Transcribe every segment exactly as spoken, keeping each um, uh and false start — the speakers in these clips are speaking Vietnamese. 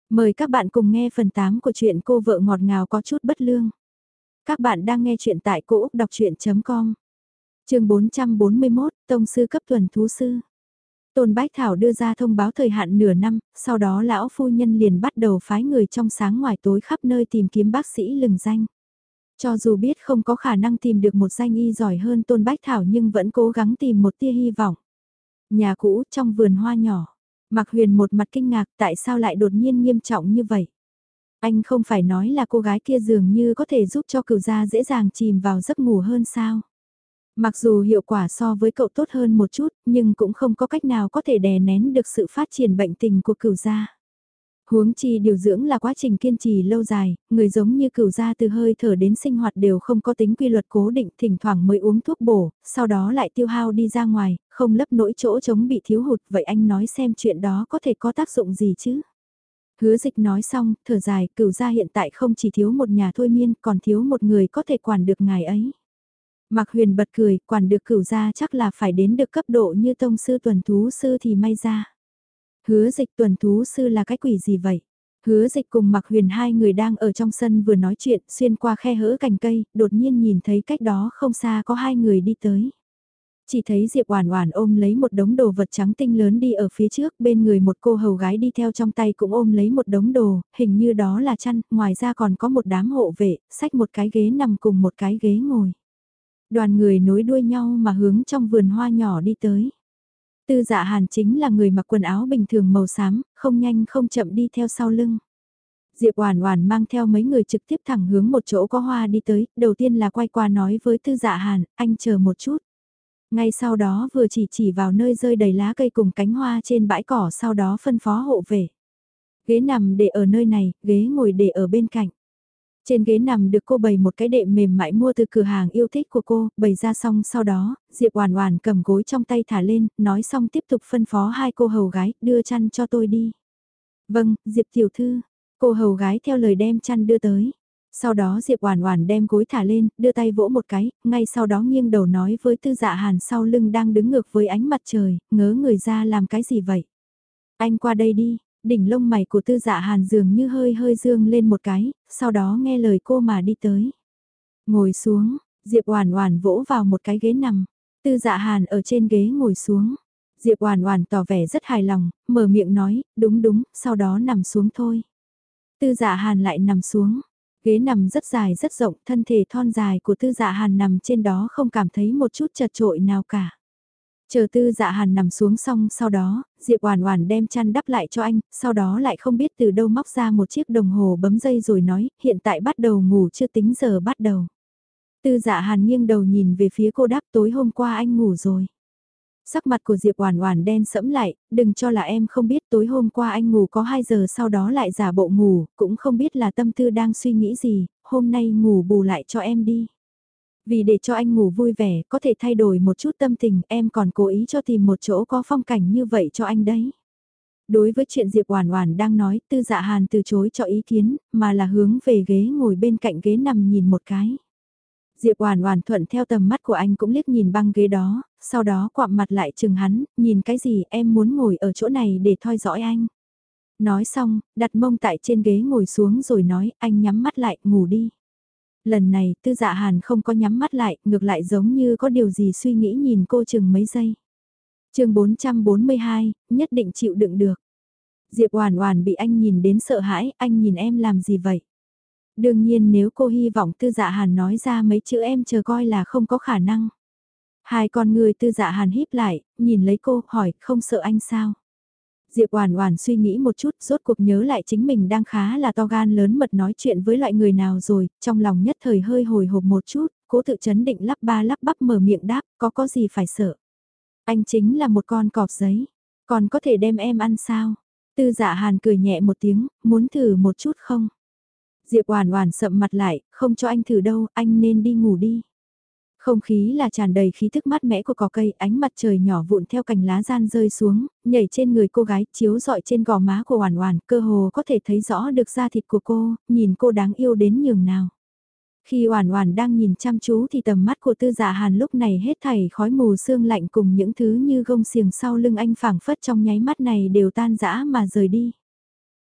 Mời các bạn cùng nghe phần tám của truyện Cô vợ ngọt ngào có chút bất lương. Các bạn đang nghe truyện tại cô úc đọc chuyện.com. Chương bốn trăm bốn mươi mốt, Tông sư cấp tuần thú sư. Tôn Bách Thảo đưa ra thông báo thời hạn nửa năm, sau đó lão phu nhân liền bắt đầu phái người trong sáng ngoài tối khắp nơi tìm kiếm bác sĩ lừng danh. Cho dù biết không có khả năng tìm được một danh y giỏi hơn Tôn Bách Thảo nhưng vẫn cố gắng tìm một tia hy vọng. Nhà cũ trong vườn hoa nhỏ. Mạc Huyền một mặt kinh ngạc tại sao lại đột nhiên nghiêm trọng như vậy. Anh không phải nói là cô gái kia dường như có thể giúp cho cửu gia dễ dàng chìm vào giấc ngủ hơn sao. Mặc dù hiệu quả so với cậu tốt hơn một chút nhưng cũng không có cách nào có thể đè nén được sự phát triển bệnh tình của cửu gia. Huống chi điều dưỡng là quá trình kiên trì lâu dài, người giống như cửu gia từ hơi thở đến sinh hoạt đều không có tính quy luật cố định, thỉnh thoảng mới uống thuốc bổ, sau đó lại tiêu hao đi ra ngoài, không lấp nỗi chỗ trống bị thiếu hụt, vậy anh nói xem chuyện đó có thể có tác dụng gì chứ? Hứa Dịch nói xong, thở dài, cửu gia hiện tại không chỉ thiếu một nhà thôi miên, còn thiếu một người có thể quản được ngài ấy. Mạc Huyền bật cười, quản được cửu gia chắc là phải đến được cấp độ như tông sư tuần thú sư thì may ra. Hứa Dịch tuần thú sư là cái quỷ gì vậy? Hứa Dịch cùng Mạc Huyền hai người đang ở trong sân vừa nói chuyện, xuyên qua khe hở cành cây, đột nhiên nhìn thấy cách đó không xa có hai người đi tới. Chỉ thấy Diệp Oản Oản ôm lấy một đống đồ vật trắng tinh lớn đi ở phía trước, bên người một cô hầu gái đi theo trong tay cũng ôm lấy một đống đồ, hình như đó là chăn, ngoài ra còn có một đám hộ vệ, xách một cái ghế nằm cùng một cái ghế ngồi. Đoàn người nối đuôi nhau mà hướng trong vườn hoa nhỏ đi tới. Tư Dạ Hàn chính là người mặc quần áo bình thường màu xám, không nhanh không chậm đi theo sau lưng. Diệp Oản Oản mang theo mấy người trực tiếp thẳng hướng một chỗ có hoa đi tới, đầu tiên là quay qua nói với Tư Dạ Hàn, anh chờ một chút. Ngay sau đó vừa chỉ chỉ vào nơi rơi đầy lá cây cùng cánh hoa trên bãi cỏ, sau đó phân phó hộ vệ. Ghế nằm để ở nơi này, ghế ngồi để ở bên cạnh. Trên ghế nằm được cô bày một cái đệm mềm mại mua từ cửa hàng yêu thích của cô, bày ra xong sau đó, Diệp Oản Oản cầm gối trong tay thả lên, nói xong tiếp tục phân phó hai cô hầu gái, đưa chăn cho tôi đi. Vâng, Diệp tiểu thư, cô hầu gái theo lời đem chăn đưa tới. Sau đó Diệp Oản Oản đem gối thả lên, đưa tay vỗ một cái, ngay sau đó nghiêng đầu nói với Tư Dạ Hàn sau lưng đang đứng ngược với ánh mặt trời, ngớ người ra làm cái gì vậy? Anh qua đây đi. Đỉnh lông mày của Tư Dạ Hàn dường như hơi hơi dương lên một cái, sau đó nghe lời cô mà đi tới. Ngồi xuống, Diệp Oản Oản vỗ vào một cái ghế nằm. Tư Dạ Hàn ở trên ghế ngồi xuống. Diệp Oản Oản tỏ vẻ rất hài lòng, mở miệng nói, đúng đúng, sau đó nằm xuống thôi. Tư Dạ Hàn lại nằm xuống. Ghế nằm rất dài rất rộng, thân thể thon dài của Tư Dạ Hàn nằm trên đó không cảm thấy một chút chật chội nào cả. Chờ Tư Dạ Hàn nằm xuống xong sau đó, Diệp Oản Oản đem chăn đắp lại cho anh, sau đó lại không biết từ đâu móc ra một chiếc đồng hồ bấm giây rồi nói, hiện tại bắt đầu ngủ chưa tính giờ bắt đầu. Tư Dạ Hàn nghiêng đầu nhìn về phía cô đáp tối hôm qua anh ngủ rồi. Sắc mặt của Diệp Oản Oản đen sẫm lại, đừng cho là em không biết tối hôm qua anh ngủ có hai giờ sau đó lại giả bộ ngủ, cũng không biết là tâm tư đang suy nghĩ gì, hôm nay ngủ bù lại cho em đi. Vì để cho anh ngủ vui vẻ, có thể thay đổi một chút tâm tình, em còn cố ý cho tìm một chỗ có phong cảnh như vậy cho anh đấy. Đối với chuyện Diệp Oản Oản đang nói, Tư Dạ Hàn từ chối cho ý kiến, mà là hướng về ghế ngồi bên cạnh ghế nằm nhìn một cái. Diệp Oản Oản thuận theo tầm mắt của anh cũng liếc nhìn băng ghế đó, sau đó quạm mặt lại chừng hắn, nhìn cái gì em muốn ngồi ở chỗ này để theo dõi anh. Nói xong, đặt mông tại trên ghế ngồi xuống rồi nói, anh nhắm mắt lại, ngủ đi. Lần này Tư Dạ Hàn không có nhắm mắt lại, ngược lại giống như có điều gì suy nghĩ nhìn cô chừng mấy giây. Chương bốn trăm bốn mươi hai, nhất định chịu đựng được. Diệp Oản Oản bị anh nhìn đến sợ hãi, anh nhìn em làm gì vậy? Đương nhiên nếu cô hy vọng Tư Dạ Hàn nói ra mấy chữ em chờ coi là không có khả năng. Hai con người Tư Dạ Hàn híp lại, nhìn lấy cô, hỏi, không sợ anh sao? Diệp Oản Oản suy nghĩ một chút, rốt cuộc nhớ lại chính mình đang khá là to gan lớn mật nói chuyện với loại người nào rồi, trong lòng nhất thời hơi hồi hộp một chút, cố tự chấn định lắp ba lắp bắp mở miệng đáp, có có gì phải sợ. Anh chính là một con cọp giấy, còn có thể đem em ăn sao? Tư Dạ Hàn cười nhẹ một tiếng, muốn thử một chút không? Diệp Oản Oản sậm mặt lại, không cho anh thử đâu, anh nên đi ngủ đi. Không khí là tràn đầy khí thức mát mẻ của cỏ cây, ánh mặt trời nhỏ vụn theo cành lá gian rơi xuống, nhảy trên người cô gái, chiếu rọi trên gò má của Oản Oản, cơ hồ có thể thấy rõ được da thịt của cô, nhìn cô đáng yêu đến nhường nào. Khi Oản Oản đang nhìn chăm chú thì tầm mắt của Tư Dạ Hàn lúc này hết thảy khói mù sương lạnh cùng những thứ như gông xiềng sau lưng anh phảng phất trong nháy mắt này đều tan rã mà rời đi.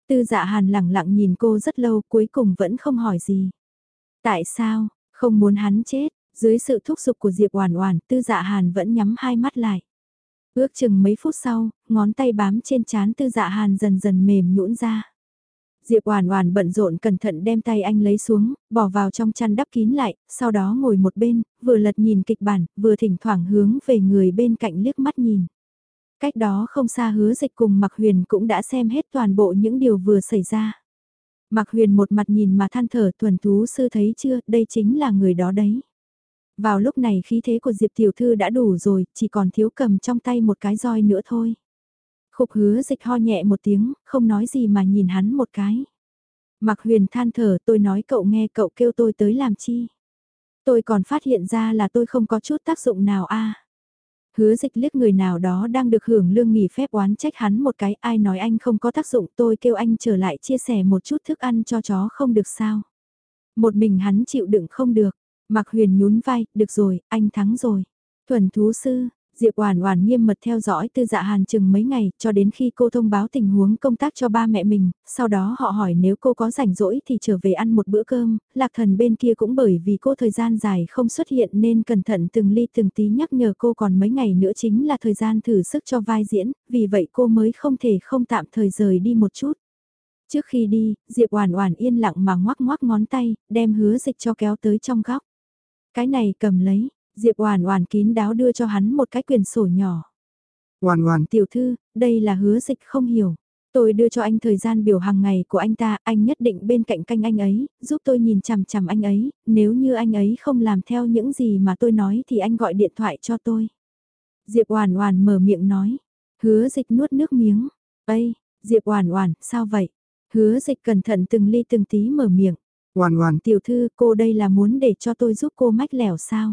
Tư Dạ Hàn lẳng lặng nhìn cô rất lâu cuối cùng vẫn không hỏi gì. Tại sao, không muốn hắn chết, dưới sự thúc giục của Diệp Oản Oản, Tư Dạ Hàn vẫn nhắm hai mắt lại. Ước chừng mấy phút sau, ngón tay bám trên trán Tư Dạ Hàn dần dần mềm nhũn ra. Diệp Oản Oản bận rộn cẩn thận đem tay anh lấy xuống, bỏ vào trong chăn đắp kín lại, sau đó ngồi một bên, vừa lật nhìn kịch bản, vừa thỉnh thoảng hướng về người bên cạnh liếc mắt nhìn. Cách đó không xa Hứa Dịch cùng Mạc Huyền cũng đã xem hết toàn bộ những điều vừa xảy ra. Mạc Huyền một mặt nhìn mà than thở, thuần thú sư thấy chưa, đây chính là người đó đấy. Vào lúc này khí thế của Diệp tiểu thư đã đủ rồi, chỉ còn thiếu cầm trong tay một cái roi nữa thôi. Khục Hứa Dịch ho nhẹ một tiếng, không nói gì mà nhìn hắn một cái. Mạc Huyền than thở, tôi nói cậu nghe, cậu kêu tôi tới làm chi. Tôi còn phát hiện ra là tôi không có chút tác dụng nào a. Hứa Dịch liếc người nào đó đang được hưởng lương nghỉ phép oán trách hắn một cái, ai nói anh không có tác dụng, tôi kêu anh trở lại chia sẻ một chút thức ăn cho chó không được sao. Một mình hắn chịu đựng không được. Mạc Huyền nhún vai, được rồi, anh thắng rồi. Thuần thú sư, Diệp Oản Oản nghiêm mật theo dõi Tư Dạ Hàn chừng mấy ngày, cho đến khi cô thông báo tình huống công tác cho ba mẹ mình, sau đó họ hỏi nếu cô có rảnh rỗi thì trở về ăn một bữa cơm, Lạc Thần bên kia cũng bởi vì cô thời gian dài không xuất hiện nên cẩn thận từng ly từng tí nhắc nhở cô còn mấy ngày nữa chính là thời gian thử sức cho vai diễn, vì vậy cô mới không thể không tạm thời rời đi một chút. Trước khi đi, Diệp Oản Oản yên lặng mà ngoắc ngoắc ngón tay, đem Hứa Dịch cho kéo tới trong góc. Cái này cầm lấy. Diệp Oản Oản kín đáo đưa cho hắn một cái quyển sổ nhỏ. Oản Oản tiểu thư, đây là Hứa Dịch không hiểu. Tôi đưa cho anh thời gian biểu hàng ngày của anh ta, anh nhất định bên cạnh canh anh ấy, giúp tôi nhìn chằm chằm anh ấy, nếu như anh ấy không làm theo những gì mà tôi nói thì anh gọi điện thoại cho tôi. Diệp Oản Oản mở miệng nói. Hứa Dịch nuốt nước miếng. "Ây, Diệp Oản Oản, sao vậy?" Hứa Dịch cẩn thận từng ly từng tí mở miệng. "Oản Oản tiểu thư, cô đây là muốn để cho tôi giúp cô mách lẻo sao?"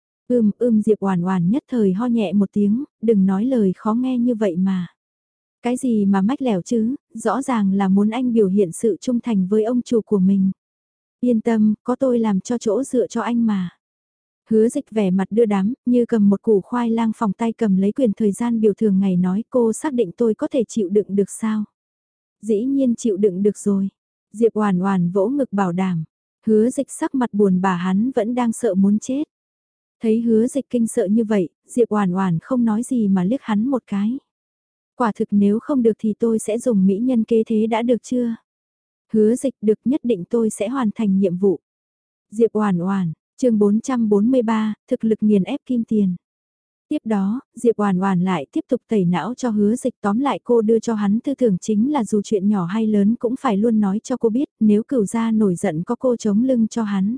Ưm ưm Diệp Oản Oản nhất thời ho nhẹ một tiếng, đừng nói lời khó nghe như vậy mà. Cái gì mà mách lẻo chứ, rõ ràng là muốn anh biểu hiện sự trung thành với ông chủ của mình. Yên tâm, có tôi làm cho chỗ dựa cho anh mà. Hứa Dịch vẻ mặt đưa đám, như cầm một củ khoai lang phòng tay cầm lấy quyền thời gian biểu thường ngày nói cô xác định tôi có thể chịu đựng được sao? Dĩ nhiên chịu đựng được rồi. Diệp Oản Oản vỗ ngực bảo đảm. Hứa Dịch sắc mặt buồn bã hắn vẫn đang sợ muốn chết. Thấy Hứa Dịch kinh sợ như vậy, Diệp Oản Oản không nói gì mà liếc hắn một cái. Quả thực nếu không được thì tôi sẽ dùng mỹ nhân kế thế đã được chưa? Hứa Dịch được nhất định tôi sẽ hoàn thành nhiệm vụ. Diệp Oản Oản, chương bốn trăm bốn mươi ba, thực lực nghiền ép kim tiền. Tiếp đó, Diệp Oản Oản lại tiếp tục tẩy não cho Hứa Dịch, tóm lại cô đưa cho hắn tư tưởng chính là dù chuyện nhỏ hay lớn cũng phải luôn nói cho cô biết, nếu Cửu gia nổi giận có cô chống lưng cho hắn.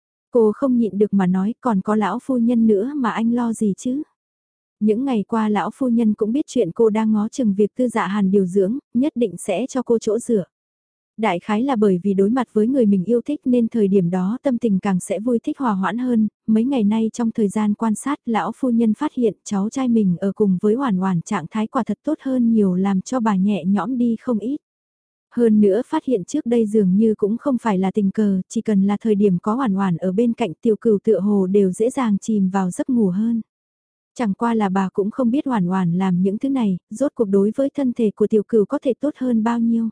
Cô không nhịn được mà nói còn có lão phu nhân nữa mà anh lo gì chứ. Những ngày qua lão phu nhân cũng biết chuyện cô đang ngó chừng việc Tư Dạ Hàn điều dưỡng, nhất định sẽ cho cô chỗ dựa. Đại khái là bởi vì đối mặt với người mình yêu thích nên thời điểm đó tâm tình càng sẽ vui thích hòa hoãn hơn, mấy ngày nay trong thời gian quan sát lão phu nhân phát hiện cháu trai mình ở cùng với Oản Oản trạng thái quả thật tốt hơn nhiều làm cho bà nhẹ nhõm đi không ít. Hơn nữa phát hiện trước đây dường như cũng không phải là tình cờ, chỉ cần là thời điểm có Oản Oản ở bên cạnh Tiểu Cửu tựa hồ đều dễ dàng chìm vào giấc ngủ hơn. Chẳng qua là bà cũng không biết Oản Oản làm những thứ này, rốt cuộc đối với thân thể của Tiểu Cửu có thể tốt hơn bao nhiêu.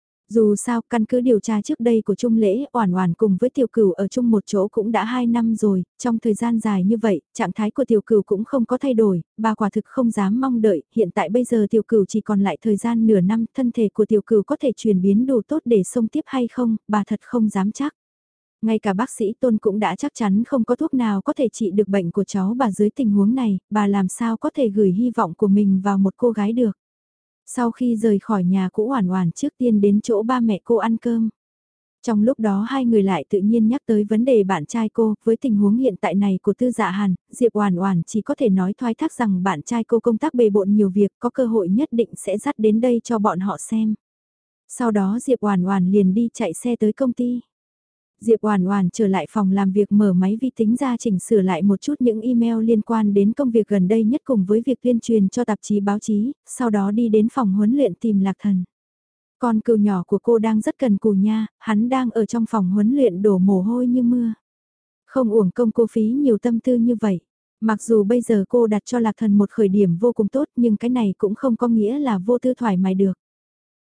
Dù sao, căn cứ điều tra trước đây của Trung Lễ, Oản Oản cùng với Tiểu Cửu ở chung một chỗ cũng đã hai năm rồi, trong thời gian dài như vậy, trạng thái của Tiểu Cửu cũng không có thay đổi, bà quả thực không dám mong đợi, hiện tại bây giờ Tiểu Cửu chỉ còn lại thời gian nửa năm, thân thể của Tiểu Cửu có thể chuyển biến đủ tốt để xông tiếp hay không, bà thật không dám chắc. Ngay cả bác sĩ Tôn cũng đã chắc chắn không có thuốc nào có thể trị được bệnh của cháu bà dưới tình huống này, bà làm sao có thể gửi hy vọng của mình vào một cô gái được. Sau khi rời khỏi nhà cũ Oản Oản trước tiên đến chỗ ba mẹ cô ăn cơm. Trong lúc đó hai người lại tự nhiên nhắc tới vấn đề bạn trai cô, với tình huống hiện tại này của Tư Dạ Hàn, Diệp Oản Oản chỉ có thể nói thoái thác rằng bạn trai cô công tác bề bộn nhiều việc, có cơ hội nhất định sẽ dắt đến đây cho bọn họ xem. Sau đó Diệp Oản Oản liền đi chạy xe tới công ty. Diệp Oản Oản trở lại phòng làm việc mở máy vi tính ra chỉnh sửa lại một chút những email liên quan đến công việc gần đây nhất cùng với việc tuyên truyền cho tạp chí báo chí, sau đó đi đến phòng huấn luyện tìm Lạc Thần. Con cừu nhỏ của cô đang rất cần cù nha, hắn đang ở trong phòng huấn luyện đổ mồ hôi như mưa. Không uổng công cô phí nhiều tâm tư như vậy. Mặc dù bây giờ cô đặt cho Lạc Thần một khởi điểm vô cùng tốt nhưng cái này cũng không có nghĩa là vô tư thoải mái được.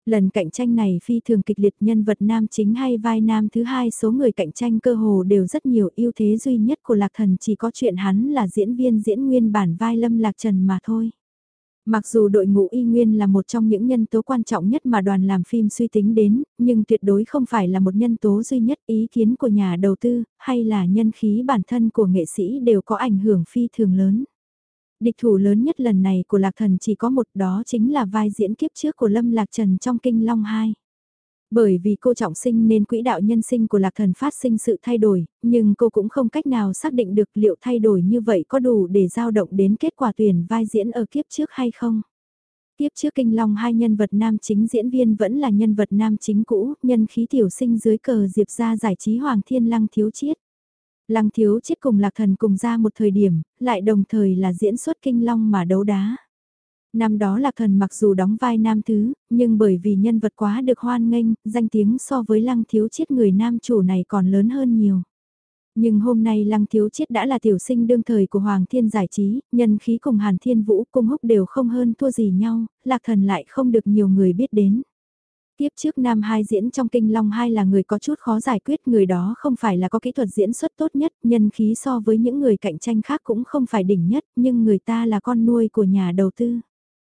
Lần cạnh tranh này phi thường kịch liệt, nhân vật nam chính hay vai nam thứ hai số người cạnh tranh cơ hồ đều rất nhiều, ưu thế duy nhất của Lạc Thần chỉ có chuyện hắn là diễn viên diễn nguyên bản vai Lâm Lạc Trần mà thôi. Mặc dù đội ngũ y nguyên là một trong những nhân tố quan trọng nhất mà đoàn làm phim suy tính đến, nhưng tuyệt đối không phải là một nhân tố duy nhất, ý kiến của nhà đầu tư, hay là nhân khí bản thân của nghệ sĩ đều có ảnh hưởng phi thường lớn. Địch thủ lớn nhất lần này của Lạc Thần chỉ có một, đó chính là vai diễn kiếp trước của Lâm Lạc Trần trong Kinh Long hai. Bởi vì cô trọng sinh nên quỹ đạo nhân sinh của Lạc Thần phát sinh sự thay đổi, nhưng cô cũng không cách nào xác định được liệu thay đổi như vậy có đủ để dao động đến kết quả tuyển vai diễn ở kiếp trước hay không. Kiếp trước Kinh Long hai nhân vật nam chính diễn viên vẫn là nhân vật nam chính cũ, nhân khí tiểu sinh dưới cờ Diệp gia giải trí Hoàng Thiên Lăng Thiếu Chiết. Lăng Thiếu Chiết cùng Lạc Thần cùng ra một thời điểm, lại đồng thời là diễn xuất Kinh Long mà đấu đá. Năm đó Lạc Thần mặc dù đóng vai nam thứ, nhưng bởi vì nhân vật quá được hoan nghênh, danh tiếng so với Lăng Thiếu Chiết người nam chủ này còn lớn hơn nhiều. Nhưng hôm nay Lăng Thiếu Chiết đã là tiểu sinh đương thời của Hoàng Thiên giải trí, nhân khí cùng Hàn Thiên Vũ cung húc đều không hơn thua gì nhau, Lạc Thần lại không được nhiều người biết đến. Tiếp trước nam hai diễn trong Kinh Long hai là người có chút khó giải quyết, người đó không phải là có kỹ thuật diễn xuất tốt nhất, nhân khí so với những người cạnh tranh khác cũng không phải đỉnh nhất, nhưng người ta là con nuôi của nhà đầu tư.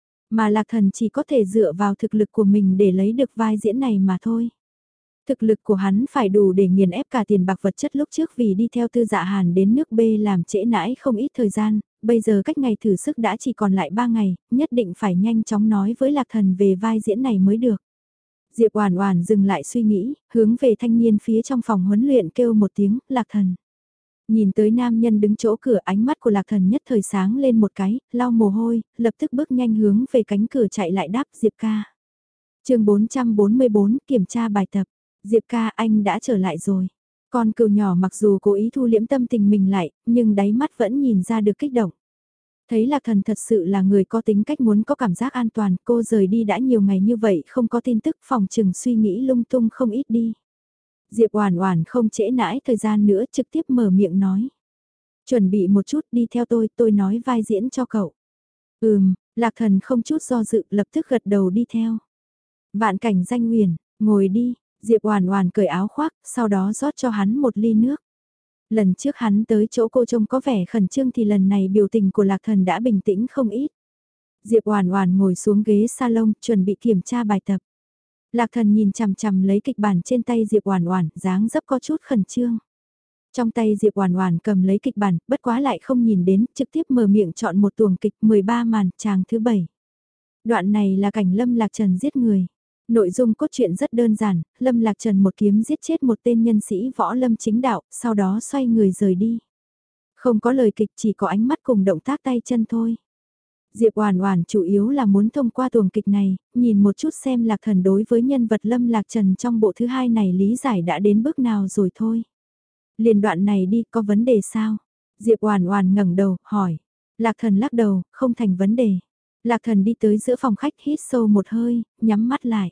Mà Lạc Thần chỉ có thể dựa vào thực lực của mình để lấy được vai diễn này mà thôi. Thực lực của hắn phải đủ để nghiền ép cả tiền bạc vật chất lúc trước, vì đi theo Tư Dạ Hàn đến nước B làm trễ nãi không ít thời gian, bây giờ cách ngày thử sức đã chỉ còn lại ba ngày, nhất định phải nhanh chóng nói với Lạc Thần về vai diễn này mới được. Diệp Oản Oản dừng lại suy nghĩ, hướng về thanh niên phía trong phòng huấn luyện kêu một tiếng, Lạc Thần. Nhìn tới nam nhân đứng chỗ cửa, ánh mắt của Lạc Thần nhất thời sáng lên một cái, lau mồ hôi, lập tức bước nhanh hướng về cánh cửa chạy lại đáp Diệp ca. Chương bốn trăm bốn mươi bốn kiểm tra bài tập. Diệp ca, anh đã trở lại rồi. Con cừu nhỏ mặc dù cố ý thu liễm tâm tình mình lại, nhưng đáy mắt vẫn nhìn ra được kích động. Thấy Lạc Thần thật sự là người có tính cách muốn có cảm giác an toàn, cô rời đi đã nhiều ngày như vậy không có tin tức, phòng trừng suy nghĩ lung tung không ít đi. Diệp Oản Oản không trễ nãi thời gian nữa, trực tiếp mở miệng nói. Chuẩn bị một chút, đi theo tôi, tôi nói vai diễn cho cậu. Ừm, Lạc Thần không chút do dự, lập tức gật đầu đi theo. Vạn Cảnh Danh Huyền, ngồi đi, Diệp Oản Oản cởi áo khoác, sau đó rót cho hắn một ly nước. Lần trước hắn tới chỗ cô trông có vẻ khẩn trương thì lần này biểu tình của Lạc Thần đã bình tĩnh không ít. Diệp Oản Oản ngồi xuống ghế salon, chuẩn bị kiểm tra bài tập. Lạc Thần nhìn chằm chằm lấy kịch bản trên tay Diệp Oản Oản, dáng dấp có chút khẩn trương. Trong tay Diệp Oản Oản cầm lấy kịch bản, bất quá lại không nhìn đến, trực tiếp mở miệng chọn một tuồng kịch mười ba màn, tràng thứ bảy. Đoạn này là cảnh Lâm Lạc Trần giết người. Nội dung cốt truyện rất đơn giản, Lâm Lạc Trần một kiếm giết chết một tên nhân sĩ võ lâm chính đạo, sau đó xoay người rời đi. Không có lời kịch, chỉ có ánh mắt cùng động tác tay chân thôi. Diệp Oản Oản chủ yếu là muốn thông qua tuồng kịch này, nhìn một chút xem Lạc Thần đối với nhân vật Lâm Lạc Trần trong bộ thứ hai này lý giải đã đến bước nào rồi thôi. Liền đoạn này đi, có vấn đề sao? Diệp Oản Oản ngẩng đầu, hỏi. Lạc Thần lắc đầu, không thành vấn đề. Lạc Thần đi tới giữa phòng khách, hít sâu một hơi, nhắm mắt lại.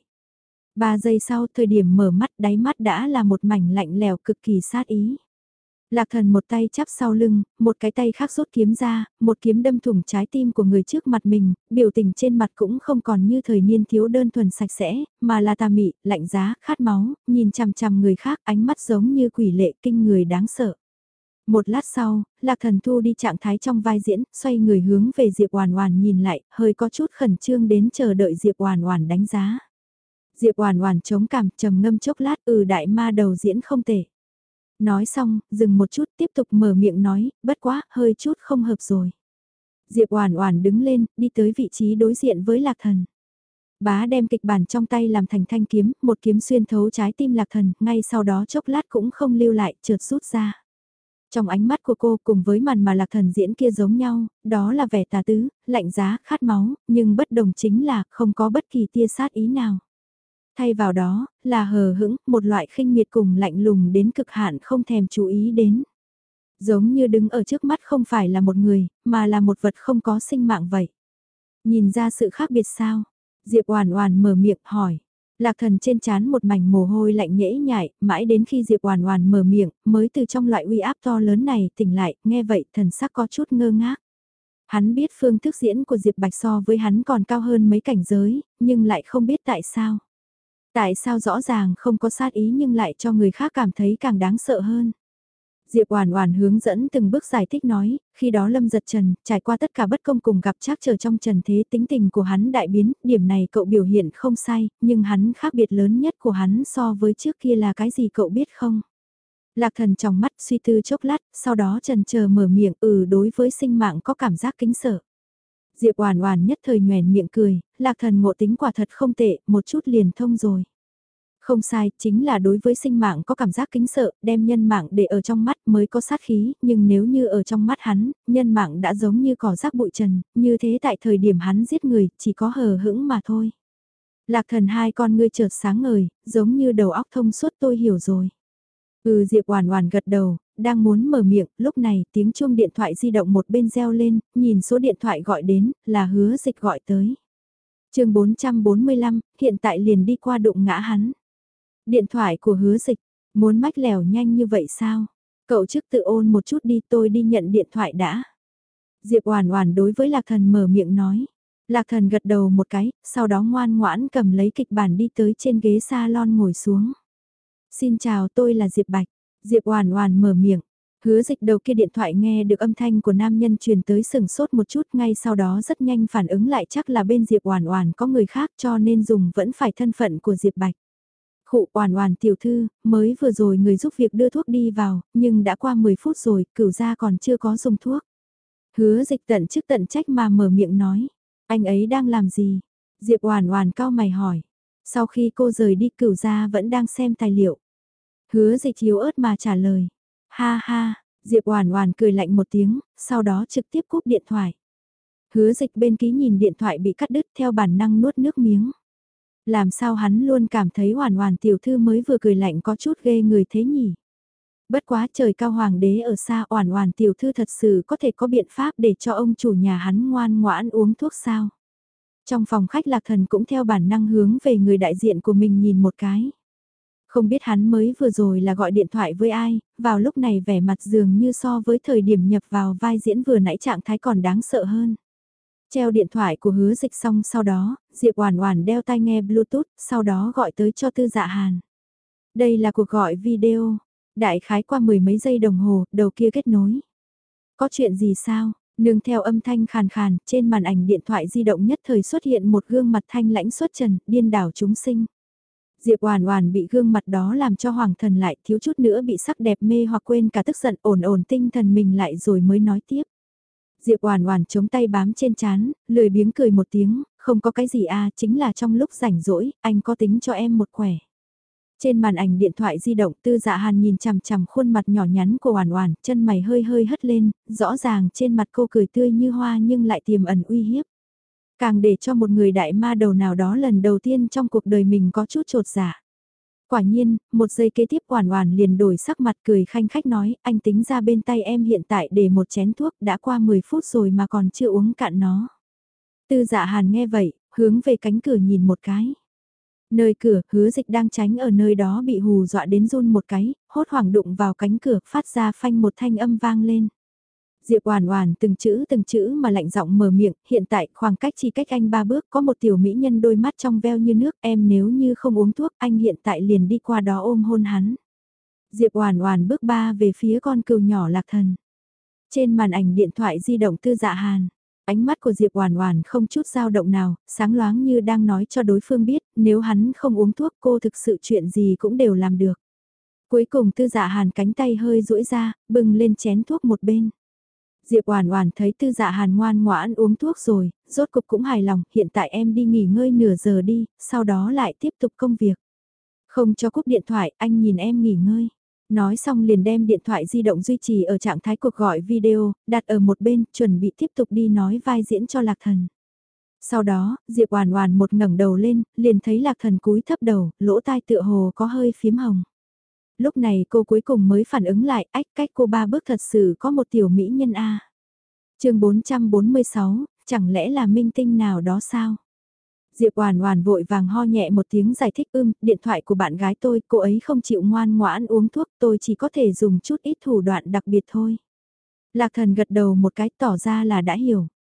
Ba giây sau, thời điểm mở mắt, đáy mắt đã là một mảnh lạnh lẽo cực kỳ sát ý. Lạc Thần một tay chắp sau lưng, một cái tay khác rút kiếm ra, một kiếm đâm thủng trái tim của người trước mặt mình, biểu tình trên mặt cũng không còn như thời niên thiếu đơn thuần sạch sẽ, mà là tà mị, lạnh giá, khát máu, nhìn chằm chằm người khác, ánh mắt giống như quỷ lệ kinh người đáng sợ. Một lát sau, Lạc Thần thu đi trạng thái trong vai diễn, xoay người hướng về Diệp Oản Oản nhìn lại, hơi có chút khẩn trương đến chờ đợi Diệp Oản Oản đánh giá. Diệp Oản Oản chống cằm, trầm ngâm chốc lát, ừ đại ma đầu diễn không tệ. Nói xong, dừng một chút tiếp tục mở miệng nói, bất quá, hơi chút không hợp rồi. Diệp Oản Oản đứng lên, đi tới vị trí đối diện với Lạc Thần. Bá đem kịch bản trong tay làm thành thanh kiếm, một kiếm xuyên thấu trái tim Lạc Thần, ngay sau đó chốc lát cũng không lưu lại, chợt rút ra. Trong ánh mắt của cô cùng với màn mà Lạc Thần diễn kia giống nhau, đó là vẻ tà tứ, lạnh giá, khát máu, nhưng bất đồng chính là không có bất kỳ tia sát ý nào. Thay vào đó, là hờ hững, một loại khinh miệt cùng lạnh lùng đến cực hạn không thèm chú ý đến. Giống như đứng ở trước mắt không phải là một người, mà là một vật không có sinh mạng vậy. Nhìn ra sự khác biệt sao? Diệp Oản Oản mở miệng hỏi. Lạc Thần trên trán một mảnh mồ hôi lạnh nhễ nhại, mãi đến khi Diệp Oản Oản mở miệng, mới từ trong loại uy áp to lớn này tỉnh lại, nghe vậy thần sắc có chút ngơ ngác. Hắn biết phương thức diễn của Diệp Bạch so với hắn còn cao hơn mấy cảnh giới, nhưng lại không biết tại sao. Tại sao rõ ràng không có sát ý nhưng lại cho người khác cảm thấy càng đáng sợ hơn? Diệp Oản Oản hướng dẫn từng bước giải thích nói, khi đó Lâm Giật Trần, trải qua tất cả bất công cùng gặp trắc trở trong trần thế, tính tình của hắn đại biến, điểm này cậu biểu hiện không sai, nhưng hắn khác biệt lớn nhất của hắn so với trước kia là cái gì cậu biết không? Lạc Thần tròng mắt suy tư chốc lát, sau đó chần chờ mở miệng, ừ đối với sinh mạng có cảm giác kính sợ. Diệp Oản Oản nhất thời nhoẻn miệng cười, Lạc Thần ngộ tính quả thật không tệ, một chút liền thông rồi. Không sai, chính là đối với sinh mạng có cảm giác kính sợ, đem nhân mạng để ở trong mắt mới có sát khí, nhưng nếu như ở trong mắt hắn, nhân mạng đã giống như cỏ rác bụi trần, như thế tại thời điểm hắn giết người, chỉ có hờ hững mà thôi. Lạc Thần hai con ngươi chợt sáng ngời, giống như đầu óc thông suốt tôi hiểu rồi. Ừ Diệp Oản Oản gật đầu, đang muốn mở miệng, lúc này tiếng chuông điện thoại di động một bên reo lên, nhìn số điện thoại gọi đến, là Hứa Dịch gọi tới. Chương bốn trăm bốn mươi lăm, hiện tại liền đi qua đụng ngã hắn. Điện thoại của Hứa Dịch, muốn mách lèo nhanh như vậy sao? Cậu trước tự ôn một chút đi, tôi đi nhận điện thoại đã. Diệp Oản Oản đối với Lạc Thần mở miệng nói. Lạc Thần gật đầu một cái, sau đó ngoan ngoãn cầm lấy kịch bản đi tới trên ghế salon ngồi xuống. Xin chào, tôi là Diệp Bạch. Diệp Oản Oản mở miệng. Hứa Dịch đầu kia điện thoại nghe được âm thanh của nam nhân truyền tới sừng sốt một chút, ngay sau đó rất nhanh phản ứng lại chắc là bên Diệp Oản Oản có người khác cho nên dùng vẫn phải thân phận của Diệp Bạch. Khụ Oản Oản tiểu thư, mới vừa rồi người giúp việc đưa thuốc đi vào, nhưng đã qua mười phút rồi, cửu gia còn chưa có dùng thuốc. Hứa Dịch tận chức tận trách mà mở miệng nói, anh ấy đang làm gì? Diệp Oản Oản cau mày hỏi. Sau khi cô rời đi cửu gia vẫn đang xem tài liệu. Hứa Dịch yếu ớt mà trả lời. Ha ha, Diệp Oản Oản cười lạnh một tiếng, sau đó trực tiếp cúp điện thoại. Hứa Dịch bên ký nhìn điện thoại bị cắt đứt theo bản năng nuốt nước miếng. Làm sao hắn luôn cảm thấy Oản Oản tiểu thư mới vừa cười lạnh có chút ghê người thế nhỉ? Bất quá trời cao hoàng đế ở xa, Oản Oản tiểu thư thật sự có thể có biện pháp để cho ông chủ nhà hắn ngoan ngoãn uống thuốc sao? Trong phòng khách Lạc Thần cũng theo bản năng hướng về người đại diện của mình nhìn một cái. Không biết hắn mới vừa rồi là gọi điện thoại với ai, vào lúc này vẻ mặt dường như so với thời điểm nhập vào vai diễn vừa nãy trạng thái còn đáng sợ hơn. Treo điện thoại của Hứa Dịch xong sau đó, Diệp Oản Oản đeo tai nghe Bluetooth, sau đó gọi tới cho Tư Dạ Hàn. Đây là cuộc gọi video, đại khái qua mười mấy giây đồng hồ, đầu kia kết nối. Có chuyện gì sao? Nương theo âm thanh khàn khàn, trên màn ảnh điện thoại di động nhất thời xuất hiện một gương mặt thanh lãnh xuất trần, điên đảo chúng sinh. Diệp Oản Oản bị gương mặt đó làm cho hoàng thần lại, thiếu chút nữa bị sắc đẹp mê hoặc quên cả tức giận, ổn ổn tinh thần mình lại rồi mới nói tiếp. Diệp Oản Oản chống tay bám trên trán, lười biếng cười một tiếng, không có cái gì a, chính là trong lúc rảnh rỗi, anh có tính cho em một quẻ. Trên màn ảnh điện thoại di động, Tư Dạ Hàn nhìn chằm chằm khuôn mặt nhỏ nhắn của Oản Oản, chân mày hơi hơi hất lên, rõ ràng trên mặt cô cười tươi như hoa nhưng lại tiềm ẩn uy hiếp. Càng để cho một người đại ma đầu nào đó lần đầu tiên trong cuộc đời mình có chút chột dạ. Quả nhiên, một giây kế tiếp Oản Oản liền đổi sắc mặt cười khanh khách nói, anh tính ra bên tay em hiện tại để một chén thuốc đã qua mười phút rồi mà còn chưa uống cạn nó. Tư Dạ Hàn nghe vậy, hướng về cánh cửa nhìn một cái. Nơi cửa, Hứa Dịch đang tránh ở nơi đó bị hù dọa đến run một cái, hốt hoảng đụng vào cánh cửa, phát ra phanh một thanh âm vang lên. Diệp Oản Oản từng chữ từng chữ mà lạnh giọng mở miệng, hiện tại khoảng cách chỉ cách anh ba bước có một tiểu mỹ nhân đôi mắt trong veo như nước, em nếu như không uống thuốc, anh hiện tại liền đi qua đó ôm hôn hắn. Diệp Oản Oản bước ba về phía con cừu nhỏ Lạc Thần. Trên màn ảnh điện thoại di động Tư Dạ Hàn, ánh mắt của Diệp Oản Oản không chút dao động nào, sáng loáng như đang nói cho đối phương biết, nếu hắn không uống thuốc cô thực sự chuyện gì cũng đều làm được. Cuối cùng Tư Dạ Hàn cánh tay hơi duỗi ra, bưng lên chén thuốc một bên. Diệp Oản Oản thấy Tư Dạ Hàn ngoan ngoãn uống thuốc rồi, rốt cục cũng hài lòng, hiện tại em đi nghỉ ngơi nửa giờ đi, sau đó lại tiếp tục công việc. Không cho cúp điện thoại, anh nhìn em nghỉ ngơi. Nói xong liền đem điện thoại di động duy trì ở trạng thái cuộc gọi video, đặt ở một bên, chuẩn bị tiếp tục đi nói vai diễn cho Lạc Thần. Sau đó, Diệp Oản Oản một ngẩng đầu lên, liền thấy Lạc Thần cúi thấp đầu, lỗ tai tựa hồ có hơi phím hồng. Lúc này cô cuối cùng mới phản ứng lại, ách cách cô ba bước thật sự có một tiểu mỹ nhân a. Chương bốn trăm bốn mươi sáu, chẳng lẽ là minh tinh nào đó sao? Diệp Oản Oản vội vàng ho nhẹ một tiếng giải thích, "Ưm, điện thoại của bạn gái tôi, cô ấy không chịu ngoan ngoãn uống thuốc, tôi chỉ có thể dùng chút ít thủ đoạn đặc biệt thôi." Lạc Thần gật đầu một cái tỏ ra là đã hiểu.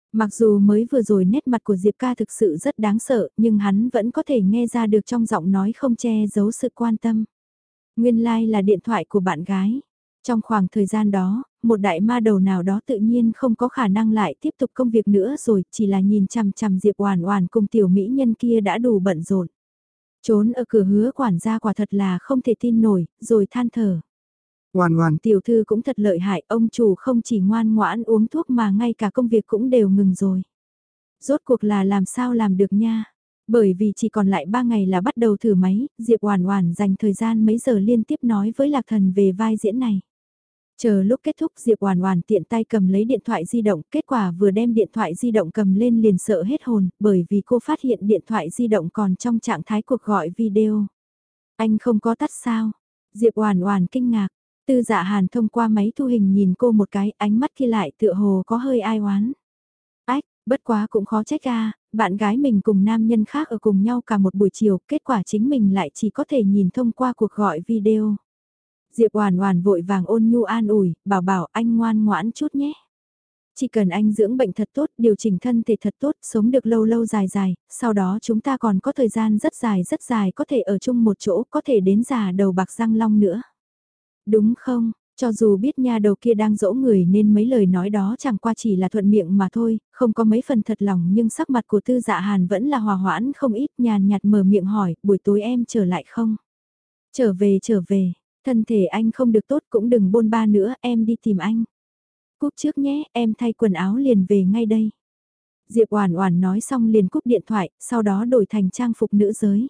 Mặc dù mới vừa rồi nét mặt của Diệp ca thực sự rất đáng sợ, nhưng hắn vẫn có thể nghe ra được trong giọng nói không che giấu sự quan tâm. Nguyên lai like là điện thoại của bạn gái. Trong khoảng thời gian đó, một đại ma đầu nào đó tự nhiên không có khả năng lại tiếp tục công việc nữa rồi, chỉ là nhìn chằm chằm Diệp Oản Oản cùng tiểu mỹ nhân kia đã đủ bận rộn. Trốn ở cửa Hứa quản gia quả thật là không thể tin nổi, rồi than thở. Oản Oản tiểu thư cũng thật lợi hại, ông chủ không chỉ ngoan ngoãn uống thuốc mà ngay cả công việc cũng đều ngừng rồi. Rốt cuộc là làm sao làm được nha? Bởi vì chỉ còn lại ba ngày là bắt đầu thử máy, Diệp Oản Oản dành thời gian mấy giờ liên tiếp nói với Lạc Thần về vai diễn này. Chờ lúc kết thúc Diệp Oản Oản tiện tay cầm lấy điện thoại di động, kết quả vừa đem điện thoại di động cầm lên liền sợ hết hồn, bởi vì cô phát hiện điện thoại di động còn trong trạng thái cuộc gọi video. Anh không có tắt sao? Diệp Oản Oản kinh ngạc. Tư Dạ Hàn thông qua máy thu hình nhìn cô một cái, ánh mắt kia lại tựa hồ có hơi ai oán. Ách, bất quá cũng khó trách a, bạn gái mình cùng nam nhân khác ở cùng nhau cả một buổi chiều, kết quả chính mình lại chỉ có thể nhìn thông qua cuộc gọi video. Diệp Oản Oản vội vàng ôn nhu an ủi, bảo bảo anh ngoan ngoãn chút nhé. Chỉ cần anh dưỡng bệnh thật tốt, điều chỉnh thân thể thật tốt, sống được lâu lâu dài dài, sau đó chúng ta còn có thời gian rất dài rất dài có thể ở chung một chỗ, có thể đến già đầu bạc răng long nữa. Đúng không? Cho dù biết nha đầu kia đang dỗ người nên mấy lời nói đó chẳng qua chỉ là thuận miệng mà thôi, không có mấy phần thật lòng nhưng sắc mặt của Tư Dạ Hàn vẫn là hòa hoãn không ít, nhàn nhạt mở miệng hỏi, buổi tối em trở lại không? Trở về trở về, thân thể anh không được tốt cũng đừng bôn ba nữa, em đi tìm anh. Cúp trước nhé, em thay quần áo liền về ngay đây. Diệp Oản Oản nói xong liền cúp điện thoại, sau đó đổi thành trang phục nữ giới.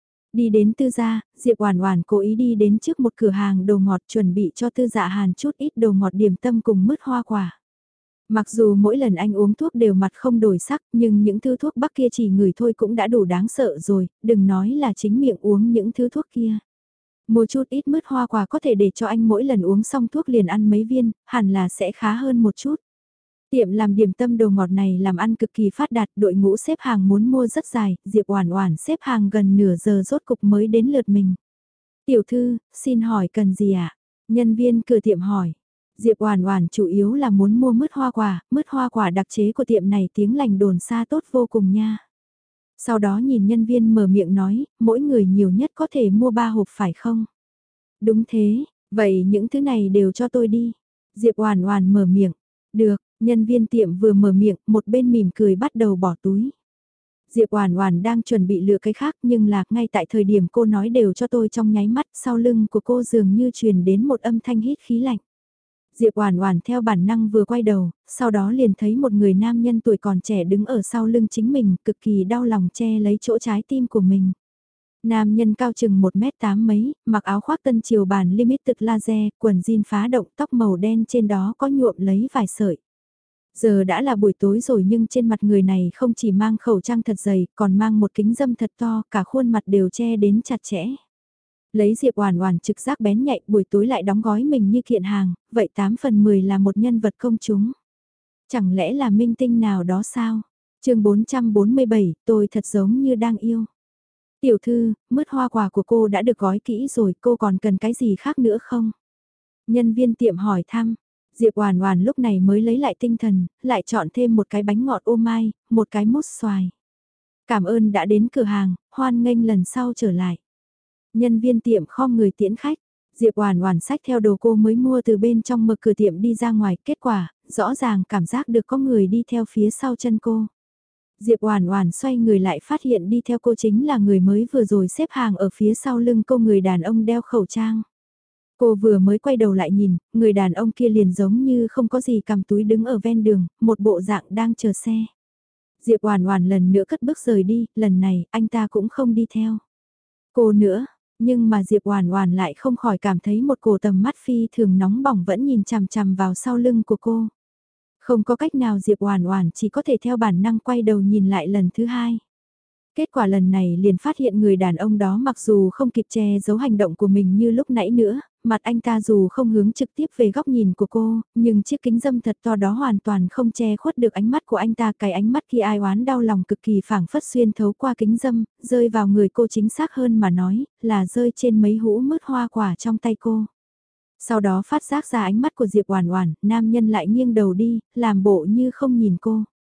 Đi đến Tư gia, Diệp Oản Oản cố ý đi đến trước một cửa hàng đồ ngọt chuẩn bị cho Tư Dạ Hàn chút ít đồ ngọt điểm tâm cùng mứt hoa quả. Mặc dù mỗi lần anh uống thuốc đều mặt không đổi sắc, nhưng những thứ thuốc bắc kia chỉ ngửi thôi cũng đã đủ đáng sợ rồi, đừng nói là chính miệng uống những thứ thuốc kia. Mua chút ít mứt hoa quả có thể để cho anh mỗi lần uống xong thuốc liền ăn mấy viên, hẳn là sẽ khá hơn một chút. Tiệm làm điểm tâm đồ ngọt này làm ăn cực kỳ phát đạt, đội ngũ xếp hàng muốn mua rất dài, Diệp Oản Oản xếp hàng gần nửa giờ rốt cục mới đến lượt mình. "Tiểu thư, xin hỏi cần gì ạ?" Nhân viên cửa tiệm hỏi. Diệp Oản Oản chủ yếu là muốn mua mứt hoa quả, mứt hoa quả đặc chế của tiệm này tiếng lành đồn xa tốt vô cùng nha. Sau đó nhìn nhân viên mở miệng nói, mỗi người nhiều nhất có thể mua ba hộp phải không? Đúng thế, vậy những thứ này đều cho tôi đi. Diệp Oản Oản mở miệng. Được, nhân viên tiệm vừa mở miệng, một bên mỉm cười bắt đầu bỏ túi. Diệp Oản Oản đang chuẩn bị lựa cái khác nhưng là ngay tại thời điểm cô nói đều cho tôi trong nháy mắt, sau lưng của cô dường như truyền đến một âm thanh hít khí lạnh. Diệp Oản Oản theo bản năng vừa quay đầu, sau đó liền thấy một người nam nhân tuổi còn trẻ đứng ở sau lưng chính mình, cực kỳ đau lòng che lấy chỗ trái tim của mình. Nam nhân cao chừng một mét tám mấy, mặc áo khoác tân triều bản limited laser, quần jean phá động, tóc màu đen trên đó có nhuộm lấy vài sợi. Giờ đã là buổi tối rồi nhưng trên mặt người này không chỉ mang khẩu trang thật dày, còn mang một kính dâm thật to, cả khuôn mặt đều che đến chặt chẽ. Lấy Diệp Oản Oản trực giác bén nhạy, buổi tối lại đóng gói mình như kiện hàng, vậy tám phần mười là một nhân vật công chúng. Chẳng lẽ là minh tinh nào đó sao? Chương bốn trăm bốn mươi bảy, tôi thật giống như đang yêu. Tiểu thư, mứt hoa quả của cô đã được gói kỹ rồi, cô còn cần cái gì khác nữa không? Nhân viên tiệm hỏi thăm. Diệp Oản Oản lúc này mới lấy lại tinh thần, lại chọn thêm một cái bánh ngọt ô mai, một cái mousse xoài. Cảm ơn đã đến cửa hàng, hoan nghênh lần sau trở lại. Nhân viên tiệm khom người tiễn khách. Diệp Oản Oản xách theo đồ cô mới mua từ bên trong mở cửa tiệm đi ra ngoài, kết quả, rõ ràng cảm giác được có người đi theo phía sau chân cô. Diệp Oản Oản xoay người lại phát hiện đi theo cô chính là người mới vừa rồi xếp hàng ở phía sau lưng cô, người đàn ông đeo khẩu trang. Cô vừa mới quay đầu lại nhìn, người đàn ông kia liền giống như không có gì cầm túi đứng ở ven đường, một bộ dạng đang chờ xe. Diệp Oản Oản lần nữa cất bước rời đi, lần này anh ta cũng không đi theo. Cô nữa, nhưng mà Diệp Oản Oản lại không khỏi cảm thấy một cổ tầm mắt phi thường nóng bỏng vẫn nhìn chằm chằm vào sau lưng của cô. Không có cách nào Diệp Oản Oản chỉ có thể theo bản năng quay đầu nhìn lại lần thứ hai. Kết quả lần này liền phát hiện người đàn ông đó mặc dù không kịp che giấu hành động của mình như lúc nãy nữa, mặt anh ta dù không hướng trực tiếp về góc nhìn của cô, nhưng chiếc kính dâm thật to đó hoàn toàn không che khuất được ánh mắt của anh ta. Cái ánh mắt kia ai oán đau lòng cực kỳ phảng phất xuyên thấu qua kính dâm, rơi vào người cô, chính xác hơn mà nói, là rơi trên mấy hũ mứt hoa quả trong tay cô. Sau đó phát giác ra ánh mắt của Diệp Oản Oản, nam nhân lại nghiêng đầu đi, làm bộ như không nhìn cô.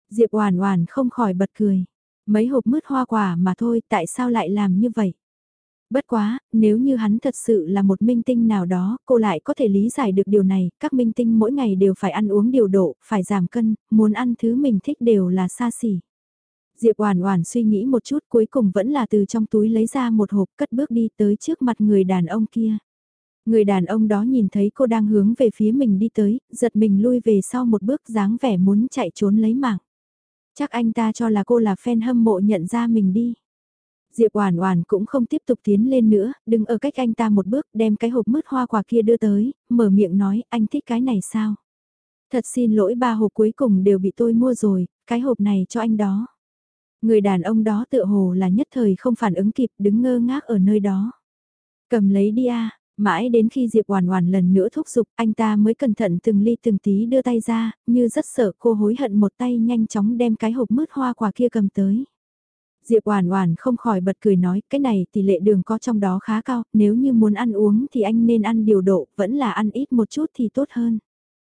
Diệp Oản Oản không khỏi bật cười. Mấy hộp mứt hoa quả mà thôi, tại sao lại làm như vậy? Bất quá, nếu như hắn thật sự là một minh tinh nào đó, cô lại có thể lý giải được điều này, các minh tinh mỗi ngày đều phải ăn uống điều độ, phải giảm cân, muốn ăn thứ mình thích đều là xa xỉ. Diệp Oản Oản suy nghĩ một chút cuối cùng vẫn là từ trong túi lấy ra một hộp cất bước đi tới trước mặt người đàn ông kia. Người đàn ông đó nhìn thấy cô đang hướng về phía mình đi tới, giật mình lui về sau một bước dáng vẻ muốn chạy trốn lấy mạng. Chắc anh ta cho là cô là fan hâm mộ nhận ra mình đi. Diệp Oản Oản cũng không tiếp tục tiến lên nữa, đứng ở cách anh ta một bước, đem cái hộp mứt hoa quả kia đưa tới, mở miệng nói, anh thích cái này sao? Thật xin lỗi ba hộp cuối cùng đều bị tôi mua rồi, cái hộp này cho anh đó. Người đàn ông đó tựa hồ là nhất thời không phản ứng kịp, đứng ngơ ngác ở nơi đó. Cầm lấy đi a. Mãi đến khi Diệp Oản Oản lần nữa thúc giục, anh ta mới cẩn thận từng ly từng tí đưa tay ra, như rất sợ cô hối hận một tay nhanh chóng đem cái hộp mứt hoa quả kia cầm tới. Diệp Oản Oản không khỏi bật cười nói, cái này tỷ lệ đường có trong đó khá cao, nếu như muốn ăn uống thì anh nên ăn điều độ, vẫn là ăn ít một chút thì tốt hơn.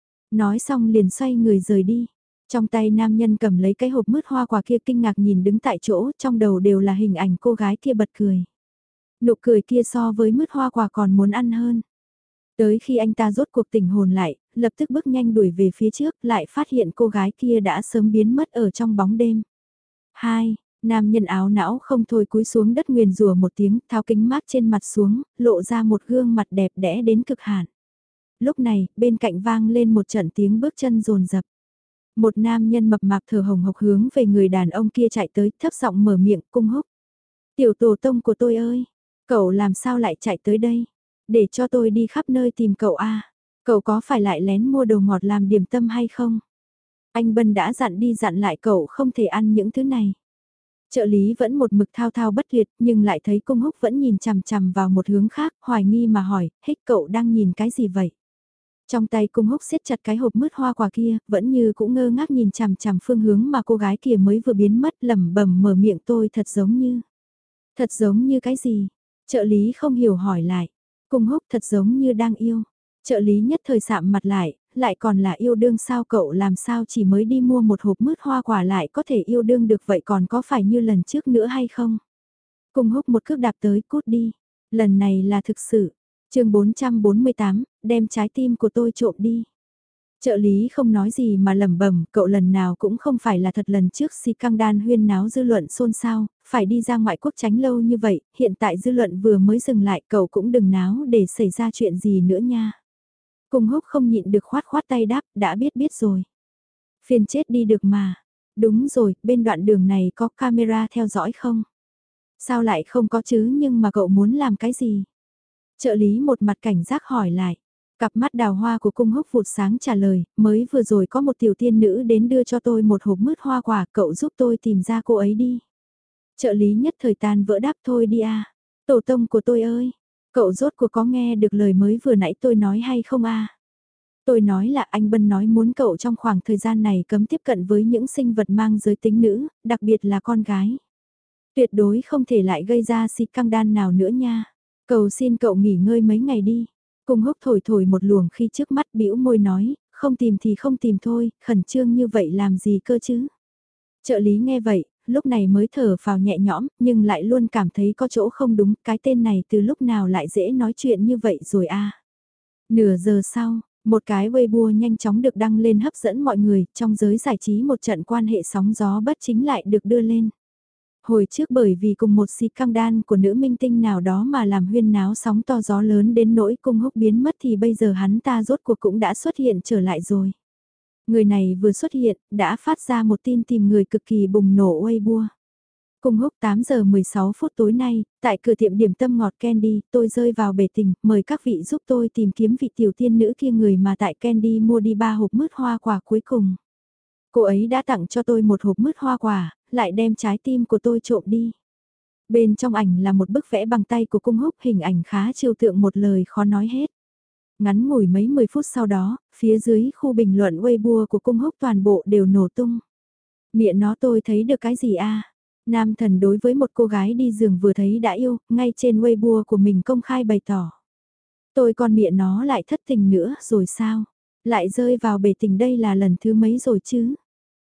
Nói xong liền xoay người rời đi. Trong tay nam nhân cầm lấy cái hộp mứt hoa quả kia kinh ngạc nhìn đứng tại chỗ, trong đầu đều là hình ảnh cô gái kia bật cười. Nụ cười kia so với mứt hoa quả còn muốn ăn hơn. Tới khi anh ta rốt cuộc tỉnh hồn lại, lập tức bước nhanh đuổi về phía trước, lại phát hiện cô gái kia đã sớm biến mất ở trong bóng đêm. Hai, nam nhân áo não không thôi cúi xuống đất nguyền rủa một tiếng, tháo kính mát trên mặt xuống, lộ ra một gương mặt đẹp đẽ đến cực hạn. Lúc này, bên cạnh vang lên một trận tiếng bước chân rồn rập. Một nam nhân mập mạp thở hồng hộc hướng về người đàn ông kia chạy tới, thấp giọng mở miệng, cung húc. Tiểu tổ tông của tôi ơi, cậu làm sao lại chạy tới đây? Để cho tôi đi khắp nơi tìm cậu a. Cậu có phải lại lén mua đồ ngọt làm điểm tâm hay không? Anh Bân đã dặn đi dặn lại cậu không thể ăn những thứ này. Trợ lý vẫn một mực thao thao bất tuyệt, nhưng lại thấy cung húc vẫn nhìn chằm chằm vào một hướng khác, hoài nghi mà hỏi, hích cậu đang nhìn cái gì vậy? Trong tay cung húc siết chặt cái hộp mứt hoa quả kia, vẫn như cũng ngơ ngác nhìn chằm chằm phương hướng mà cô gái kia mới vừa biến mất, lẩm bẩm mở miệng, tôi thật giống như. Thật giống như cái gì? Trợ lý không hiểu hỏi lại. Cung húc thật giống như đang yêu. Trợ lý nhất thời sạm mặt lại, lại còn là yêu đương sao, cậu làm sao chỉ mới đi mua một hộp mứt hoa quả lại có thể yêu đương được, vậy còn có phải như lần trước nữa hay không? Cung húc một cước đạp tới, cút đi. Lần này là thực sự. Chương bốn trăm bốn mươi tám, đem trái tim của tôi trộm đi. Trợ lý không nói gì mà lẩm bẩm, cậu lần nào cũng không phải là thật, lần trước si căng đan huyên náo dư luận xôn xao, phải đi ra ngoại quốc tránh lâu như vậy, hiện tại dư luận vừa mới dừng lại, cậu cũng đừng náo để xảy ra chuyện gì nữa nha. Cung húc không nhịn được khoát khoát tay đáp, đã biết biết rồi. Phiền chết đi được mà. Đúng rồi, bên đoạn đường này có camera theo dõi không? Sao lại không có chứ, nhưng mà cậu muốn làm cái gì? Trợ lý một mặt cảnh giác hỏi lại. Cặp mắt đào hoa của cung húc vụt sáng trả lời, mới vừa rồi có một tiểu tiên nữ đến đưa cho tôi một hộp mứt hoa quả, cậu giúp tôi tìm ra cô ấy đi. Trợ lý nhất thời tan vỡ đáp, thôi đi à. Tổ tông của tôi ơi, cậu rốt cuộc có nghe được lời mới vừa nãy tôi nói hay không à? Tôi nói là anh Bân nói muốn cậu trong khoảng thời gian này cấm tiếp cận với những sinh vật mang giới tính nữ, đặc biệt là con gái. Tuyệt đối không thể lại gây ra si căng đan nào nữa nha. Cầu xin cậu nghỉ ngơi mấy ngày đi. Cung húc thổi thổi một luồng khi trước mắt, bĩu môi nói, không tìm thì không tìm thôi, khẩn trương như vậy làm gì cơ chứ. Trợ lý nghe vậy, lúc này mới thở phào nhẹ nhõm, nhưng lại luôn cảm thấy có chỗ không đúng, cái tên này từ lúc nào lại dễ nói chuyện như vậy rồi a. Nửa giờ sau, một cái Weibo nhanh chóng được đăng lên hấp dẫn mọi người, trong giới giải trí một trận quan hệ sóng gió bất chính lại được đưa lên. Hồi trước bởi vì cùng một si căng đan của nữ minh tinh nào đó mà làm huyên náo sóng to gió lớn đến nỗi cung húc biến mất, thì bây giờ hắn ta rốt cuộc cũng đã xuất hiện trở lại rồi. Người này vừa xuất hiện, đã phát ra một tin tìm người cực kỳ bùng nổ Weibo. Cung húc tám giờ mười sáu phút tối nay, tại cửa tiệm điểm tâm ngọt Candy, tôi rơi vào bể tình, mời các vị giúp tôi tìm kiếm vị tiểu tiên nữ kia, người mà tại Candy mua đi ba hộp mứt hoa quả cuối cùng. Cô ấy đã tặng cho tôi một hộp mứt hoa quả, lại đem trái tim của tôi trộm đi. Bên trong ảnh là một bức vẽ bằng tay của cung húc, hình ảnh khá trừu tượng, một lời khó nói hết. Ngắn ngủi mấy mười phút sau đó, phía dưới khu bình luận Weibo của cung húc toàn bộ đều nổ tung. Mẹ nó, tôi thấy được cái gì a? Nam thần đối với một cô gái đi giường vừa thấy đã yêu, ngay trên Weibo của mình công khai bày tỏ. Tôi con mẹ nó lại thất tình nữa rồi sao? Lại rơi vào bể tình, đây là lần thứ mấy rồi chứ?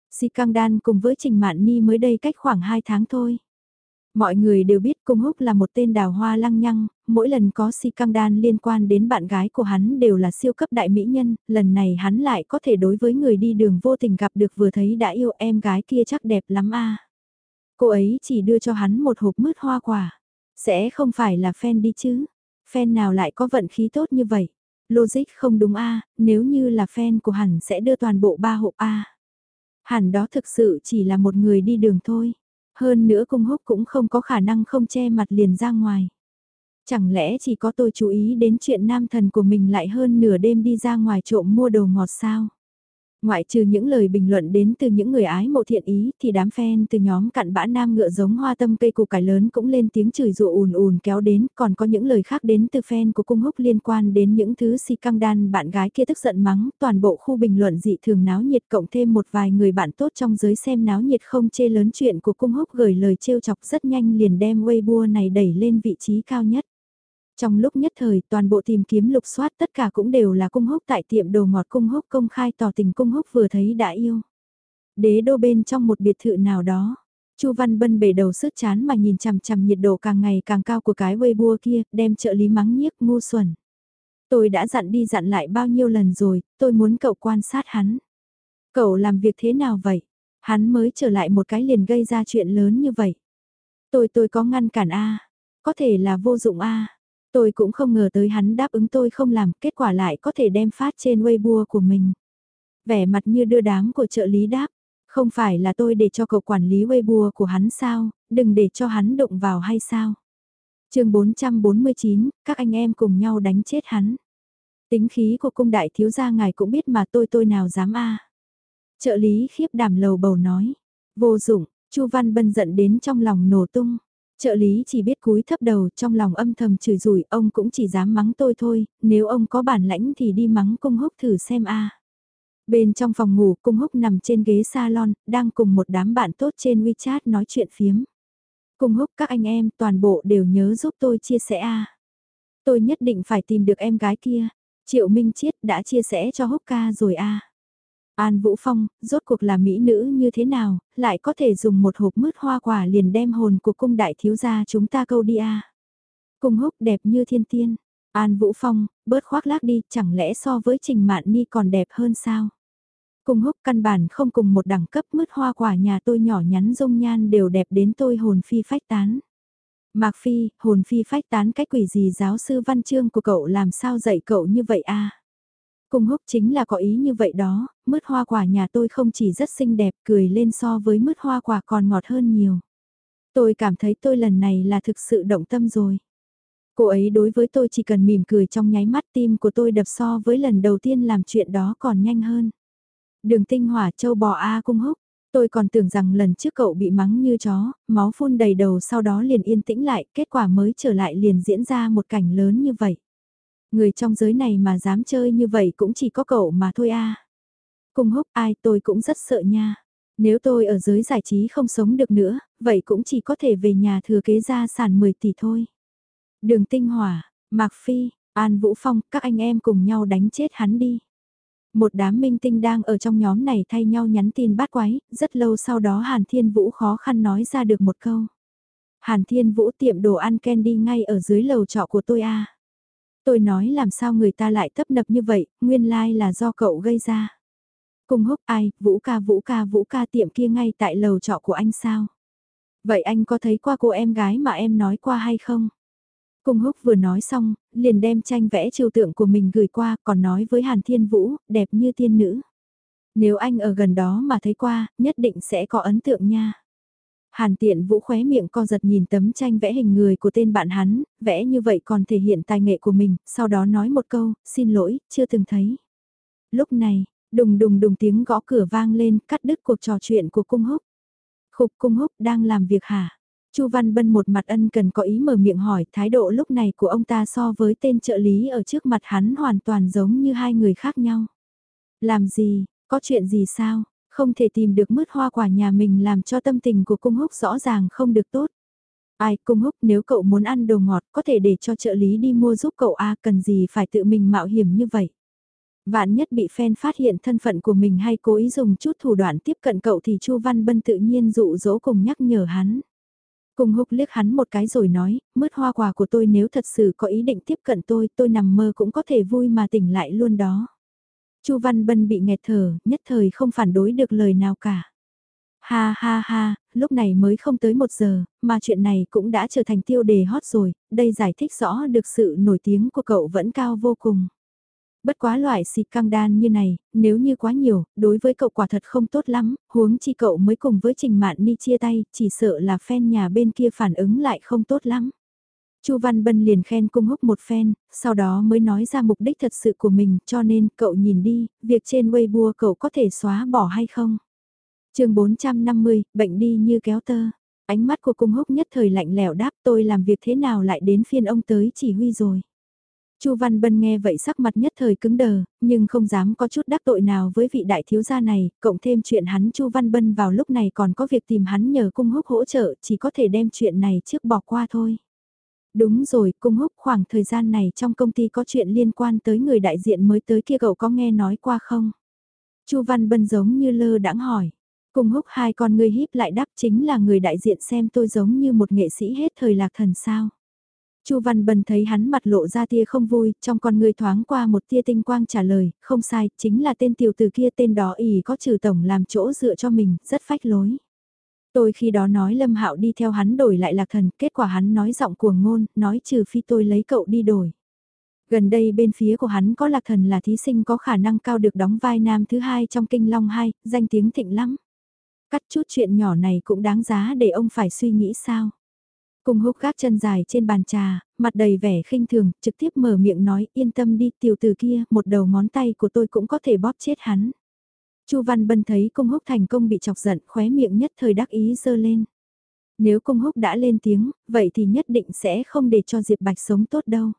Si Căng Đan cùng với Trình Mạn Ni mới đây cách khoảng hai tháng thôi. Mọi người đều biết Cung Húc là một tên đào hoa lăng nhăng, mỗi lần có Si Căng Đan liên quan đến bạn gái của hắn đều là siêu cấp đại mỹ nhân, lần này hắn lại có thể đối với người đi đường vô tình gặp được vừa thấy đã yêu em gái kia chắc đẹp lắm a. Cô ấy chỉ đưa cho hắn một hộp mứt hoa quả, sẽ không phải là fan đi chứ, fan nào lại có vận khí tốt như vậy, logic không đúng a, nếu như là fan của hẳn sẽ đưa toàn bộ ba hộp a. Hẳn đó thực sự chỉ là một người đi đường thôi. Hơn nữa Cung Húc cũng không có khả năng không che mặt liền ra ngoài. Chẳng lẽ chỉ có tôi chú ý đến chuyện nam thần của mình lại hơn nửa đêm đi ra ngoài trộm mua đồ ngọt sao? Ngoại trừ những lời bình luận đến từ những người ái mộ thiện ý thì đám fan từ nhóm cặn bã nam ngựa giống hoa tâm cây củ cải lớn cũng lên tiếng chửi rủa ùn ùn kéo đến, còn có những lời khác đến từ fan của Cung Húc liên quan đến những thứ Si Căng Đan bạn gái kia tức giận mắng, toàn bộ khu bình luận dị thường náo nhiệt cộng thêm một vài người bạn tốt trong giới xem náo nhiệt không chê lớn chuyện của Cung Húc gửi lời trêu chọc rất nhanh liền đem Weibo này đẩy lên vị trí cao nhất. Trong lúc nhất thời toàn bộ tìm kiếm lục soát tất cả cũng đều là Cung Húc tại tiệm đồ ngọt Cung Húc công khai tỏ tình Cung Húc vừa thấy đã yêu. Đế đô bên trong một biệt thự nào đó, Chu Văn Bân bể đầu sứt chán mà nhìn chằm chằm nhiệt độ càng ngày càng cao của cái Weibo kia, đem trợ lý mắng nhiếc ngu xuẩn. Tôi đã dặn đi dặn lại bao nhiêu lần rồi, tôi muốn cậu quan sát hắn. Cậu làm việc thế nào vậy? Hắn mới trở lại một cái liền gây ra chuyện lớn như vậy. Tôi tôi có ngăn cản a, có thể là vô dụng a. Tôi cũng không ngờ tới hắn đáp ứng tôi không làm, kết quả lại có thể đem phát trên Weibo của mình. Vẻ mặt như đưa đám của trợ lý đáp, không phải là tôi để cho cậu quản lý Weibo của hắn sao, đừng để cho hắn động vào hay sao. Chương bốn trăm bốn mươi chín, các anh em cùng nhau đánh chết hắn. Tính khí của cung đại thiếu gia ngài cũng biết mà tôi tôi nào dám a. Trợ lý khiếp đảm lầu bầu nói, vô dụng, Chu Văn Bân giận đến trong lòng nổ tung. Trợ lý chỉ biết cúi thấp đầu trong lòng âm thầm chửi rủi, ông cũng chỉ dám mắng tôi thôi, nếu ông có bản lãnh thì đi mắng Cung Húc thử xem a. Bên trong phòng ngủ, Cung Húc nằm trên ghế salon, đang cùng một đám bạn tốt trên WeChat nói chuyện phiếm. Cung Húc các anh em toàn bộ đều nhớ giúp tôi chia sẻ a. Tôi nhất định phải tìm được em gái kia. Triệu Minh Chiết đã chia sẻ cho Húc ca rồi a. An Vũ Phong, rốt cuộc là mỹ nữ như thế nào, lại có thể dùng một hộp mứt hoa quả liền đem hồn của cung đại thiếu gia chúng ta câu đi a. Cung Húc đẹp như thiên tiên. An Vũ Phong, bớt khoác lác đi, chẳng lẽ so với Trình Mạn Ni còn đẹp hơn sao? Cung Húc căn bản không cùng một đẳng cấp, mứt hoa quả nhà tôi nhỏ nhắn dung nhan đều đẹp đến tôi hồn phi phách tán. Mạc Phi, hồn phi phách tán cái quỷ gì giáo sư văn chương của cậu làm sao dạy cậu như vậy a? Cung Húc chính là có ý như vậy đó, mứt hoa quả nhà tôi không chỉ rất xinh đẹp, cười lên so với mứt hoa quả còn ngọt hơn nhiều. Tôi cảm thấy tôi lần này là thực sự động tâm rồi. Cô ấy đối với tôi chỉ cần mỉm cười trong nháy mắt, tim của tôi đập so với lần đầu tiên làm chuyện đó còn nhanh hơn. Đường Tinh Hỏa châu bò a Cung Húc, tôi còn tưởng rằng lần trước cậu bị mắng như chó, máu phun đầy đầu sau đó liền yên tĩnh lại, kết quả mới trở lại liền diễn ra một cảnh lớn như vậy. Người trong giới này mà dám chơi như vậy cũng chỉ có cậu mà thôi a. Cung Húc ai tôi cũng rất sợ nha. Nếu tôi ở giới giải trí không sống được nữa, vậy cũng chỉ có thể về nhà thừa kế gia sản mười tỷ thôi. Đường Tinh Hỏa, Mạc Phi, An Vũ Phong, các anh em cùng nhau đánh chết hắn đi. Một đám minh tinh đang ở trong nhóm này thay nhau nhắn tin bát quái, rất lâu sau đó Hàn Thiên Vũ khó khăn nói ra được một câu. Hàn Thiên Vũ tiệm đồ ăn candy ngay ở dưới lầu trọ của tôi a. Tôi nói làm sao người ta lại tấp nập như vậy, nguyên lai like là do cậu gây ra. Cung Húc ai, Vũ ca Vũ ca Vũ ca tiệm kia ngay tại lầu trọ của anh sao? Vậy anh có thấy qua cô em gái mà em nói qua hay không? Cung Húc vừa nói xong, liền đem tranh vẽ trừu tượng của mình gửi qua, còn nói với Hàn Thiên Vũ, đẹp như tiên nữ. Nếu anh ở gần đó mà thấy qua, nhất định sẽ có ấn tượng nha. Hàn Tiện Vũ khóe miệng co giật nhìn tấm tranh vẽ hình người của tên bạn hắn, vẽ như vậy còn thể hiện tài nghệ của mình, sau đó nói một câu, xin lỗi, chưa từng thấy. Lúc này, đùng đùng đùng tiếng gõ cửa vang lên, cắt đứt cuộc trò chuyện của Cung Húc. Khục Cung Húc đang làm việc hả? Chu Văn Bân một mặt ân cần có ý mở miệng hỏi, thái độ lúc này của ông ta so với tên trợ lý ở trước mặt hắn hoàn toàn giống như hai người khác nhau. Làm gì, có chuyện gì sao, không thể tìm được mứt hoa quả nhà mình làm cho tâm tình của Cung Húc rõ ràng không được tốt. Ai, Cung Húc nếu cậu muốn ăn đồ ngọt có thể để cho trợ lý đi mua giúp cậu a, cần gì phải tự mình mạo hiểm như vậy. Vạn nhất bị fan phát hiện thân phận của mình hay cố ý dùng chút thủ đoạn tiếp cận cậu thì Chu Văn Bân tự nhiên dụ dỗ cùng nhắc nhở hắn. Cung Húc liếc hắn một cái rồi nói, mứt hoa quả của tôi nếu thật sự có ý định tiếp cận tôi, tôi nằm mơ cũng có thể vui mà tỉnh lại luôn đó. Chu Văn Bân bị nghẹt thở, nhất thời không phản đối được lời nào cả. Ha ha ha, lúc này mới không tới một giờ, mà chuyện này cũng đã trở thành tiêu đề hot rồi, đây giải thích rõ được sự nổi tiếng của cậu vẫn cao vô cùng. Bất quá loại xịt căng đan như này, nếu như quá nhiều, đối với cậu quả thật không tốt lắm, huống chi cậu mới cùng với Trình Mạn Ni chia tay, chỉ sợ là fan nhà bên kia phản ứng lại không tốt lắm. Chu Văn Bân liền khen Cung Húc một phen, sau đó mới nói ra mục đích thật sự của mình, cho nên cậu nhìn đi, việc trên Weibo cậu có thể xóa bỏ hay không? Chương bốn trăm năm mươi, bệnh đi như kéo tơ. Ánh mắt của Cung Húc nhất thời lạnh lẽo đáp, tôi làm việc thế nào lại đến phiên ông tới chỉ huy rồi. Chu Văn Bân nghe vậy sắc mặt nhất thời cứng đờ, nhưng không dám có chút đắc tội nào với vị đại thiếu gia này, cộng thêm chuyện hắn Chu Văn Bân vào lúc này còn có việc tìm hắn nhờ Cung Húc hỗ trợ, chỉ có thể đem chuyện này trước bỏ qua thôi. Đúng rồi, Cung Húc, khoảng thời gian này trong công ty có chuyện liên quan tới người đại diện mới tới kia, cậu có nghe nói qua không? Chu Văn Bân giống như lơ đãng hỏi. Cung Húc hai con ngươi híp lại đáp, chính là người đại diện xem tôi giống như một nghệ sĩ hết thời lạc thần sao. Chu Văn Bân thấy hắn mặt lộ ra tia không vui, trong con ngươi thoáng qua một tia tinh quang trả lời, không sai, chính là tên tiểu tử kia, tên đó ỷ có trừ tổng làm chỗ dựa cho mình, rất phách lối. Tôi khi đó nói Lâm Hạo đi theo hắn đổi lại lạc thần, kết quả hắn nói giọng cuồng ngôn, nói trừ phi tôi lấy cậu đi đổi. Gần đây bên phía của hắn có lạc thần là thí sinh có khả năng cao được đóng vai nam thứ hai trong Kinh Long hai, danh tiếng thịnh lắm. Cắt chút chuyện nhỏ này cũng đáng giá để ông phải suy nghĩ sao. Cung Húc gác chân dài trên bàn trà, mặt đầy vẻ khinh thường, trực tiếp mở miệng nói, yên tâm đi, tiểu tử kia, một đầu ngón tay của tôi cũng có thể bóp chết hắn. Chu Văn Bân thấy Cung Húc thành công bị chọc giận, khóe miệng nhất thời đắc ý giơ lên. Nếu Cung Húc đã lên tiếng, vậy thì nhất định sẽ không để cho Diệp Bạch sống tốt đâu.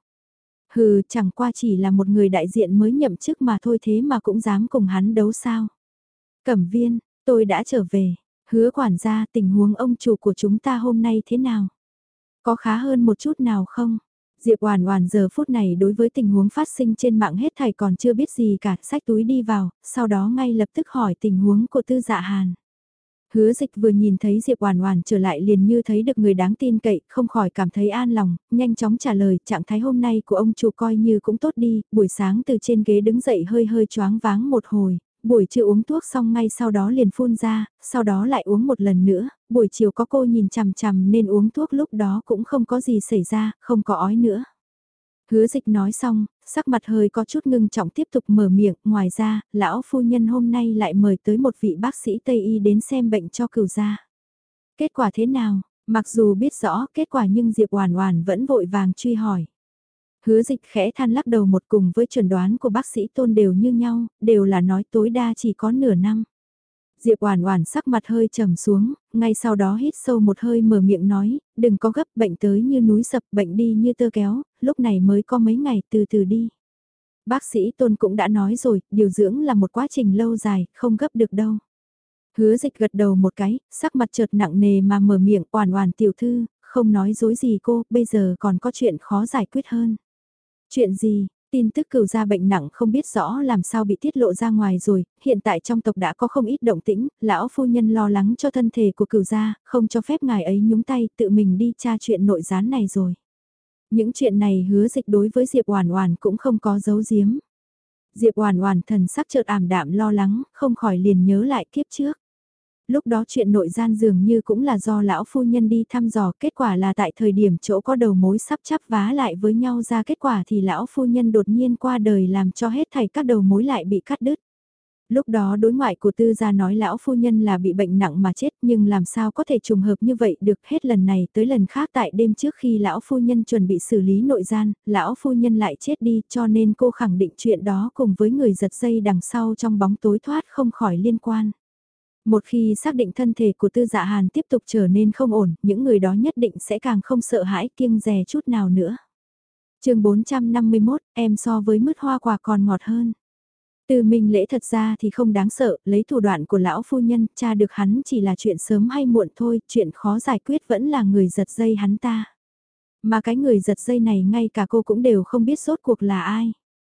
Hừ, chẳng qua chỉ là một người đại diện mới nhậm chức mà thôi, thế mà cũng dám cùng hắn đấu sao. Cẩm Viên, tôi đã trở về, Hứa quản gia, tình huống ông chủ của chúng ta hôm nay thế nào? Có khá hơn một chút nào không? Diệp Oản Oản giờ phút này đối với tình huống phát sinh trên mạng hết thảy còn chưa biết gì cả, xách túi đi vào, sau đó ngay lập tức hỏi tình huống của Tư Dạ Hàn. Hứa Dịch vừa nhìn thấy Diệp Oản Oản trở lại liền như thấy được người đáng tin cậy, không khỏi cảm thấy an lòng, nhanh chóng trả lời, trạng thái hôm nay của ông chủ coi như cũng tốt đi, buổi sáng từ trên ghế đứng dậy hơi hơi choáng váng một hồi, buổi trưa uống thuốc xong ngay sau đó liền phun ra, sau đó lại uống một lần nữa, buổi chiều có cô nhìn chằm chằm nên uống thuốc lúc đó cũng không có gì xảy ra, không có ói nữa. Hứa Dịch nói xong, sắc mặt hơi có chút ngưng trọng tiếp tục mở miệng, ngoài ra, lão phu nhân hôm nay lại mời tới một vị bác sĩ Tây y đến xem bệnh cho Cửu gia. Kết quả thế nào? Mặc dù biết rõ kết quả nhưng Diệp Oản Oản vẫn vội vàng truy hỏi. Hứa Dịch khẽ than lắc đầu, một cùng với chuẩn đoán của bác sĩ Tôn đều như nhau, đều là nói tối đa chỉ có nửa năm. Diệp Oản Oản sắc mặt hơi trầm xuống, ngay sau đó hít sâu một hơi mở miệng nói, đừng có gấp, bệnh tới như núi sập, bệnh đi như tơ kéo, lúc này mới có mấy ngày, từ từ đi. Bác sĩ Tôn cũng đã nói rồi, điều dưỡng là một quá trình lâu dài, không gấp được đâu. Hứa Dịch gật đầu một cái, sắc mặt chợt nặng nề mà mở miệng, Oản Oản tiểu thư, không nói dối gì cô, bây giờ còn có chuyện khó giải quyết hơn. Chuyện gì? Tin tức Cửu gia bệnh nặng không biết rõ làm sao bị tiết lộ ra ngoài rồi, hiện tại trong tộc đã có không ít động tĩnh, lão phu nhân lo lắng cho thân thể của Cửu gia, không cho phép ngài ấy nhúng tay, tự mình đi tra chuyện nội gián này rồi. Những chuyện này Hứa Dịch đối với Diệp Oản Oản cũng không có giấu giếm. Diệp Oản Oản thần sắc chợt ảm đạm lo lắng, không khỏi liền nhớ lại kiếp trước. Lúc đó chuyện nội gian dường như cũng là do lão phu nhân đi thăm dò, kết quả là tại thời điểm chỗ có đầu mối sắp chắp vá lại với nhau ra kết quả thì lão phu nhân đột nhiên qua đời làm cho hết thảy các đầu mối lại bị cắt đứt. Lúc đó đối ngoại của Tư gia nói lão phu nhân là bị bệnh nặng mà chết, nhưng làm sao có thể trùng hợp như vậy được, hết lần này tới lần khác tại đêm trước khi lão phu nhân chuẩn bị xử lý nội gian, lão phu nhân lại chết đi, cho nên cô khẳng định chuyện đó cùng với người giật dây đằng sau trong bóng tối thoát không khỏi liên quan. Một khi xác định thân thể của Tư Dạ Hàn tiếp tục trở nên không ổn, những người đó nhất định sẽ càng không sợ hãi kiêng dè chút nào nữa. Chương bốn trăm năm mươi mốt, em so với mứt hoa quả còn ngọt hơn. Từ Minh Lễ thật ra thì không đáng sợ, lấy thủ đoạn của lão phu nhân, tra được hắn chỉ là chuyện sớm hay muộn thôi, chuyện khó giải quyết vẫn là người giật dây hắn ta. Mà cái người giật dây này ngay cả cô cũng đều không biết rốt cuộc là ai.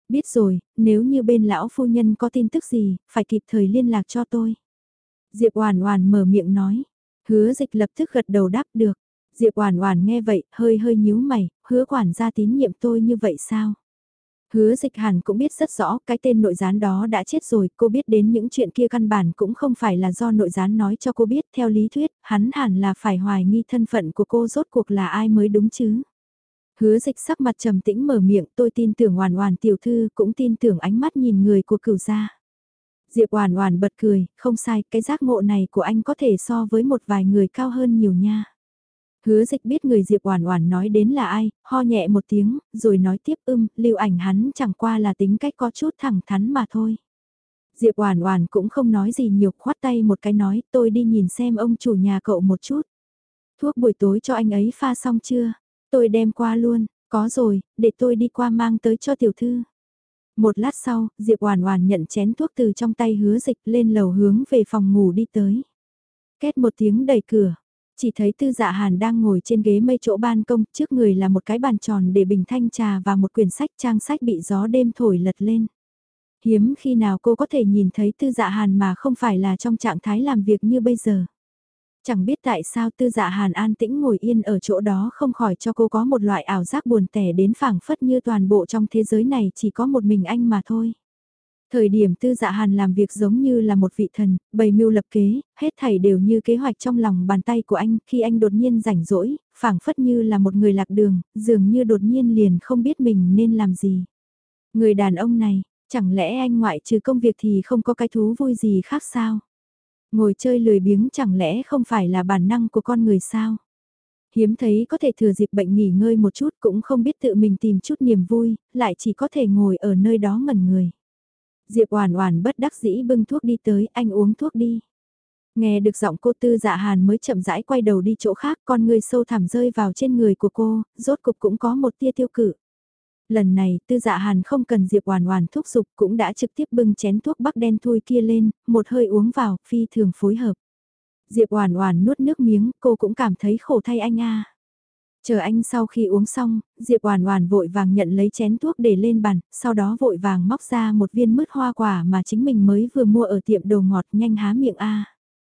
Biết rồi, nếu như bên lão phu nhân có tin tức gì, phải kịp thời liên lạc cho tôi. Diệp Oản Oản mở miệng nói. Hứa Dịch lập tức gật đầu đáp được. Diệp Oản Oản nghe vậy, hơi hơi nhíu mày, hứa quản gia tín nhiệm tôi như vậy sao? Hứa Dịch hẳn cũng biết rất rõ cái tên nội gián đó đã chết rồi, cô biết đến những chuyện kia căn bản cũng không phải là do nội gián nói cho cô biết, theo lý thuyết, hắn hẳn là phải hoài nghi thân phận của cô rốt cuộc là ai mới đúng chứ. Hứa Dịch sắc mặt trầm tĩnh mở miệng, tôi tin tưởng Oản Oản tiểu thư, cũng tin tưởng ánh mắt nhìn người của Cửu gia. Diệp Oản Oản bật cười, không sai, cái giác ngộ này của anh có thể so với một vài người cao hơn nhiều nha. Hứa Dịch biết người Diệp Oản Oản nói đến là ai, ho nhẹ một tiếng, rồi nói tiếp ưm, Lưu Ảnh hắn chẳng qua là tính cách có chút thẳng thắn mà thôi. Diệp Oản Oản cũng không nói gì nhiều, khoát tay một cái nói, tôi đi nhìn xem ông chủ nhà cậu một chút. Thuốc buổi tối cho anh ấy pha xong chưa? Tôi đem qua luôn, có rồi, để tôi đi qua mang tới cho tiểu thư. Một lát sau, Diệp Oản Oản nhận chén thuốc từ trong tay Hứa Dịch lên lầu hướng về phòng ngủ đi tới. Két một tiếng đẩy cửa, chỉ thấy Tư Dạ Hàn đang ngồi trên ghế mây chỗ ban công, trước người là một cái bàn tròn để bình thanh trà và một quyển sách, trang sách bị gió đêm thổi lật lên. Hiếm khi nào cô có thể nhìn thấy Tư Dạ Hàn mà không phải là trong trạng thái làm việc như bây giờ. Chẳng biết tại sao Tư Dạ Hàn an tĩnh ngồi yên ở chỗ đó không khỏi cho cô có một loại ảo giác buồn tẻ đến phảng phất như toàn bộ trong thế giới này chỉ có một mình anh mà thôi. Thời điểm Tư Dạ Hàn làm việc giống như là một vị thần, bày mưu lập kế, hết thảy đều như kế hoạch trong lòng bàn tay của anh, khi anh đột nhiên rảnh rỗi, phảng phất như là một người lạc đường, dường như đột nhiên liền không biết mình nên làm gì. Người đàn ông này, chẳng lẽ anh ngoại trừ công việc thì không có cái thú vui gì khác sao? Ngồi chơi lười biếng chẳng lẽ không phải là bản năng của con người sao? Hiếm thấy có thể thừa dịp bệnh nghỉ ngơi một chút cũng không biết tự mình tìm chút niềm vui, lại chỉ có thể ngồi ở nơi đó ngẩn người. Diệp Oản Oản bất đắc dĩ bưng thuốc đi tới, anh uống thuốc đi. Nghe được giọng cô Tư Dạ Hàn mới chậm rãi quay đầu đi chỗ khác, con người sâu thẳm rơi vào trên người của cô, rốt cục cũng có một tia tiêu cự. Lần này, Tư Dạ Hàn không cần Diệp Oản Oản thúc giục cũng đã trực tiếp bưng chén thuốc bắc đen thui kia lên, một hơi uống vào, phi thường phối hợp. Diệp Oản Oản nuốt nước miếng, cô cũng cảm thấy khổ thay anh a. Chờ anh sau khi uống xong, Diệp Oản Oản vội vàng nhận lấy chén thuốc để lên bàn, sau đó vội vàng móc ra một viên mứt hoa quả mà chính mình mới vừa mua ở tiệm đồ ngọt, nhanh há miệng a.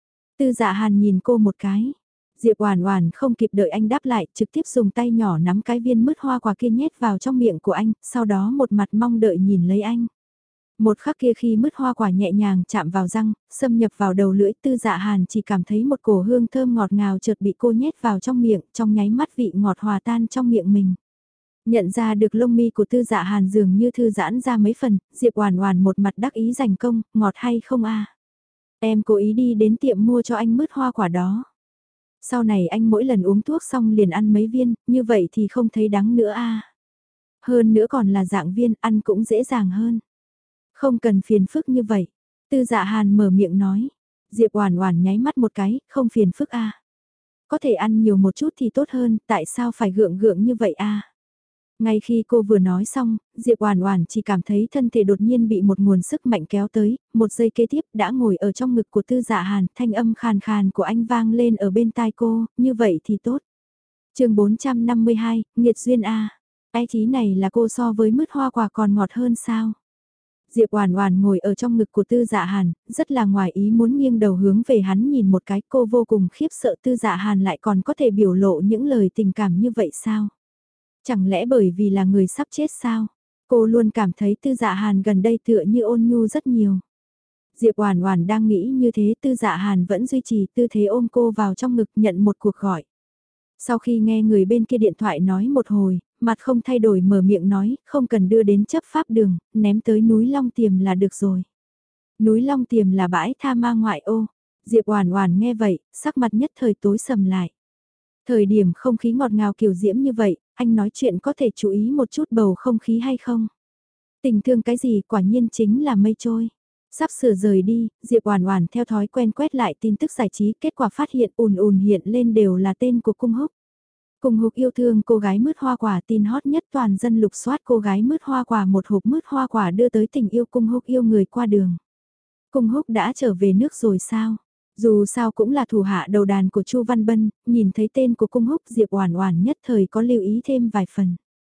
Tư Dạ Hàn nhìn cô một cái. Diệp Oản Oản không kịp đợi anh đáp lại, trực tiếp dùng tay nhỏ nắm cái viên mứt hoa quả kia nhét vào trong miệng của anh, sau đó một mặt mong đợi nhìn lấy anh. Một khắc kia khi mứt hoa quả nhẹ nhàng chạm vào răng, xâm nhập vào đầu lưỡi, Tư Dạ Hàn chỉ cảm thấy một cổ hương thơm ngọt ngào chợt bị cô nhét vào trong miệng, trong nháy mắt vị ngọt hòa tan trong miệng mình. Nhận ra được lông mi của Tư Dạ Hàn dường như thư giãn ra mấy phần, Diệp Oản Oản một mặt đắc ý giành công, ngọt hay không a? Em cố ý đi đến tiệm mua cho anh mứt hoa quả đó. Sau này anh mỗi lần uống thuốc xong liền ăn mấy viên, như vậy thì không thấy đắng nữa a. Hơn nữa còn là dạng viên, ăn cũng dễ dàng hơn. Không cần phiền phức như vậy. Tư Dạ Hàn mở miệng nói. Diệp Oản Oản nháy mắt một cái, không phiền phức a. Có thể ăn nhiều một chút thì tốt hơn, tại sao phải gượng gượng như vậy a? Ngay khi cô vừa nói xong, Diệp Oản Oản chỉ cảm thấy thân thể đột nhiên bị một nguồn sức mạnh kéo tới, một giây kế tiếp đã ngồi ở trong ngực của Tư Dạ Hàn, thanh âm khàn khàn của anh vang lên ở bên tai cô, như vậy thì tốt. Chương bốn trăm năm mươi hai, nghiệt duyên a. Ai chí này là cô so với mứt hoa quả còn ngọt hơn sao? Diệp Oản Oản ngồi ở trong ngực của Tư Dạ Hàn, rất là ngoài ý muốn nghiêng đầu hướng về hắn nhìn một cái, cô vô cùng khiếp sợ Tư Dạ Hàn lại còn có thể biểu lộ những lời tình cảm như vậy sao? Chẳng lẽ bởi vì là người sắp chết sao? Cô luôn cảm thấy Tư Dạ Hàn gần đây tựa như ôn nhu rất nhiều. Diệp Oản Oản đang nghĩ như thế, Tư Dạ Hàn vẫn duy trì tư thế ôm cô vào trong ngực nhận một cuộc gọi. Sau khi nghe người bên kia điện thoại nói một hồi, mặt không thay đổi mở miệng nói, không cần đưa đến chấp pháp đường, ném tới núi Long Tiềm là được rồi. Núi Long Tiềm là bãi tha ma ngoại ô. Diệp Oản Oản nghe vậy, sắc mặt nhất thời tối sầm lại. Thời điểm không khí ngọt ngào kiều diễm như vậy, anh nói chuyện có thể chú ý một chút bầu không khí hay không? Tình thương cái gì quả nhiên chính là mây trôi. Sắp sửa rời đi, Diệp Oản Oản theo thói quen quét lại tin tức giải trí, kết quả phát hiện ùn ùn hiện lên đều là tên của Cung Húc. Cung Húc yêu thương cô gái mứt hoa quả, tin hot nhất toàn dân lục soát cô gái mứt hoa quả, một hộp mứt hoa quả đưa tới tình yêu Cung Húc yêu người qua đường. Cung Húc đã trở về nước rồi sao? Dù sao cũng là thủ hạ đầu đàn của Chu Văn Bân, nhìn thấy tên của Cung Húc, Diệp Oản Oản nhất thời có lưu ý thêm vài phần.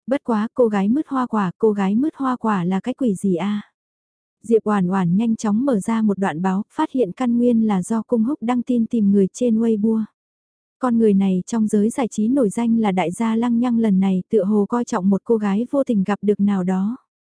Bất quá, cô gái mứt hoa quả, cô gái mứt hoa quả là cái quỷ gì a? Diệp Oản Oản nhanh chóng mở ra một đoạn báo, phát hiện căn nguyên là do Cung Húc đăng tin tìm người trên Weibo. Con người này trong giới giải trí nổi danh là đại gia lăng nhăng, lần này tựa hồ coi trọng một cô gái vô tình gặp được nào đó.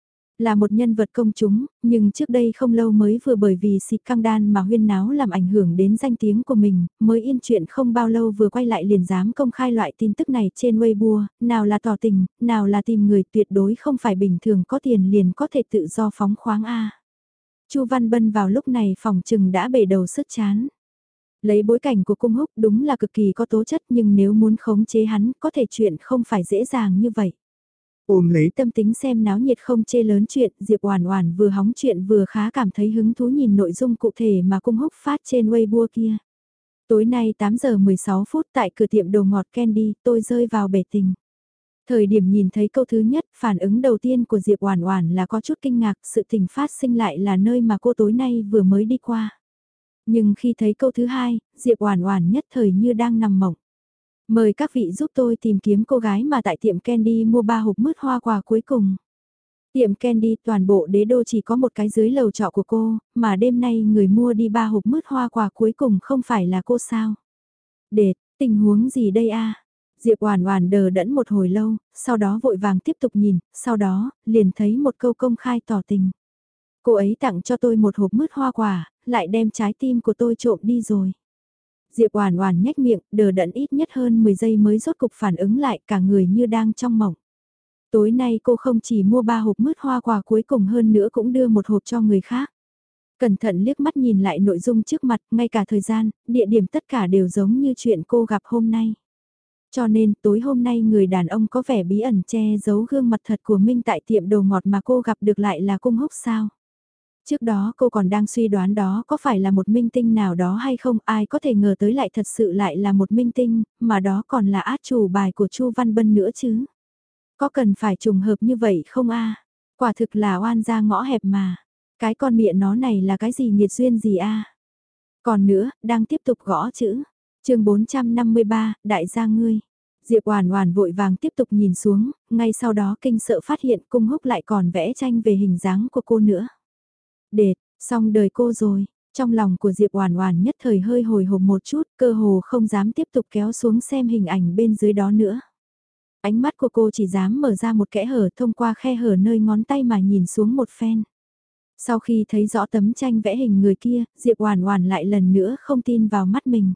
Là một nhân vật công chúng, nhưng trước đây không lâu mới vừa bởi vì xịt căng đan mà huyên náo làm ảnh hưởng đến danh tiếng của mình, mới yên chuyện không bao lâu vừa quay lại liền dám công khai loại tin tức này trên Weibo, nào là tỏ tình, nào là tìm người, tuyệt đối không phải bình thường có tiền liền có thể tự do phóng khoáng a. Chu Văn Bân vào lúc này phòng trừng đã bể đầu sứt chán. Lấy bối cảnh của Cung Húc đúng là cực kỳ có tố chất, nhưng nếu muốn khống chế hắn có thể chuyện không phải dễ dàng như vậy. Ôm lấy tâm tính xem náo nhiệt không chê lớn chuyện, Diệp Oản Oản vừa hóng chuyện vừa khá cảm thấy hứng thú nhìn nội dung cụ thể mà Cung Húc phát trên Weibo kia. Tối nay tám giờ mười sáu phút tại cửa tiệm đồ ngọt Candy, tôi rơi vào bể tình. Thời điểm nhìn thấy câu thứ nhất, phản ứng đầu tiên của Diệp Oản Oản là có chút kinh ngạc, sự tình phát sinh lại là nơi mà cô tối nay vừa mới đi qua. Nhưng khi thấy câu thứ hai, Diệp Oản Oản nhất thời như đang nằm mộng. Mời các vị giúp tôi tìm kiếm cô gái mà tại tiệm Candy mua ba hộp mứt hoa quả cuối cùng. Tiệm Candy toàn bộ đế đô chỉ có một cái dưới lầu trọ của cô, mà đêm nay người mua đi ba hộp mứt hoa quả cuối cùng không phải là cô sao? Để, tình huống gì đây a? Diệp Oản Oản đờ đẫn một hồi lâu, sau đó vội vàng tiếp tục nhìn, sau đó, liền thấy một câu công khai tỏ tình. Cô ấy tặng cho tôi một hộp mứt hoa quả, lại đem trái tim của tôi trộm đi rồi. Diệp Oản Oản nhếch miệng, đờ đẫn ít nhất hơn mười giây mới rốt cục phản ứng lại, cả người như đang trong mộng. Tối nay cô không chỉ mua ba hộp mứt hoa quả cuối cùng hơn nữa cũng đưa một hộp cho người khác. Cẩn thận liếc mắt nhìn lại nội dung trước mặt, ngay cả thời gian, địa điểm tất cả đều giống như chuyện cô gặp hôm nay. Cho nên tối hôm nay người đàn ông có vẻ bí ẩn che giấu gương mặt thật của Minh tại tiệm đồ ngọt mà cô gặp được lại là Cung Húc sao? Trước đó cô còn đang suy đoán đó có phải là một minh tinh nào đó hay không, ai có thể ngờ tới lại thật sự lại là một minh tinh, mà đó còn là át chủ bài của Chu Văn Bân nữa chứ. Có cần phải trùng hợp như vậy không a? Quả thực là oan gia ngõ hẹp mà. Cái con miệng nó này là cái gì nghiệt duyên gì a? Còn nữa, đang tiếp tục gõ chữ. Chương bốn trăm năm mươi ba, đại gia ngươi. Diệp Oản Oản vội vàng tiếp tục nhìn xuống, ngay sau đó kinh sợ phát hiện Cung Húc lại còn vẽ tranh về hình dáng của cô nữa. Đệt, xong đời cô rồi. Trong lòng của Diệp Oản Oản nhất thời hơi hồi hộp một chút, cơ hồ không dám tiếp tục kéo xuống xem hình ảnh bên dưới đó nữa. Ánh mắt của cô chỉ dám mở ra một kẽ hở thông qua khe hở nơi ngón tay mà nhìn xuống một phen. Sau khi thấy rõ tấm tranh vẽ hình người kia, Diệp Oản Oản lại lần nữa không tin vào mắt mình.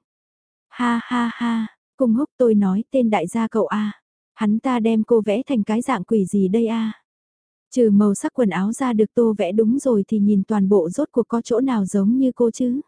Ha ha ha, Cung Húc, tôi nói tên đại gia cậu a. Hắn ta đem cô vẽ thành cái dạng quỷ gì đây a? Trừ màu sắc quần áo ra được tô vẽ đúng rồi thì nhìn toàn bộ rốt cuộc có chỗ nào giống như cô chứ.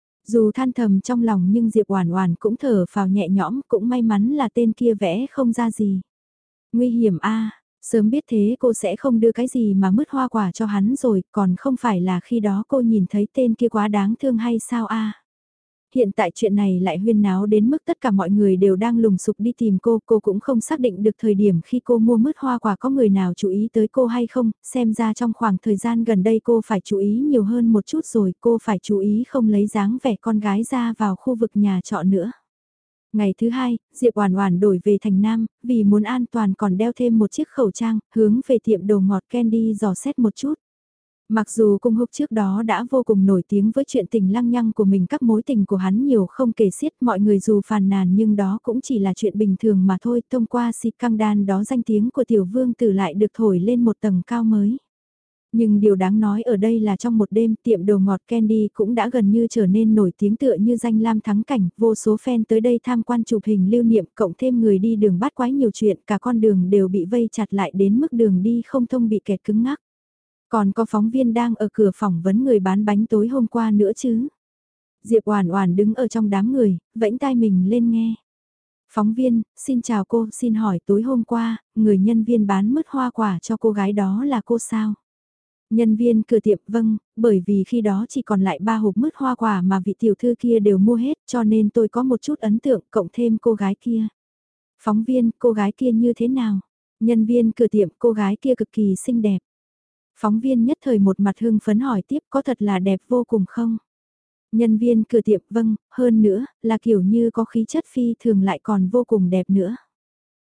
Dù than thầm trong lòng nhưng Diệp Oản Oản cũng thở phào nhẹ nhõm, cũng may mắn là tên kia vẽ không ra gì. Nguy hiểm a, sớm biết thế cô sẽ không đưa cái gì mà mứt hoa quả cho hắn rồi, còn không phải là khi đó cô nhìn thấy tên kia quá đáng thương hay sao a? Hiện tại chuyện này lại huyên náo đến mức tất cả mọi người đều đang lùng sục đi tìm cô, cô cũng không xác định được thời điểm khi cô mua mứt hoa quả có người nào chú ý tới cô hay không, xem ra trong khoảng thời gian gần đây cô phải chú ý nhiều hơn một chút rồi, cô phải chú ý không lấy dáng vẻ con gái ra vào khu vực nhà trọ nữa. Ngày thứ hai, Diệp Oản Oản đổi về thành Nam, vì muốn an toàn còn đeo thêm một chiếc khẩu trang, hướng về tiệm đồ ngọt Candy dò xét một chút. Mặc dù Cung Húc trước đó đã vô cùng nổi tiếng với chuyện tình lăng nhăng của mình, các mối tình của hắn nhiều không kể xiết, mọi người dù phàn nàn nhưng đó cũng chỉ là chuyện bình thường mà thôi, thông qua xịt căng đan đó danh tiếng của tiểu vương tử lại được thổi lên một tầng cao mới. Nhưng điều đáng nói ở đây là trong một đêm tiệm đồ ngọt Candy cũng đã gần như trở nên nổi tiếng tựa như danh lam thắng cảnh, vô số fan tới đây tham quan chụp hình lưu niệm, cộng thêm người đi đường bắt quái nhiều chuyện, cả con đường đều bị vây chặt lại đến mức đường đi không thông bị kẹt cứng ngắc. Còn có phóng viên đang ở cửa phỏng vấn người bán bánh tối hôm qua nữa chứ. Diệp Oản Oản đứng ở trong đám người, vẫy tai mình lên nghe. Phóng viên, xin chào cô, xin hỏi tối hôm qua, người nhân viên bán mứt hoa quả cho cô gái đó là cô sao? Nhân viên cửa tiệm, vâng, bởi vì khi đó chỉ còn lại ba hộp mứt hoa quả mà vị tiểu thư kia đều mua hết cho nên tôi có một chút ấn tượng cộng thêm cô gái kia. Phóng viên, cô gái kia như thế nào? Nhân viên cửa tiệm, cô gái kia cực kỳ xinh đẹp. Phóng viên nhất thời một mặt hưng phấn hỏi tiếp có thật là đẹp vô cùng không? Nhân viên cửa tiệm, vâng, hơn nữa, là kiểu như có khí chất phi thường lại còn vô cùng đẹp nữa.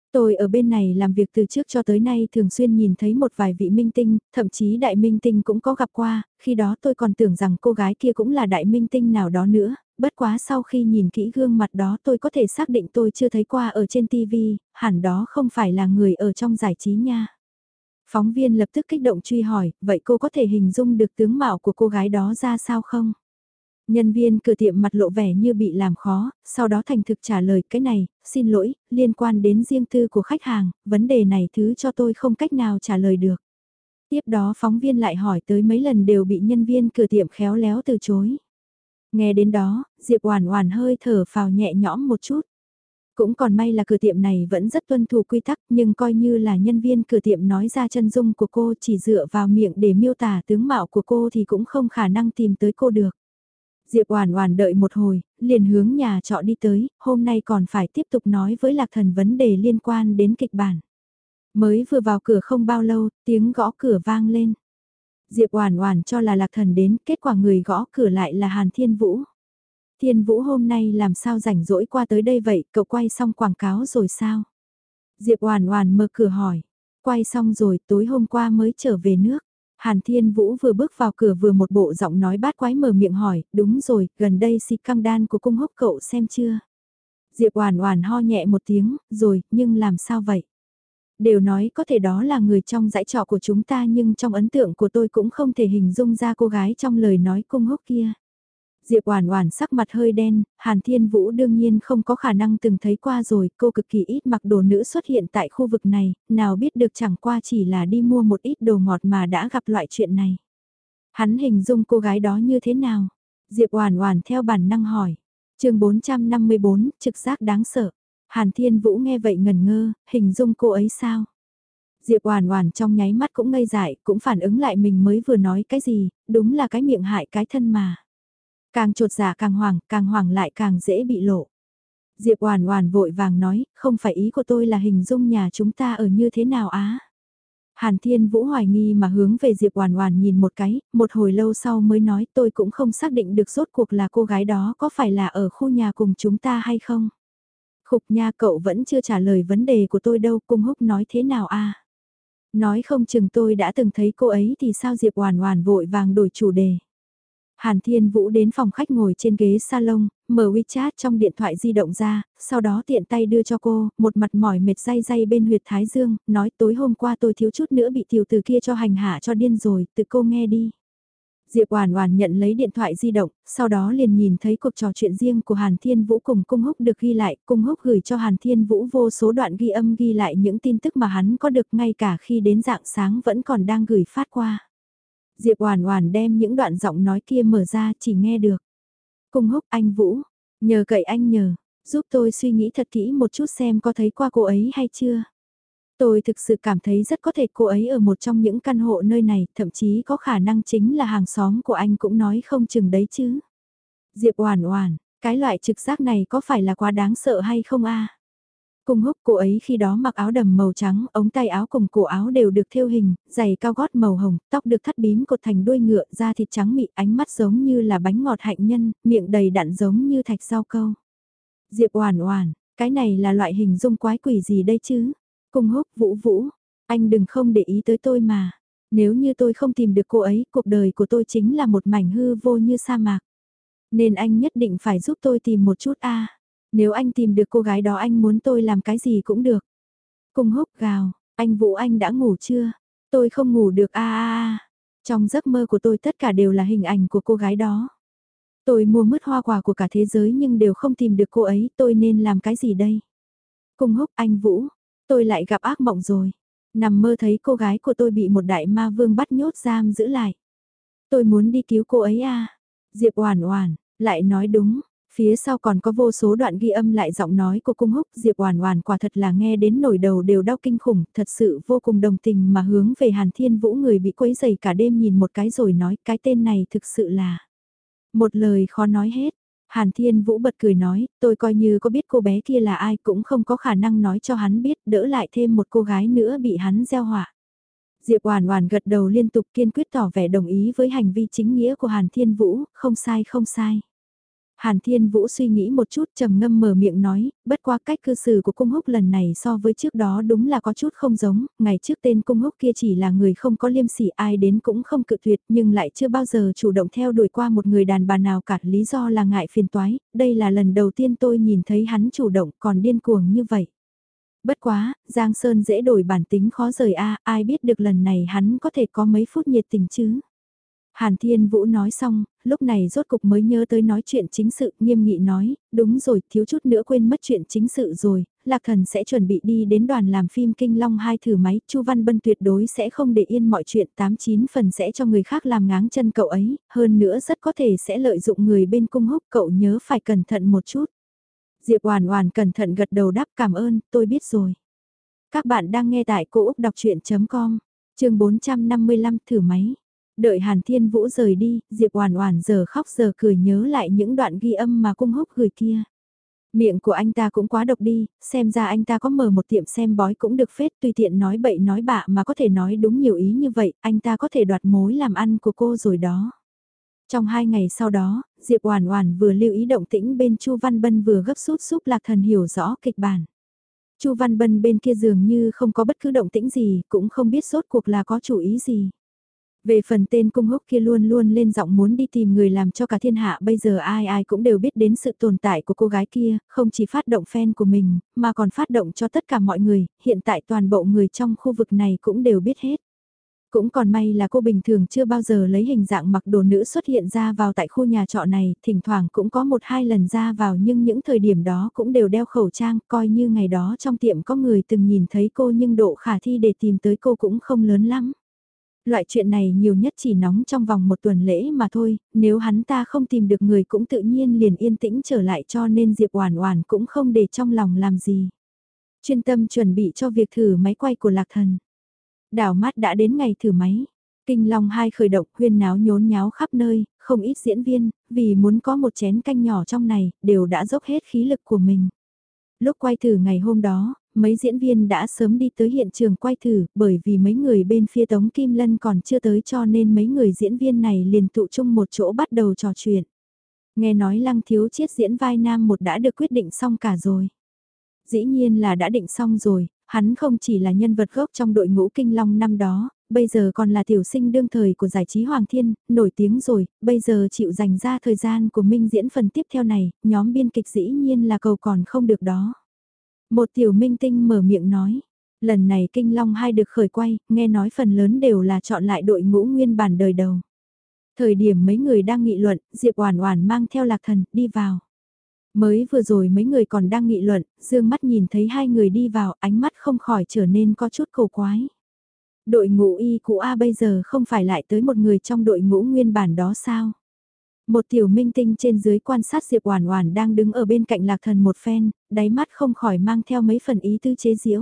Tôi ở bên này làm việc từ trước cho tới nay thường xuyên nhìn thấy một vài vị minh tinh, thậm chí đại minh tinh cũng có gặp qua, khi đó tôi còn tưởng rằng cô gái kia cũng là đại minh tinh nào đó nữa, bất quá sau khi nhìn kỹ gương mặt đó tôi có thể xác định tôi chưa thấy qua ở trên ti vi, hẳn đó không phải là người ở trong giải trí nha. Phóng viên lập tức kích động truy hỏi, vậy cô có thể hình dung được tướng mạo của cô gái đó ra sao không? Nhân viên cửa tiệm mặt lộ vẻ như bị làm khó, sau đó thành thực trả lời cái này, xin lỗi, liên quan đến riêng tư của khách hàng, vấn đề này thứ cho tôi không cách nào trả lời được. Tiếp đó phóng viên lại hỏi tới mấy lần đều bị nhân viên cửa tiệm khéo léo từ chối. Nghe đến đó, Diệp Oản Oản hơi thở phào nhẹ nhõm một chút. Cũng còn may là cửa tiệm này vẫn rất tuân thủ quy tắc, nhưng coi như là nhân viên cửa tiệm nói ra chân dung của cô chỉ dựa vào miệng để miêu tả tướng mạo của cô thì cũng không khả năng tìm tới cô được. Diệp Oản Oản đợi một hồi, liền hướng nhà trọ đi tới, hôm nay còn phải tiếp tục nói với Lạc Thần vấn đề liên quan đến kịch bản. Mới vừa vào cửa không bao lâu, tiếng gõ cửa vang lên. Diệp Oản Oản cho là Lạc Thần đến, kết quả người gõ cửa lại là Hàn Thiên Vũ. Thiên Vũ hôm nay làm sao rảnh rỗi qua tới đây vậy, cậu quay xong quảng cáo rồi sao? Diệp Oản Oản mở cửa hỏi. Quay xong rồi, tối hôm qua mới trở về nước. Hàn Thiên Vũ vừa bước vào cửa vừa một bộ giọng nói bát quái mở miệng hỏi, đúng rồi, gần đây xịt căng đan của cung húc cậu xem chưa? Diệp Oản Oản ho nhẹ một tiếng, rồi, nhưng làm sao vậy? Đều nói có thể đó là người trong dãy trọ của chúng ta nhưng trong ấn tượng của tôi cũng không thể hình dung ra cô gái trong lời nói cung húc kia. Diệp Oản Oản sắc mặt hơi đen, Hàn Thiên Vũ đương nhiên không có khả năng từng thấy qua rồi, cô cực kỳ ít mặc đồ nữ xuất hiện tại khu vực này, nào biết được chẳng qua chỉ là đi mua một ít đồ ngọt mà đã gặp loại chuyện này. Hắn hình dung cô gái đó như thế nào? Diệp Oản Oản theo bản năng hỏi. Chương bốn trăm năm mươi bốn, trực giác đáng sợ. Hàn Thiên Vũ nghe vậy ngẩn ngơ, hình dung cô ấy sao? Diệp Oản Oản trong nháy mắt cũng ngây dại, cũng phản ứng lại mình mới vừa nói cái gì, đúng là cái miệng hại cái thân mà. Càng chột dạ càng hoảng, càng hoảng lại càng dễ bị lộ. Diệp Oản Oản vội vàng nói, không phải ý của tôi là hình dung nhà chúng ta ở như thế nào á. Hàn Thiên Vũ hoài nghi mà hướng về Diệp Oản Oản nhìn một cái, một hồi lâu sau mới nói tôi cũng không xác định được rốt cuộc là cô gái đó có phải là ở khu nhà cùng chúng ta hay không. Khục nha, cậu vẫn chưa trả lời vấn đề của tôi đâu, Cung Húc nói thế nào a? Nói không chừng tôi đã từng thấy cô ấy thì sao? Diệp Oản Oản vội vàng đổi chủ đề. Hàn Thiên Vũ đến phòng khách ngồi trên ghế salon, mở WeChat trong điện thoại di động ra, sau đó tiện tay đưa cho cô, một mặt mỏi mệt day day bên huyệt thái dương, nói tối hôm qua tôi thiếu chút nữa bị tiểu tử kia cho hành hạ cho điên rồi, tự cô nghe đi. Diệp Oản Oản nhận lấy điện thoại di động, sau đó liền nhìn thấy cuộc trò chuyện riêng của Hàn Thiên Vũ cùng Cung Húc được ghi lại, Cung Húc gửi cho Hàn Thiên Vũ vô số đoạn ghi âm ghi lại những tin tức mà hắn có được ngay cả khi đến rạng sáng vẫn còn đang gửi phát qua. Diệp Oản Oản đem những đoạn giọng nói kia mở ra chỉ nghe được. Cung Húc, anh Vũ, nhờ cậy anh nhờ, giúp tôi suy nghĩ thật kỹ một chút xem có thấy qua cô ấy hay chưa. Tôi thực sự cảm thấy rất có thể cô ấy ở một trong những căn hộ nơi này, thậm chí có khả năng chính là hàng xóm của anh cũng nói không chừng đấy chứ. Diệp Oản Oản, cái loại trực giác này có phải là quá đáng sợ hay không a? Cung Húc, cô ấy khi đó mặc áo đầm màu trắng, ống tay áo cùng cổ áo đều được thêu hình, giày cao gót màu hồng, tóc được thắt bím cột thành đuôi ngựa, da thịt trắng mịn, ánh mắt giống như là bánh ngọt hạnh nhân, miệng đầy đặn giống như thạch rau câu. Diệp Oản Oản, cái này là loại hình dung quái quỷ gì đây chứ? Cung Húc, Vũ Vũ, anh đừng không để ý tới tôi mà. Nếu như tôi không tìm được cô ấy, cuộc đời của tôi chính là một mảnh hư vô như sa mạc. Nên anh nhất định phải giúp tôi tìm một chút a. Nếu anh tìm được cô gái đó anh muốn tôi làm cái gì cũng được. Cung Húc gào, anh Vũ anh đã ngủ chưa? Tôi không ngủ được a a a. Trong giấc mơ của tôi tất cả đều là hình ảnh của cô gái đó. Tôi mua mứt hoa quả của cả thế giới nhưng đều không tìm được cô ấy, tôi nên làm cái gì đây? Cung Húc, anh Vũ, tôi lại gặp ác mộng rồi. Nằm mơ thấy cô gái của tôi bị một đại ma vương bắt nhốt giam giữ lại. Tôi muốn đi cứu cô ấy a. Diệp Oản Oản, lại nói đúng. Phía sau còn có vô số đoạn ghi âm lại giọng nói của Cung Húc, Diệp Oản Oản quả thật là nghe đến nổi đầu đều đau kinh khủng, thật sự vô cùng đồng tình mà hướng về Hàn Thiên Vũ người bị quấy rầy cả đêm nhìn một cái rồi nói cái tên này thực sự là. Một lời khó nói hết. Hàn Thiên Vũ bật cười nói, tôi coi như có biết cô bé kia là ai cũng không có khả năng nói cho hắn biết, đỡ lại thêm một cô gái nữa bị hắn gieo họa. Diệp Oản Oản gật đầu liên tục kiên quyết tỏ vẻ đồng ý với hành vi chính nghĩa của Hàn Thiên Vũ, không sai không sai. Hàn Thiên Vũ suy nghĩ một chút trầm ngâm mở miệng nói, bất qua cách cư xử của cung húc lần này so với trước đó đúng là có chút không giống, ngày trước tên cung húc kia chỉ là người không có liêm sỉ ai đến cũng không cự tuyệt nhưng lại chưa bao giờ chủ động theo đuổi qua một người đàn bà nào cả, lý do là ngại phiền toái, đây là lần đầu tiên tôi nhìn thấy hắn chủ động còn điên cuồng như vậy. Bất quá, Giang Sơn dễ đổi bản tính khó rời a, ai biết được lần này hắn có thể có mấy phút nhiệt tình chứ. Hàn Thiên Vũ nói xong, lúc này rốt cục mới nhớ tới nói chuyện chính sự, nghiêm nghị nói, đúng rồi, thiếu chút nữa quên mất chuyện chính sự rồi, Lạc Thần sẽ chuẩn bị đi đến đoàn làm phim Kinh Long hai thử máy, Chu Văn Bân tuyệt đối sẽ không để yên mọi chuyện, tám chín phần sẽ cho người khác làm ngáng chân cậu ấy, hơn nữa rất có thể sẽ lợi dụng người bên cung húc, cậu nhớ phải cẩn thận một chút. Diệp Oản Oản cẩn thận gật đầu đáp cảm ơn, tôi biết rồi. Các bạn đang nghe tại cô úc đọc chuyện.com, chương bốn trăm năm mươi lăm thử máy. Đợi Hàn Thiên Vũ rời đi, Diệp Oản Oản giờ khóc giờ cười nhớ lại những đoạn ghi âm mà cung húc gửi kia. Miệng của anh ta cũng quá độc đi, xem ra anh ta có mở một tiệm xem bói cũng được phết, tùy tiện nói bậy nói bạ mà có thể nói đúng nhiều ý như vậy, anh ta có thể đoạt mối làm ăn của cô rồi đó. Trong hai ngày sau đó, Diệp Oản Oản vừa lưu ý động tĩnh bên Chu Văn Bân vừa gấp rút giúp Lạc Thần hiểu rõ kịch bản. Chu Văn Bân bên kia dường như không có bất cứ động tĩnh gì, cũng không biết rốt cuộc là có chủ ý gì. Về phần tên cung húc kia luôn luôn lên giọng muốn đi tìm người làm cho cả thiên hạ, bây giờ ai ai cũng đều biết đến sự tồn tại của cô gái kia, không chỉ phát động fan của mình, mà còn phát động cho tất cả mọi người, hiện tại toàn bộ người trong khu vực này cũng đều biết hết. Cũng còn may là cô bình thường chưa bao giờ lấy hình dạng mặc đồ nữ xuất hiện ra vào tại khu nhà trọ này, thỉnh thoảng cũng có một hai lần ra vào nhưng những thời điểm đó cũng đều đeo khẩu trang, coi như ngày đó trong tiệm có người từng nhìn thấy cô nhưng độ khả thi để tìm tới cô cũng không lớn lắm. Loại chuyện này nhiều nhất chỉ nóng trong vòng một tuần lễ mà thôi, nếu hắn ta không tìm được người cũng tự nhiên liền yên tĩnh trở lại cho nên Diệp Oản Oản cũng không để trong lòng làm gì. Chuyên tâm chuẩn bị cho việc thử máy quay của Lạc Thần. Đảo mắt đã đến ngày thử máy. Kinh Long hai khởi động huyên náo nhốn nháo khắp nơi, không ít diễn viên, vì muốn có một chén canh nhỏ trong này, đều đã dốc hết khí lực của mình. Lúc quay thử ngày hôm đó, mấy diễn viên đã sớm đi tới hiện trường quay thử, bởi vì mấy người bên phía Tống Kim Lân còn chưa tới cho nên mấy người diễn viên này liền tụ chung một chỗ bắt đầu trò chuyện. Nghe nói Lăng Thiếu Chiết diễn vai nam một đã được quyết định xong cả rồi. Dĩ nhiên là đã định xong rồi, hắn không chỉ là nhân vật gốc trong đội ngũ Kinh Long năm đó, bây giờ còn là tiểu sinh đương thời của giải trí Hoàng Thiên, nổi tiếng rồi, bây giờ chịu dành ra thời gian của Minh diễn phần tiếp theo này, nhóm biên kịch dĩ nhiên là cầu còn không được đó. Một tiểu minh tinh mở miệng nói, lần này Kinh Long hai được khởi quay, nghe nói phần lớn đều là chọn lại đội ngũ nguyên bản đời đầu. Thời điểm mấy người đang nghị luận, Diệp Oản Oản mang theo Lạc Thần, đi vào. Mới vừa rồi mấy người còn đang nghị luận, dương mắt nhìn thấy hai người đi vào, ánh mắt không khỏi trở nên có chút cổ quái. Đội ngũ y cũ A bây giờ không phải lại tới một người trong đội ngũ nguyên bản đó sao? Một tiểu minh tinh trên dưới quan sát Diệp Oản Oản đang đứng ở bên cạnh Lạc Thần một phen, đáy mắt không khỏi mang theo mấy phần ý tứ chế giễu.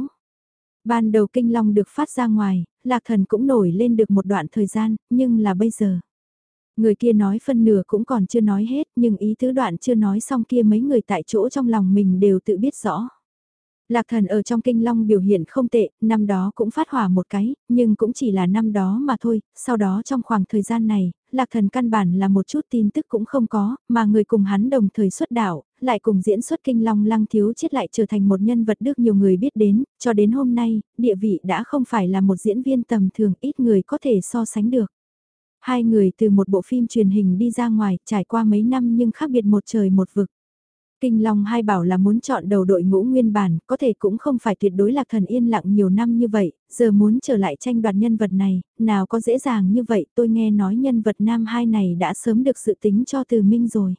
Ban đầu Kinh Long được phát ra ngoài, Lạc Thần cũng nổi lên được một đoạn thời gian, nhưng là bây giờ. Người kia nói phân nửa cũng còn chưa nói hết, nhưng ý tứ đoạn chưa nói xong kia mấy người tại chỗ trong lòng mình đều tự biết rõ. Lạc Thần ở trong Kinh Long biểu hiện không tệ, năm đó cũng phát hỏa một cái, nhưng cũng chỉ là năm đó mà thôi, sau đó trong khoảng thời gian này, Lạc Thần căn bản là một chút tin tức cũng không có, mà người cùng hắn đồng thời xuất đạo, lại cùng diễn xuất Kinh Long Lăng Thiếu Chiết lại trở thành một nhân vật được nhiều người biết đến, cho đến hôm nay, địa vị đã không phải là một diễn viên tầm thường ít người có thể so sánh được. Hai người từ một bộ phim truyền hình đi ra ngoài, trải qua mấy năm nhưng khác biệt một trời một vực. Kinh Long hai bảo là muốn chọn đầu đội ngũ nguyên bản, có thể cũng không phải tuyệt đối Lạc Thần yên lặng nhiều năm như vậy, giờ muốn trở lại tranh đoạt nhân vật này, nào có dễ dàng như vậy, tôi nghe nói nhân vật nam hai này đã sớm được dự tính cho Từ Minh rồi.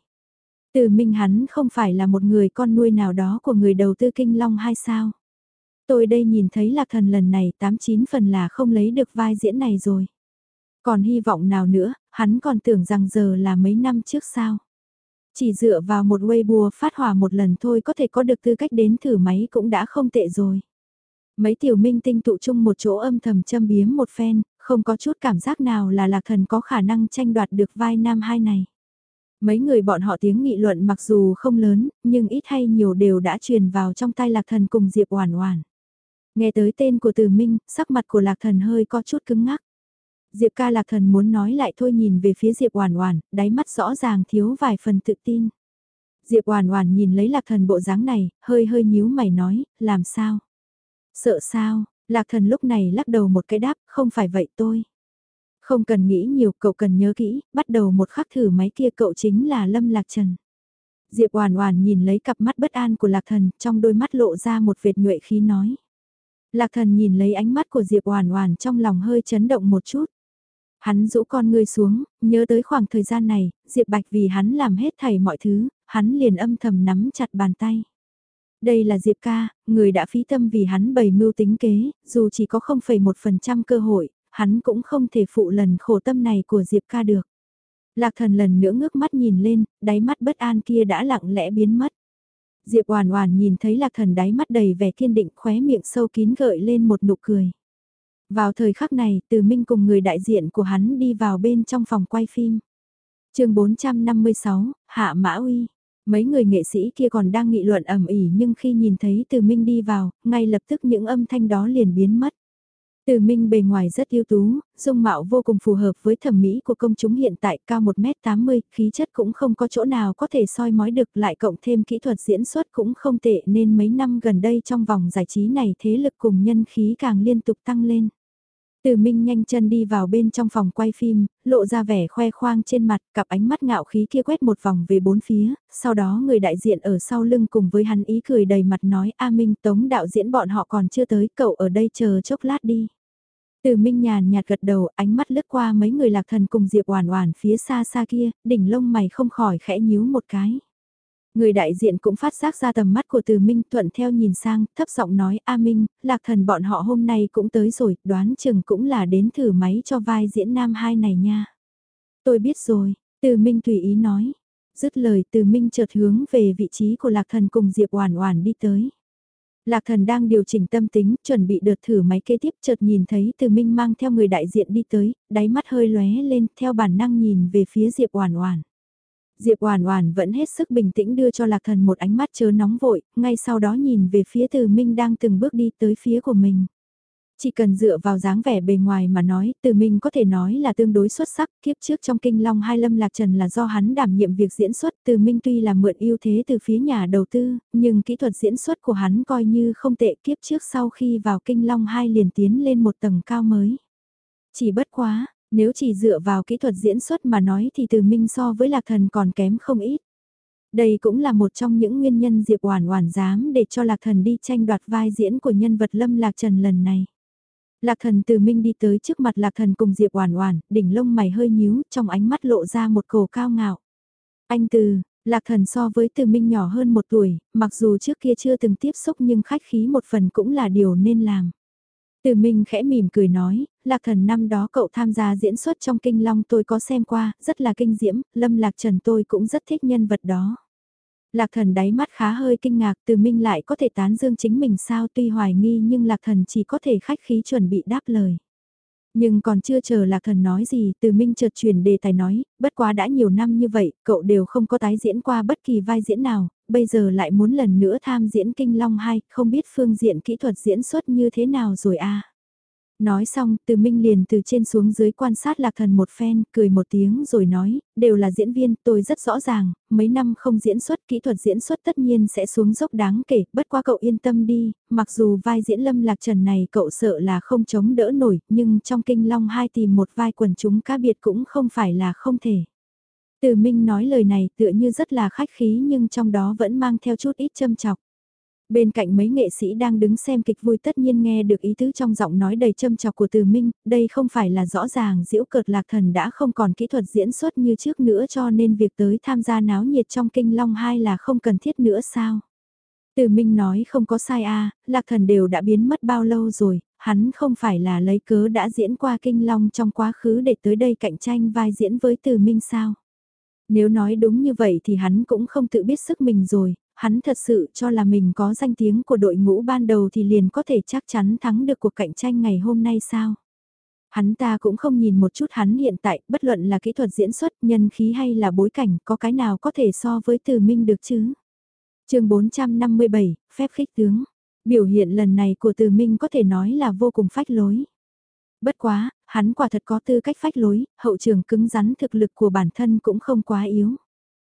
Từ Minh hắn không phải là một người con nuôi nào đó của người đầu tư Kinh Long hai sao. Tôi đây nhìn thấy Lạc Thần lần này tám chín phần là không lấy được vai diễn này rồi. Còn hy vọng nào nữa, hắn còn tưởng rằng giờ là mấy năm trước sao. Chỉ dựa vào một Weibo phát hỏa một lần thôi có thể có được tư cách đến thử máy cũng đã không tệ rồi. Mấy tiểu minh tinh tụ chung một chỗ âm thầm châm biếm một phen, không có chút cảm giác nào là Lạc Thần có khả năng tranh đoạt được vai nam hai này. Mấy người bọn họ tiếng nghị luận mặc dù không lớn, nhưng ít hay nhiều đều đã truyền vào trong tai Lạc Thần cùng Diệp Oản Oản. Nghe tới tên của Từ Minh, sắc mặt của Lạc Thần hơi có chút cứng ngắc. Diệp ca Lạc Thần muốn nói lại thôi nhìn về phía Diệp Oản Oản, đáy mắt rõ ràng thiếu vài phần tự tin. Diệp Oản Oản nhìn lấy Lạc Thần bộ dáng này, hơi hơi nhíu mày nói, làm sao? Sợ sao? Lạc Thần lúc này lắc đầu một cái đáp, không phải vậy tôi. Không cần nghĩ nhiều, cậu cần nhớ kỹ, bắt đầu một khắc thử máy kia cậu chính là Lâm Lạc Trần. Diệp Oản Oản nhìn lấy cặp mắt bất an của Lạc Thần, trong đôi mắt lộ ra một vệt nhuệ khí nói. Lạc Thần nhìn lấy ánh mắt của Diệp Oản Oản trong lòng hơi chấn động một chút. Hắn rũ con ngươi xuống, nhớ tới khoảng thời gian này, Diệp Bạch vì hắn làm hết thảy mọi thứ, hắn liền âm thầm nắm chặt bàn tay. Đây là Diệp ca, người đã phí tâm vì hắn bày mưu tính kế, dù chỉ có không phẩy một phần trăm cơ hội, hắn cũng không thể phụ lần khổ tâm này của Diệp ca được. Lạc Thần lần nữa ngước mắt nhìn lên, đáy mắt bất an kia đã lặng lẽ biến mất. Diệp Oản Oản nhìn thấy Lạc Thần đáy mắt đầy vẻ kiên định, khóe miệng sâu kín gợi lên một nụ cười. Vào thời khắc này, Từ Minh cùng người đại diện của hắn đi vào bên trong phòng quay phim. Chương bốn trăm năm mươi sáu, Hạ Mã Uy. Mấy người nghệ sĩ kia còn đang nghị luận ầm ĩ nhưng khi nhìn thấy Từ Minh đi vào, ngay lập tức những âm thanh đó liền biến mất. Từ Minh bề ngoài rất ưu tú, dung mạo vô cùng phù hợp với thẩm mỹ của công chúng hiện tại, cao một mét tám mươi, khí chất cũng không có chỗ nào có thể soi mói được, lại cộng thêm kỹ thuật diễn xuất cũng không tệ nên mấy năm gần đây trong vòng giải trí này thế lực cùng nhân khí càng liên tục tăng lên. Từ Minh nhanh chân đi vào bên trong phòng quay phim, lộ ra vẻ khoe khoang trên mặt, cặp ánh mắt ngạo khí kia quét một vòng về bốn phía, sau đó người đại diện ở sau lưng cùng với hắn ý cười đầy mặt nói A Minh, Tống đạo diễn bọn họ còn chưa tới, cậu ở đây chờ chốc lát đi. Từ Minh nhàn nhạt gật đầu, ánh mắt lướt qua mấy người Lạc Thần cùng Diệp Oản Oản phía xa xa kia, đỉnh lông mày không khỏi khẽ nhíu một cái. Người đại diện cũng phát giác ra tầm mắt của Từ Minh, thuận theo nhìn sang, thấp giọng nói A Minh, Lạc Thần bọn họ hôm nay cũng tới rồi, đoán chừng cũng là đến thử máy cho vai diễn nam hai này nha. Tôi biết rồi, Từ Minh tùy ý nói. Dứt lời Từ Minh chợt hướng về vị trí của Lạc Thần cùng Diệp Oản Oản đi tới. Lạc Thần đang điều chỉnh tâm tính, chuẩn bị đợt thử máy kế tiếp, chợt nhìn thấy Từ Minh mang theo người đại diện đi tới, đáy mắt hơi lóe lên, theo bản năng nhìn về phía Diệp Oản Oản. Diệp Oản Oản vẫn hết sức bình tĩnh đưa cho Lạc Thần một ánh mắt chớ nóng vội, ngay sau đó nhìn về phía Từ Minh đang từng bước đi tới phía của mình. Chỉ cần dựa vào dáng vẻ bề ngoài mà nói, Từ Minh có thể nói là tương đối xuất sắc, kiếp trước trong Kinh Long Hai Lâm Lạc Trần là do hắn đảm nhiệm việc diễn xuất, Từ Minh tuy là mượn ưu thế từ phía nhà đầu tư, nhưng kỹ thuật diễn xuất của hắn coi như không tệ, kiếp trước sau khi vào Kinh Long Hai liền tiến lên một tầng cao mới. Chỉ bất quá, nếu chỉ dựa vào kỹ thuật diễn xuất mà nói thì Từ Minh so với Lạc Thần còn kém không ít. Đây cũng là một trong những nguyên nhân Diệp Oản Oản dám để cho Lạc Thần đi tranh đoạt vai diễn của nhân vật Lâm Lạc Trần lần này. Lạc Thần Từ Minh đi tới trước mặt Lạc Thần cùng Diệp Oản Oản, đỉnh lông mày hơi nhíu, trong ánh mắt lộ ra một cổ cao ngạo. Anh Từ, Lạc Thần so với Từ Minh nhỏ hơn một tuổi, mặc dù trước kia chưa từng tiếp xúc nhưng khách khí một phần cũng là điều nên làm. Từ Minh khẽ mỉm cười nói, Lạc Thần năm đó cậu tham gia diễn xuất trong Kinh Long tôi có xem qua, rất là kinh diễm, Lâm Lạc Trần tôi cũng rất thích nhân vật đó. Lạc Thần đáy mắt khá hơi kinh ngạc, Từ Minh lại có thể tán dương chính mình sao, tuy hoài nghi nhưng Lạc Thần chỉ có thể khách khí chuẩn bị đáp lời. Nhưng còn chưa chờ Lạc Thần nói gì, Từ Minh chợt chuyển đề tài nói, bất quá đã nhiều năm như vậy, cậu đều không có tái diễn qua bất kỳ vai diễn nào, bây giờ lại muốn lần nữa tham diễn Kinh Long hai, không biết phương diện kỹ thuật diễn xuất như thế nào rồi à. Nói xong, Từ Minh liền từ trên xuống dưới quan sát Lạc Thần một phen, cười một tiếng rồi nói, đều là diễn viên, tôi rất rõ ràng, mấy năm không diễn xuất, kỹ thuật diễn xuất tất nhiên sẽ xuống dốc đáng kể, bất quá cậu yên tâm đi, mặc dù vai diễn Lâm Lạc Trần này cậu sợ là không chống đỡ nổi, nhưng trong Kinh Long hai tìm một vai quần chúng cá biệt cũng không phải là không thể. Từ Minh nói lời này tựa như rất là khách khí nhưng trong đó vẫn mang theo chút ít châm chọc. Bên cạnh mấy nghệ sĩ đang đứng xem kịch vui tất nhiên nghe được ý tứ trong giọng nói đầy châm chọc của Từ Minh, đây không phải là rõ ràng giễu cợt Lạc Thần đã không còn kỹ thuật diễn xuất như trước nữa cho nên việc tới tham gia náo nhiệt trong Kinh Long hai là không cần thiết nữa sao? Từ Minh nói không có sai a, Lạc Thần đều đã biến mất bao lâu rồi, hắn không phải là lấy cớ đã diễn qua Kinh Long trong quá khứ để tới đây cạnh tranh vai diễn với Từ Minh sao? Nếu nói đúng như vậy thì hắn cũng không tự biết sức mình rồi, hắn thật sự cho là mình có danh tiếng của đội ngũ ban đầu thì liền có thể chắc chắn thắng được cuộc cạnh tranh ngày hôm nay sao? Hắn ta cũng không nhìn một chút hắn hiện tại, bất luận là kỹ thuật diễn xuất, nhân khí hay là bối cảnh, có cái nào có thể so với Từ Minh được chứ? Chương bốn trăm năm mươi bảy, phép khích tướng. Biểu hiện lần này của Từ Minh có thể nói là vô cùng phách lối. Bất quá, hắn quả thật có tư cách phách lối, hậu trường cứng rắn thực lực của bản thân cũng không quá yếu.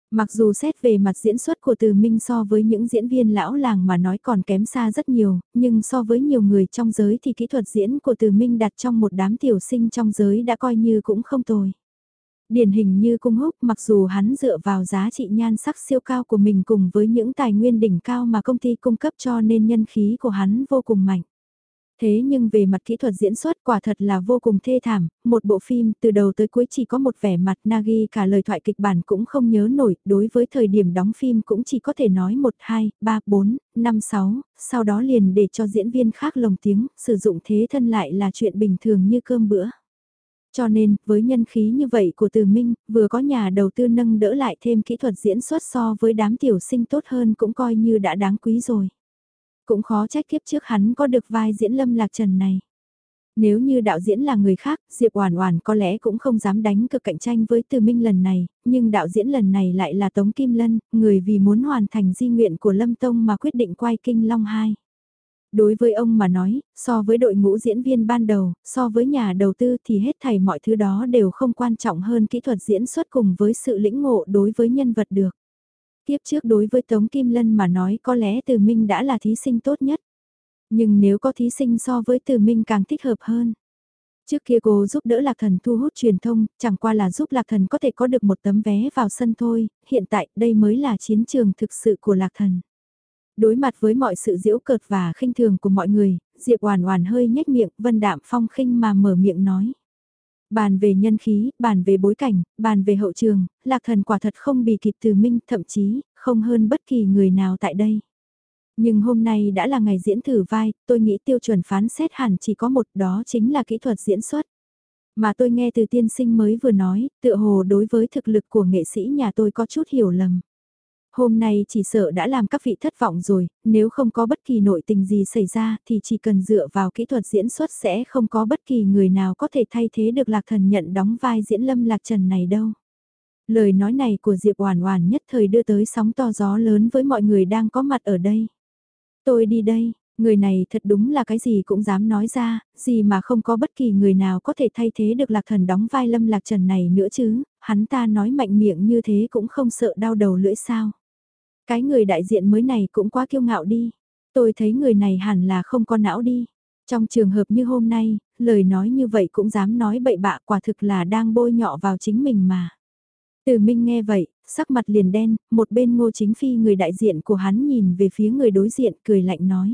Mặc dù xét về mặt diễn xuất của Từ Minh so với những diễn viên lão làng mà nói còn kém xa rất nhiều, nhưng so với nhiều người trong giới thì kỹ thuật diễn của Từ Minh đặt trong một đám tiểu sinh trong giới đã coi như cũng không tồi. Điển hình như Cung Húc, mặc dù hắn dựa vào giá trị nhan sắc siêu cao của mình cùng với những tài nguyên đỉnh cao mà công ty cung cấp cho nên nhân khí của hắn vô cùng mạnh. Thế nhưng về mặt kỹ thuật diễn xuất quả thật là vô cùng thê thảm, một bộ phim từ đầu tới cuối chỉ có một vẻ mặt, Nagi cả lời thoại kịch bản cũng không nhớ nổi, đối với thời điểm đóng phim cũng chỉ có thể nói một, hai, ba, bốn, năm, sáu, sau đó liền để cho diễn viên khác lồng tiếng, sử dụng thế thân lại là chuyện bình thường như cơm bữa. Cho nên, với nhân khí như vậy của Từ Minh, vừa có nhà đầu tư nâng đỡ lại thêm kỹ thuật diễn xuất so với đám tiểu sinh tốt hơn cũng coi như đã đáng quý rồi. Cũng khó trách kiếp trước hắn có được vai diễn Lâm Lạc Trần này. Nếu như đạo diễn là người khác, Diệp Oản Oản có lẽ cũng không dám đánh cực cạnh tranh với Từ Minh lần này, nhưng đạo diễn lần này lại là Tống Kim Lân, người vì muốn hoàn thành di nguyện của Lâm Tông mà quyết định quay Kinh Long hai. Đối với ông mà nói, so với đội ngũ diễn viên ban đầu, so với nhà đầu tư thì hết thảy mọi thứ đó đều không quan trọng hơn kỹ thuật diễn xuất cùng với sự lĩnh ngộ đối với nhân vật được. Tiếp trước đối với Tống Kim Lân mà nói có lẽ Từ Minh đã là thí sinh tốt nhất. Nhưng nếu có thí sinh so với Từ Minh càng thích hợp hơn. Trước kia cô giúp đỡ Lạc Thần thu hút truyền thông, chẳng qua là giúp Lạc Thần có thể có được một tấm vé vào sân thôi, hiện tại đây mới là chiến trường thực sự của Lạc Thần. Đối mặt với mọi sự giễu cợt và khinh thường của mọi người, Diệp Oản Oản hơi nhếch miệng, vân đạm phong khinh mà mở miệng nói. Bàn về nhân khí, bàn về bối cảnh, bàn về hậu trường, Lạc Thần quả thật không bì kịp Từ Minh, thậm chí không hơn bất kỳ người nào tại đây. Nhưng hôm nay đã là ngày diễn thử vai, tôi nghĩ tiêu chuẩn phán xét hẳn chỉ có một, đó chính là kỹ thuật diễn xuất. Mà tôi nghe từ tiên sinh mới vừa nói, tựa hồ đối với thực lực của nghệ sĩ nhà tôi có chút hiểu lầm. Hôm nay chỉ sợ đã làm các vị thất vọng rồi, nếu không có bất kỳ nội tình gì xảy ra thì chỉ cần dựa vào kỹ thuật diễn xuất sẽ không có bất kỳ người nào có thể thay thế được Lạc Thần nhận đóng vai diễn Lâm Lạc Trần này đâu. Lời nói này của Diệp Oản Oản nhất thời đưa tới sóng to gió lớn với mọi người đang có mặt ở đây. Tôi đi đây, người này thật đúng là cái gì cũng dám nói ra, gì mà không có bất kỳ người nào có thể thay thế được Lạc Thần đóng vai Lâm Lạc Trần này nữa chứ, hắn ta nói mạnh miệng như thế cũng không sợ đau đầu lưỡi sao. Cái người đại diện mới này cũng quá kiêu ngạo đi. Tôi thấy người này hẳn là không có não đi. Trong trường hợp như hôm nay, lời nói như vậy cũng dám nói bậy bạ, quả thực là đang bôi nhọ vào chính mình mà. Từ Minh nghe vậy, sắc mặt liền đen, một bên Ngô Chính Phi người đại diện của hắn nhìn về phía người đối diện cười lạnh nói.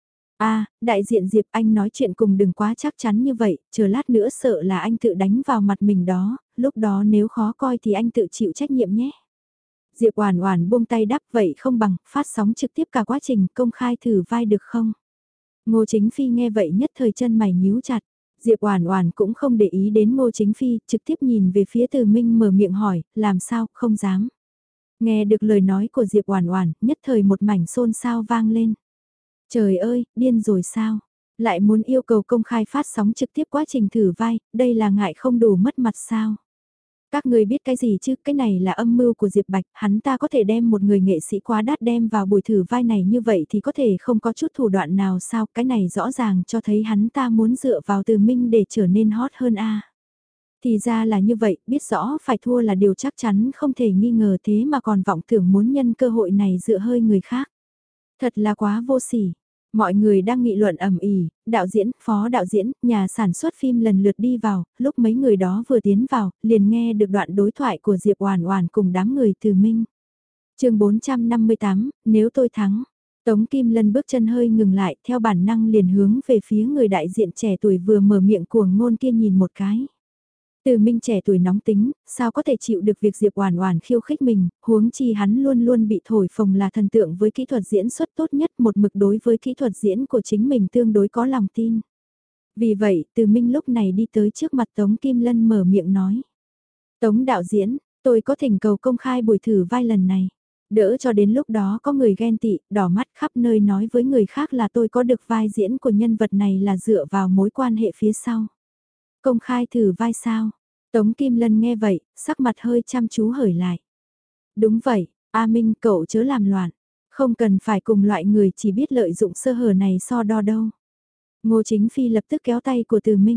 A, đại diện Diệp, anh nói chuyện cùng đừng quá chắc chắn như vậy, chờ lát nữa sợ là anh tự đánh vào mặt mình đó, lúc đó nếu khó coi thì anh tự chịu trách nhiệm nhé. Diệp Oản Oản buông tay đáp, vậy không bằng phát sóng trực tiếp cả quá trình, công khai thử vai được không? Ngô Chính Phi nghe vậy nhất thời chân mày nhíu chặt. Diệp Oản Oản cũng không để ý đến Ngô Chính Phi, trực tiếp nhìn về phía Từ Minh mở miệng hỏi, làm sao, không dám. Nghe được lời nói của Diệp Oản Oản, nhất thời một mảnh xôn xao vang lên. Trời ơi, điên rồi sao? Lại muốn yêu cầu công khai phát sóng trực tiếp quá trình thử vai, đây là ngại không đủ mất mặt sao? Các người biết cái gì chứ, cái này là âm mưu của Diệp Bạch, hắn ta có thể đem một người nghệ sĩ quá đắt đem vào buổi thử vai này như vậy thì có thể không có chút thủ đoạn nào sao, cái này rõ ràng cho thấy hắn ta muốn dựa vào Từ Minh để trở nên hot hơn a. Thì ra là như vậy, biết rõ phải thua là điều chắc chắn không thể nghi ngờ, thế mà còn vọng tưởng muốn nhân cơ hội này dựa hơi người khác. Thật là quá vô sỉ. Mọi người đang nghị luận ầm ĩ, đạo diễn, phó đạo diễn, nhà sản xuất phim lần lượt đi vào, lúc mấy người đó vừa tiến vào, liền nghe được đoạn đối thoại của Diệp Oản Oản cùng đám người Từ Minh. Chương bốn trăm năm mươi tám, nếu tôi thắng. Tống Kim Lân bước chân hơi ngừng lại, theo bản năng liền hướng về phía người đại diện trẻ tuổi vừa mở miệng cuồng ngôn kia nhìn một cái. Từ Minh trẻ tuổi nóng tính, sao có thể chịu được việc Diệp Oản Oản khiêu khích mình, huống chi hắn luôn luôn bị thổi phồng là thần tượng với kỹ thuật diễn xuất tốt nhất, một mực đối với kỹ thuật diễn của chính mình tương đối có lòng tin. Vì vậy, Từ Minh lúc này đi tới trước mặt Tống Kim Lân mở miệng nói. Tống đạo diễn, tôi có thỉnh cầu công khai buổi thử vai lần này. Đỡ cho đến lúc đó có người ghen tị, đỏ mắt khắp nơi nói với người khác là tôi có được vai diễn của nhân vật này là dựa vào mối quan hệ phía sau. Công khai thử vai sao? Tống Kim Lân nghe vậy, sắc mặt hơi chăm chú hởi lại. Đúng vậy, A Minh cậu chớ làm loạn. Không cần phải cùng loại người chỉ biết lợi dụng sơ hở này so đo đâu. Ngô Chính Phi lập tức kéo tay của Từ Minh.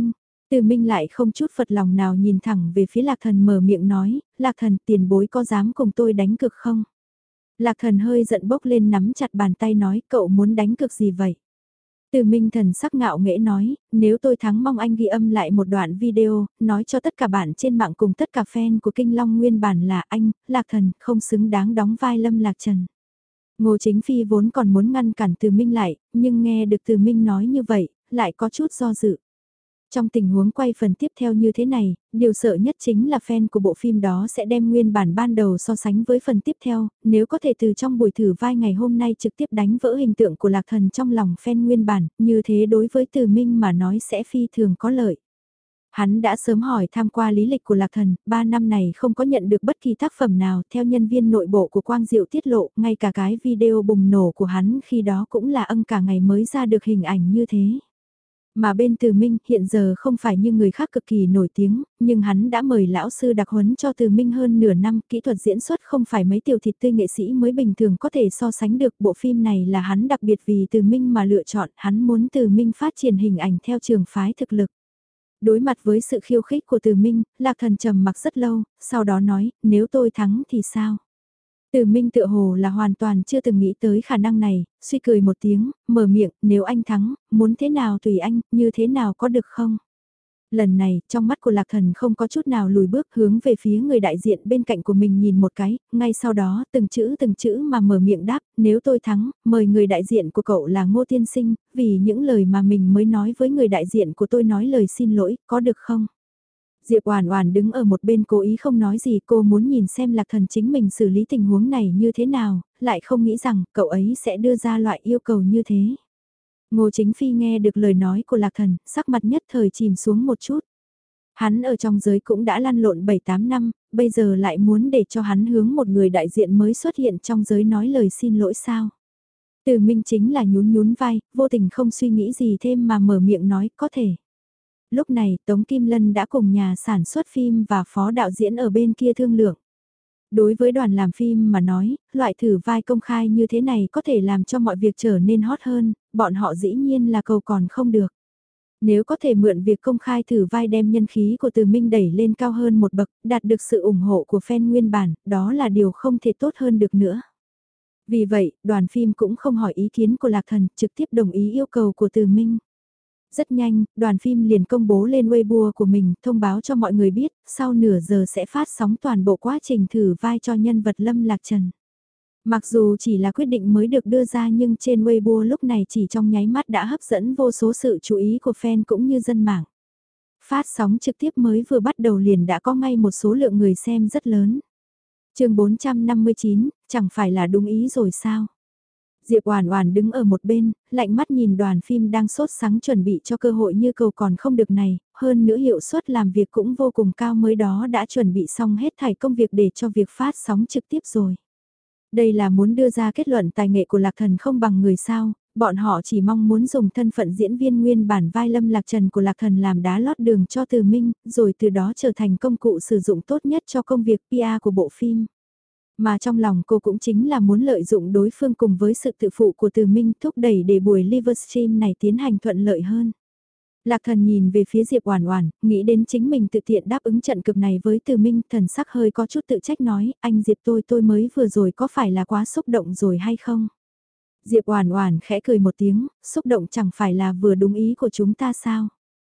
Từ Minh lại không chút phật lòng nào nhìn thẳng về phía Lạc Thần mở miệng nói, Lạc Thần tiền bối có dám cùng tôi đánh cược không? Lạc Thần hơi giận bốc lên nắm chặt bàn tay nói cậu muốn đánh cược gì vậy? Từ Minh Thần sắc ngạo nghễ nói, nếu tôi thắng mong anh ghi âm lại một đoạn video, nói cho tất cả bạn trên mạng cùng tất cả fan của Kinh Long nguyên bản là anh, Lạc Thần, không xứng đáng đóng vai Lâm Lạc Trần. Ngô Chính Phi vốn còn muốn ngăn cản Từ Minh lại, nhưng nghe được Từ Minh nói như vậy, lại có chút do dự. Trong tình huống quay phần tiếp theo như thế này, điều sợ nhất chính là fan của bộ phim đó sẽ đem nguyên bản ban đầu so sánh với phần tiếp theo, nếu có thể từ trong buổi thử vai ngày hôm nay trực tiếp đánh vỡ hình tượng của Lạc Thần trong lòng fan nguyên bản, như thế đối với Từ Minh mà nói sẽ phi thường có lợi. Hắn đã sớm hỏi tham qua lý lịch của Lạc Thần, ba năm này không có nhận được bất kỳ tác phẩm nào, theo nhân viên nội bộ của Quang Diệu tiết lộ, ngay cả cái video bùng nổ của hắn khi đó cũng là âng cả ngày mới ra được hình ảnh như thế. Mà bên Từ Minh hiện giờ không phải như người khác cực kỳ nổi tiếng, nhưng hắn đã mời lão sư đặc huấn cho Từ Minh hơn nửa năm, kỹ thuật diễn xuất không phải mấy tiểu thịt tươi nghệ sĩ mới bình thường có thể so sánh được. Bộ phim này là hắn đặc biệt vì Từ Minh mà lựa chọn, hắn muốn Từ Minh phát triển hình ảnh theo trường phái thực lực. Đối mặt với sự khiêu khích của Từ Minh, Lạc Thần trầm mặc rất lâu, sau đó nói, nếu tôi thắng thì sao? Từ Minh tựa hồ là hoàn toàn chưa từng nghĩ tới khả năng này, suy cười một tiếng, mở miệng, nếu anh thắng, muốn thế nào tùy anh, như thế nào có được không? Lần này, trong mắt của Lạc Thần không có chút nào lùi bước hướng về phía người đại diện bên cạnh của mình nhìn một cái, ngay sau đó từng chữ từng chữ mà mở miệng đáp, nếu tôi thắng, mời người đại diện của cậu là Ngô Tiên Sinh, vì những lời mà mình mới nói với người đại diện của tôi nói lời xin lỗi, có được không? Diệp Oản Oản đứng ở một bên cố ý không nói gì, cô muốn nhìn xem Lạc Thần chính mình xử lý tình huống này như thế nào, lại không nghĩ rằng cậu ấy sẽ đưa ra loại yêu cầu như thế. Ngô Chính Phi nghe được lời nói của Lạc Thần, sắc mặt nhất thời chìm xuống một chút. Hắn ở trong giới cũng đã lăn lộn bảy tám năm, bây giờ lại muốn để cho hắn hướng một người đại diện mới xuất hiện trong giới nói lời xin lỗi sao? Từ Minh chính là nhún nhún vai, vô tình không suy nghĩ gì thêm mà mở miệng nói có thể. Lúc này Tống Kim Lân đã cùng nhà sản xuất phim và phó đạo diễn ở bên kia thương lượng. Đối với đoàn làm phim mà nói, loại thử vai công khai như thế này có thể làm cho mọi việc trở nên hot hơn, bọn họ dĩ nhiên là cầu còn không được. Nếu có thể mượn việc công khai thử vai đem nhân khí của Từ Minh đẩy lên cao hơn một bậc, đạt được sự ủng hộ của fan nguyên bản, đó là điều không thể tốt hơn được nữa. Vì vậy, đoàn phim cũng không hỏi ý kiến của Lạc Thần, trực tiếp đồng ý yêu cầu của Từ Minh. Rất nhanh, đoàn phim liền công bố lên Weibo của mình, thông báo cho mọi người biết, sau nửa giờ sẽ phát sóng toàn bộ quá trình thử vai cho nhân vật Lâm Lạc Trần. Mặc dù chỉ là quyết định mới được đưa ra nhưng trên Weibo lúc này chỉ trong nháy mắt đã hấp dẫn vô số sự chú ý của fan cũng như dân mạng. Phát sóng trực tiếp mới vừa bắt đầu liền đã có ngay một số lượng người xem rất lớn. Chương bốn trăm năm mươi chín, chẳng phải là đúng ý rồi sao? Diệp Oản Oản đứng ở một bên, lạnh mắt nhìn đoàn phim đang sốt sắng chuẩn bị cho cơ hội như cầu còn không được này, hơn nữa hiệu suất làm việc cũng vô cùng cao mới đó đã chuẩn bị xong hết thảy công việc để cho việc phát sóng trực tiếp rồi. Đây là muốn đưa ra kết luận tài nghệ của Lạc Thần không bằng người sao, bọn họ chỉ mong muốn dùng thân phận diễn viên nguyên bản vai Lâm Lạc Trần của Lạc Thần làm đá lót đường cho Từ Minh, rồi từ đó trở thành công cụ sử dụng tốt nhất cho công việc pê e của bộ phim. Mà trong lòng cô cũng chính là muốn lợi dụng đối phương cùng với sự tự phụ của Từ Minh thúc đẩy để buổi Livestream này tiến hành thuận lợi hơn. Lạc Thần nhìn về phía Diệp Oản Oản, nghĩ đến chính mình tự tiện đáp ứng trận cực này với Từ Minh, thần sắc hơi có chút tự trách nói, anh Diệp tôi tôi mới vừa rồi có phải là quá xúc động rồi hay không? Diệp Oản Oản khẽ cười một tiếng, xúc động chẳng phải là vừa đúng ý của chúng ta sao?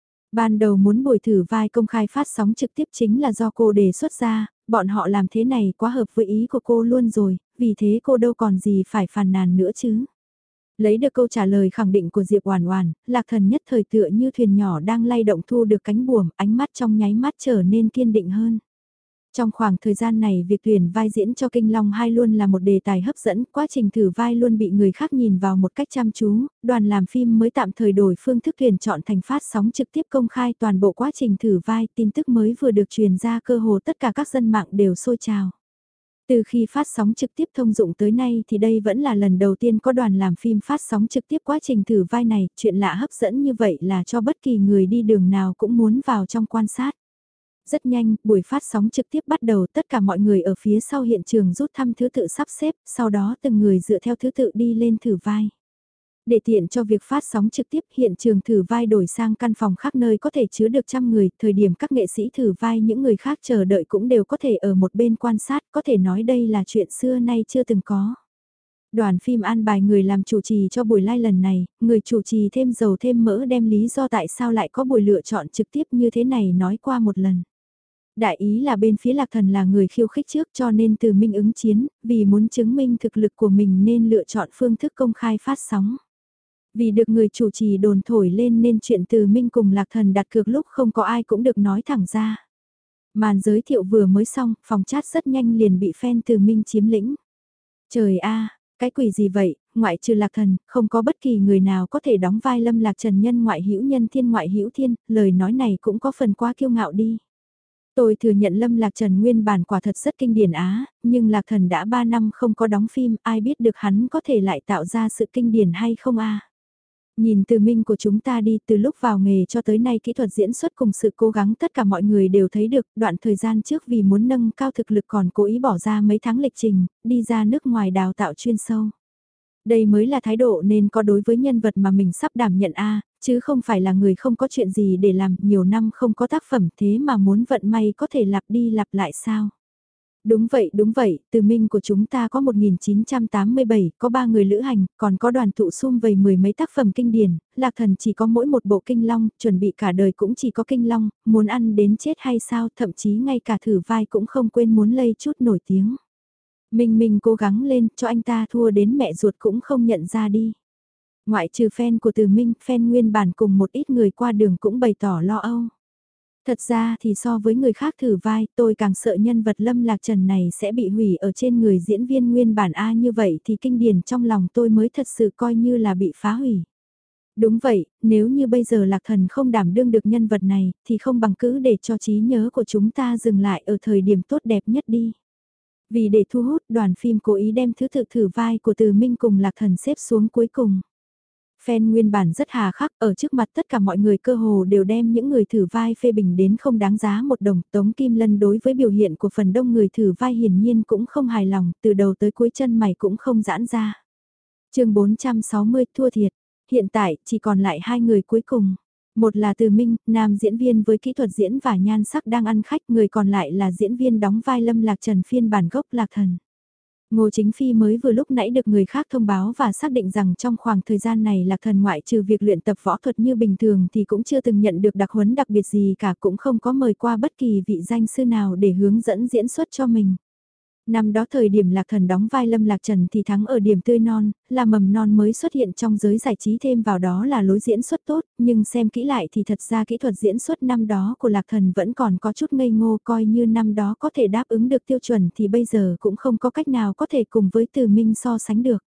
Ban đầu muốn buổi thử vai công khai phát sóng trực tiếp chính là do cô đề xuất ra, bọn họ làm thế này quá hợp với ý của cô luôn rồi, vì thế cô đâu còn gì phải phàn nàn nữa chứ. Lấy được câu trả lời khẳng định của Diệp Oản Oản, Lạc Thần nhất thời tựa như thuyền nhỏ đang lay động thu được cánh buồm, ánh mắt trong nháy mắt trở nên kiên định hơn. Trong khoảng thời gian này việc tuyển vai diễn cho Kinh Long hai luôn là một đề tài hấp dẫn, quá trình thử vai luôn bị người khác nhìn vào một cách chăm chú, đoàn làm phim mới tạm thời đổi phương thức tuyển chọn thành phát sóng trực tiếp công khai toàn bộ quá trình thử vai, tin tức mới vừa được truyền ra cơ hồ tất cả các dân mạng đều sôi trào. Từ khi phát sóng trực tiếp thông dụng tới nay thì đây vẫn là lần đầu tiên có đoàn làm phim phát sóng trực tiếp quá trình thử vai này, chuyện lạ hấp dẫn như vậy là cho bất kỳ người đi đường nào cũng muốn vào trong quan sát. Rất nhanh, buổi phát sóng trực tiếp bắt đầu, tất cả mọi người ở phía sau hiện trường rút thăm thứ tự sắp xếp, sau đó từng người dựa theo thứ tự đi lên thử vai. Để tiện cho việc phát sóng trực tiếp, hiện trường thử vai đổi sang căn phòng khác nơi có thể chứa được trăm người, thời điểm các nghệ sĩ thử vai những người khác chờ đợi cũng đều có thể ở một bên quan sát, có thể nói đây là chuyện xưa nay chưa từng có. Đoàn phim an bài người làm chủ trì cho buổi live lần này, người chủ trì thêm dầu thêm mỡ đem lý do tại sao lại có buổi lựa chọn trực tiếp như thế này nói qua một lần. Đại ý là bên phía Lạc Thần là người khiêu khích trước cho nên Từ Minh ứng chiến, vì muốn chứng minh thực lực của mình nên lựa chọn phương thức công khai phát sóng. Vì được người chủ trì đồn thổi lên nên chuyện Từ Minh cùng Lạc Thần đặt cược lúc không có ai cũng được nói thẳng ra. Màn giới thiệu vừa mới xong, phòng chat rất nhanh liền bị fan Từ Minh chiếm lĩnh. Trời a, cái quỷ gì vậy, ngoại trừ Lạc Thần, không có bất kỳ người nào có thể đóng vai Lâm Lạc Trần nhân ngoại hữu nhân thiên ngoại hữu thiên, lời nói này cũng có phần quá kiêu ngạo đi. Tôi thừa nhận Lâm Lạc Trần nguyên bản quả thật rất kinh điển á, nhưng Lạc Thần đã ba năm không có đóng phim, ai biết được hắn có thể lại tạo ra sự kinh điển hay không a? Nhìn Từ Minh của chúng ta đi, từ lúc vào nghề cho tới nay kỹ thuật diễn xuất cùng sự cố gắng tất cả mọi người đều thấy được, đoạn thời gian trước vì muốn nâng cao thực lực còn cố ý bỏ ra mấy tháng lịch trình, đi ra nước ngoài đào tạo chuyên sâu. Đây mới là thái độ nên có đối với nhân vật mà mình sắp đảm nhận a, chứ không phải là người không có chuyện gì để làm, nhiều năm không có tác phẩm thế mà muốn vận may có thể lặp đi lặp lại sao. Đúng vậy, đúng vậy, Từ Minh của chúng ta có một nghìn chín trăm tám mươi bảy, có ba người lữ hành, còn có đoàn tụ sum vầy mười mấy tác phẩm kinh điển, Lạc Thần chỉ có mỗi một bộ kinh long, chuẩn bị cả đời cũng chỉ có kinh long, muốn ăn đến chết hay sao, thậm chí ngay cả thử vai cũng không quên muốn lây chút nổi tiếng. Minh Minh cố gắng lên, cho anh ta thua đến mẹ ruột cũng không nhận ra đi. Ngoại trừ fan của Từ Minh, fan nguyên bản cùng một ít người qua đường cũng bày tỏ lo âu. Thật ra thì so với người khác thử vai, tôi càng sợ nhân vật Lâm Lạc Trần này sẽ bị hủy ở trên người diễn viên nguyên bản A, như vậy thì kinh điển trong lòng tôi mới thật sự coi như là bị phá hủy. Đúng vậy, nếu như bây giờ Lạc Thần không đảm đương được nhân vật này, thì không bằng cứ để cho trí nhớ của chúng ta dừng lại ở thời điểm tốt đẹp nhất đi. Vì để thu hút, đoàn phim cố ý đem thứ tự thử vai của Từ Minh cùng Lạc Thần xếp xuống cuối cùng. Fan nguyên bản rất hà khắc, ở trước mặt tất cả mọi người cơ hồ đều đem những người thử vai phê bình đến không đáng giá một đồng. Tống Kim Lân đối với biểu hiện của phần đông người thử vai hiển nhiên cũng không hài lòng, từ đầu tới cuối chân mày cũng không giãn ra. Chương bốn trăm sáu mươi thua thiệt, hiện tại chỉ còn lại hai người cuối cùng. Một là Từ Minh, nam diễn viên với kỹ thuật diễn và nhan sắc đang ăn khách, người còn lại là diễn viên đóng vai Lâm Lạc Trần phiên bản gốc Lạc Thần. Ngô Chính Phi mới vừa lúc nãy được người khác thông báo và xác định rằng trong khoảng thời gian này Lạc Thần ngoại trừ việc luyện tập võ thuật như bình thường thì cũng chưa từng nhận được đặc huấn đặc biệt gì cả, cũng không có mời qua bất kỳ vị danh sư nào để hướng dẫn diễn xuất cho mình. Năm đó thời điểm Lạc Thần đóng vai Lâm Lạc Trần thì thắng ở điểm tươi non, là mầm non mới xuất hiện trong giới giải trí, thêm vào đó là lối diễn xuất tốt, nhưng xem kỹ lại thì thật ra kỹ thuật diễn xuất năm đó của Lạc Thần vẫn còn có chút ngây ngô, coi như năm đó có thể đáp ứng được tiêu chuẩn thì bây giờ cũng không có cách nào có thể cùng với Từ Minh so sánh được.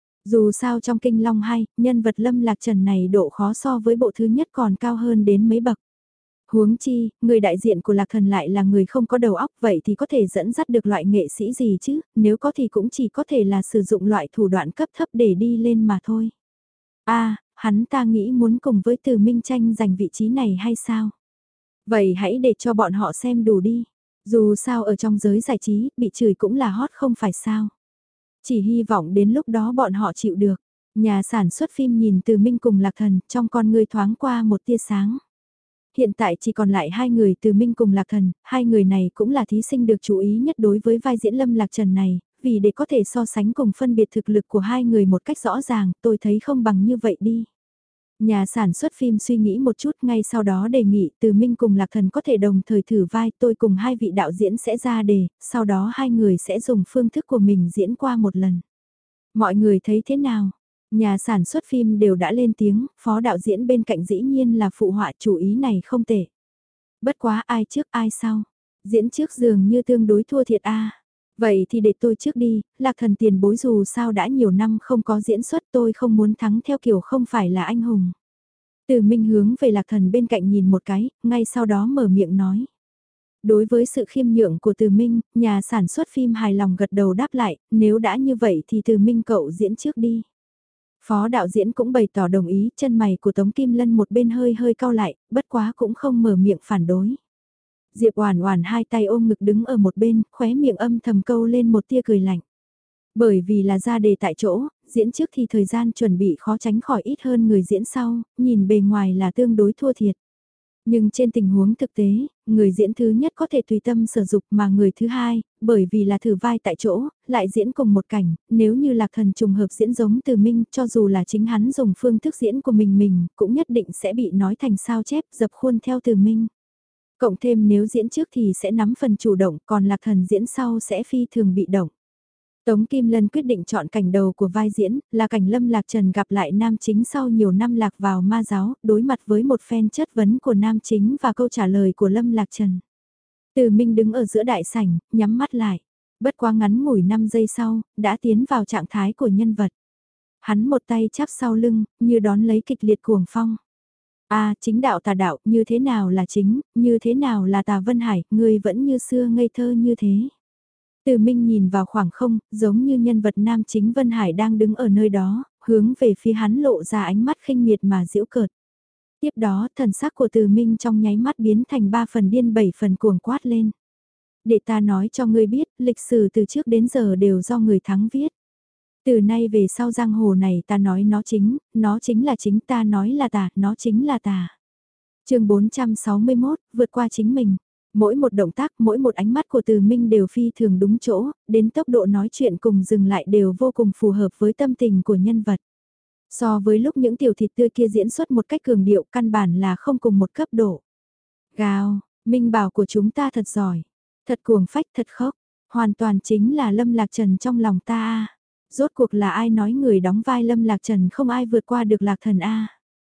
Dù sao trong Kinh Long hai, nhân vật Lâm Lạc Trần này độ khó so với bộ thứ nhất còn cao hơn đến mấy bậc. Huống chi, người đại diện của Lạc Thần lại là người không có đầu óc, vậy thì có thể dẫn dắt được loại nghệ sĩ gì chứ, nếu có thì cũng chỉ có thể là sử dụng loại thủ đoạn cấp thấp để đi lên mà thôi. A, hắn ta nghĩ muốn cùng với Từ Minh tranh giành vị trí này hay sao? Vậy hãy để cho bọn họ xem đủ đi. Dù sao ở trong giới giải trí, bị chửi cũng là hot không phải sao. Chỉ hy vọng đến lúc đó bọn họ chịu được. Nhà sản xuất phim nhìn Từ Minh cùng Lạc Thần, trong con người thoáng qua một tia sáng. Hiện tại chỉ còn lại hai người Từ Minh cùng Lạc Thần, hai người này cũng là thí sinh được chú ý nhất đối với vai diễn Lâm Lạc Trần này, vì để có thể so sánh cùng phân biệt thực lực của hai người một cách rõ ràng, tôi thấy không bằng như vậy đi. Nhà sản xuất phim suy nghĩ một chút, ngay sau đó đề nghị Từ Minh cùng Lạc Thần có thể đồng thời thử vai, tôi cùng hai vị đạo diễn sẽ ra đề, sau đó hai người sẽ dùng phương thức của mình diễn qua một lần. Mọi người thấy thế nào? Nhà sản xuất phim đều đã lên tiếng, phó đạo diễn bên cạnh dĩ nhiên là phụ họa, chủ ý này không tệ. Bất quá ai trước ai sau, diễn trước dường như tương đối thua thiệt a. Vậy thì để tôi trước đi, Lạc Thần tiền bối dù sao đã nhiều năm không có diễn xuất, tôi không muốn thắng theo kiểu không phải là anh hùng. Từ Minh hướng về Lạc Thần bên cạnh nhìn một cái, ngay sau đó mở miệng nói. Đối với sự khiêm nhượng của Từ Minh, nhà sản xuất phim hài lòng gật đầu đáp lại, nếu đã như vậy thì Từ Minh cậu diễn trước đi. Phó đạo diễn cũng bày tỏ đồng ý, chân mày của Tống Kim Lân một bên hơi hơi cau lại, bất quá cũng không mở miệng phản đối. Diệp Oản Oản hai tay ôm ngực đứng ở một bên, khóe miệng âm thầm câu lên một tia cười lạnh. Bởi vì là ra đề tại chỗ, diễn trước thì thời gian chuẩn bị khó tránh khỏi ít hơn người diễn sau, nhìn bề ngoài là tương đối thua thiệt. Nhưng trên tình huống thực tế, người diễn thứ nhất có thể tùy tâm sử dụng mà người thứ hai, bởi vì là thử vai tại chỗ, lại diễn cùng một cảnh, nếu như Lạc Thần trùng hợp diễn giống Từ Minh, cho dù là chính hắn dùng phương thức diễn của mình mình, cũng nhất định sẽ bị nói thành sao chép, dập khuôn theo Từ Minh. Cộng thêm nếu diễn trước thì sẽ nắm phần chủ động, còn Lạc Thần diễn sau sẽ phi thường bị động. Tống Kim Lân quyết định chọn cảnh đầu của vai diễn, là cảnh Lâm Lạc Trần gặp lại nam chính sau nhiều năm lạc vào ma giáo, đối mặt với một phen chất vấn của nam chính và câu trả lời của Lâm Lạc Trần. Từ Minh đứng ở giữa đại sảnh, nhắm mắt lại. Bất quá ngắn ngủi năm giây sau, đã tiến vào trạng thái của nhân vật. Hắn một tay chắp sau lưng, như đón lấy kịch liệt cuồng phong. À, chính đạo tà đạo, như thế nào là chính, như thế nào là tà Vân Hải, người vẫn như xưa ngây thơ như thế. Từ Minh nhìn vào khoảng không, giống như nhân vật nam chính Vân Hải đang đứng ở nơi đó, hướng về phía hắn lộ ra ánh mắt khinh miệt mà giễu cợt. Tiếp đó, thần sắc của Từ Minh trong nháy mắt biến thành ba phần điên bảy phần cuồng quát lên. Để ta nói cho ngươi biết, lịch sử từ trước đến giờ đều do người thắng viết. Từ nay về sau giang hồ này ta nói nó chính, nó chính là chính, ta nói là tà, nó chính là tà. Chương bốn trăm sáu mươi mốt, vượt qua chính mình. Mỗi một động tác, mỗi một ánh mắt của Từ Minh đều phi thường đúng chỗ, đến tốc độ nói chuyện cùng dừng lại đều vô cùng phù hợp với tâm tình của nhân vật. So với lúc những tiểu thịt tươi kia diễn xuất một cách cường điệu căn bản là không cùng một cấp độ. Gào, Minh bảo của chúng ta thật giỏi, thật cuồng phách, thật khốc, hoàn toàn chính là Lâm Lạc Trần trong lòng ta. Rốt cuộc là ai nói người đóng vai Lâm Lạc Trần không ai vượt qua được Lạc Thần A.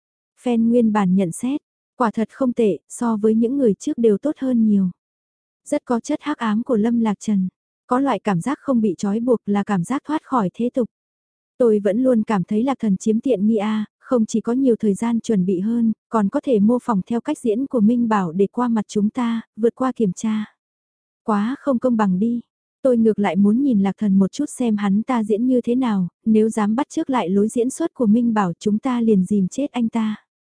Fan nguyên bản nhận xét, quả thật không tệ, so với những người trước đều tốt hơn nhiều. Rất có chất hắc ám của Lâm Lạc Trần, có loại cảm giác không bị trói buộc là cảm giác thoát khỏi thế tục. Tôi vẫn luôn cảm thấy Lạc Thần chiếm tiện nghi A, không chỉ có nhiều thời gian chuẩn bị hơn, còn có thể mô phỏng theo cách diễn của Minh Bảo để qua mặt chúng ta, vượt qua kiểm tra. Quá không công bằng đi. Tôi ngược lại muốn nhìn Lạc Thần một chút xem hắn ta diễn như thế nào, nếu dám bắt chước lại lối diễn xuất của Minh Bảo chúng ta liền dìm chết anh ta.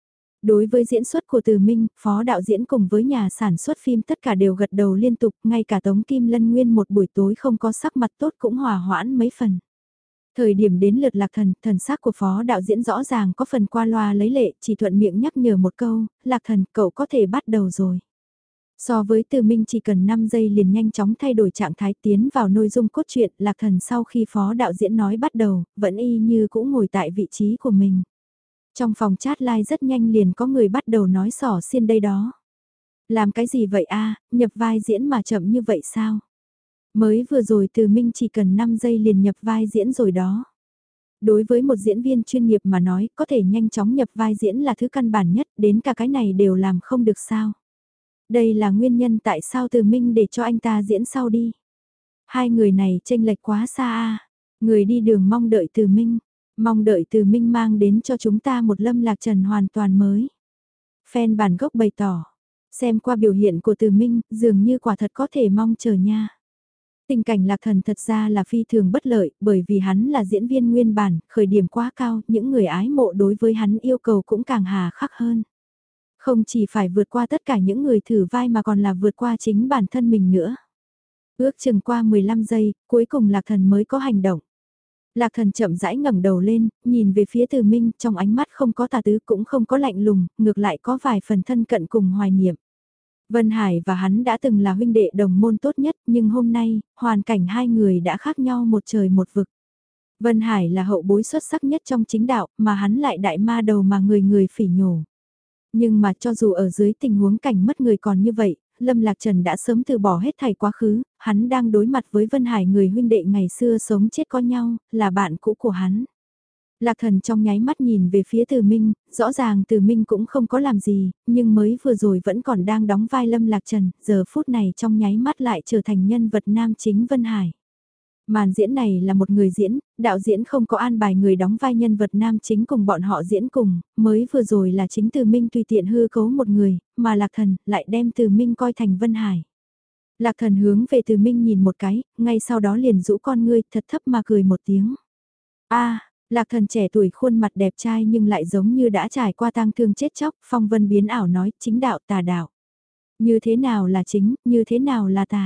Đối với diễn xuất của Từ Minh, phó đạo diễn cùng với nhà sản xuất phim tất cả đều gật đầu liên tục, ngay cả Tống Kim Lân nguyên một buổi tối không có sắc mặt tốt cũng hòa hoãn mấy phần. Thời điểm đến lượt Lạc Thần, thần sắc của phó đạo diễn rõ ràng có phần qua loa lấy lệ, chỉ thuận miệng nhắc nhở một câu, Lạc Thần cậu có thể bắt đầu rồi. So với Từ Minh chỉ cần năm giây liền nhanh chóng thay đổi trạng thái tiến vào nội dung cốt truyện, Lạc Thần sau khi phó đạo diễn nói bắt đầu, vẫn y như cũng ngồi tại vị trí của mình. Trong phòng chat live rất nhanh liền có người bắt đầu nói xỏ xiên đây đó. Làm cái gì vậy a, nhập vai diễn mà chậm như vậy sao? Mới vừa rồi Từ Minh chỉ cần năm giây liền nhập vai diễn rồi đó. Đối với một diễn viên chuyên nghiệp mà nói, có thể nhanh chóng nhập vai diễn là thứ căn bản nhất, đến cả cái này đều làm không được sao. Đây là nguyên nhân tại sao Từ Minh để cho anh ta diễn sau đi. Hai người này chênh lệch quá xa a. Người đi đường mong đợi Từ Minh, mong đợi Từ Minh mang đến cho chúng ta một Lâm Lạc Trần hoàn toàn mới. Fan bản gốc bày tỏ, xem qua biểu hiện của Từ Minh, dường như quả thật có thể mong chờ nha. Tình cảnh Lạc Thần thật ra là phi thường bất lợi, bởi vì hắn là diễn viên nguyên bản, khởi điểm quá cao, những người ái mộ đối với hắn yêu cầu cũng càng hà khắc hơn. Không chỉ phải vượt qua tất cả những người thử vai mà còn là vượt qua chính bản thân mình nữa. Ước chừng qua mười lăm giây, cuối cùng Lạc Thần mới có hành động. Lạc Thần chậm rãi ngẩng đầu lên, nhìn về phía Từ Minh, trong ánh mắt không có tà tứ cũng không có lạnh lùng, ngược lại có vài phần thân cận cùng hoài niệm. Vân Hải và hắn đã từng là huynh đệ đồng môn tốt nhất, nhưng hôm nay, hoàn cảnh hai người đã khác nhau một trời một vực. Vân Hải là hậu bối xuất sắc nhất trong chính đạo, mà hắn lại đại ma đầu mà người người phỉ nhổ. Nhưng mà cho dù ở dưới tình huống cảnh mất người còn như vậy, Lâm Lạc Trần đã sớm từ bỏ hết thảy quá khứ, hắn đang đối mặt với Vân Hải người huynh đệ ngày xưa sống chết có nhau, là bạn cũ của hắn. Lạc Thần trong nháy mắt nhìn về phía Từ Minh, rõ ràng Từ Minh cũng không có làm gì, nhưng mới vừa rồi vẫn còn đang đóng vai Lâm Lạc Trần, giờ phút này trong nháy mắt lại trở thành nhân vật nam chính Vân Hải. Màn diễn này là một người diễn, đạo diễn không có an bài người đóng vai nhân vật nam chính cùng bọn họ diễn cùng, mới vừa rồi là chính Từ Minh tùy tiện hư cấu một người, mà Lạc Thần lại đem Từ Minh coi thành Vân Hải. Lạc Thần hướng về Từ Minh nhìn một cái, ngay sau đó liền rũ con ngươi thật thấp mà cười một tiếng. A, Lạc Thần trẻ tuổi khuôn mặt đẹp trai nhưng lại giống như đã trải qua tang thương chết chóc, phong vân biến ảo nói chính đạo tà đạo. Như thế nào là chính, như thế nào là tà.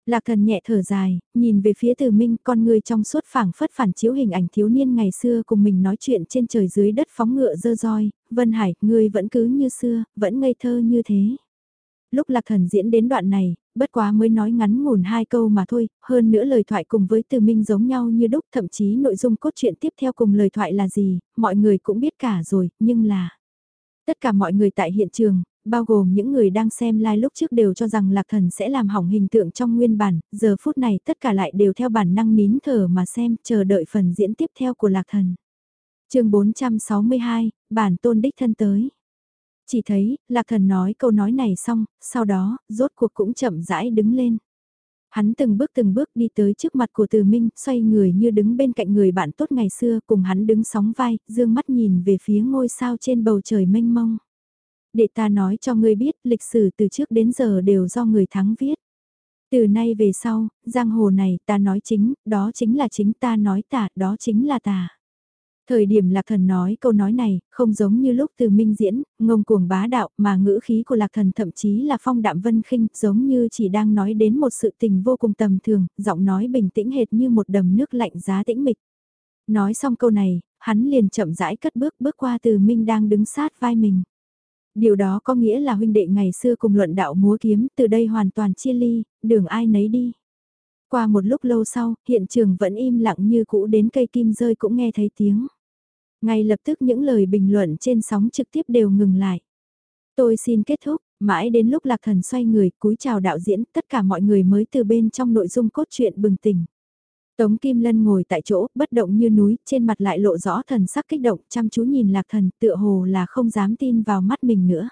Lạc Thần nhẹ thở dài, nhìn về phía Từ Minh, con người trong suốt phảng phất phản chiếu hình ảnh thiếu niên ngày xưa cùng mình nói chuyện trên trời dưới đất phóng ngựa dơ roi, Vân Hải, ngươi vẫn cứ như xưa, vẫn ngây thơ như thế. Lúc Lạc Thần diễn đến đoạn này, bất quá mới nói ngắn ngủn hai câu mà thôi, hơn nữa lời thoại cùng với Từ Minh giống nhau như đúc, thậm chí nội dung cốt truyện tiếp theo cùng lời thoại là gì, mọi người cũng biết cả rồi, nhưng là... Tất cả mọi người tại hiện trường, bao gồm những người đang xem live lúc trước đều cho rằng Lạc Thần sẽ làm hỏng hình tượng trong nguyên bản, giờ phút này tất cả lại đều theo bản năng nín thở mà xem, chờ đợi phần diễn tiếp theo của Lạc Thần. Chương bốn trăm sáu mươi hai, bản tôn đích thân tới. Chỉ thấy, Lạc Thần nói câu nói này xong, sau đó, rốt cuộc cũng chậm rãi đứng lên. Hắn từng bước từng bước đi tới trước mặt của Từ Minh, xoay người như đứng bên cạnh người bạn tốt ngày xưa, cùng hắn đứng sóng vai, dương mắt nhìn về phía ngôi sao trên bầu trời mênh mông. Để ta nói cho ngươi biết, lịch sử từ trước đến giờ đều do người thắng viết. Từ nay về sau, giang hồ này ta nói chính, đó chính là chính, ta nói tà, đó chính là tà. Thời điểm Lạc Thần nói câu nói này, không giống như lúc Từ Minh diễn, ngông cuồng bá đạo, mà ngữ khí của Lạc Thần thậm chí là phong đạm vân khinh, giống như chỉ đang nói đến một sự tình vô cùng tầm thường, giọng nói bình tĩnh hệt như một đầm nước lạnh giá tĩnh mịch. Nói xong câu này, hắn liền chậm rãi cất bước bước qua Từ Minh đang đứng sát vai mình. Điều đó có nghĩa là huynh đệ ngày xưa cùng luận đạo múa kiếm, từ đây hoàn toàn chia ly, đường ai nấy đi. Qua một lúc lâu sau, hiện trường vẫn im lặng như cũ, đến cây kim rơi cũng nghe thấy tiếng. Ngay lập tức những lời bình luận trên sóng trực tiếp đều ngừng lại. Tôi xin kết thúc, mãi đến lúc Lạc Thần xoay người cúi chào đạo diễn, tất cả mọi người mới từ bên trong nội dung cốt truyện bừng tỉnh. Tống Kim Lân ngồi tại chỗ, bất động như núi, trên mặt lại lộ rõ thần sắc kích động, chăm chú nhìn Lạc Thần, tựa hồ là không dám tin vào mắt mình nữa.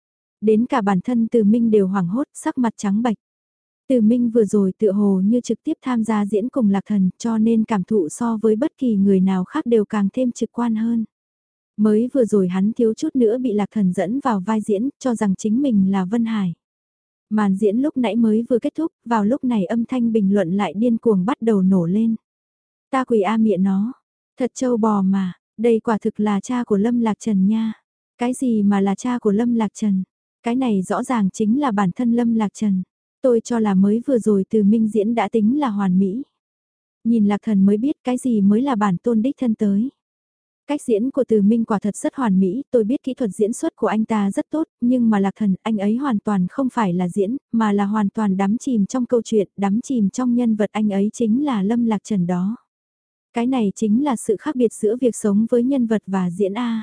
Đến cả bản thân Từ Minh đều hoảng hốt, sắc mặt trắng bệch. Từ Minh vừa rồi tựa hồ như trực tiếp tham gia diễn cùng Lạc Thần, cho nên cảm thụ so với bất kỳ người nào khác đều càng thêm trực quan hơn. Mới vừa rồi hắn thiếu chút nữa bị Lạc Thần dẫn vào vai diễn, cho rằng chính mình là Vân Hải. Màn diễn lúc nãy mới vừa kết thúc, vào lúc này âm thanh bình luận lại điên cuồng bắt đầu nổ lên. Ta quỳ a miệng nó, thật trâu bò mà, đây quả thực là cha của Lâm Lạc Trần nha. Cái gì mà là cha của Lâm Lạc Trần? Cái này rõ ràng chính là bản thân Lâm Lạc Trần. Tôi cho là mới vừa rồi Từ Minh diễn đã tính là hoàn mỹ. Nhìn Lạc Thần mới biết cái gì mới là bản tôn đích thân tới. Cách diễn của Từ Minh quả thật rất hoàn mỹ, tôi biết kỹ thuật diễn xuất của anh ta rất tốt, nhưng mà Lạc Thần, anh ấy hoàn toàn không phải là diễn, mà là hoàn toàn đắm chìm trong câu chuyện, đắm chìm trong nhân vật, anh ấy chính là Lâm Lạc Trần đó. Cái này chính là sự khác biệt giữa việc sống với nhân vật và diễn A.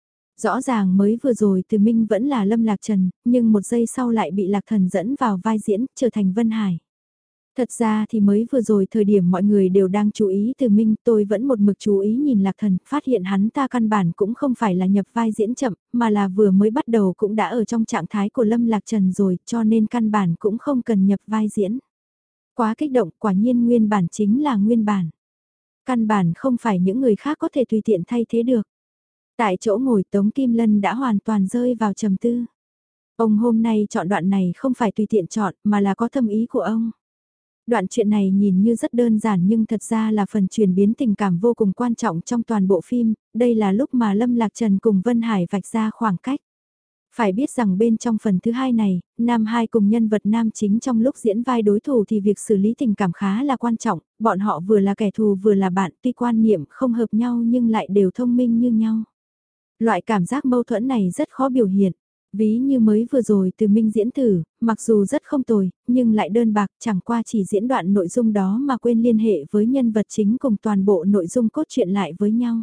Rõ ràng mới vừa rồi Từ Minh vẫn là Lâm Lạc Trần, nhưng một giây sau lại bị Lạc Thần dẫn vào vai diễn, trở thành Vân Hải. Thật ra thì mới vừa rồi thời điểm mọi người đều đang chú ý Từ Minh, tôi vẫn một mực chú ý nhìn Lạc Thần, phát hiện hắn ta căn bản cũng không phải là nhập vai diễn chậm, mà là vừa mới bắt đầu cũng đã ở trong trạng thái của Lâm Lạc Trần rồi, cho nên căn bản cũng không cần nhập vai diễn. Quá kích động, quả nhiên nguyên bản chính là nguyên bản. Căn bản không phải những người khác có thể tùy tiện thay thế được. Tại chỗ ngồi Tống Kim Lân đã hoàn toàn rơi vào trầm tư. Ông hôm nay chọn đoạn này không phải tùy tiện chọn mà là có thâm ý của ông. Đoạn chuyện này nhìn như rất đơn giản nhưng thật ra là phần chuyển biến tình cảm vô cùng quan trọng trong toàn bộ phim, đây là lúc mà Lâm Lạc Trần cùng Vân Hải vạch ra khoảng cách. Phải biết rằng bên trong phần thứ hai này, nam hai cùng nhân vật nam chính trong lúc diễn vai đối thủ thì việc xử lý tình cảm khá là quan trọng, bọn họ vừa là kẻ thù vừa là bạn, tuy quan niệm không hợp nhau nhưng lại đều thông minh như nhau. Loại cảm giác mâu thuẫn này rất khó biểu hiện. Ví như mới vừa rồi Từ Minh diễn thử, mặc dù rất không tồi, nhưng lại đơn bạc, chẳng qua chỉ diễn đoạn nội dung đó mà quên liên hệ với nhân vật chính cùng toàn bộ nội dung cốt truyện lại với nhau.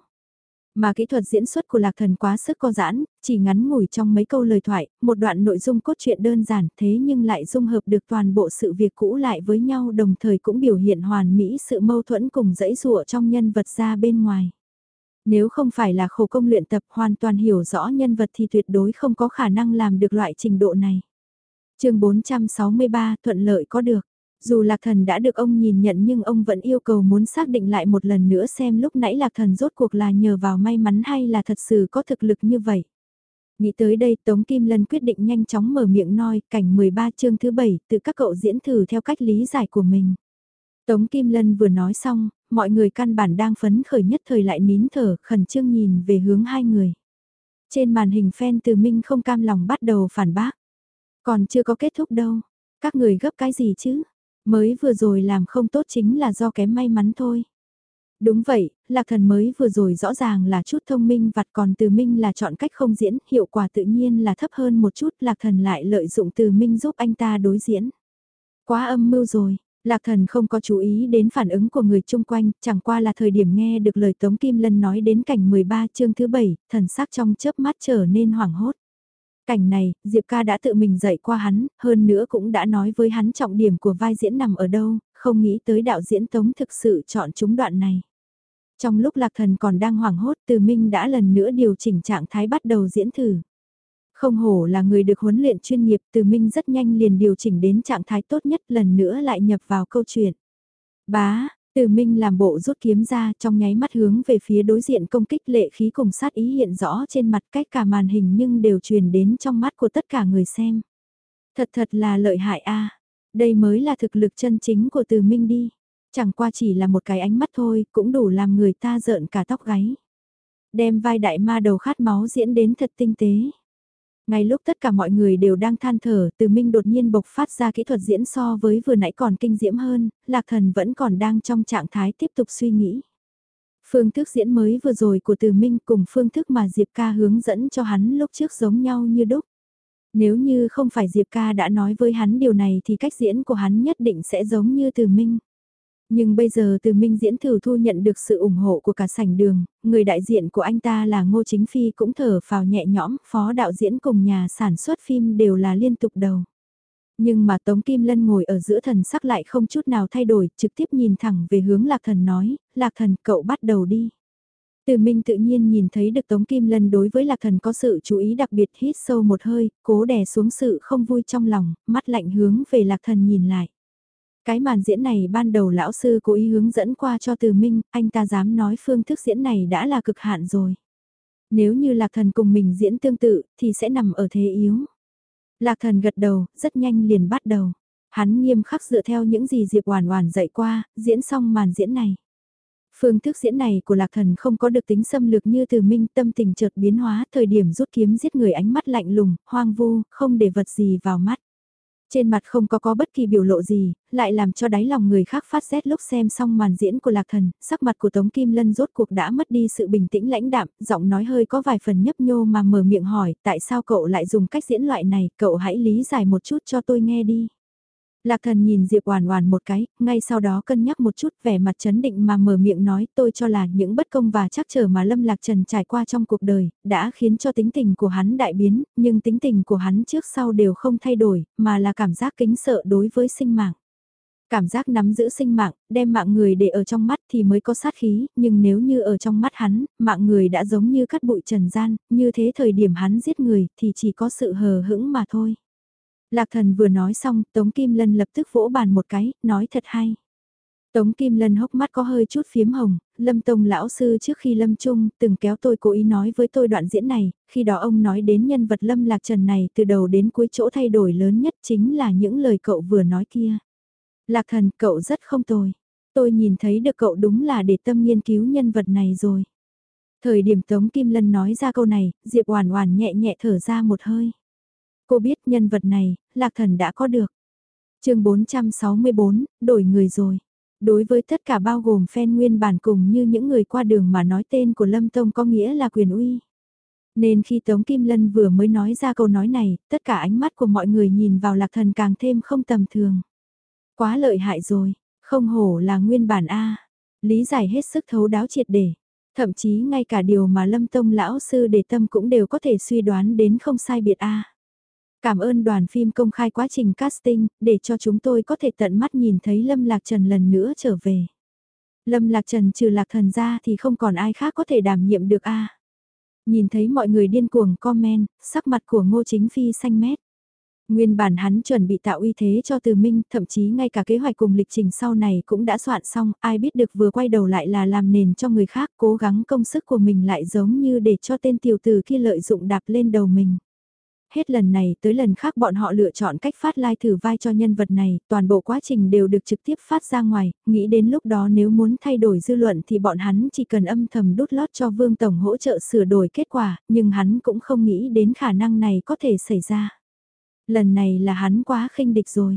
Mà kỹ thuật diễn xuất của Lạc Thần quá sức co giãn, chỉ ngắn ngủi trong mấy câu lời thoại, một đoạn nội dung cốt truyện đơn giản thế nhưng lại dung hợp được toàn bộ sự việc cũ lại với nhau, đồng thời cũng biểu hiện hoàn mỹ sự mâu thuẫn cùng dãy dụa trong nhân vật ra bên ngoài. Nếu không phải là khổ công luyện tập hoàn toàn hiểu rõ nhân vật thì tuyệt đối không có khả năng làm được loại trình độ này. Chương bốn trăm sáu mươi ba, thuận lợi có được. Dù Lạc Thần đã được ông nhìn nhận nhưng ông vẫn yêu cầu muốn xác định lại một lần nữa xem lúc nãy Lạc Thần rốt cuộc là nhờ vào may mắn hay là thật sự có thực lực như vậy. Nghĩ tới đây Tống Kim Lân quyết định nhanh chóng mở miệng nói cảnh mười ba chương thứ bảy từ các cậu diễn thử theo cách lý giải của mình. Tống Kim Lân vừa nói xong, mọi người căn bản đang phấn khởi nhất thời lại nín thở khẩn trương nhìn về hướng hai người. Trên màn hình fan Từ Minh không cam lòng bắt đầu phản bác. Còn chưa có kết thúc đâu. Các người gấp cái gì chứ? Mới vừa rồi làm không tốt chính là do kém may mắn thôi. Đúng vậy, Lạc Thần mới vừa rồi rõ ràng là chút thông minh vặt, còn Từ Minh là chọn cách không diễn, hiệu quả tự nhiên là thấp hơn một chút, Lạc Thần lại lợi dụng Từ Minh giúp anh ta đối diễn. Quá âm mưu rồi, Lạc Thần không có chú ý đến phản ứng của người chung quanh, chẳng qua là thời điểm nghe được lời Tống Kim Lân nói đến cảnh mười ba chương thứ bảy, thần sắc trong chớp mắt trở nên hoảng hốt. Cảnh này, Diệp ca đã tự mình dạy qua hắn, hơn nữa cũng đã nói với hắn trọng điểm của vai diễn nằm ở đâu, không nghĩ tới đạo diễn Tống thực sự chọn chúng đoạn này. Trong lúc Lạc Thần còn đang hoảng hốt, Từ Minh đã lần nữa điều chỉnh trạng thái bắt đầu diễn thử. Không hổ là người được huấn luyện chuyên nghiệp, Từ Minh rất nhanh liền điều chỉnh đến trạng thái tốt nhất, lần nữa lại nhập vào câu chuyện. Bá, Từ Minh làm bộ rút kiếm ra, trong nháy mắt hướng về phía đối diện công kích, lệ khí cùng sát ý hiện rõ trên mặt, cách cả màn hình nhưng đều truyền đến trong mắt của tất cả người xem. Thật thật là lợi hại a. Đây mới là thực lực chân chính của Từ Minh đi. Chẳng qua chỉ là một cái ánh mắt thôi, cũng đủ làm người ta rợn cả tóc gáy. Đem vai đại ma đầu khát máu diễn đến thật tinh tế. Ngay lúc tất cả mọi người đều đang than thở, Từ Minh đột nhiên bộc phát ra kỹ thuật diễn so với vừa nãy còn kinh diễm hơn, Lạc Thần vẫn còn đang trong trạng thái tiếp tục suy nghĩ. Phương thức diễn mới vừa rồi của Từ Minh cùng phương thức mà Diệp ca hướng dẫn cho hắn lúc trước giống nhau như đúc. Nếu như không phải Diệp ca đã nói với hắn điều này thì cách diễn của hắn nhất định sẽ giống như Từ Minh. Nhưng bây giờ Từ Minh diễn thử thu nhận được sự ủng hộ của cả sảnh đường, người đại diện của anh ta là Ngô Chính Phi cũng thở phào nhẹ nhõm, phó đạo diễn cùng nhà sản xuất phim đều là liên tục đầu. Nhưng mà Tống Kim Lân ngồi ở giữa, thần sắc lại không chút nào thay đổi, trực tiếp nhìn thẳng về hướng Lạc Thần nói, Lạc Thần cậu bắt đầu đi. Từ Minh tự nhiên nhìn thấy được Tống Kim Lân đối với Lạc Thần có sự chú ý đặc biệt, hít sâu một hơi, cố đè xuống sự không vui trong lòng, mắt lạnh hướng về Lạc Thần nhìn lại. Cái màn diễn này ban đầu lão sư cố ý hướng dẫn qua cho Từ Minh, anh ta dám nói phương thức diễn này đã là cực hạn rồi. Nếu như Lạc Thần cùng mình diễn tương tự thì sẽ nằm ở thế yếu. Lạc Thần gật đầu, rất nhanh liền bắt đầu. Hắn nghiêm khắc dựa theo những gì Diệp Oản Oản dạy qua, diễn xong màn diễn này. Phương thức diễn này của Lạc Thần không có được tính xâm lược như Từ Minh, tâm tình chợt biến hóa, thời điểm rút kiếm giết người ánh mắt lạnh lùng, hoang vu, không để vật gì vào mắt. Trên mặt không có có bất kỳ biểu lộ gì, lại làm cho đáy lòng người khác phát rét lúc xem xong màn diễn của Lạc Thần, sắc mặt của Tống Kim Lân rốt cuộc đã mất đi sự bình tĩnh lãnh đạm, giọng nói hơi có vài phần nhấp nhô mà mở miệng hỏi, tại sao cậu lại dùng cách diễn loại này, cậu hãy lý giải một chút cho tôi nghe đi. Lạc Thần nhìn Diệp Oản Oản một cái, ngay sau đó cân nhắc một chút, vẻ mặt trấn định mà mở miệng nói, tôi cho là những bất công và trắc trở mà Lâm Lạc Trần trải qua trong cuộc đời, đã khiến cho tính tình của hắn đại biến, nhưng tính tình của hắn trước sau đều không thay đổi, mà là cảm giác kính sợ đối với sinh mạng. Cảm giác nắm giữ sinh mạng, đem mạng người để ở trong mắt thì mới có sát khí, nhưng nếu như ở trong mắt hắn, mạng người đã giống như cát bụi trần gian, như thế thời điểm hắn giết người thì chỉ có sự hờ hững mà thôi. Lạc Thần vừa nói xong, Tống Kim Lân lập tức vỗ bàn một cái, nói thật hay. Tống Kim Lân hốc mắt có hơi chút phiếm hồng, Lâm Tông lão sư trước khi lâm chung, từng kéo tôi cố ý nói với tôi đoạn diễn này, khi đó ông nói đến nhân vật Lâm Lạc Trần này từ đầu đến cuối chỗ thay đổi lớn nhất chính là những lời cậu vừa nói kia. Lạc Thần, cậu rất không tồi. Tôi nhìn thấy được cậu đúng là để tâm nghiên cứu nhân vật này rồi. Thời điểm Tống Kim Lân nói ra câu này, Diệp Oản Oản nhẹ nhẹ thở ra một hơi. Cô biết nhân vật này, Lạc Thần đã có được. Chương bốn trăm sáu mươi bốn, đổi người rồi. Đối với tất cả bao gồm fan nguyên bản cùng như những người qua đường mà nói tên của Lâm Tông có nghĩa là quyền uy. Nên khi Tống Kim Lân vừa mới nói ra câu nói này, tất cả ánh mắt của mọi người nhìn vào Lạc Thần càng thêm không tầm thường. Quá lợi hại rồi, không hổ là nguyên bản A. Lý giải hết sức thấu đáo triệt để. Thậm chí ngay cả điều mà Lâm Tông lão sư đề tâm cũng đều có thể suy đoán đến không sai biệt A. Cảm ơn đoàn phim công khai quá trình casting, để cho chúng tôi có thể tận mắt nhìn thấy Lâm Lạc Trần lần nữa trở về. Lâm Lạc Trần trừ Lạc Thần ra thì không còn ai khác có thể đảm nhiệm được a. Nhìn thấy mọi người điên cuồng comment, sắc mặt của Ngô Chính Phi xanh mét. Nguyên bản hắn chuẩn bị tạo uy thế cho Từ Minh, thậm chí ngay cả kế hoạch cùng lịch trình sau này cũng đã soạn xong, ai biết được vừa quay đầu lại là làm nền cho người khác, cố gắng công sức của mình lại giống như để cho tên tiểu tử kia lợi dụng đạp lên đầu mình. Hết lần này tới lần khác bọn họ lựa chọn cách phát live thử vai cho nhân vật này, toàn bộ quá trình đều được trực tiếp phát ra ngoài, nghĩ đến lúc đó nếu muốn thay đổi dư luận thì bọn hắn chỉ cần âm thầm đút lót cho Vương Tổng hỗ trợ sửa đổi kết quả, nhưng hắn cũng không nghĩ đến khả năng này có thể xảy ra. Lần này là hắn quá khinh địch rồi.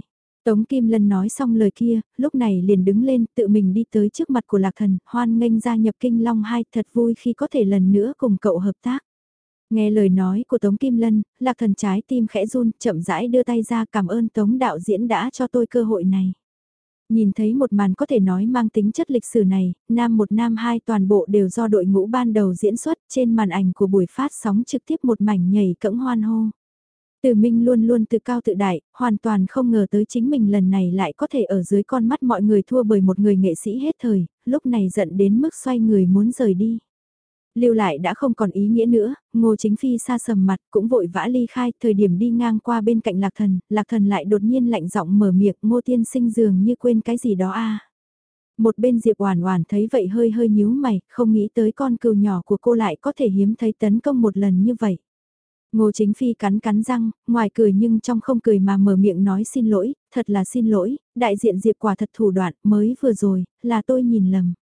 Tống Kim Lân nói xong lời kia, lúc này liền đứng lên tự mình đi tới trước mặt của Lạc Thần, hoan nghênh gia nhập Kinh Long hai, thật vui khi có thể lần nữa cùng cậu hợp tác. Nghe lời nói của Tống Kim Lân, Lạc Thần trái tim khẽ run, chậm rãi đưa tay ra cảm ơn Tống đạo diễn đã cho tôi cơ hội này. Nhìn thấy một màn có thể nói mang tính chất lịch sử này, nam một nam hai toàn bộ đều do đội ngũ ban đầu diễn xuất trên màn ảnh của buổi phát sóng trực tiếp một mảnh nhảy cẫng hoan hô. Từ Minh luôn luôn tự cao tự đại, hoàn toàn không ngờ tới chính mình lần này lại có thể ở dưới con mắt mọi người thua bởi một người nghệ sĩ hết thời, lúc này giận đến mức xoay người muốn rời đi. Lưu lại đã không còn ý nghĩa nữa, Ngô Chính Phi xa sầm mặt cũng vội vã ly khai, thời điểm đi ngang qua bên cạnh Lạc Thần, Lạc Thần lại đột nhiên lạnh giọng mở miệng, Ngô tiên sinh dường như quên cái gì đó a. Một bên Diệp Oản Oản thấy vậy hơi hơi nhíu mày, không nghĩ tới con cừu nhỏ của cô lại có thể hiếm thấy tấn công một lần như vậy. Ngô Chính Phi cắn cắn răng, ngoài cười nhưng trong không cười mà mở miệng nói xin lỗi, thật là xin lỗi, đại diện Diệp quả thật thủ đoạn, mới vừa rồi, là tôi nhìn lầm.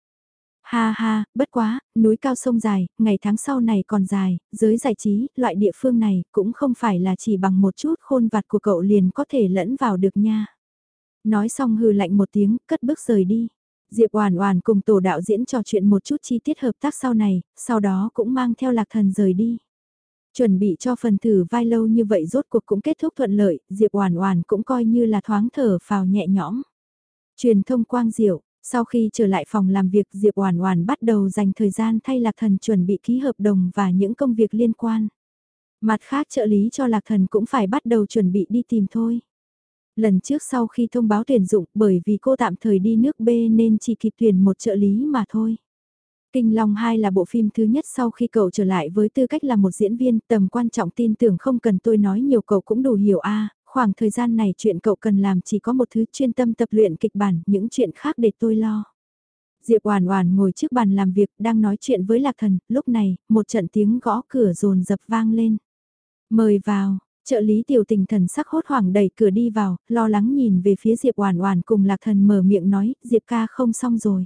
Ha ha, bất quá, núi cao sông dài, ngày tháng sau này còn dài, giới giải trí, loại địa phương này cũng không phải là chỉ bằng một chút khôn vặt của cậu liền có thể lẫn vào được nha. Nói xong hừ lạnh một tiếng, cất bước rời đi. Diệp Oản Oản cùng tổ đạo diễn trò chuyện một chút chi tiết hợp tác sau này, sau đó cũng mang theo Lạc Thần rời đi. Chuẩn bị cho phần thử vai lâu như vậy rốt cuộc cũng kết thúc thuận lợi, Diệp Oản Oản cũng coi như là thoáng thở phào nhẹ nhõm. Truyền thông quang diệu, sau khi trở lại phòng làm việc Diệp Oản Oản bắt đầu dành thời gian thay Lạc Thần chuẩn bị ký hợp đồng và những công việc liên quan. Mặt khác trợ lý cho Lạc Thần cũng phải bắt đầu chuẩn bị đi tìm thôi. Lần trước sau khi thông báo tuyển dụng bởi vì cô tạm thời đi nước B nên chỉ kịp tuyển một trợ lý mà thôi. Kinh Long hai là bộ phim thứ nhất sau khi cậu trở lại với tư cách là một diễn viên, tầm quan trọng tin tưởng không cần tôi nói nhiều cậu cũng đủ hiểu a. Khoảng thời gian này chuyện cậu cần làm chỉ có một thứ chuyên tâm tập luyện kịch bản, những chuyện khác để tôi lo. Diệp Oản Oản ngồi trước bàn làm việc đang nói chuyện với Lạc Thần, lúc này, một trận tiếng gõ cửa rồn dập vang lên. Mời vào, trợ lý Tiểu Tình thần sắc hốt hoảng đẩy cửa đi vào, lo lắng nhìn về phía Diệp Oản Oản cùng Lạc Thần mở miệng nói, Diệp ca không xong rồi.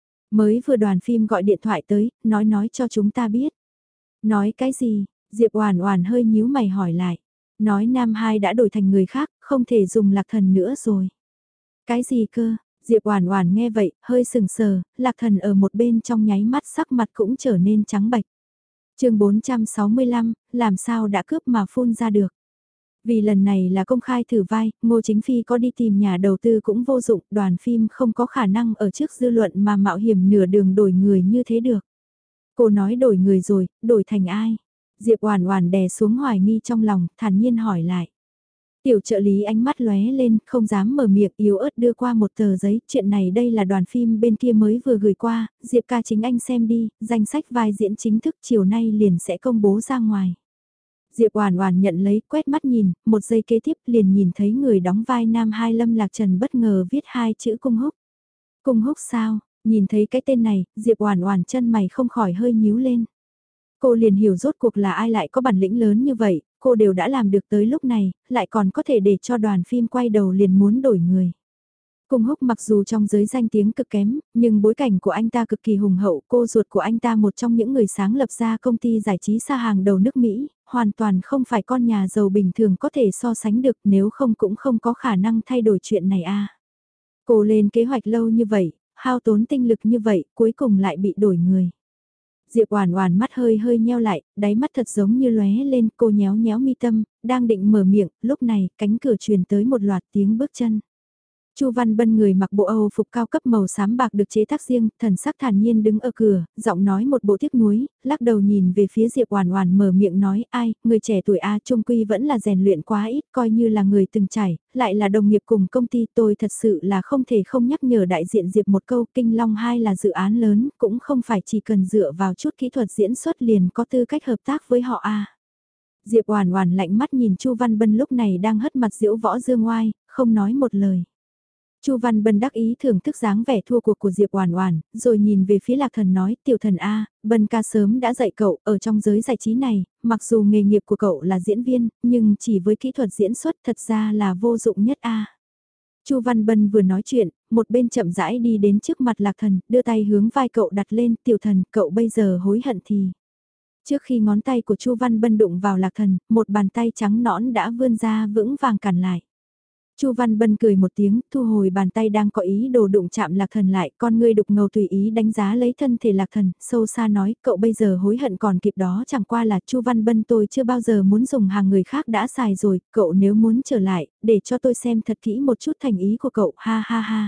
Mới vừa đoàn phim gọi điện thoại tới, nói nói cho chúng ta biết. Nói cái gì? Diệp Oản Oản hơi nhíu mày hỏi lại. Nói nam hai đã đổi thành người khác, không thể dùng Lạc Thần nữa rồi. Cái gì cơ? Diệp Oản Oản nghe vậy, hơi sừng sờ, Lạc Thần ở một bên trong nháy mắt sắc mặt cũng trở nên trắng bệch. Chương bốn trăm sáu mươi lăm, làm sao đã cướp mà phun ra được. Vì lần này là công khai thử vai, Ngô Chính Phi có đi tìm nhà đầu tư cũng vô dụng, đoàn phim không có khả năng ở trước dư luận mà mạo hiểm nửa đường đổi người như thế được. Cô nói đổi người rồi, đổi thành ai? Diệp Oản Oản đè xuống hoài nghi trong lòng, thản nhiên hỏi lại. Tiểu trợ lý ánh mắt lóe lên, không dám mở miệng, yếu ớt đưa qua một tờ giấy, chuyện này đây là đoàn phim bên kia mới vừa gửi qua, Diệp ca chính anh xem đi, danh sách vai diễn chính thức chiều nay liền sẽ công bố ra ngoài. Diệp Oản Oản nhận lấy, quét mắt nhìn, một giây kế tiếp liền nhìn thấy người đóng vai nam hai Lâm Lạc Trần bất ngờ viết hai chữ Cung Húc. Cung Húc sao? Nhìn thấy cái tên này, Diệp Oản Oản chân mày không khỏi hơi nhíu lên. Cô liền hiểu rốt cuộc là ai lại có bản lĩnh lớn như vậy, cô đều đã làm được tới lúc này, lại còn có thể để cho đoàn phim quay đầu liền muốn đổi người. Cung Húc mặc dù trong giới danh tiếng cực kém, nhưng bối cảnh của anh ta cực kỳ hùng hậu, cô ruột của anh ta một trong những người sáng lập ra công ty giải trí xa hàng đầu nước Mỹ, hoàn toàn không phải con nhà giàu bình thường có thể so sánh được, nếu không cũng không có khả năng thay đổi chuyện này a. Cô lên kế hoạch lâu như vậy, hao tốn tinh lực như vậy, cuối cùng lại bị đổi người. Diệp Oản Oản mắt hơi hơi nheo lại, đáy mắt thật giống như lóe lên, cô nhéo nhéo mi tâm, đang định mở miệng, lúc này, cánh cửa truyền tới một loạt tiếng bước chân. Chu Văn Bân người mặc bộ Âu phục cao cấp màu xám bạc được chế tác riêng, thần sắc thản nhiên đứng ở cửa, giọng nói một bộ tiếc nuối, lắc đầu nhìn về phía Diệp Oản Oản mở miệng nói, "Ai, người trẻ tuổi a, chung quy vẫn là rèn luyện quá ít, coi như là người từng trải, lại là đồng nghiệp cùng công ty, tôi thật sự là không thể không nhắc nhở đại diện Diệp một câu, Kinh Long hai là dự án lớn, cũng không phải chỉ cần dựa vào chút kỹ thuật diễn xuất liền có tư cách hợp tác với họ a." Diệp Oản Oản lạnh mắt nhìn Chu Văn Bân lúc này đang hất mặt giễu võ dương oai, không nói một lời. Chu Văn Bân đắc ý thưởng thức dáng vẻ thua cuộc của Diệp Oản Oản, rồi nhìn về phía Lạc Thần nói, "Tiểu Thần a, Bân ca sớm đã dạy cậu, ở trong giới giải trí này, mặc dù nghề nghiệp của cậu là diễn viên, nhưng chỉ với kỹ thuật diễn xuất thật ra là vô dụng nhất a." Chu Văn Bân vừa nói chuyện, một bên chậm rãi đi đến trước mặt Lạc Thần, đưa tay hướng vai cậu đặt lên, "Tiểu Thần, cậu bây giờ hối hận thì." Trước khi ngón tay của Chu Văn Bân đụng vào Lạc Thần, một bàn tay trắng nõn đã vươn ra vững vàng cản lại. Chu Văn Bân cười một tiếng, thu hồi bàn tay đang có ý đồ đụng chạm Lạc Thần lại, con ngươi đục ngầu tùy ý đánh giá lấy thân thể Lạc Thần, sâu xa nói, cậu bây giờ hối hận còn kịp đó, chẳng qua là Chu Văn Bân tôi chưa bao giờ muốn dùng hàng người khác đã xài rồi, cậu nếu muốn trở lại, để cho tôi xem thật kỹ một chút thành ý của cậu, ha ha ha.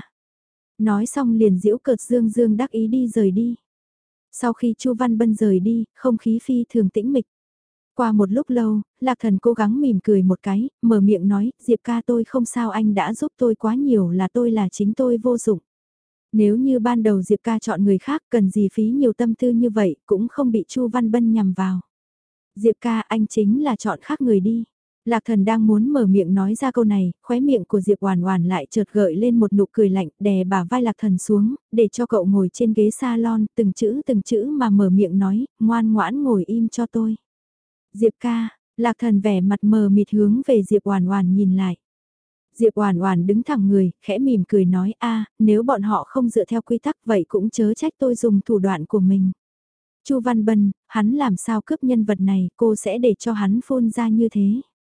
Nói xong liền giễu cợt dương dương đắc ý đi rời đi. Sau khi Chu Văn Bân rời đi, không khí phi thường tĩnh mịch. Qua một lúc lâu, Lạc Thần cố gắng mỉm cười một cái, mở miệng nói, Diệp ca tôi không sao, anh đã giúp tôi quá nhiều, là tôi là chính tôi vô dụng. Nếu như ban đầu Diệp ca chọn người khác cần gì phí nhiều tâm tư như vậy, cũng không bị Chu Văn Bân nhầm vào. Diệp ca, anh chính là chọn khác người đi. Lạc Thần đang muốn mở miệng nói ra câu này, khóe miệng của Diệp Oản Oản lại chợt gợi lên một nụ cười lạnh, đè bả vai Lạc Thần xuống, để cho cậu ngồi trên ghế salon, từng chữ từng chữ mà mở miệng nói, ngoan ngoãn ngồi im cho tôi. Diệp ca, Lạc Thần vẻ mặt mờ mịt hướng về Diệp Oản Oản nhìn lại. Diệp Oản Oản đứng thẳng người, khẽ mỉm cười nói, a, nếu bọn họ không dựa theo quy tắc vậy cũng chớ trách tôi dùng thủ đoạn của mình. Chu Văn Bân, hắn làm sao cướp nhân vật này, cô sẽ để cho hắn phun ra như thế.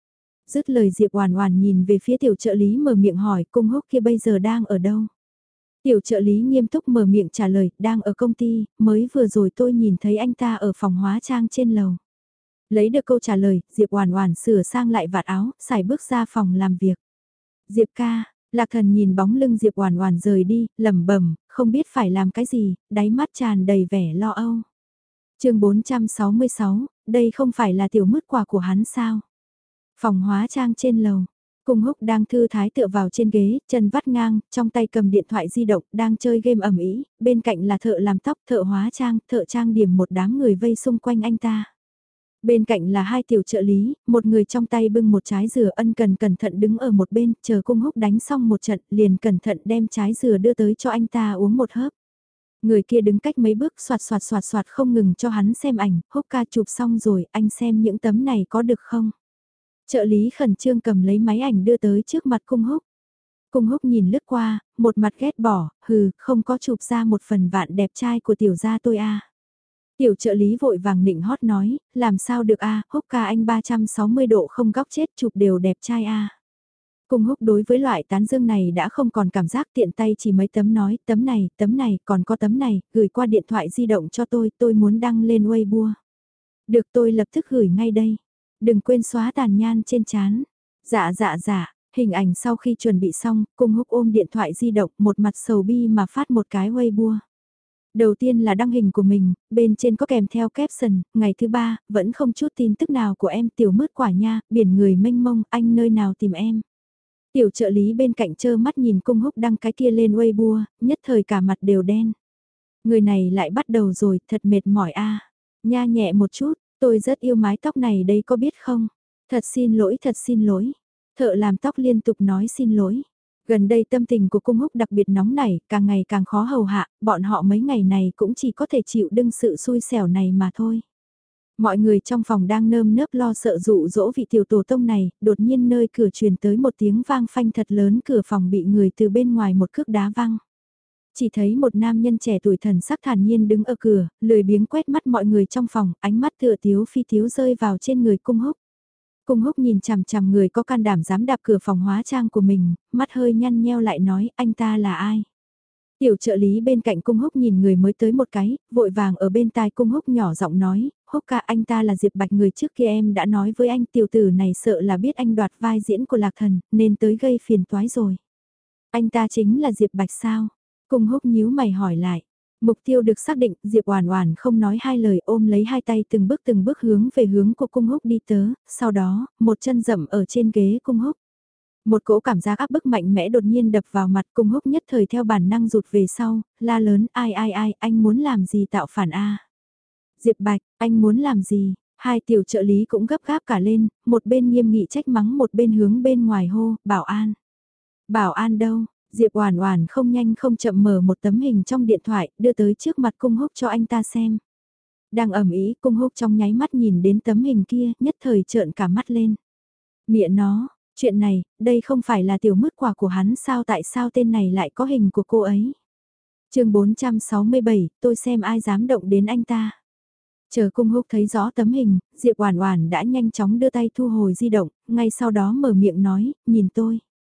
Dứt lời Diệp Oản Oản nhìn về phía tiểu trợ lý mở miệng hỏi, Cung Húc kia bây giờ đang ở đâu? Tiểu trợ lý nghiêm túc mở miệng trả lời, đang ở công ty, mới vừa rồi tôi nhìn thấy anh ta ở phòng hóa trang trên lầu. Lấy được câu trả lời, Diệp Oản Oản sửa sang lại vạt áo, xài bước ra phòng làm việc. Diệp ca, Lạc Thần nhìn bóng lưng Diệp Oản Oản rời đi, lẩm bẩm, không biết phải làm cái gì, đáy mắt tràn đầy vẻ lo âu. Chương bốn trăm sáu mươi sáu, đây không phải là tiểu mứt quà của hắn sao? Phòng hóa trang trên lầu. Cung Húc đang thư thái tựa vào trên ghế, chân vắt ngang, trong tay cầm điện thoại di động, đang chơi game ầm ĩ, bên cạnh là thợ làm tóc, thợ hóa trang, thợ trang điểm, một đám người vây xung quanh anh ta. Bên cạnh là hai tiểu trợ lý, một người trong tay bưng một trái dừa, ân cần cẩn thận đứng ở một bên, chờ Cung Húc đánh xong một trận, liền cẩn thận đem trái dừa đưa tới cho anh ta uống một hớp. Người kia đứng cách mấy bước soạt soạt soạt soạt không ngừng cho hắn xem ảnh, Húc ca chụp xong rồi, anh xem những tấm này có được không? Trợ lý khẩn trương cầm lấy máy ảnh đưa tới trước mặt Cung Húc. Cung Húc nhìn lướt qua, một mặt ghét bỏ, hừ, không có chụp ra một phần vạn đẹp trai của tiểu gia tôi a. À. Tiểu trợ lý vội vàng nịnh hót nói, làm sao được a, à, Húc ca anh ba trăm sáu mươi độ không góc chết chụp đều đẹp trai a. À. Cung Húc đối với loại tán dương này đã không còn cảm giác, tiện tay chỉ mấy tấm nói, tấm này, tấm này, còn có tấm này, gửi qua điện thoại di động cho tôi, tôi muốn đăng lên Weibo. Được, tôi lập tức gửi ngay đây. Đừng quên xóa tàn nhan trên trán. Dạ dạ dạ, hình ảnh sau khi chuẩn bị xong, Cung Húc ôm điện thoại di động, một mặt sầu bi mà phát một cái Weibo. Đầu tiên là đăng hình của mình, bên trên có kèm theo caption, ngày thứ ba, vẫn không chút tin tức nào của em, tiểu mứt quả nha, biển người mênh mông, anh nơi nào tìm em. Tiểu trợ lý bên cạnh trơ mắt nhìn Cung Húc đăng cái kia lên Weibo, nhất thời cả mặt đều đen. Người này lại bắt đầu rồi, thật mệt mỏi a. Nha nhẹ một chút, tôi rất yêu mái tóc này đây có biết không? Thật xin lỗi, thật xin lỗi. Thợ làm tóc liên tục nói xin lỗi. Gần đây tâm tình của Cung Húc đặc biệt nóng nảy, càng ngày càng khó hầu hạ, bọn họ mấy ngày này cũng chỉ có thể chịu đựng sự xui xẻo này mà thôi. Mọi người trong phòng đang nơm nớp lo sợ dụ dỗ vị tiểu tổ tông này, đột nhiên nơi cửa truyền tới một tiếng vang phanh thật lớn, cửa phòng bị người từ bên ngoài một cước đá văng. Chỉ thấy một nam nhân trẻ tuổi thần sắc thản nhiên đứng ở cửa, lười biếng quét mắt mọi người trong phòng, ánh mắt tựa tiếu phi tiếu rơi vào trên người Cung Húc. Cung Húc nhìn chằm chằm người có can đảm dám đạp cửa phòng hóa trang của mình, mắt hơi nhăn nheo lại nói, anh ta là ai? Tiểu trợ lý bên cạnh Cung Húc nhìn người mới tới một cái, vội vàng ở bên tai Cung Húc nhỏ giọng nói, Húc ca, anh ta là Diệp Bạch, người trước kia em đã nói với anh, tiểu tử này sợ là biết anh đoạt vai diễn của Lạc Thần, nên tới gây phiền toái rồi. Anh ta chính là Diệp Bạch sao? Cung Húc nhíu mày hỏi lại. Mục tiêu được xác định, Diệp Oản Oản không nói hai lời, ôm lấy hai tay từng bước từng bước hướng về hướng của Cung Húc đi tớ, sau đó, một chân dậm ở trên ghế Cung Húc. Một cỗ cảm giác áp bức mạnh mẽ đột nhiên đập vào mặt, Cung Húc nhất thời theo bản năng rụt về sau, la lớn, ai ai ai, anh muốn làm gì tạo phản a? Diệp Bạch, anh muốn làm gì? Hai tiểu trợ lý cũng gấp gáp cả lên, một bên nghiêm nghị trách mắng, một bên hướng bên ngoài hô, bảo an. Bảo an đâu? Diệp Oản Oản không nhanh không chậm mở một tấm hình trong điện thoại, đưa tới trước mặt Cung Húc cho anh ta xem. Đang ầm ĩ, Cung Húc trong nháy mắt nhìn đến tấm hình kia, nhất thời trợn cả mắt lên. Mẹ nó, chuyện này, đây không phải là tiểu mứt quà của hắn sao, tại sao tên này lại có hình của cô ấy? Chương bốn trăm sáu mươi bảy, tôi xem ai dám động đến anh ta. Chờ Cung Húc thấy rõ tấm hình, Diệp Oản Oản đã nhanh chóng đưa tay thu hồi di động, ngay sau đó mở miệng nói, nhìn tôi.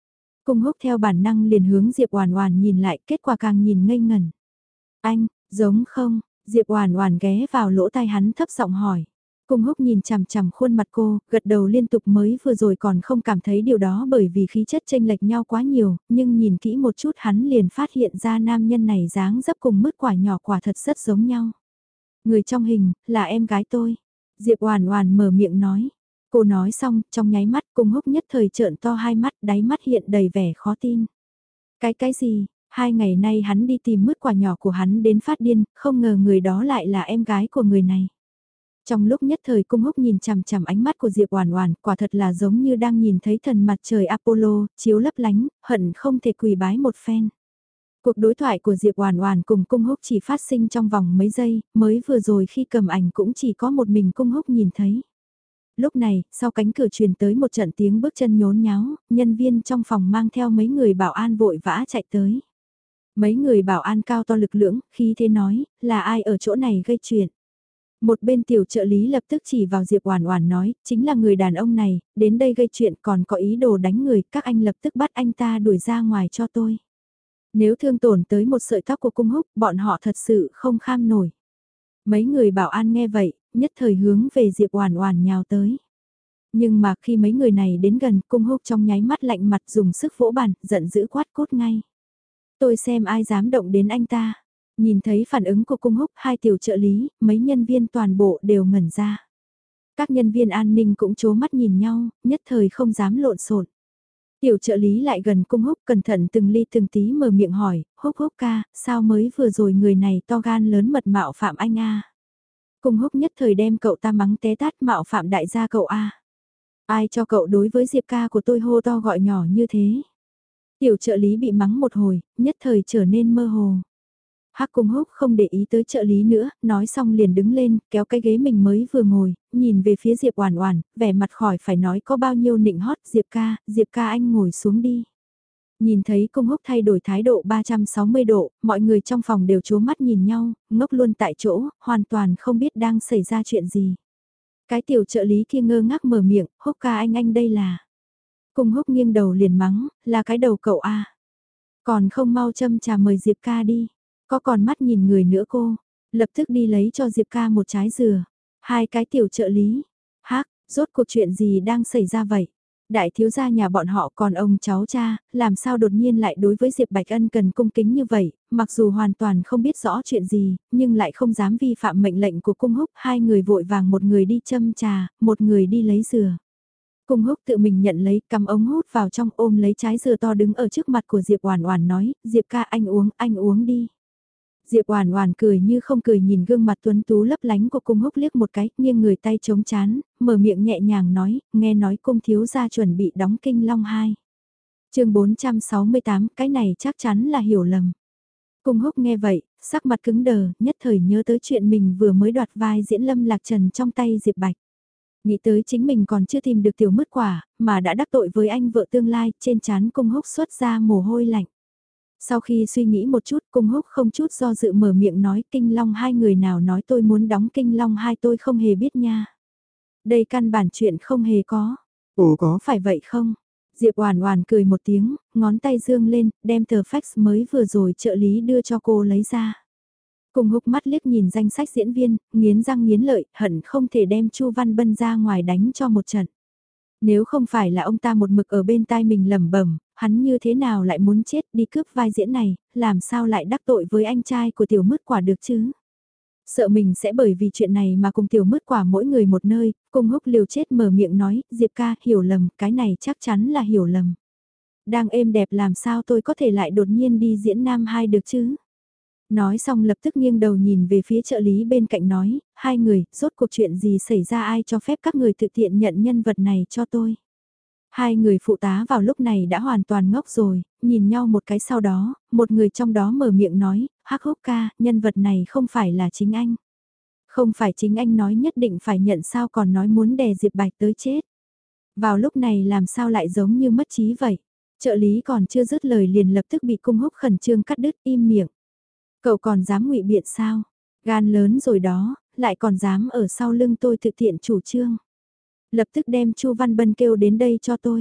Cung Húc theo bản năng liền hướng Diệp Oản Oản nhìn lại, kết quả càng nhìn ngây ngẩn. Anh, giống không? Diệp Oản Oản ghé vào lỗ tai hắn thấp giọng hỏi. Cung Húc nhìn chằm chằm khuôn mặt cô, gật đầu liên tục mới vừa rồi còn không cảm thấy điều đó bởi vì khí chất chênh lệch nhau quá nhiều, nhưng nhìn kỹ một chút hắn liền phát hiện ra nam nhân này dáng dấp cùng mứt quả nhỏ quả thật rất giống nhau. Người trong hình, là em gái tôi. Diệp Oản Oản mở miệng nói. Cô nói xong, trong nháy mắt Cung Húc nhất thời trợn to hai mắt, đáy mắt hiện đầy vẻ khó tin. Cái cái gì? Hai ngày nay hắn đi tìm mứt quả nhỏ của hắn đến phát điên, không ngờ người đó lại là em gái của người này. Trong lúc nhất thời Cung Húc nhìn chằm chằm ánh mắt của Diệp Oản Oản, quả thật là giống như đang nhìn thấy thần mặt trời Apollo, chiếu lấp lánh, hận không thể quỳ bái một phen. Cuộc đối thoại của Diệp Oản Oản cùng Cung Húc chỉ phát sinh trong vòng mấy giây, mới vừa rồi khi cầm ảnh cũng chỉ có một mình Cung Húc nhìn thấy. Lúc này, sau cánh cửa truyền tới một trận tiếng bước chân nhốn nháo, nhân viên trong phòng mang theo mấy người bảo an vội vã chạy tới. Mấy người bảo an cao to lực lưỡng, khí thế nói, là ai ở chỗ này gây chuyện. Một bên tiểu trợ lý lập tức chỉ vào Diệp Oản Oản nói, chính là người đàn ông này, đến đây gây chuyện còn có ý đồ đánh người, các anh lập tức bắt anh ta đuổi ra ngoài cho tôi. Nếu thương tổn tới một sợi tóc của Cung Húc, bọn họ thật sự không kham nổi. Mấy người bảo an nghe vậy, nhất thời hướng về Diệp Oản Oản nhào tới. Nhưng mà khi mấy người này đến gần, Cung Húc trong nháy mắt lạnh mặt dùng sức vỗ bàn, giận dữ quát cốt ngay. Tôi xem ai dám động đến anh ta. Nhìn thấy phản ứng của Cung Húc, hai tiểu trợ lý, mấy nhân viên toàn bộ đều ngẩn ra. Các nhân viên an ninh cũng chố mắt nhìn nhau, nhất thời không dám lộn xộn. Tiểu trợ lý lại gần Cung Húc cẩn thận từng ly từng tí mở miệng hỏi, Húc Húc ca, sao mới vừa rồi người này to gan lớn mật mạo phạm anh a? Cung Húc nhất thời đem cậu ta mắng té tát mạo phạm đại gia cậu a. Ai cho cậu đối với Diệp ca của tôi hô to gọi nhỏ như thế? Tiểu trợ lý bị mắng một hồi, nhất thời trở nên mơ hồ. Hắc Cung Húc không để ý tới trợ lý nữa, nói xong liền đứng lên, kéo cái ghế mình mới vừa ngồi, nhìn về phía Diệp Oản Oản, vẻ mặt khỏi phải nói có bao nhiêu nịnh hót, Diệp ca, Diệp ca anh ngồi xuống đi. Nhìn thấy Cung Húc thay đổi thái độ ba trăm sáu mươi độ, mọi người trong phòng đều chố mắt nhìn nhau, ngốc luôn tại chỗ, hoàn toàn không biết đang xảy ra chuyện gì. Cái tiểu trợ lý kia ngơ ngác mở miệng, Húc ca anh anh đây là. Cung Húc nghiêng đầu liền mắng, là cái đầu cậu a. Còn không mau châm trà mời Diệp ca đi. Có còn mắt nhìn người nữa cô, lập tức đi lấy cho Diệp ca một trái dừa. Hai cái tiểu trợ lý. Hắc, rốt cuộc chuyện gì đang xảy ra vậy? Đại thiếu gia nhà bọn họ còn ông cháu cha, làm sao đột nhiên lại đối với Diệp Bạch Ân cần cung kính như vậy, mặc dù hoàn toàn không biết rõ chuyện gì, nhưng lại không dám vi phạm mệnh lệnh của Cung Húc, hai người vội vàng một người đi châm trà, một người đi lấy dừa. Cung Húc tự mình nhận lấy, cầm ống hút vào trong ôm lấy trái dừa to đứng ở trước mặt của Diệp Oản Oản nói, Diệp ca anh uống, anh uống đi. Diệp Oản Oản cười như không cười nhìn gương mặt tuấn tú lấp lánh của Cung Húc liếc một cái, nghiêng người tay chống chán, mở miệng nhẹ nhàng nói, nghe nói Cung thiếu gia chuẩn bị đóng Kinh Long hai. Chương bốn trăm sáu mươi tám, cái này chắc chắn là hiểu lầm. Cung Húc nghe vậy, sắc mặt cứng đờ, nhất thời nhớ tới chuyện mình vừa mới đoạt vai diễn Lâm Lạc Trần trong tay Diệp Bạch. Nghĩ tới chính mình còn chưa tìm được tiểu mứt quả, mà đã đắc tội với anh vợ tương lai, trên trán Cung Húc xuất ra mồ hôi lạnh. Sau khi suy nghĩ một chút, Cung Húc không chút do dự mở miệng nói Kinh Long hai người nào nói tôi muốn đóng Kinh Long hai tôi không hề biết nha. Đây căn bản chuyện không hề có. Ồ có phải vậy không? Diệp Oản Oản cười một tiếng, ngón tay dương lên, đem tờ fax mới vừa rồi trợ lý đưa cho cô lấy ra. Cung Húc mắt liếc nhìn danh sách diễn viên, nghiến răng nghiến lợi, hận không thể đem Chu Văn Bân ra ngoài đánh cho một trận. Nếu không phải là ông ta một mực ở bên tai mình lẩm bẩm, hắn như thế nào lại muốn chết đi cướp vai diễn này, làm sao lại đắc tội với anh trai của tiểu mứt quả được chứ? Sợ mình sẽ bởi vì chuyện này mà cùng tiểu mứt quả mỗi người một nơi, Cung Húc liều chết mở miệng nói, Diệp ca, hiểu lầm, cái này chắc chắn là hiểu lầm. Đang êm đẹp làm sao tôi có thể lại đột nhiên đi diễn nam hai được chứ? Nói xong lập tức nghiêng đầu nhìn về phía trợ lý bên cạnh nói, hai người, rốt cuộc chuyện gì xảy ra ai cho phép các người thực tiện nhận nhân vật này cho tôi. Hai người phụ tá vào lúc này đã hoàn toàn ngốc rồi, nhìn nhau một cái sau đó, một người trong đó mở miệng nói, Hắc Húc ca, nhân vật này không phải là chính anh. Không phải chính anh nói nhất định phải nhận sao còn nói muốn đè Diệp Bạch tới chết. Vào lúc này làm sao lại giống như mất trí vậy. Trợ lý còn chưa dứt lời liền lập tức bị Cung Húc khẩn trương cắt đứt im miệng. Cậu còn dám ngụy biện sao? Gan lớn rồi đó, lại còn dám ở sau lưng tôi thực hiện chủ trương. Lập tức đem Chu Văn Bân kêu đến đây cho tôi.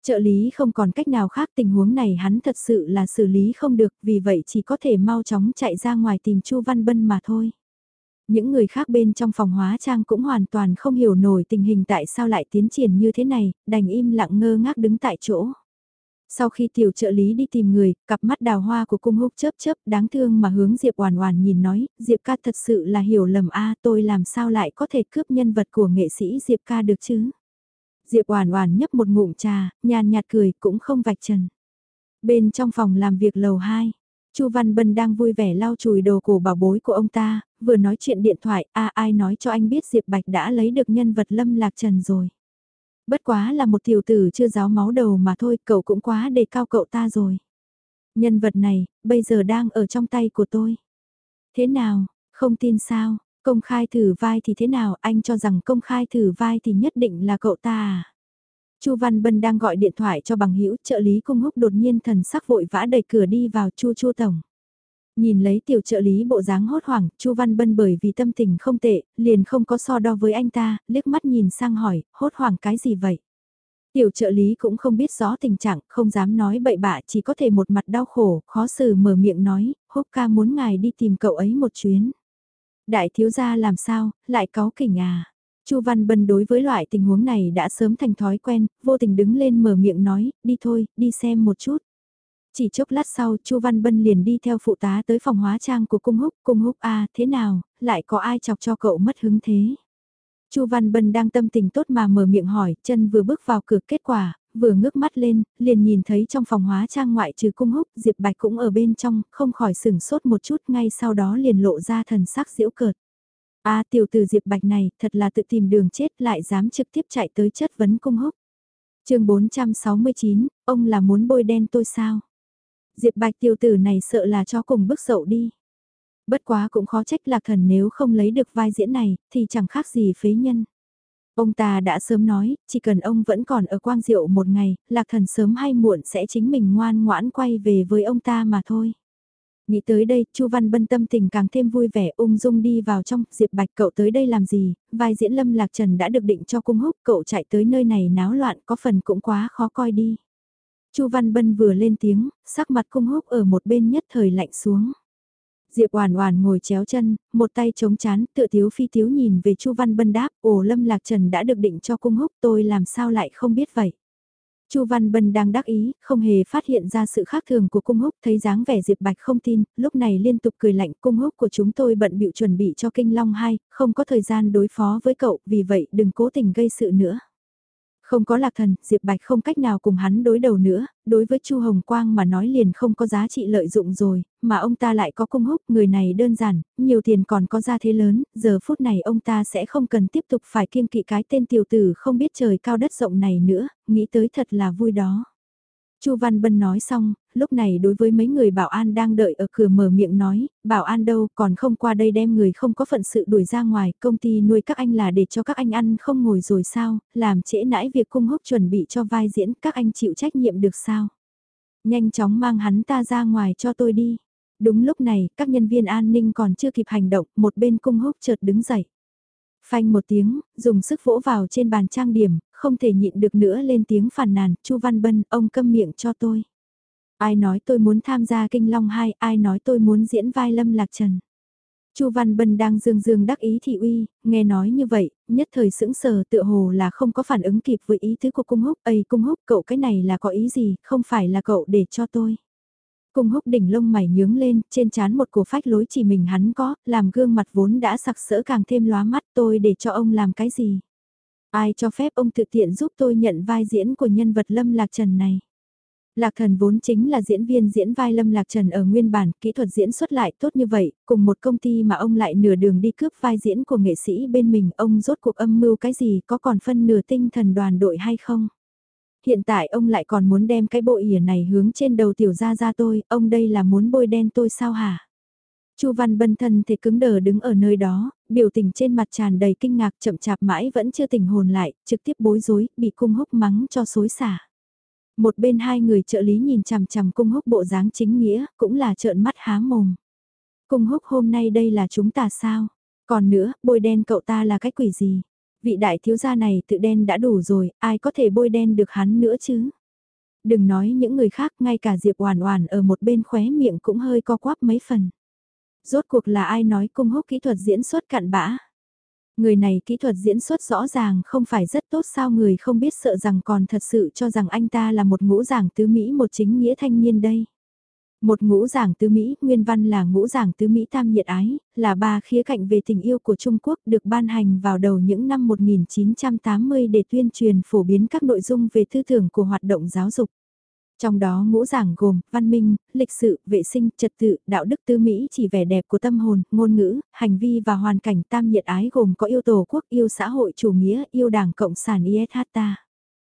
Trợ lý không còn cách nào khác, tình huống này hắn thật sự là xử lý không được, vì vậy chỉ có thể mau chóng chạy ra ngoài tìm Chu Văn Bân mà thôi. Những người khác bên trong phòng hóa trang cũng hoàn toàn không hiểu nổi tình hình tại sao lại tiến triển như thế này, đành im lặng ngơ ngác đứng tại chỗ. Sau khi tiểu trợ lý đi tìm người, cặp mắt đào hoa của cung húc chớp chớp đáng thương mà hướng Diệp Oản Oản nhìn nói, Diệp ca thật sự là hiểu lầm a, tôi làm sao lại có thể cướp nhân vật của nghệ sĩ Diệp ca được chứ? Diệp Oản Oản nhấp một ngụm trà, nhàn nhạt cười cũng không vạch trần. Bên trong phòng làm việc lầu hai, Chu Văn Bân đang vui vẻ lau chùi đồ cổ bảo bối của ông ta, vừa nói chuyện điện thoại, a ai nói cho anh biết Diệp Bạch đã lấy được nhân vật Lâm Lạc Trần rồi. Bất quá là một tiểu tử chưa ráo máu đầu mà thôi, cậu cũng quá đề cao cậu ta rồi. Nhân vật này, bây giờ đang ở trong tay của tôi. Thế nào, không tin sao, công khai thử vai thì thế nào, anh cho rằng công khai thử vai thì nhất định là cậu ta à? Chu Văn Bân đang gọi điện thoại cho bằng hữu, trợ lý Cung Húc đột nhiên thần sắc vội vã đẩy cửa đi vào. Chu Chu tổng. Nhìn lấy tiểu trợ lý bộ dáng hốt hoảng, Chu Văn Bân bởi vì tâm tình không tệ, liền không có so đo với anh ta, liếc mắt nhìn sang hỏi, hốt hoảng cái gì vậy? Tiểu trợ lý cũng không biết rõ tình trạng, không dám nói bậy bạ, chỉ có thể một mặt đau khổ, khó xử mở miệng nói, Húc ca muốn ngài đi tìm cậu ấy một chuyến. Đại thiếu gia làm sao, lại cáu kỉnh à? Chu Văn Bân đối với loại tình huống này đã sớm thành thói quen, vô tình đứng lên mở miệng nói, đi thôi, đi xem một chút. Chỉ chốc lát sau, Chu Văn Bân liền đi theo phụ tá tới phòng hóa trang của Cung Húc, Cung Húc a, thế nào, lại có ai chọc cho cậu mất hứng thế? Chu Văn Bân đang tâm tình tốt mà mở miệng hỏi, chân vừa bước vào cửa kết quả, vừa ngước mắt lên, liền nhìn thấy trong phòng hóa trang ngoại trừ Cung Húc, Diệp Bạch cũng ở bên trong, không khỏi sửng sốt một chút, ngay sau đó liền lộ ra thần sắc giễu cợt. A tiểu tử Diệp Bạch này, thật là tự tìm đường chết, lại dám trực tiếp chạy tới chất vấn Cung Húc. Chương bốn trăm sáu mươi chín, ông là muốn bôi đen tôi sao? Diệp Bạch tiểu tử này sợ là cho cùng bức sậu đi. Bất quá cũng khó trách Lạc Thần nếu không lấy được vai diễn này, thì chẳng khác gì phế nhân. Ông ta đã sớm nói, chỉ cần ông vẫn còn ở Quang Diệu một ngày, Lạc Thần sớm hay muộn sẽ chính mình ngoan ngoãn quay về với ông ta mà thôi. Nghĩ tới đây, Chu Văn Bân tâm tình càng thêm vui vẻ, ung dung đi vào trong, Diệp Bạch cậu tới đây làm gì, vai diễn Lâm Lạc Trần đã được định cho Cung Húc, cậu chạy tới nơi này náo loạn có phần cũng quá khó coi đi. Chu Văn Bân vừa lên tiếng, sắc mặt Cung Húc ở một bên nhất thời lạnh xuống. Diệp Oản Oản ngồi chéo chân, một tay chống chán, tựa tiếu phi tiếu nhìn về Chu Văn Bân đáp, "Ồ Lâm Lạc Trần đã được định cho Cung Húc, tôi làm sao lại không biết vậy?" Chu Văn Bân đang đắc ý, không hề phát hiện ra sự khác thường của Cung Húc, thấy dáng vẻ Diệp Bạch không tin, lúc này liên tục cười lạnh, Cung Húc của chúng tôi bận bịu chuẩn bị cho Kinh Long hai, không có thời gian đối phó với cậu, vì vậy đừng cố tình gây sự nữa. Không có Lạc Thần, Diệp Bạch không cách nào cùng hắn đối đầu nữa, đối với Chu Hồng Quang mà nói liền không có giá trị lợi dụng rồi, mà ông ta lại có Cung Húc, người này đơn giản, nhiều tiền còn có gia thế lớn, giờ phút này ông ta sẽ không cần tiếp tục phải kiêng kỵ cái tên tiểu tử không biết trời cao đất rộng này nữa, nghĩ tới thật là vui đó. Chu Văn Bân nói xong, lúc này đối với mấy người bảo an đang đợi ở cửa mở miệng nói, bảo an đâu còn không qua đây đem người không có phận sự đuổi ra ngoài, công ty nuôi các anh là để cho các anh ăn không ngồi rồi sao, làm trễ nãi việc Cung Húc chuẩn bị cho vai diễn, các anh chịu trách nhiệm được sao? Nhanh chóng mang hắn ta ra ngoài cho tôi đi. Đúng lúc này, các nhân viên an ninh còn chưa kịp hành động, một bên Cung Húc chợt đứng dậy. Phanh một tiếng, dùng sức vỗ vào trên bàn trang điểm, không thể nhịn được nữa lên tiếng phàn nàn, Chu Văn Bân, ông câm miệng cho tôi. Ai nói tôi muốn tham gia Kinh Long hai, ai nói tôi muốn diễn vai Lâm Lạc Trần. Chu Văn Bân đang dương dương đắc ý thị uy, nghe nói như vậy, nhất thời sững sờ tựa hồ là không có phản ứng kịp với ý tứ của Cung Húc. Ây Cung Húc, cậu cái này là có ý gì, không phải là cậu để cho tôi. Cung Húc đỉnh lông mày nhướng lên, trên trán một cổ phách lối chỉ mình hắn có, làm gương mặt vốn đã sặc sỡ càng thêm lóa mắt, tôi để cho ông làm cái gì. Ai cho phép ông tự tiện giúp tôi nhận vai diễn của nhân vật Lâm Lạc Trần này. Lạc Thần vốn chính là diễn viên diễn vai Lâm Lạc Trần ở nguyên bản, kỹ thuật diễn xuất lại tốt như vậy, cùng một công ty mà ông lại nửa đường đi cướp vai diễn của nghệ sĩ bên mình, ông rốt cuộc âm mưu cái gì, có còn phân nửa tinh thần đoàn đội hay không? Hiện tại ông lại còn muốn đem cái bộ ỉa này hướng trên đầu tiểu gia gia tôi, ông đây là muốn bôi đen tôi sao hả? Chu Văn Bân thân thể cứng đờ đứng ở nơi đó, biểu tình trên mặt tràn đầy kinh ngạc chậm chạp mãi vẫn chưa tỉnh hồn lại, trực tiếp bối rối, bị Cung Húc mắng cho xối xả. Một bên hai người trợ lý nhìn chằm chằm Cung Húc bộ dáng chính nghĩa, cũng là trợn mắt há mồm. Cung Húc hôm nay đây là chúng ta sao? Còn nữa, bôi đen cậu ta là cái quỷ gì? Vị đại thiếu gia này tự đen đã đủ rồi, ai có thể bôi đen được hắn nữa chứ? Đừng nói những người khác, ngay cả Diệp Oản Oản ở một bên khóe miệng cũng hơi co quắp mấy phần. Rốt cuộc là ai nói Cung Húc kỹ thuật diễn xuất cặn bã? Người này kỹ thuật diễn xuất rõ ràng không phải rất tốt sao người không biết sợ rằng còn thật sự cho rằng anh ta là một ngũ giảng tứ Mỹ một chính nghĩa thanh niên đây. Một ngũ giảng tứ Mỹ, nguyên văn là ngũ giảng tứ Mỹ tam nhiệt ái, là ba khía cạnh về tình yêu của Trung Quốc được ban hành vào đầu những năm một nghìn chín trăm tám mươi để tuyên truyền phổ biến các nội dung về tư tưởng của hoạt động giáo dục. Trong đó ngũ giảng gồm văn minh, lịch sự, vệ sinh, trật tự, đạo đức tứ Mỹ chỉ vẻ đẹp của tâm hồn, ngôn ngữ, hành vi và hoàn cảnh tam nhiệt ái gồm có yêu tổ quốc, yêu xã hội chủ nghĩa, yêu đảng Cộng sản i ét hát ta.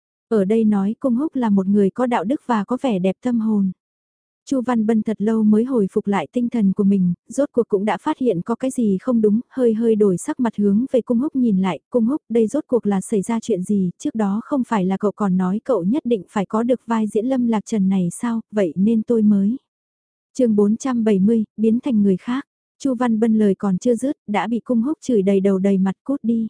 Ở đây nói Cung Húc là một người có đạo đức và có vẻ đẹp tâm hồn. Chu Văn Bân thật lâu mới hồi phục lại tinh thần của mình, rốt cuộc cũng đã phát hiện có cái gì không đúng, hơi hơi đổi sắc mặt hướng về Cung Húc nhìn lại, Cung Húc đây rốt cuộc là xảy ra chuyện gì, trước đó không phải là cậu còn nói cậu nhất định phải có được vai diễn Lâm Lạc Trần này sao, vậy nên tôi mới. chương bốn trăm bảy mươi, biến thành người khác, Chu Văn Bân lời còn chưa dứt, đã bị Cung Húc chửi đầy đầu đầy mặt cút đi.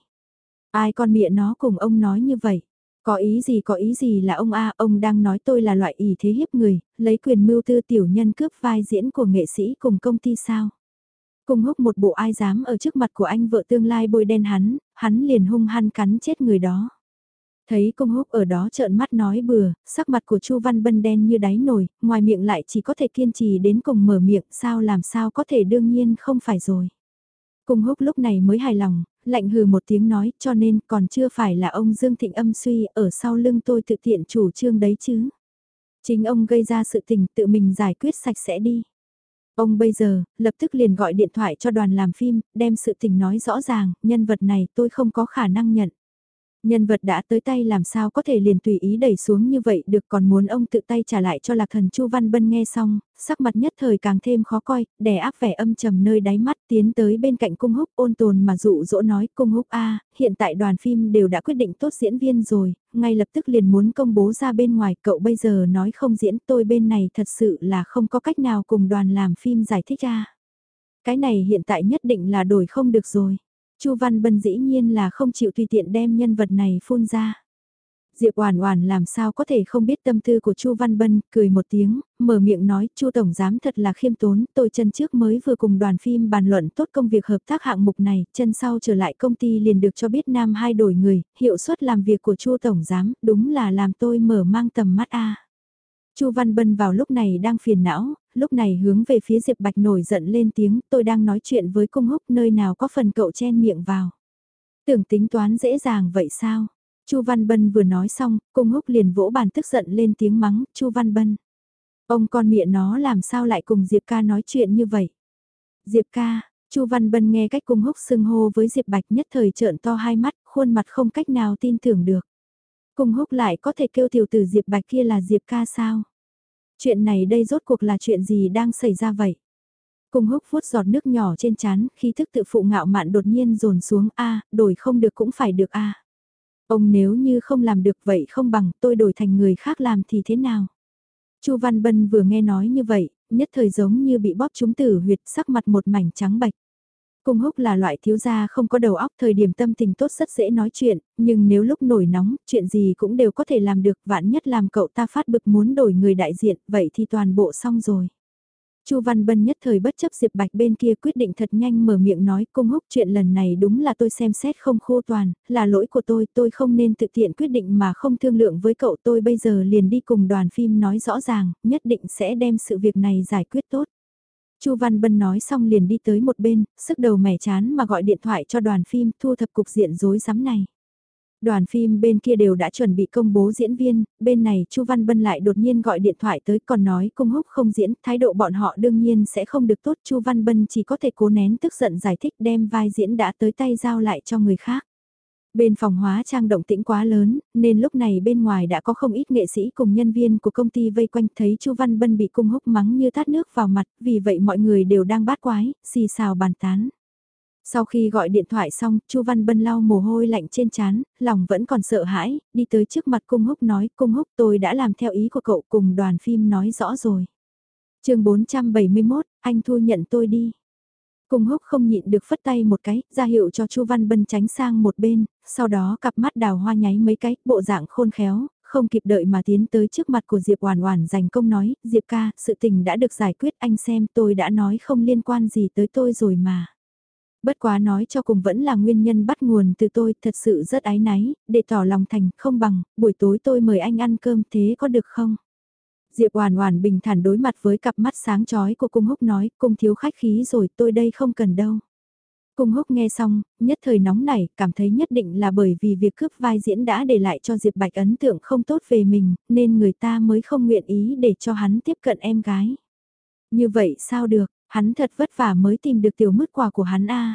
Ai con mẹ nó cùng ông nói như vậy? Có ý gì có ý gì là ông A, ông đang nói tôi là loại ỷ thế hiếp người, lấy quyền mưu tư tiểu nhân cướp vai diễn của nghệ sĩ cùng công ty sao? Cung Húc một bộ ai dám ở trước mặt của anh vợ tương lai bôi đen hắn, hắn liền hung hăng cắn chết người đó. Thấy Cung Húc ở đó trợn mắt nói bừa, sắc mặt của Chu Văn Bân đen như đáy nồi, ngoài miệng lại chỉ có thể kiên trì đến cùng mở miệng, sao làm sao có thể đương nhiên không phải rồi. Cung Húc lúc này mới hài lòng, lạnh hừ một tiếng nói, cho nên còn chưa phải là ông Dương Thịnh âm suy ở sau lưng tôi tự tiện chủ trương đấy chứ. Chính ông gây ra sự tình tự mình giải quyết sạch sẽ đi. Ông bây giờ, lập tức liền gọi điện thoại cho đoàn làm phim, đem sự tình nói rõ ràng, nhân vật này tôi không có khả năng nhận. Nhân vật đã tới tay làm sao có thể liền tùy ý đẩy xuống như vậy được còn muốn ông tự tay trả lại cho Lạc Thần. Chu Văn Bân nghe xong, sắc mặt nhất thời càng thêm khó coi, đè áp vẻ âm trầm nơi đáy mắt tiến tới bên cạnh Cung Húc ôn tồn mà dụ dỗ nói Cung Húc a, hiện tại đoàn phim đều đã quyết định tốt diễn viên rồi, ngay lập tức liền muốn công bố ra bên ngoài, cậu bây giờ nói không diễn, tôi bên này thật sự là không có cách nào cùng đoàn làm phim giải thích a. Cái này hiện tại nhất định là đổi không được rồi. Chu Văn Bân dĩ nhiên là không chịu tùy tiện đem nhân vật này phun ra. Diệp Oản Oản làm sao có thể không biết tâm tư của Chu Văn Bân, cười một tiếng, mở miệng nói, Chu tổng giám thật là khiêm tốn, tôi chân trước mới vừa cùng đoàn phim bàn luận tốt công việc hợp tác hạng mục này, chân sau trở lại công ty liền được cho biết nam hai đổi người, hiệu suất làm việc của Chu tổng giám, đúng là làm tôi mở mang tầm mắt a. Chu Văn Bân vào lúc này đang phiền não, lúc này hướng về phía Diệp Bạch nổi giận lên tiếng, tôi đang nói chuyện với Cung Húc nơi nào có phần cậu chen miệng vào. Tưởng tính toán dễ dàng vậy sao? Chu Văn Bân vừa nói xong, Cung Húc liền vỗ bàn tức giận lên tiếng mắng, Chu Văn Bân. Ông con mẹ nó làm sao lại cùng Diệp ca nói chuyện như vậy? Diệp ca, Chu Văn Bân nghe cách Cung Húc xưng hô với Diệp Bạch nhất thời trợn to hai mắt, khuôn mặt không cách nào tin tưởng được. Cung Húc lại có thể kêu tiểu tử Diệp Bạch kia là Diệp ca sao? Chuyện này đây rốt cuộc là chuyện gì đang xảy ra vậy? Cung Húc vuốt giọt nước nhỏ trên trán, khi thức tự phụ ngạo mạn đột nhiên dồn xuống, a, đổi không được cũng phải được a. Ông nếu như không làm được vậy không bằng tôi đổi thành người khác làm thì thế nào? Chu Văn Bân vừa nghe nói như vậy, nhất thời giống như bị bóp trúng tử huyệt, sắc mặt một mảnh trắng bệch. Cung Húc là loại thiếu gia không có đầu óc, thời điểm tâm tình tốt rất dễ nói chuyện, nhưng nếu lúc nổi nóng, chuyện gì cũng đều có thể làm được, vạn nhất làm cậu ta phát bực muốn đổi người đại diện, vậy thì toàn bộ xong rồi. Chu Văn Bân nhất thời bất chấp Diệp Bạch bên kia quyết định thật nhanh mở miệng nói, Cung Húc chuyện lần này đúng là tôi xem xét không khô toàn, là lỗi của tôi, tôi không nên tự tiện quyết định mà không thương lượng với cậu, tôi bây giờ liền đi cùng đoàn phim nói rõ ràng, nhất định sẽ đem sự việc này giải quyết tốt. Chu Văn Bân nói xong liền đi tới một bên, sức đầu mẻ chán mà gọi điện thoại cho đoàn phim thu thập cục diện rối rắm này. Đoàn phim bên kia đều đã chuẩn bị công bố diễn viên, bên này Chu Văn Bân lại đột nhiên gọi điện thoại tới còn nói Cung Húc không diễn, thái độ bọn họ đương nhiên sẽ không được tốt. Chu Văn Bân chỉ có thể cố nén tức giận giải thích đem vai diễn đã tới tay giao lại cho người khác. Bên phòng hóa trang động tĩnh quá lớn, nên lúc này bên ngoài đã có không ít nghệ sĩ cùng nhân viên của công ty vây quanh thấy Chu Văn Bân bị Cung Húc mắng như tát nước vào mặt, vì vậy mọi người đều đang bát quái, xì xào bàn tán. Sau khi gọi điện thoại xong, Chu Văn Bân lau mồ hôi lạnh trên trán, lòng vẫn còn sợ hãi, đi tới trước mặt Cung Húc nói, Cung Húc tôi đã làm theo ý của cậu cùng đoàn phim nói rõ rồi. chương bốn trăm bảy mươi mốt, anh thu nhận tôi đi. Cung Húc không nhịn được phất tay một cái, ra hiệu cho Chu Văn Bân tránh sang một bên, sau đó cặp mắt đào hoa nháy mấy cái, bộ dạng khôn khéo, không kịp đợi mà tiến tới trước mặt của Diệp Oản Oản giành công nói, Diệp ca, sự tình đã được giải quyết, anh xem tôi đã nói không liên quan gì tới tôi rồi mà. Bất quá nói cho cùng vẫn là nguyên nhân bắt nguồn từ tôi, thật sự rất áy náy, để tỏ lòng thành, không bằng, buổi tối tôi mời anh ăn cơm thế có được không? Diệp Oản Oản bình thản đối mặt với cặp mắt sáng chói của Cung Húc nói, Cung thiếu khách khí rồi, tôi đây không cần đâu. Cung Húc nghe xong, nhất thời nóng nảy, cảm thấy nhất định là bởi vì việc cướp vai diễn đã để lại cho Diệp Bạch ấn tượng không tốt về mình, nên người ta mới không nguyện ý để cho hắn tiếp cận em gái. Như vậy sao được, hắn thật vất vả mới tìm được tiểu mứt quà của hắn a.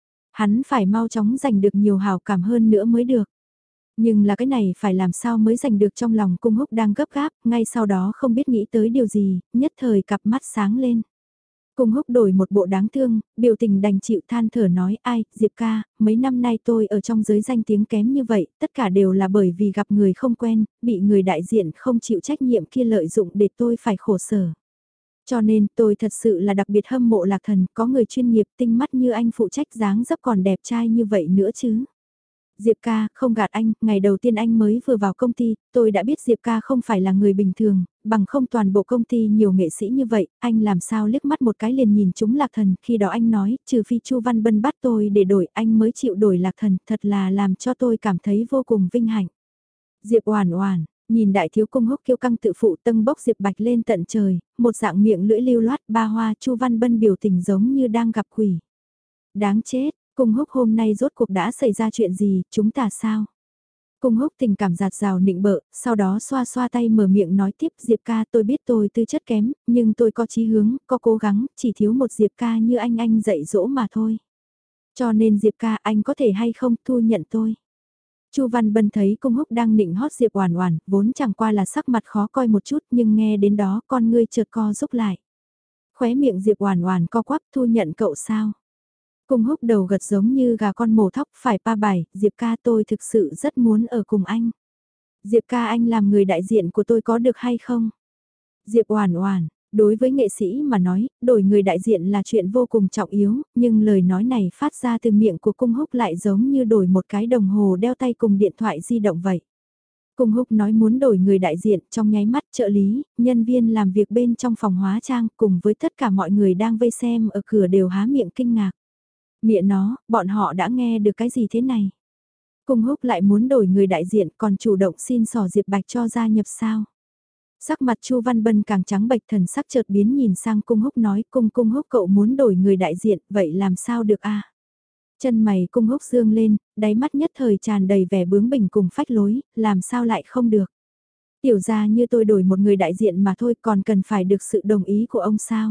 Hắn phải mau chóng giành được nhiều hảo cảm hơn nữa mới được. Nhưng là cái này phải làm sao mới giành được trong lòng Cung Húc đang gấp gáp, ngay sau đó không biết nghĩ tới điều gì, nhất thời cặp mắt sáng lên. Cung Húc đổi một bộ đáng thương, biểu tình đành chịu than thở nói ai, Diệp ca, mấy năm nay tôi ở trong giới danh tiếng kém như vậy, tất cả đều là bởi vì gặp người không quen, bị người đại diện không chịu trách nhiệm kia lợi dụng để tôi phải khổ sở. Cho nên tôi thật sự là đặc biệt hâm mộ Lạc Thần, có người chuyên nghiệp tinh mắt như anh phụ trách dáng dấp còn đẹp trai như vậy nữa chứ. Diệp ca, không gạt anh, ngày đầu tiên anh mới vừa vào công ty, tôi đã biết Diệp ca không phải là người bình thường, bằng không toàn bộ công ty nhiều nghệ sĩ như vậy, anh làm sao liếc mắt một cái liền nhìn chúng Lạc Thần, khi đó anh nói, trừ phi Chu Văn Bân bắt tôi để đổi, anh mới chịu đổi Lạc Thần, thật là làm cho tôi cảm thấy vô cùng vinh hạnh. Diệp Oản Oản, nhìn đại thiếu Cung Húc kiêu căng tự phụ tâng bốc Diệp Bạch lên tận trời, một dạng miệng lưỡi lưu loát ba hoa, Chu Văn Bân biểu tình giống như đang gặp quỷ. Đáng chết, Cung Húc hôm nay rốt cuộc đã xảy ra chuyện gì, chúng ta sao? Cung Húc tình cảm giạt rào nịnh bợ, sau đó xoa xoa tay mở miệng nói tiếp Diệp ca tôi biết tôi tư chất kém, nhưng tôi có chí hướng, có cố gắng, chỉ thiếu một Diệp ca như anh anh dạy dỗ mà thôi. Cho nên Diệp ca anh có thể hay không thu nhận tôi. Chu Văn Bân thấy Cung Húc đang nịnh hót Diệp Oản Oản, vốn chẳng qua là sắc mặt khó coi một chút, nhưng nghe đến đó con ngươi chợt co rúm lại. Khóe miệng Diệp Oản Oản co quắp, thu nhận cậu sao? Cung Húc đầu gật giống như gà con mổ thóc, phải pa bài, Diệp ca tôi thực sự rất muốn ở cùng anh. Diệp ca anh làm người đại diện của tôi có được hay không? Diệp Oản Oản, đối với nghệ sĩ mà nói, đổi người đại diện là chuyện vô cùng trọng yếu, nhưng lời nói này phát ra từ miệng của Cung Húc lại giống như đổi một cái đồng hồ đeo tay cùng điện thoại di động vậy. Cung Húc nói muốn đổi người đại diện, trong nháy mắt trợ lý, nhân viên làm việc bên trong phòng hóa trang cùng với tất cả mọi người đang vây xem ở cửa đều há miệng kinh ngạc. Mẹ nó, bọn họ đã nghe được cái gì thế này? Cung Húc lại muốn đổi người đại diện còn chủ động xin xỏ Diệp Bạch cho gia nhập sao? Sắc mặt Chu Văn Bân càng trắng bệch thần sắc chợt biến nhìn sang Cung Húc nói cung Cung Húc cậu muốn đổi người đại diện, vậy làm sao được a? Chân mày Cung Húc dương lên, đáy mắt nhất thời tràn đầy vẻ bướng bỉnh cùng phách lối, làm sao lại không được? Tiểu gia như tôi đổi một người đại diện mà thôi còn cần phải được sự đồng ý của ông sao?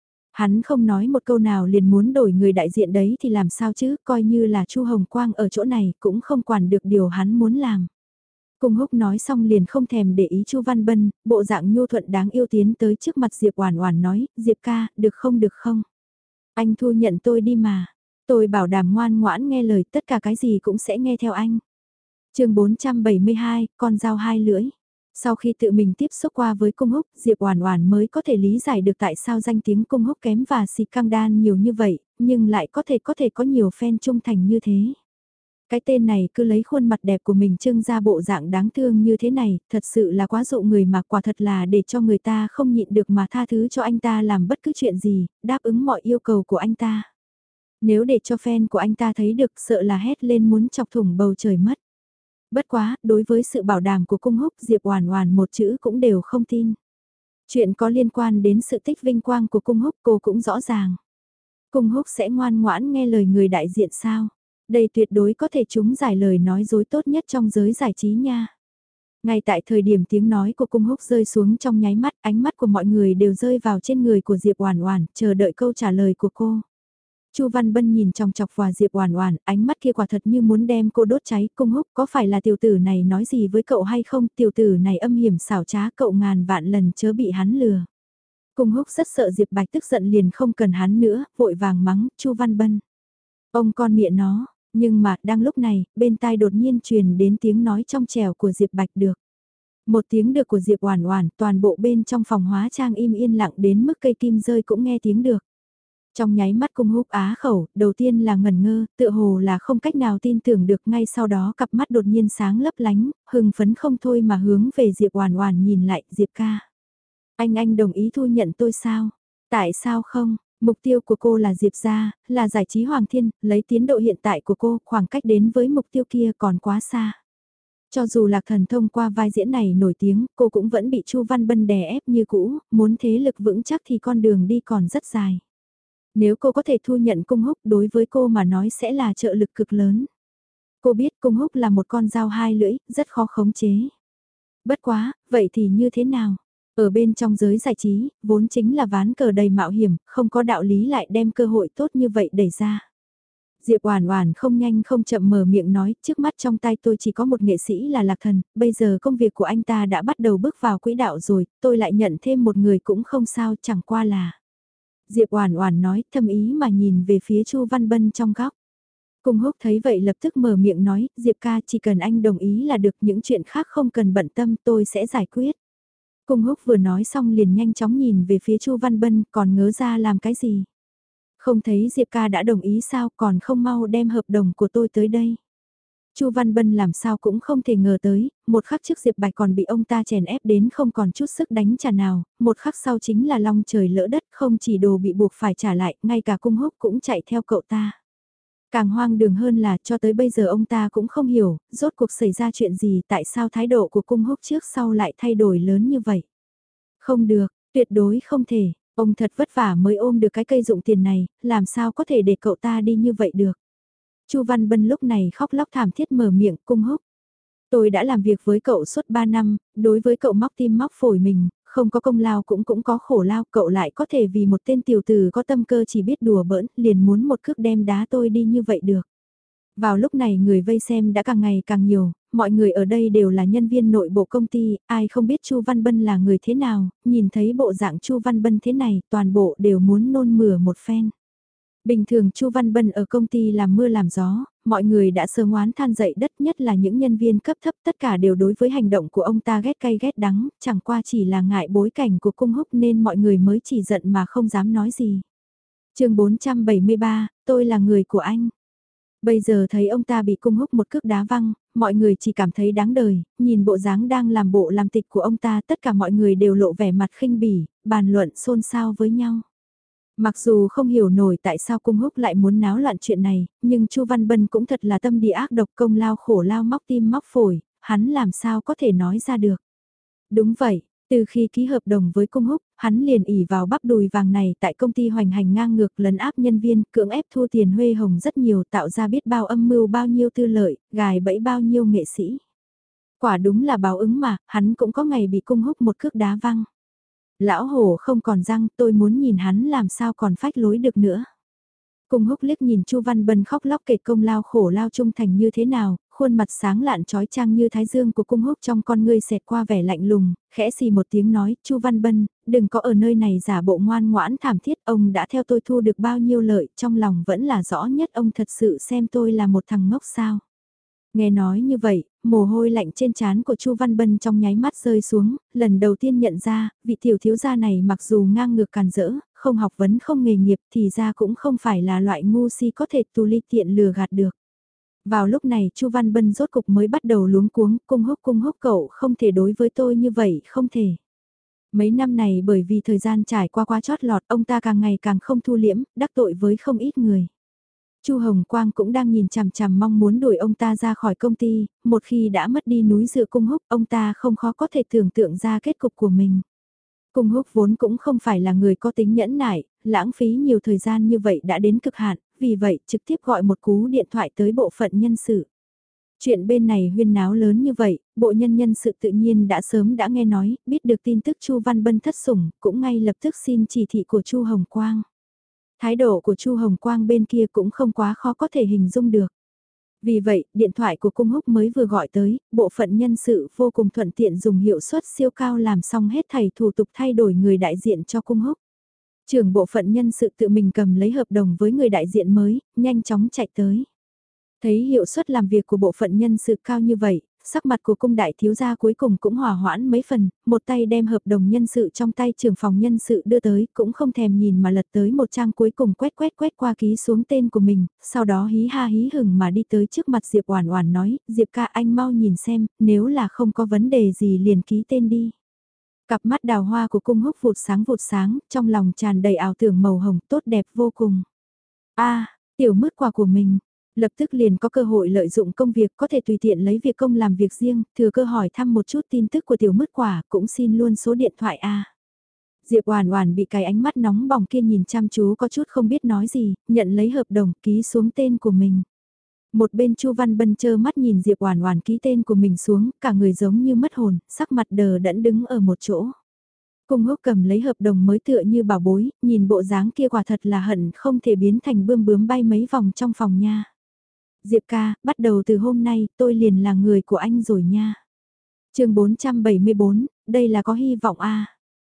Hắn không nói một câu nào liền muốn đổi người đại diện đấy thì làm sao chứ, coi như là Chu Hồng Quang ở chỗ này cũng không quản được điều hắn muốn làm. Cung Húc nói xong liền không thèm để ý Chu Văn Bân, bộ dạng nhu thuận đáng yêu tiến tới trước mặt Diệp Oản Oản nói, Diệp ca, được không được không? Anh thu nhận tôi đi mà, tôi bảo đảm ngoan ngoãn nghe lời tất cả cái gì cũng sẽ nghe theo anh. Chương bốn trăm bảy mươi hai, con dao hai lưỡi. Sau khi tự mình tiếp xúc qua với Cung Húc, Diệp Oản Oản mới có thể lý giải được tại sao danh tiếng Cung Húc kém và xì căng đan nhiều như vậy, nhưng lại có thể có thể có nhiều fan trung thành như thế. Cái tên này cứ lấy khuôn mặt đẹp của mình trưng ra bộ dạng đáng thương như thế này, thật sự là quá dụ người mà quả thật là để cho người ta không nhịn được mà tha thứ cho anh ta làm bất cứ chuyện gì, đáp ứng mọi yêu cầu của anh ta. Nếu để cho fan của anh ta thấy được sợ là hét lên muốn chọc thủng bầu trời mất. Bất quá, đối với sự bảo đảm của Cung Húc Diệp Oản Oản một chữ cũng đều không tin. Chuyện có liên quan đến sự tích vinh quang của Cung Húc cô cũng rõ ràng. Cung Húc sẽ ngoan ngoãn nghe lời người đại diện sao? Đây tuyệt đối có thể trúng giải lời nói dối tốt nhất trong giới giải trí nha. Ngay tại thời điểm tiếng nói của Cung Húc rơi xuống trong nháy mắt, ánh mắt của mọi người đều rơi vào trên người của Diệp Oản Oản, chờ đợi câu trả lời của cô. Chu Văn Bân nhìn chòng chọc vào Diệp Oản Oản, ánh mắt kia quả thật như muốn đem cô đốt cháy, Cung Húc có phải là tiểu tử này nói gì với cậu hay không, tiểu tử này âm hiểm xảo trá cậu ngàn vạn lần chớ bị hắn lừa. Cung Húc rất sợ Diệp Bạch tức giận liền không cần hắn nữa, vội vàng mắng Chu Văn Bân. Ông con mẹ nó, nhưng mà đang lúc này, bên tai đột nhiên truyền đến tiếng nói trong trẻo của Diệp Bạch được. Một tiếng được của Diệp Oản Oản, toàn bộ bên trong phòng hóa trang im yên lặng đến mức cây kim rơi cũng nghe tiếng được. Trong nháy mắt Cung Húc á khẩu, đầu tiên là ngẩn ngơ, tựa hồ là không cách nào tin tưởng được, ngay sau đó cặp mắt đột nhiên sáng lấp lánh, hưng phấn không thôi mà hướng về Diệp Oản Oản nhìn lại, Diệp ca. Anh anh đồng ý thu nhận tôi sao? Tại sao không? Mục tiêu của cô là Diệp gia, là giải trí Hoàng Thiên, lấy tiến độ hiện tại của cô, khoảng cách đến với mục tiêu kia còn quá xa. Cho dù Lạc Thần thông qua vai diễn này nổi tiếng, cô cũng vẫn bị Chu Văn Bân đè ép như cũ, muốn thế lực vững chắc thì con đường đi còn rất dài. Nếu cô có thể thu nhận Cung Húc đối với cô mà nói sẽ là trợ lực cực lớn. Cô biết Cung Húc là một con dao hai lưỡi, rất khó khống chế. Bất quá, vậy thì như thế nào? Ở bên trong giới giải trí, vốn chính là ván cờ đầy mạo hiểm, không có đạo lý lại đem cơ hội tốt như vậy đẩy ra. Diệp Oản Oản không nhanh không chậm mở miệng nói, trước mắt trong tay tôi chỉ có một nghệ sĩ là Lạc Thần, bây giờ công việc của anh ta đã bắt đầu bước vào quỹ đạo rồi, tôi lại nhận thêm một người cũng không sao, chẳng qua là. Diệp Oản Oản nói, thâm ý mà nhìn về phía Chu Văn Bân trong góc. Cung Húc thấy vậy lập tức mở miệng nói, Diệp ca chỉ cần anh đồng ý là được, những chuyện khác không cần bận tâm, tôi sẽ giải quyết. Cung Húc vừa nói xong liền nhanh chóng nhìn về phía Chu Văn Bân, còn ngớ ra làm cái gì? Không thấy Diệp ca đã đồng ý sao, còn không mau đem hợp đồng của tôi tới đây. Chu Văn Bân làm sao cũng không thể ngờ tới, một khắc trước Diệp Bạch còn bị ông ta chèn ép đến không còn chút sức đánh trả nào, một khắc sau chính là long trời lỡ đất, không chỉ đồ bị buộc phải trả lại, ngay cả Cung Húc cũng chạy theo cậu ta. Càng hoang đường hơn là cho tới bây giờ ông ta cũng không hiểu, rốt cuộc xảy ra chuyện gì, tại sao thái độ của Cung Húc trước sau lại thay đổi lớn như vậy. Không được, tuyệt đối không thể, ông thật vất vả mới ôm được cái cây dụng tiền này, làm sao có thể để cậu ta đi như vậy được. Chu Văn Bân lúc này khóc lóc thảm thiết mở miệng, Cung Húc. Tôi đã làm việc với cậu suốt ba năm, đối với cậu móc tim móc phổi mình, không có công lao cũng cũng có khổ lao, cậu lại có thể vì một tên tiểu tử có tâm cơ chỉ biết đùa bỡn, liền muốn một cước đem đá tôi đi như vậy được. Vào lúc này người vây xem đã càng ngày càng nhiều, mọi người ở đây đều là nhân viên nội bộ công ty, ai không biết Chu Văn Bân là người thế nào, nhìn thấy bộ dạng Chu Văn Bân thế này, toàn bộ đều muốn nôn mửa một phen. Bình thường Chu Văn Bân ở công ty làm mưa làm gió, mọi người đã sớm oán than dậy đất, nhất là những nhân viên cấp thấp, tất cả đều đối với hành động của ông ta ghét cay ghét đắng, chẳng qua chỉ là ngại bối cảnh của Cung Húc nên mọi người mới chỉ giận mà không dám nói gì. Chương bốn trăm bảy mươi ba, tôi là người của anh. Bây giờ thấy ông ta bị Cung Húc một cước đá văng, mọi người chỉ cảm thấy đáng đời, nhìn bộ dáng đang làm bộ làm tịch của ông ta, tất cả mọi người đều lộ vẻ mặt khinh bỉ, bàn luận xôn xao với nhau. Mặc dù không hiểu nổi tại sao Cung Húc lại muốn náo loạn chuyện này, nhưng Chu Văn Bân cũng thật là tâm địa ác độc, công lao khổ lao móc tim móc phổi, hắn làm sao có thể nói ra được. Đúng vậy, từ khi ký hợp đồng với Cung Húc, hắn liền ỉ vào bắp đùi vàng này tại công ty hoành hành ngang ngược, lấn áp nhân viên, cưỡng ép thu tiền huê hồng rất nhiều, tạo ra biết bao âm mưu bao nhiêu tư lợi, gài bẫy bao nhiêu nghệ sĩ. Quả đúng là báo ứng mà, hắn cũng có ngày bị Cung Húc một cước đá văng. Lão hổ không còn răng, tôi muốn nhìn hắn làm sao còn phách lối được nữa. Cung Húc liếc nhìn Chu Văn Bân khóc lóc kể công lao khổ lao trung thành như thế nào, khuôn mặt sáng lạn trói trang như thái dương của Cung Húc trong con ngươi xẹt qua vẻ lạnh lùng, khẽ xì một tiếng nói, Chu Văn Bân, đừng có ở nơi này giả bộ ngoan ngoãn thảm thiết, ông đã theo tôi thu được bao nhiêu lợi, trong lòng vẫn là rõ nhất, ông thật sự xem tôi là một thằng ngốc sao. Nghe nói như vậy, mồ hôi lạnh trên trán của Chu Văn Bân trong nháy mắt rơi xuống, lần đầu tiên nhận ra, vị tiểu thiếu gia này mặc dù ngang ngược càn rỡ, không học vấn không nghề nghiệp thì ra cũng không phải là loại ngu si có thể tù ly tiện lừa gạt được. Vào lúc này Chu Văn Bân rốt cục mới bắt đầu luống cuống, Cung Húc Cung Húc cậu không thể đối với tôi như vậy, không thể. Mấy năm này bởi vì thời gian trải qua quá chót lọt, ông ta càng ngày càng không thu liễm, đắc tội với không ít người. Chu Hồng Quang cũng đang nhìn chằm chằm mong muốn đuổi ông ta ra khỏi công ty, một khi đã mất đi núi dựa Cung Húc, ông ta không khó có thể tưởng tượng ra kết cục của mình. Cung Húc vốn cũng không phải là người có tính nhẫn nại, lãng phí nhiều thời gian như vậy đã đến cực hạn, vì vậy trực tiếp gọi một cú điện thoại tới bộ phận nhân sự. Chuyện bên này huyên náo lớn như vậy, bộ nhân nhân sự tự nhiên đã sớm đã nghe nói, biết được tin tức Chu Văn Bân thất sủng, cũng ngay lập tức xin chỉ thị của Chu Hồng Quang. Thái độ của Chu Hồng Quang bên kia cũng không quá khó có thể hình dung được. Vì vậy, điện thoại của Cung Húc mới vừa gọi tới, bộ phận nhân sự vô cùng thuận tiện dùng hiệu suất siêu cao làm xong hết thảy thủ tục thay đổi người đại diện cho Cung Húc. Trưởng bộ phận nhân sự tự mình cầm lấy hợp đồng với người đại diện mới, nhanh chóng chạy tới. Thấy hiệu suất làm việc của bộ phận nhân sự cao như vậy, sắc mặt của cung đại thiếu gia cuối cùng cũng hòa hoãn mấy phần, một tay đem hợp đồng nhân sự trong tay trưởng phòng nhân sự đưa tới, cũng không thèm nhìn mà lật tới một trang cuối cùng quét quét quét qua ký xuống tên của mình, sau đó hí ha hí hửng mà đi tới trước mặt Diệp Oản Oản nói, Diệp ca anh mau nhìn xem, nếu là không có vấn đề gì liền ký tên đi. Cặp mắt đào hoa của cung húc vụt sáng vụt sáng, trong lòng tràn đầy ảo tưởng màu hồng tốt đẹp vô cùng. A, tiểu mứt quà của mình, lập tức liền có cơ hội lợi dụng công việc có thể tùy tiện lấy việc công làm việc riêng, thừa cơ hỏi thăm một chút tin tức của tiểu mứt quả, cũng xin luôn số điện thoại A. Diệp Oản Oản bị cái ánh mắt nóng bỏng kia nhìn chăm chú có chút không biết nói gì, nhận lấy hợp đồng ký xuống tên của mình. Một bên Chu Văn Bân trơ mắt nhìn Diệp Oản Oản ký tên của mình xuống, cả người giống như mất hồn, sắc mặt đờ đẫn đứng ở một chỗ. Cung Húc cầm lấy hợp đồng mới tựa như bảo bối, nhìn bộ dáng kia quả thật là hận không thể biến thành bươm bướm bay mấy vòng trong phòng nha. Diệp ca, bắt đầu từ hôm nay, tôi liền là người của anh rồi nha. Chương bốn trăm bảy mươi bốn, đây là có hy vọng a.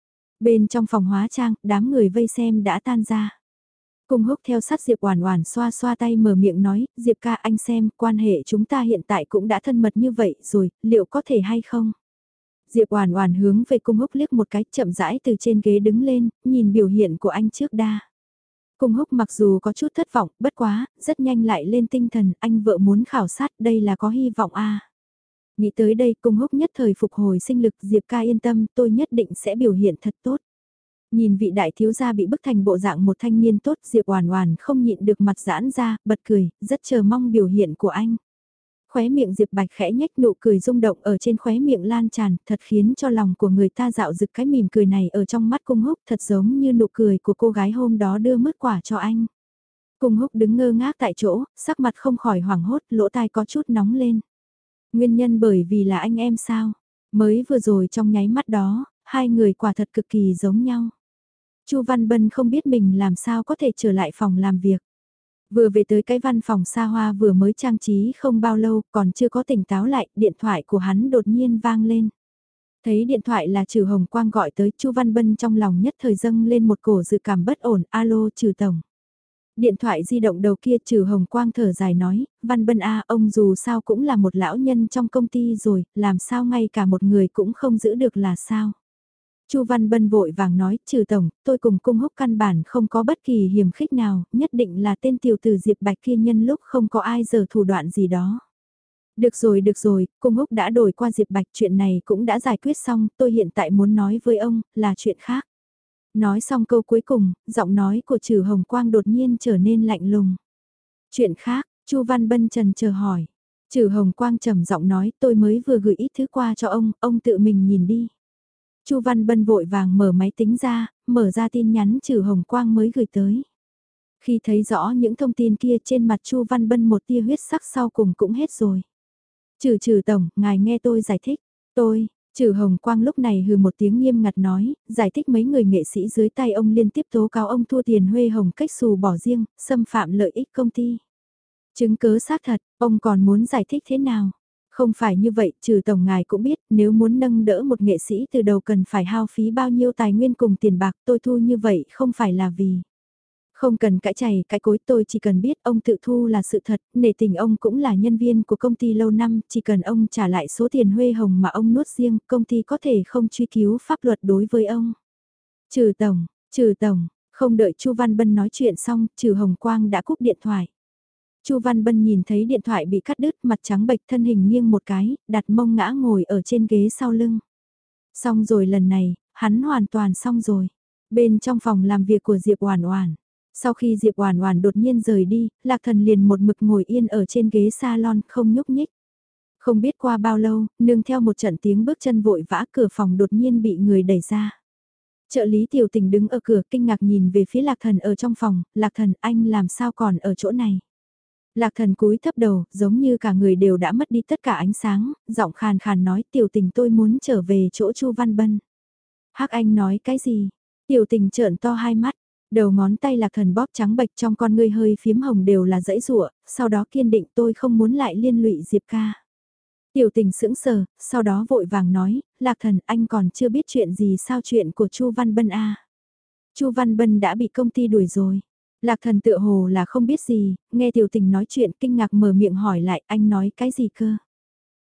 Bên trong phòng hóa trang, đám người vây xem đã tan ra. Cung Húc theo sát Diệp Oản Oản xoa xoa tay mở miệng nói, Diệp ca anh xem, quan hệ chúng ta hiện tại cũng đã thân mật như vậy rồi, liệu có thể hay không? Diệp Oản Oản hướng về Cung Húc liếc một cái, chậm rãi từ trên ghế đứng lên, nhìn biểu hiện của anh trước đa. Cung Húc mặc dù có chút thất vọng, bất quá, rất nhanh lại lên tinh thần, anh vợ muốn khảo sát, đây là có hy vọng a. Nghĩ tới đây, Cung Húc nhất thời phục hồi sinh lực, Diệp ca yên tâm, tôi nhất định sẽ biểu hiện thật tốt. Nhìn vị đại thiếu gia bị bức thành bộ dạng một thanh niên tốt, Diệp Oản Oản không nhịn được mặt giãn ra, bật cười, rất chờ mong biểu hiện của anh. Khóe miệng Diệp Bạch khẽ nhếch, nụ cười rung động ở trên khóe miệng lan tràn, thật khiến cho lòng của người ta dạo dực, cái mỉm cười này ở trong mắt Cung Húc thật giống như nụ cười của cô gái hôm đó đưa mứt quả cho anh. Cung Húc đứng ngơ ngác tại chỗ, sắc mặt không khỏi hoảng hốt, lỗ tai có chút nóng lên. Nguyên nhân bởi vì là anh em sao? Mới vừa rồi trong nháy mắt đó, hai người quả thật cực kỳ giống nhau. Chu Văn Bân không biết mình làm sao có thể trở lại phòng làm việc. Vừa về tới cái văn phòng xa hoa vừa mới trang trí không bao lâu, còn chưa có tỉnh táo lại, điện thoại của hắn đột nhiên vang lên. Thấy điện thoại là Trử Hồng Quang gọi tới, Chu Văn Bân trong lòng nhất thời dâng lên một cổ dự cảm bất ổn, alo Trử tổng. Điện thoại di động đầu kia Trử Hồng Quang thở dài nói, Văn Bân a, ông dù sao cũng là một lão nhân trong công ty rồi, làm sao ngay cả một người cũng không giữ được là sao. Chu Văn Bân vội vàng nói, Trừ tổng, tôi cùng Cung Húc căn bản không có bất kỳ hiểm khích nào, nhất định là tên tiểu tử Diệp Bạch kia nhân lúc không có ai giờ thủ đoạn gì đó. Được rồi, được rồi, Cung Húc đã đổi qua Diệp Bạch, chuyện này cũng đã giải quyết xong, tôi hiện tại muốn nói với ông, là chuyện khác. Nói xong câu cuối cùng, giọng nói của Trử Hồng Quang đột nhiên trở nên lạnh lùng. Chuyện khác, Chu Văn Bân trần chờ hỏi. Trử Hồng Quang trầm giọng nói, tôi mới vừa gửi ít thứ qua cho ông, ông tự mình nhìn đi. Chu Văn Bân vội vàng mở máy tính ra, mở ra tin nhắn Trử Hồng Quang mới gửi tới. Khi thấy rõ những thông tin kia trên mặt Chu Văn Bân một tia huyết sắc sau cùng cũng hết rồi. Trử Trử tổng, ngài nghe tôi giải thích. Tôi, Trử Hồng Quang lúc này hừ một tiếng nghiêm ngặt nói, giải thích mấy người nghệ sĩ dưới tay ông liên tiếp tố cáo ông thua tiền huê hồng cách xù bỏ riêng, xâm phạm lợi ích công ty. Chứng cớ xác thật, ông còn muốn giải thích thế nào? Không phải như vậy, Trừ tổng ngài cũng biết, nếu muốn nâng đỡ một nghệ sĩ từ đầu cần phải hao phí bao nhiêu tài nguyên cùng tiền bạc, tôi thu như vậy không phải là vì. Không cần cãi chày, cãi cối, tôi chỉ cần biết ông tự thu là sự thật, nể tình ông cũng là nhân viên của công ty lâu năm, chỉ cần ông trả lại số tiền huê hồng mà ông nuốt riêng, công ty có thể không truy cứu pháp luật đối với ông. Trừ tổng, Trừ tổng, không đợi Chu Văn Bân nói chuyện xong, Trừ Hồng Quang đã cúp điện thoại. Chu Văn Bân nhìn thấy điện thoại bị cắt đứt, mặt trắng bệch, thân hình nghiêng một cái, đặt mông ngã ngồi ở trên ghế sau lưng. Xong rồi lần này, hắn hoàn toàn xong rồi. Bên trong phòng làm việc của Diệp Oản Oản. Sau khi Diệp Oản Oản đột nhiên rời đi, Lạc Thần liền một mực ngồi yên ở trên ghế salon không nhúc nhích. Không biết qua bao lâu, nương theo một trận tiếng bước chân vội vã, cửa phòng đột nhiên bị người đẩy ra. Trợ lý Tiểu Tình đứng ở cửa kinh ngạc nhìn về phía Lạc Thần ở trong phòng, Lạc Thần anh làm sao còn ở chỗ này. Lạc Thần cúi thấp đầu, giống như cả người đều đã mất đi tất cả ánh sáng, giọng khàn khàn nói Tiểu Tình tôi muốn trở về chỗ Chu Văn Bân. Hắc Anh nói cái gì? Tiểu Tình trợn to hai mắt, đầu ngón tay Lạc Thần bóp trắng bệch trong con ngươi hơi phiếm hồng đều là dãy rụa, sau đó kiên định tôi không muốn lại liên lụy Diệp ca. Tiểu Tình sững sờ, sau đó vội vàng nói, Lạc Thần anh còn chưa biết chuyện gì sao chuyện của Chu Văn Bân a? Chu Văn Bân đã bị công ty đuổi rồi. Lạc Thần tựa hồ là không biết gì, nghe Tiểu Tình nói chuyện kinh ngạc mở miệng hỏi lại anh nói cái gì cơ.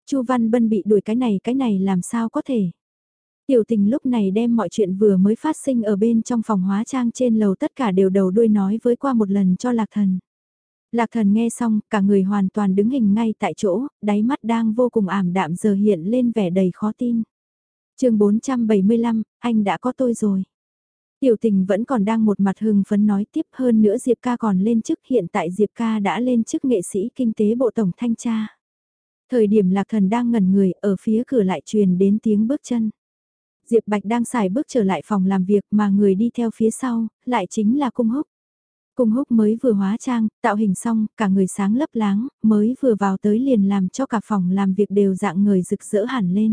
Chu Văn Bân bị đuổi cái này cái này làm sao có thể. Tiểu tình lúc này đem mọi chuyện vừa mới phát sinh ở bên trong phòng hóa trang trên lầu tất cả đều đầu đuôi nói với qua một lần cho Lạc Thần. Lạc Thần nghe xong, cả người hoàn toàn đứng hình ngay tại chỗ, đáy mắt đang vô cùng ảm đạm giờ hiện lên vẻ đầy khó tin. chương bốn trăm bảy mươi lăm, anh đã có tôi rồi. Tiểu tình vẫn còn đang một mặt hưng phấn nói tiếp, hơn nữa Diệp ca còn lên chức, hiện tại Diệp ca đã lên chức nghệ sĩ kinh tế bộ tổng thanh tra. Thời điểm Lạc Thần đang ngẩn người, ở phía cửa lại truyền đến tiếng bước chân. Diệp Bạch đang xài bước trở lại phòng làm việc mà người đi theo phía sau, lại chính là Cung Húc. Cung Húc mới vừa hóa trang, tạo hình xong, cả người sáng lấp láng, mới vừa vào tới liền làm cho cả phòng làm việc đều dạng người rực rỡ hẳn lên.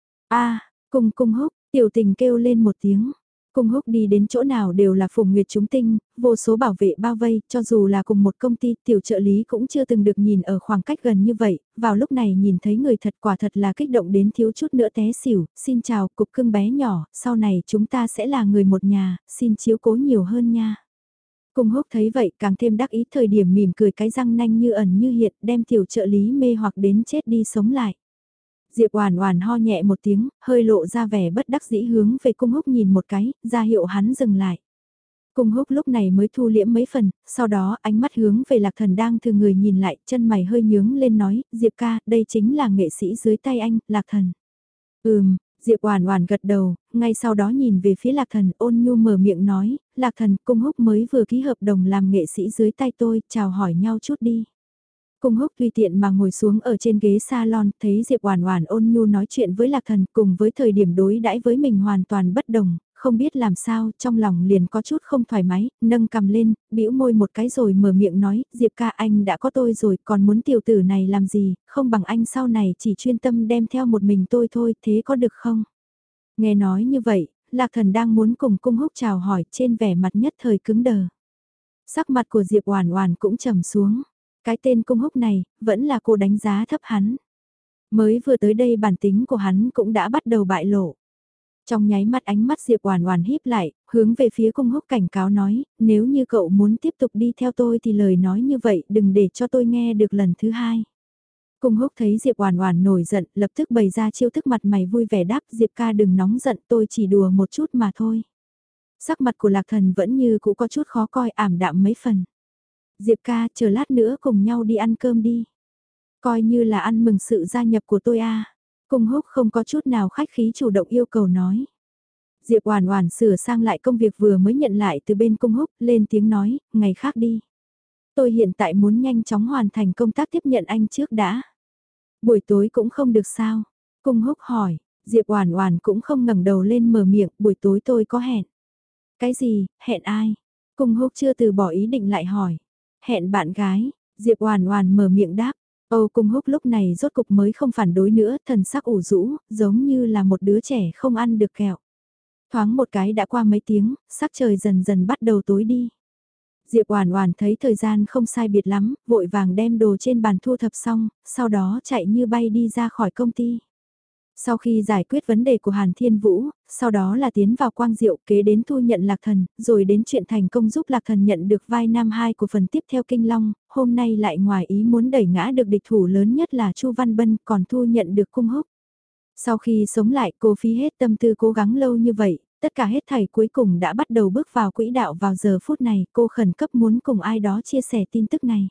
A, Cung Cung Húc, tiểu tình kêu lên một tiếng. Cung Húc đi đến chỗ nào đều là phùng nguyệt chúng tinh, vô số bảo vệ bao vây, cho dù là cùng một công ty, tiểu trợ lý cũng chưa từng được nhìn ở khoảng cách gần như vậy, vào lúc này nhìn thấy người thật quả thật là kích động đến thiếu chút nữa té xỉu, xin chào cục cưng bé nhỏ, sau này chúng ta sẽ là người một nhà, xin chiếu cố nhiều hơn nha. Cung Húc thấy vậy càng thêm đắc ý, thời điểm mỉm cười cái răng nanh như ẩn như hiện, đem tiểu trợ lý mê hoặc đến chết đi sống lại. Diệp Oản Oản ho nhẹ một tiếng, hơi lộ ra vẻ bất đắc dĩ hướng về Cung Húc nhìn một cái, ra hiệu hắn dừng lại. Cung Húc lúc này mới thu liễm mấy phần, sau đó ánh mắt hướng về Lạc Thần đang từ người nhìn lại, chân mày hơi nhướng lên nói, Diệp ca, đây chính là nghệ sĩ dưới tay anh, Lạc Thần. Ừm, Diệp Oản Oản gật đầu, ngay sau đó nhìn về phía Lạc Thần, ôn nhu mở miệng nói, Lạc Thần, Cung Húc mới vừa ký hợp đồng làm nghệ sĩ dưới tay tôi, chào hỏi nhau chút đi. Cung Húc tùy tiện mà ngồi xuống ở trên ghế salon, thấy Diệp Oản Oản ôn nhu nói chuyện với Lạc Thần, cùng với thời điểm đối đãi với mình hoàn toàn bất đồng, không biết làm sao, trong lòng liền có chút không thoải mái, nâng cằm lên, bĩu môi một cái rồi mở miệng nói, Diệp ca anh đã có tôi rồi, còn muốn tiểu tử này làm gì, không bằng anh sau này chỉ chuyên tâm đem theo một mình tôi thôi, thế có được không? Nghe nói như vậy, Lạc Thần đang muốn cùng Cung Húc chào hỏi, trên vẻ mặt nhất thời cứng đờ. Sắc mặt của Diệp Oản Oản cũng trầm xuống. Cái tên Cung Húc này, vẫn là cô đánh giá thấp hắn. Mới vừa tới đây bản tính của hắn cũng đã bắt đầu bại lộ. Trong nháy mắt ánh mắt Diệp Oản Oản híp lại, hướng về phía Cung Húc cảnh cáo nói, nếu như cậu muốn tiếp tục đi theo tôi thì lời nói như vậy đừng để cho tôi nghe được lần thứ hai. Cung Húc thấy Diệp Oản Oản nổi giận, lập tức bày ra chiêu thức mặt mày vui vẻ đáp, Diệp ca đừng nóng giận, tôi chỉ đùa một chút mà thôi. Sắc mặt của Lạc Thần vẫn như cũ có chút khó coi, ảm đạm mấy phần. Diệp ca, chờ lát nữa cùng nhau đi ăn cơm đi. Coi như là ăn mừng sự gia nhập của tôi a. Cung Húc không có chút nào khách khí chủ động yêu cầu nói. Diệp Oản Oản sửa sang lại công việc vừa mới nhận lại từ bên Cung Húc, lên tiếng nói, ngày khác đi. Tôi hiện tại muốn nhanh chóng hoàn thành công tác tiếp nhận anh trước đã. Buổi tối cũng không được sao? Cung Húc hỏi, Diệp Oản Oản cũng không ngẩng đầu lên mở miệng, buổi tối tôi có hẹn. Cái gì, hẹn ai? Cung Húc chưa từ bỏ ý định lại hỏi. Hẹn bạn gái, Diệp Oản Oản mở miệng đáp. Âu Cung Húc lúc này rốt cục mới không phản đối nữa, thần sắc ủ rũ, giống như là một đứa trẻ không ăn được kẹo. Thoáng một cái đã qua mấy tiếng, sắc trời dần dần bắt đầu tối đi. Diệp Oản Oản thấy thời gian không sai biệt lắm, vội vàng đem đồ trên bàn thu thập xong, sau đó chạy như bay đi ra khỏi công ty. Sau khi giải quyết vấn đề của Hàn Thiên Vũ, sau đó là tiến vào Quang Diệu, kế đến thu nhận Lạc Thần, rồi đến chuyện thành công giúp Lạc Thần nhận được vai nam hai của phần tiếp theo Kinh Long, hôm nay lại ngoài ý muốn đẩy ngã được địch thủ lớn nhất là Chu Văn Bân, còn thu nhận được Cung Húc. Sau khi sống lại, cô phí hết tâm tư cố gắng lâu như vậy, tất cả hết thảy cuối cùng đã bắt đầu bước vào quỹ đạo vào giờ phút này, cô khẩn cấp muốn cùng ai đó chia sẻ tin tức này.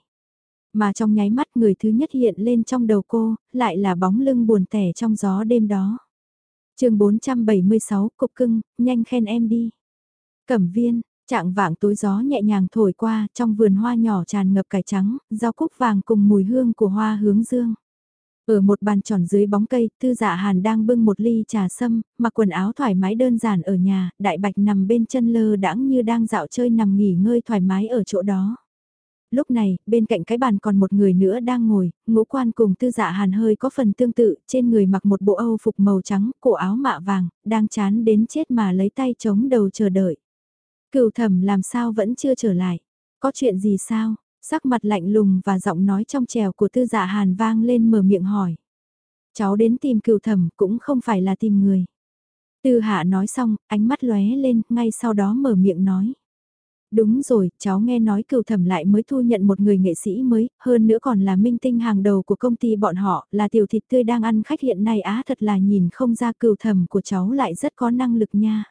Mà trong nháy mắt người thứ nhất hiện lên trong đầu cô, lại là bóng lưng buồn tẻ trong gió đêm đó. chương bốn trăm bảy mươi sáu, cục cưng, nhanh khen em đi. Cẩm Viên, trạng vạng tối gió nhẹ nhàng thổi qua, trong vườn hoa nhỏ tràn ngập cải trắng, rau cúc vàng cùng mùi hương của hoa hướng dương. Ở một bàn tròn dưới bóng cây, Tư Dạ Hàn đang bưng một ly trà sâm, mặc quần áo thoải mái đơn giản ở nhà, Đại Bạch nằm bên chân lơ đãng như đang dạo chơi nằm nghỉ ngơi thoải mái ở chỗ đó. Lúc này, bên cạnh cái bàn còn một người nữa đang ngồi, ngũ quan cùng Tư Dạ Hàn hơi có phần tương tự, trên người mặc một bộ Âu phục màu trắng, cổ áo mạ vàng, đang chán đến chết mà lấy tay chống đầu chờ đợi. Cửu Thẩm làm sao vẫn chưa trở lại? Có chuyện gì sao? Sắc mặt lạnh lùng và giọng nói trong trèo của Tư Dạ Hàn vang lên mở miệng hỏi. Cháu đến tìm Cửu Thẩm cũng không phải là tìm người. Tư Hạ nói xong, ánh mắt lóe lên, ngay sau đó mở miệng nói. Đúng rồi, cháu nghe nói Cửu Thẩm lại mới thu nhận một người nghệ sĩ mới, hơn nữa còn là minh tinh hàng đầu của công ty bọn họ, là tiểu thịt tươi đang ăn khách hiện nay á, thật là nhìn không ra Cửu Thẩm của cháu lại rất có năng lực nha.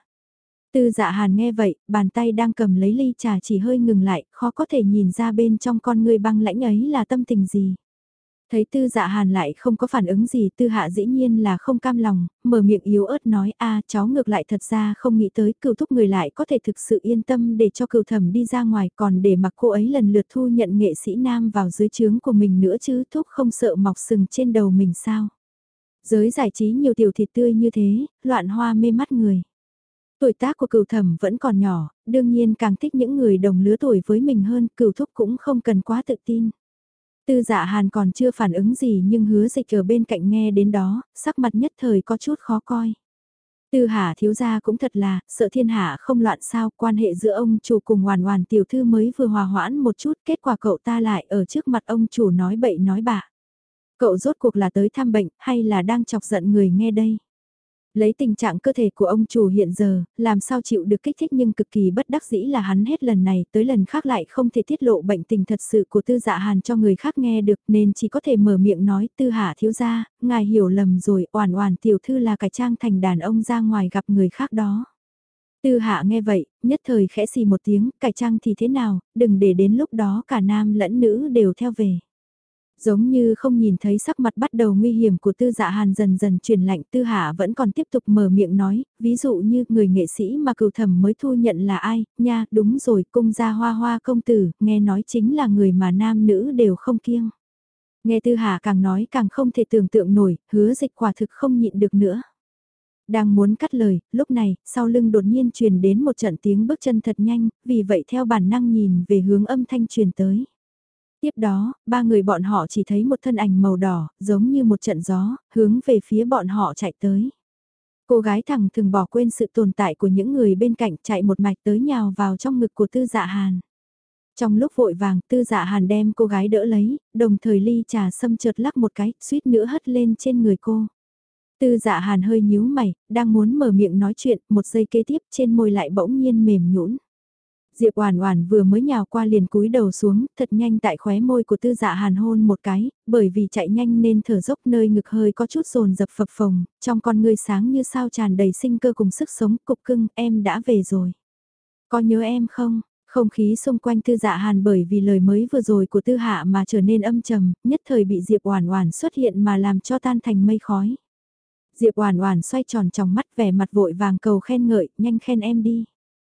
Tư Dạ Hàn nghe vậy, bàn tay đang cầm lấy ly trà chỉ hơi ngừng lại, khó có thể nhìn ra bên trong con người băng lãnh ấy là tâm tình gì. Thấy Tư Dạ Hàn lại không có phản ứng gì, Tư Hạ dĩ nhiên là không cam lòng, mở miệng yếu ớt nói a cháu ngược lại thật ra không nghĩ tới Cửu thúc người lại có thể thực sự yên tâm để cho Cửu thẩm đi ra ngoài, còn để mặc cô ấy lần lượt thu nhận nghệ sĩ nam vào dưới trướng của mình nữa chứ, thúc không sợ mọc sừng trên đầu mình sao. Giới giải trí nhiều tiểu thịt tươi như thế, loạn hoa mê mắt người. Tuổi tác của Cửu thẩm vẫn còn nhỏ, đương nhiên càng thích những người đồng lứa tuổi với mình hơn, Cửu thúc cũng không cần quá tự tin. Tư Dạ Hàn còn chưa phản ứng gì nhưng Hứa Dịch ở bên cạnh nghe đến đó, sắc mặt nhất thời có chút khó coi. Tư Hạ thiếu gia cũng thật là, sợ thiên hạ không loạn sao, quan hệ giữa ông chủ cùng Hoàn Hoàn tiểu thư mới vừa hòa hoãn một chút, kết quả cậu ta lại ở trước mặt ông chủ nói bậy nói bạ. Cậu rốt cuộc là tới thăm bệnh hay là đang chọc giận người nghe đây? Lấy tình trạng cơ thể của ông chủ hiện giờ, làm sao chịu được kích thích nhưng cực kỳ bất đắc dĩ là hắn hết lần này tới lần khác lại không thể tiết lộ bệnh tình thật sự của Tư Dạ Hàn cho người khác nghe được nên chỉ có thể mở miệng nói Tư Hạ thiếu gia, ngài hiểu lầm rồi, Oản Oản tiểu thư là cải trang thành đàn ông ra ngoài gặp người khác đó. Tư Hạ nghe vậy, nhất thời khẽ xì một tiếng, cải trang thì thế nào, đừng để đến lúc đó cả nam lẫn nữ đều theo về. Giống như không nhìn thấy sắc mặt bắt đầu nguy hiểm của Tư Dạ Hàn dần dần chuyển lạnh, Tư Hạ vẫn còn tiếp tục mở miệng nói, ví dụ như người nghệ sĩ mà Cửu thẩm mới thu nhận là ai, nha, đúng rồi, cung gia Hoa Hoa công tử, nghe nói chính là người mà nam nữ đều không kiêng. Nghe Tư Hạ càng nói càng không thể tưởng tượng nổi, Hứa Dịch quả thực không nhịn được nữa. Đang muốn cắt lời, lúc này, sau lưng đột nhiên truyền đến một trận tiếng bước chân thật nhanh, vì vậy theo bản năng nhìn về hướng âm thanh truyền tới. Tiếp đó, ba người bọn họ chỉ thấy một thân ảnh màu đỏ, giống như một trận gió, hướng về phía bọn họ chạy tới. Cô gái thẳng thường bỏ quên sự tồn tại của những người bên cạnh chạy một mạch tới nhào vào trong ngực của Tư Dạ Hàn. Trong lúc vội vàng, Tư Dạ Hàn đem cô gái đỡ lấy, đồng thời ly trà sâm chợt lắc một cái, suýt nữa hất lên trên người cô. Tư Dạ Hàn hơi nhíu mày, đang muốn mở miệng nói chuyện, một giây kế tiếp trên môi lại bỗng nhiên mềm nhũn. Diệp Oản Oản vừa mới nhào qua liền cúi đầu xuống, thật nhanh tại khóe môi của Tư Dạ Hàn hôn một cái, bởi vì chạy nhanh nên thở dốc nơi ngực hơi có chút dồn dập phập phồng, trong con ngươi sáng như sao tràn đầy sinh cơ cùng sức sống, cục cưng, em đã về rồi. Có nhớ em không? Không khí xung quanh Tư Dạ Hàn bởi vì lời mới vừa rồi của Tư Hạ mà trở nên âm trầm, nhất thời bị Diệp Oản Oản xuất hiện mà làm cho tan thành mây khói. Diệp Oản Oản xoay tròn tròng mắt vẻ mặt vội vàng cầu khen ngợi, nhanh khen em đi.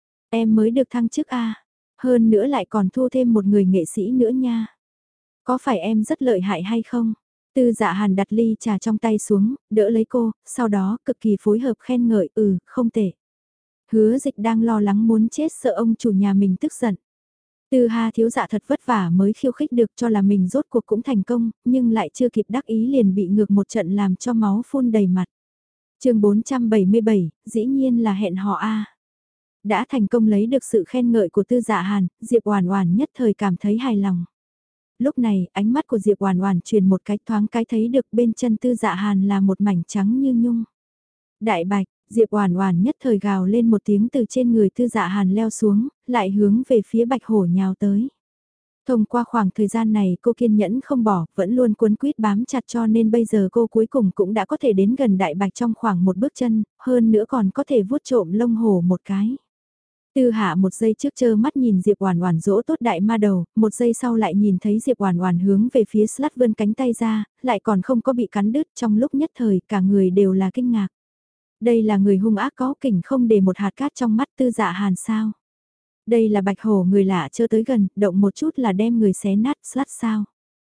Em mới được thăng chức a, hơn nữa lại còn thu thêm một người nghệ sĩ nữa nha. Có phải em rất lợi hại hay không? Tư Dạ Hàn đặt ly trà trong tay xuống, đỡ lấy cô, sau đó cực kỳ phối hợp khen ngợi, ừ, không tệ. Hứa Dịch đang lo lắng muốn chết sợ ông chủ nhà mình tức giận. Tư Ha thiếu dạ thật vất vả mới khiêu khích được cho là mình rốt cuộc cũng thành công, nhưng lại chưa kịp đắc ý liền bị ngược một trận làm cho máu phun đầy mặt. Chương bốn trăm bảy mươi bảy, dĩ nhiên là hẹn hò a. Đã thành công lấy được sự khen ngợi của Tư Dạ Hàn, Diệp Oản Oản nhất thời cảm thấy hài lòng. Lúc này, ánh mắt của Diệp Oản Oản truyền một cái thoáng cái thấy được bên chân Tư Dạ Hàn là một mảnh trắng như nhung. Đại bạch, Diệp Oản Oản nhất thời gào lên một tiếng từ trên người Tư Dạ Hàn leo xuống, lại hướng về phía Bạch Hổ nhào tới. Thông qua khoảng thời gian này cô kiên nhẫn không bỏ, vẫn luôn cuốn quýt bám chặt cho nên bây giờ cô cuối cùng cũng đã có thể đến gần Đại Bạch trong khoảng một bước chân, hơn nữa còn có thể vuốt trộm lông hổ một cái. Tư Hạ một giây trước chơ mắt nhìn Diệp Oản Oản dỗ tốt đại ma đầu, một giây sau lại nhìn thấy Diệp Oản Oản hướng về phía Slut vươn cánh tay ra, lại còn không có bị cắn đứt, trong lúc nhất thời cả người đều là kinh ngạc. Đây là người hung ác có kỉnh không để một hạt cát trong mắt Tư Dạ Hàn sao? Đây là Bạch Hổ người lạ chơ tới gần, động một chút là đem người xé nát Slut sao?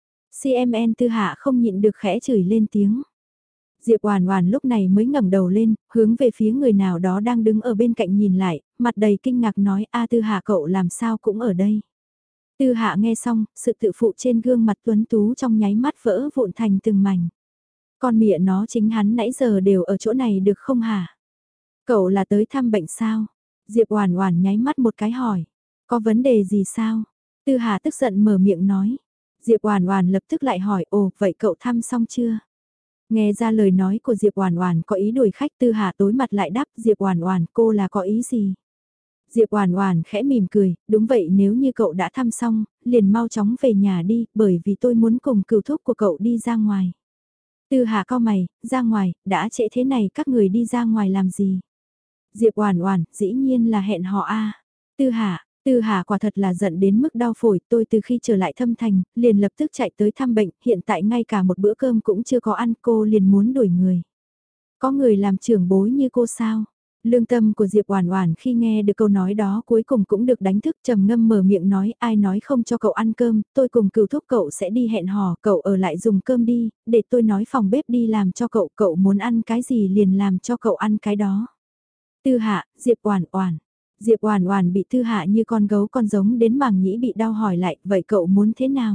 xê em en Tư Hạ không nhịn được khẽ chửi lên tiếng. Diệp Oản Oản lúc này mới ngẩng đầu lên, hướng về phía người nào đó đang đứng ở bên cạnh nhìn lại, mặt đầy kinh ngạc nói: "A Tư Hạ cậu làm sao cũng ở đây?" Tư Hạ nghe xong, sự tự phụ trên gương mặt tuấn tú trong nháy mắt vỡ vụn thành từng mảnh. Con mẹ nó chính hắn nãy giờ đều ở chỗ này được không hả? Cậu là tới thăm bệnh sao? Diệp Oản Oản nháy mắt một cái hỏi. Có vấn đề gì sao? Tư Hạ tức giận mở miệng nói. Diệp Oản Oản lập tức lại hỏi, ồ, vậy cậu thăm xong chưa? Nghe ra lời nói của Diệp Oản Oản có ý đuổi khách, Tư Hạ tối mặt lại đáp, Diệp Oản Oản, cô là có ý gì? Diệp Oản Oản khẽ mỉm cười, đúng vậy, nếu như cậu đã thăm xong, liền mau chóng về nhà đi, bởi vì tôi muốn cùng cửu thúc của cậu đi ra ngoài. Tư Hà cau mày, ra ngoài, đã trễ thế này các người đi ra ngoài làm gì? Diệp Oản Oản, dĩ nhiên là hẹn hò a. Tư Hà, Tư Hà quả thật là giận đến mức đau phổi, tôi từ khi trở lại Thâm Thành, liền lập tức chạy tới thăm bệnh, hiện tại ngay cả một bữa cơm cũng chưa có ăn, cô liền muốn đuổi người. Có người làm trưởng bối như cô sao? Lương tâm của Diệp Oản Oản khi nghe được câu nói đó cuối cùng cũng được đánh thức, trầm ngâm mở miệng nói, ai nói không cho cậu ăn cơm, tôi cùng Cửu thúc cậu sẽ đi hẹn hò, cậu ở lại dùng cơm đi, để tôi nói phòng bếp đi làm cho cậu, cậu muốn ăn cái gì liền làm cho cậu ăn cái đó. Tư Hạ, Diệp Oản Oản. Diệp Oản Oản bị Tư Hạ như con gấu con giống đến màng nhĩ bị đau hỏi lại, vậy cậu muốn thế nào?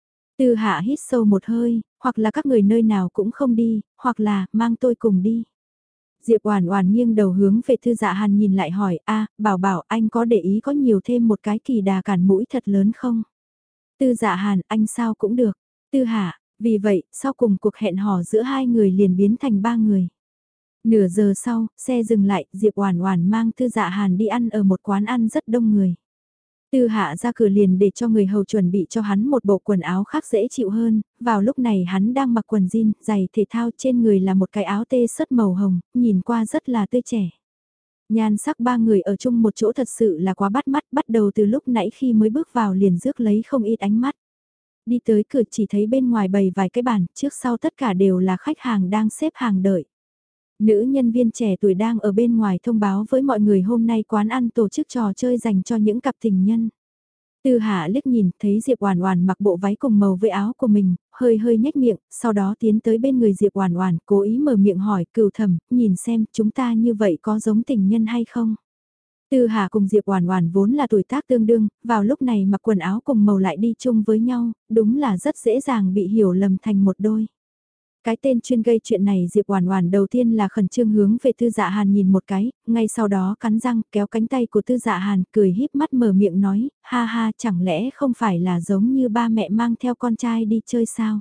Tư Hạ hít sâu một hơi, hoặc là các người nơi nào cũng không đi, hoặc là mang tôi cùng đi. Diệp Oản Oản nghiêng đầu hướng về Tư Dạ Hàn nhìn lại hỏi, a, Bảo Bảo, anh có để ý có nhiều thêm một cái kỳ đà cản mũi thật lớn không? Tư Dạ Hàn, anh sao cũng được. Tư Hạ, vì vậy, sau cùng cuộc hẹn hò giữa hai người liền biến thành ba người. Nửa giờ sau, xe dừng lại, Diệp Oản Oản mang Tư Dạ Hàn đi ăn ở một quán ăn rất đông người. Tư Hạ ra cửa liền để cho người hầu chuẩn bị cho hắn một bộ quần áo khác dễ chịu hơn, vào lúc này hắn đang mặc quần jean, giày thể thao, trên người là một cái áo tê sớt màu hồng, nhìn qua rất là tươi trẻ. Nhan sắc ba người ở chung một chỗ thật sự là quá bắt mắt, bắt đầu từ lúc nãy khi mới bước vào liền rước lấy không ít ánh mắt. Đi tới cửa chỉ thấy bên ngoài bày vài cái bàn, trước sau tất cả đều là khách hàng đang xếp hàng đợi. Nữ nhân viên trẻ tuổi đang ở bên ngoài thông báo với mọi người hôm nay quán ăn tổ chức trò chơi dành cho những cặp tình nhân. Tư Hạ liếc nhìn, thấy Diệp Oản Oản mặc bộ váy cùng màu với áo của mình, hơi hơi nhếch miệng, sau đó tiến tới bên người Diệp Oản Oản, cố ý mở miệng hỏi, "Cửu Thẩm, nhìn xem, chúng ta như vậy có giống tình nhân hay không?" Tư Hạ cùng Diệp Oản Oản vốn là tuổi tác tương đương, vào lúc này mặc quần áo cùng màu lại đi chung với nhau, đúng là rất dễ dàng bị hiểu lầm thành một đôi. Cái tên chuyên gây chuyện này Diệp Oản Oản đầu tiên là khẩn trương hướng về Tư Dạ Hàn nhìn một cái, ngay sau đó cắn răng kéo cánh tay của Tư Dạ Hàn cười híp mắt mở miệng nói, ha ha chẳng lẽ không phải là giống như ba mẹ mang theo con trai đi chơi sao?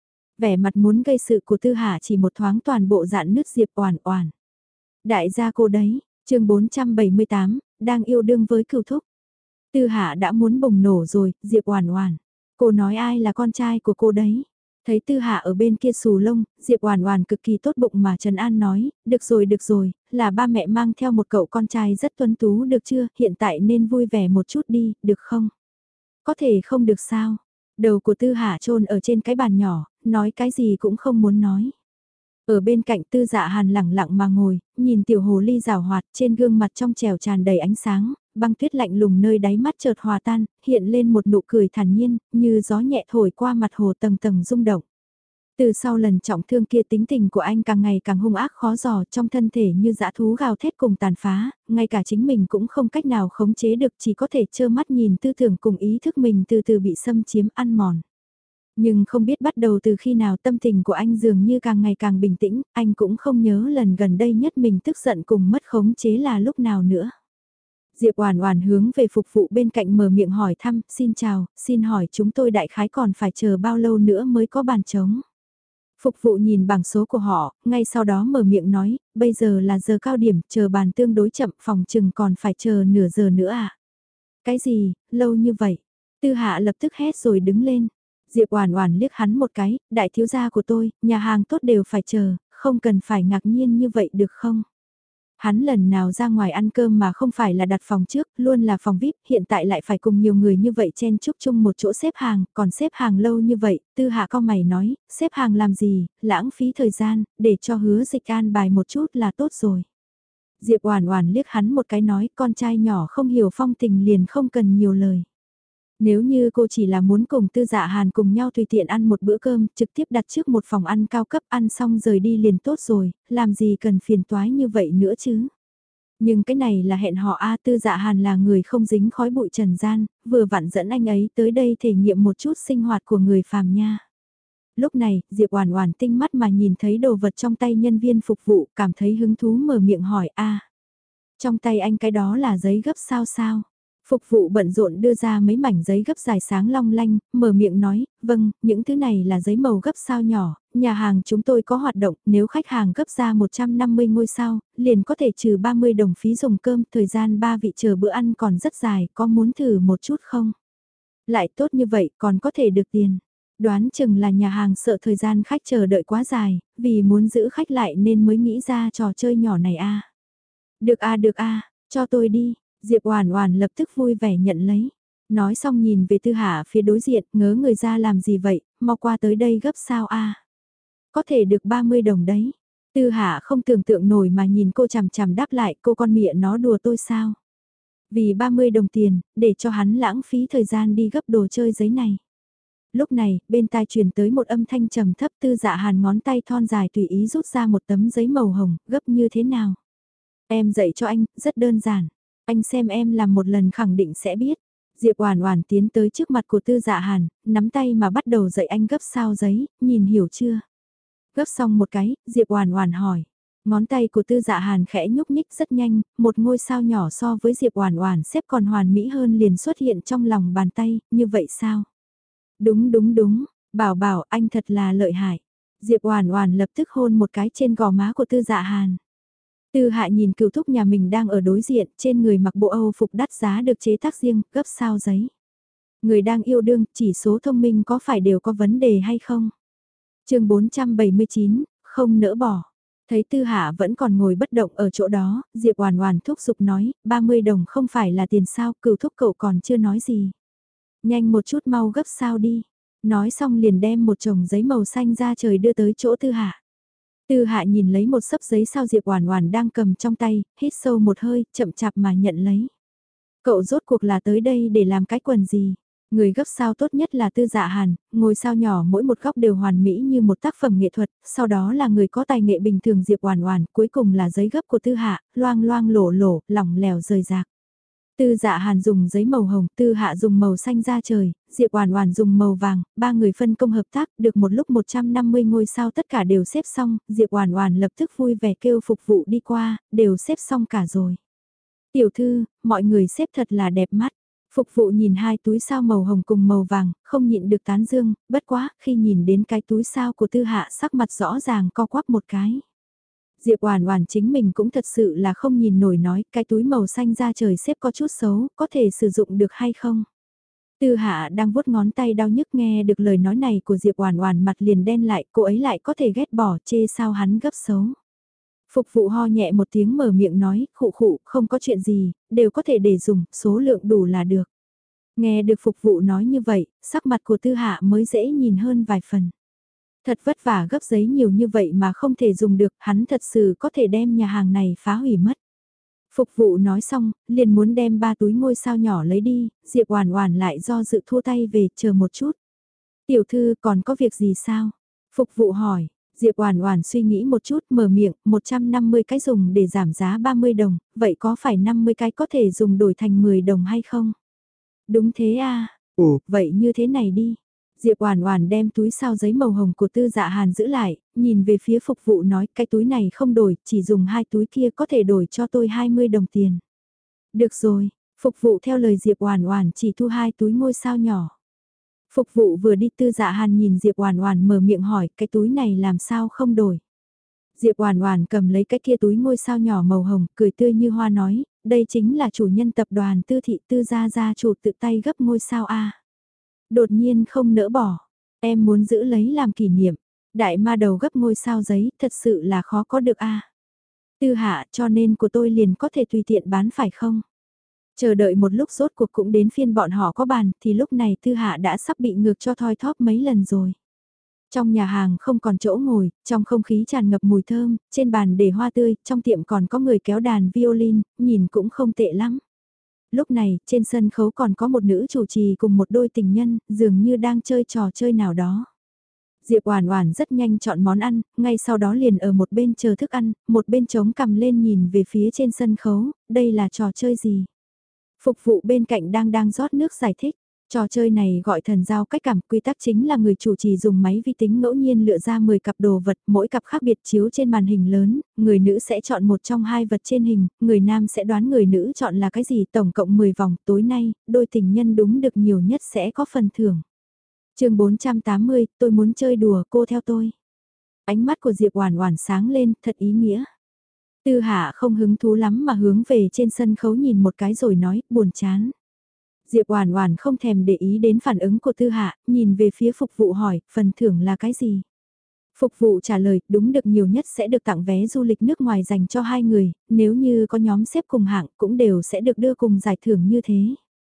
Vẻ mặt muốn gây sự của Tư Hạ chỉ một thoáng toàn bộ dạn nứt Diệp Oản Oản. Đại gia cô đấy, chương bốn trăm bảy mươi tám, đang yêu đương với Cửu thúc. Tư Hạ đã muốn bùng nổ rồi, Diệp Oản Oản, cô nói ai là con trai của cô đấy? Thấy Tư Hạ ở bên kia xù lông, Diệp Oản Oản cực kỳ tốt bụng mà trấn an nói, được rồi được rồi, là ba mẹ mang theo một cậu con trai rất tuấn tú được chưa, hiện tại nên vui vẻ một chút đi, được không? Có thể không được sao? Đầu của Tư Hạ chôn ở trên cái bàn nhỏ, nói cái gì cũng không muốn nói. Ở bên cạnh Tư Dạ Hàn lẳng lặng mà ngồi, nhìn tiểu hồ ly rào hoạt trên gương mặt trong trẻo tràn đầy ánh sáng, băng tuyết lạnh lùng nơi đáy mắt chợt hòa tan, hiện lên một nụ cười thản nhiên, như gió nhẹ thổi qua mặt hồ tầng tầng rung động. Từ sau lần trọng thương kia tính tình của anh càng ngày càng hung ác khó dò, trong thân thể như dã thú gào thét cùng tàn phá, ngay cả chính mình cũng không cách nào khống chế được, chỉ có thể trơ mắt nhìn tư tưởng cùng ý thức mình từ từ bị xâm chiếm ăn mòn. Nhưng không biết bắt đầu từ khi nào tâm tình của anh dường như càng ngày càng bình tĩnh, anh cũng không nhớ lần gần đây nhất mình tức giận cùng mất khống chế là lúc nào nữa. Diệp Oản Oản hướng về phục vụ bên cạnh mở miệng hỏi thăm, xin chào, xin hỏi chúng tôi đại khái còn phải chờ bao lâu nữa mới có bàn trống. Phục vụ nhìn bảng số của họ, ngay sau đó mở miệng nói, bây giờ là giờ cao điểm, chờ bàn tương đối chậm, phòng chừng còn phải chờ nửa giờ nữa à. Cái gì, lâu như vậy? Tư Hạ lập tức hét rồi đứng lên. Diệp Oản Oản liếc hắn một cái, đại thiếu gia của tôi, nhà hàng tốt đều phải chờ, không cần phải ngạc nhiên như vậy được không? Hắn lần nào ra ngoài ăn cơm mà không phải là đặt phòng trước, luôn là phòng vi ai pi, hiện tại lại phải cùng nhiều người như vậy chen chúc chung một chỗ xếp hàng, còn xếp hàng lâu như vậy, Tư Hạ cau mày nói, xếp hàng làm gì, lãng phí thời gian, để cho Hứa Dịch an bài một chút là tốt rồi. Diệp Oản Oản liếc hắn một cái nói, con trai nhỏ không hiểu phong tình liền không cần nhiều lời. Nếu như cô chỉ là muốn cùng Tư Dạ Hàn cùng nhau tùy tiện ăn một bữa cơm, trực tiếp đặt trước một phòng ăn cao cấp ăn xong rời đi liền tốt rồi, làm gì cần phiền toái như vậy nữa chứ. Nhưng cái này là hẹn hò A, Tư Dạ Hàn là người không dính khói bụi trần gian, vừa vặn dẫn anh ấy tới đây thể nghiệm một chút sinh hoạt của người phàm nha. Lúc này, Diệp Oản Oản tinh mắt mà nhìn thấy đồ vật trong tay nhân viên phục vụ, cảm thấy hứng thú mở miệng hỏi A. Trong tay anh cái đó là giấy gấp sao sao? Phục vụ bận rộn đưa ra mấy mảnh giấy gấp dài sáng long lanh, mở miệng nói, vâng, những thứ này là giấy màu gấp sao nhỏ, nhà hàng chúng tôi có hoạt động, nếu khách hàng gấp ra một trăm năm mươi ngôi sao, liền có thể trừ ba mươi đồng phí dùng cơm, thời gian ba vị chờ bữa ăn còn rất dài, có muốn thử một chút không? Lại tốt như vậy còn có thể được tiền. Đoán chừng là nhà hàng sợ thời gian khách chờ đợi quá dài, vì muốn giữ khách lại nên mới nghĩ ra trò chơi nhỏ này a. Được a được a, cho tôi đi. Diệp Oản Oản lập tức vui vẻ nhận lấy. Nói xong nhìn về Tư Hạ phía đối diện, ngớ người ra làm gì vậy, mau qua tới đây gấp sao a. Có thể được ba mươi đồng đấy. Tư Hạ không tưởng tượng nổi mà nhìn cô chằm chằm đáp lại, cô con mẹ nó đùa tôi sao? Vì ba mươi đồng tiền, để cho hắn lãng phí thời gian đi gấp đồ chơi giấy này. Lúc này, bên tai truyền tới một âm thanh trầm thấp, Tư Dạ Hàn ngón tay thon dài tùy ý rút ra một tấm giấy màu hồng, gấp như thế nào? Em dạy cho anh, rất đơn giản. Anh xem em làm một lần khẳng định sẽ biết. Diệp Oản Oản tiến tới trước mặt của Tư Dạ Hàn, nắm tay mà bắt đầu dạy anh gấp sao giấy, nhìn hiểu chưa? Gấp xong một cái, Diệp Oản Oản hỏi. Ngón tay của Tư Dạ Hàn khẽ nhúc nhích rất nhanh, một ngôi sao nhỏ so với Diệp Oản Oản xếp còn hoàn mỹ hơn liền xuất hiện trong lòng bàn tay, như vậy sao? Đúng đúng đúng, bảo bảo anh thật là lợi hại. Diệp Oản Oản lập tức hôn một cái trên gò má của Tư Dạ Hàn. Tư Hạ nhìn cựu thúc nhà mình đang ở đối diện, trên người mặc bộ Âu phục đắt giá được chế tác riêng, gấp sao giấy. Người đang yêu đương, chỉ số thông minh có phải đều có vấn đề hay không? Chương bốn trăm bảy mươi chín, không nỡ bỏ. Thấy Tư Hạ vẫn còn ngồi bất động ở chỗ đó, Diệp Oản Oản thúc giục nói, ba mươi đồng không phải là tiền sao, cựu thúc cậu còn chưa nói gì. Nhanh một chút mau gấp sao đi. Nói xong liền đem một chồng giấy màu xanh ra trời đưa tới chỗ Tư Hạ. Tư Hạ nhìn lấy một xấp giấy sao Diệp Oản Oản đang cầm trong tay, hít sâu một hơi, chậm chạp mà nhận lấy. Cậu rốt cuộc là tới đây để làm cái quần gì? Người gấp sao tốt nhất là Tư Dạ Hàn, ngôi sao nhỏ mỗi một góc đều hoàn mỹ như một tác phẩm nghệ thuật, sau đó là người có tài nghệ bình thường Diệp Oản Oản, cuối cùng là giấy gấp của Tư Hạ, loang loang lổ lổ, lỏng lẻo rời rạc. Tư Dạ Hàn dùng giấy màu hồng, Tư Hạ dùng màu xanh da trời, Diệp Oản Oản dùng màu vàng, ba người phân công hợp tác, được một lúc một trăm năm mươi ngôi sao tất cả đều xếp xong, Diệp Oản Oản lập tức vui vẻ kêu phục vụ đi qua, đều xếp xong cả rồi. Tiểu thư, mọi người xếp thật là đẹp mắt. Phục vụ nhìn hai túi sao màu hồng cùng màu vàng, không nhịn được tán dương, bất quá, khi nhìn đến cái túi sao của Tư Hạ sắc mặt rõ ràng co quắp một cái. Diệp Oản Oản chính mình cũng thật sự là không nhìn nổi nói, cái túi màu xanh da trời xếp có chút xấu, có thể sử dụng được hay không? Tư Hạ đang vuốt ngón tay đau nhức nghe được lời nói này của Diệp Oản Oản mặt liền đen lại, cô ấy lại có thể ghét bỏ chê sao hắn gấp xấu. Phục vụ ho nhẹ một tiếng mở miệng nói, khụ khụ, không có chuyện gì, đều có thể để dùng, số lượng đủ là được. Nghe được phục vụ nói như vậy, sắc mặt của Tư Hạ mới dễ nhìn hơn vài phần. Thật vất vả gấp giấy nhiều như vậy mà không thể dùng được, hắn thật sự có thể đem nhà hàng này phá hủy mất. Phục vụ nói xong, liền muốn đem ba túi ngôi sao nhỏ lấy đi, Diệp Oản Oản lại do dự thua tay về, chờ một chút. Tiểu thư còn có việc gì sao? Phục vụ hỏi, Diệp Oản Oản suy nghĩ một chút mở miệng, một trăm năm mươi cái dùng để giảm giá ba mươi đồng, vậy có phải năm mươi cái có thể dùng đổi thành mười đồng hay không? Đúng thế à, ồ, vậy như thế này đi. Diệp Oản Oản đem túi sao giấy màu hồng của Tư Dạ Hàn giữ lại, nhìn về phía phục vụ nói cái túi này không đổi, chỉ dùng hai túi kia có thể đổi cho tôi hai mươi đồng tiền. Được rồi, phục vụ theo lời Diệp Oản Oản chỉ thu hai túi ngôi sao nhỏ. Phục vụ vừa đi Tư Dạ Hàn nhìn Diệp Oản Oản mở miệng hỏi cái túi này làm sao không đổi. Diệp Oản Oản cầm lấy cái kia túi ngôi sao nhỏ màu hồng, cười tươi như hoa nói, đây chính là chủ nhân tập đoàn Tư thị Tư gia gia chủ tự tay gấp ngôi sao a. Đột nhiên không nỡ bỏ, em muốn giữ lấy làm kỷ niệm, đại ma đầu gấp ngôi sao giấy thật sự là khó có được a. Tư Hạ cho nên của tôi liền có thể tùy tiện bán phải không? Chờ đợi một lúc rốt cuộc cũng đến phiên bọn họ có bàn thì lúc này Tư Hạ đã sắp bị ngược cho thoi thóp mấy lần rồi. Trong nhà hàng không còn chỗ ngồi, trong không khí tràn ngập mùi thơm, trên bàn để hoa tươi, trong tiệm còn có người kéo đàn violin, nhìn cũng không tệ lắm. Lúc này, trên sân khấu còn có một nữ chủ trì cùng một đôi tình nhân, dường như đang chơi trò chơi nào đó. Diệp Oản Oản rất nhanh chọn món ăn, ngay sau đó liền ở một bên chờ thức ăn, một bên chống cằm lên nhìn về phía trên sân khấu, đây là trò chơi gì? Phục vụ bên cạnh đang đang rót nước giải thích. Trò chơi này gọi thần giao cách cảm, quy tắc chính là người chủ trì dùng máy vi tính ngẫu nhiên lựa ra mười cặp đồ vật, mỗi cặp khác biệt chiếu trên màn hình lớn, người nữ sẽ chọn một trong hai vật trên hình, người nam sẽ đoán người nữ chọn là cái gì, tổng cộng mười vòng, tối nay, đôi tình nhân đúng được nhiều nhất sẽ có phần thưởng. Chương bốn trăm tám mươi, tôi muốn chơi đùa, cô theo tôi. Ánh mắt của Diệp Oản Oản sáng lên, thật ý nghĩa. Tư Hạ không hứng thú lắm mà hướng về trên sân khấu nhìn một cái rồi nói, buồn chán. Diệp Oản Oản không thèm để ý đến phản ứng của Tư Hạ, nhìn về phía phục vụ hỏi, phần thưởng là cái gì? Phục vụ trả lời, đúng được nhiều nhất sẽ được tặng vé du lịch nước ngoài dành cho hai người, nếu như có nhóm xếp cùng hạng cũng đều sẽ được đưa cùng giải thưởng như thế.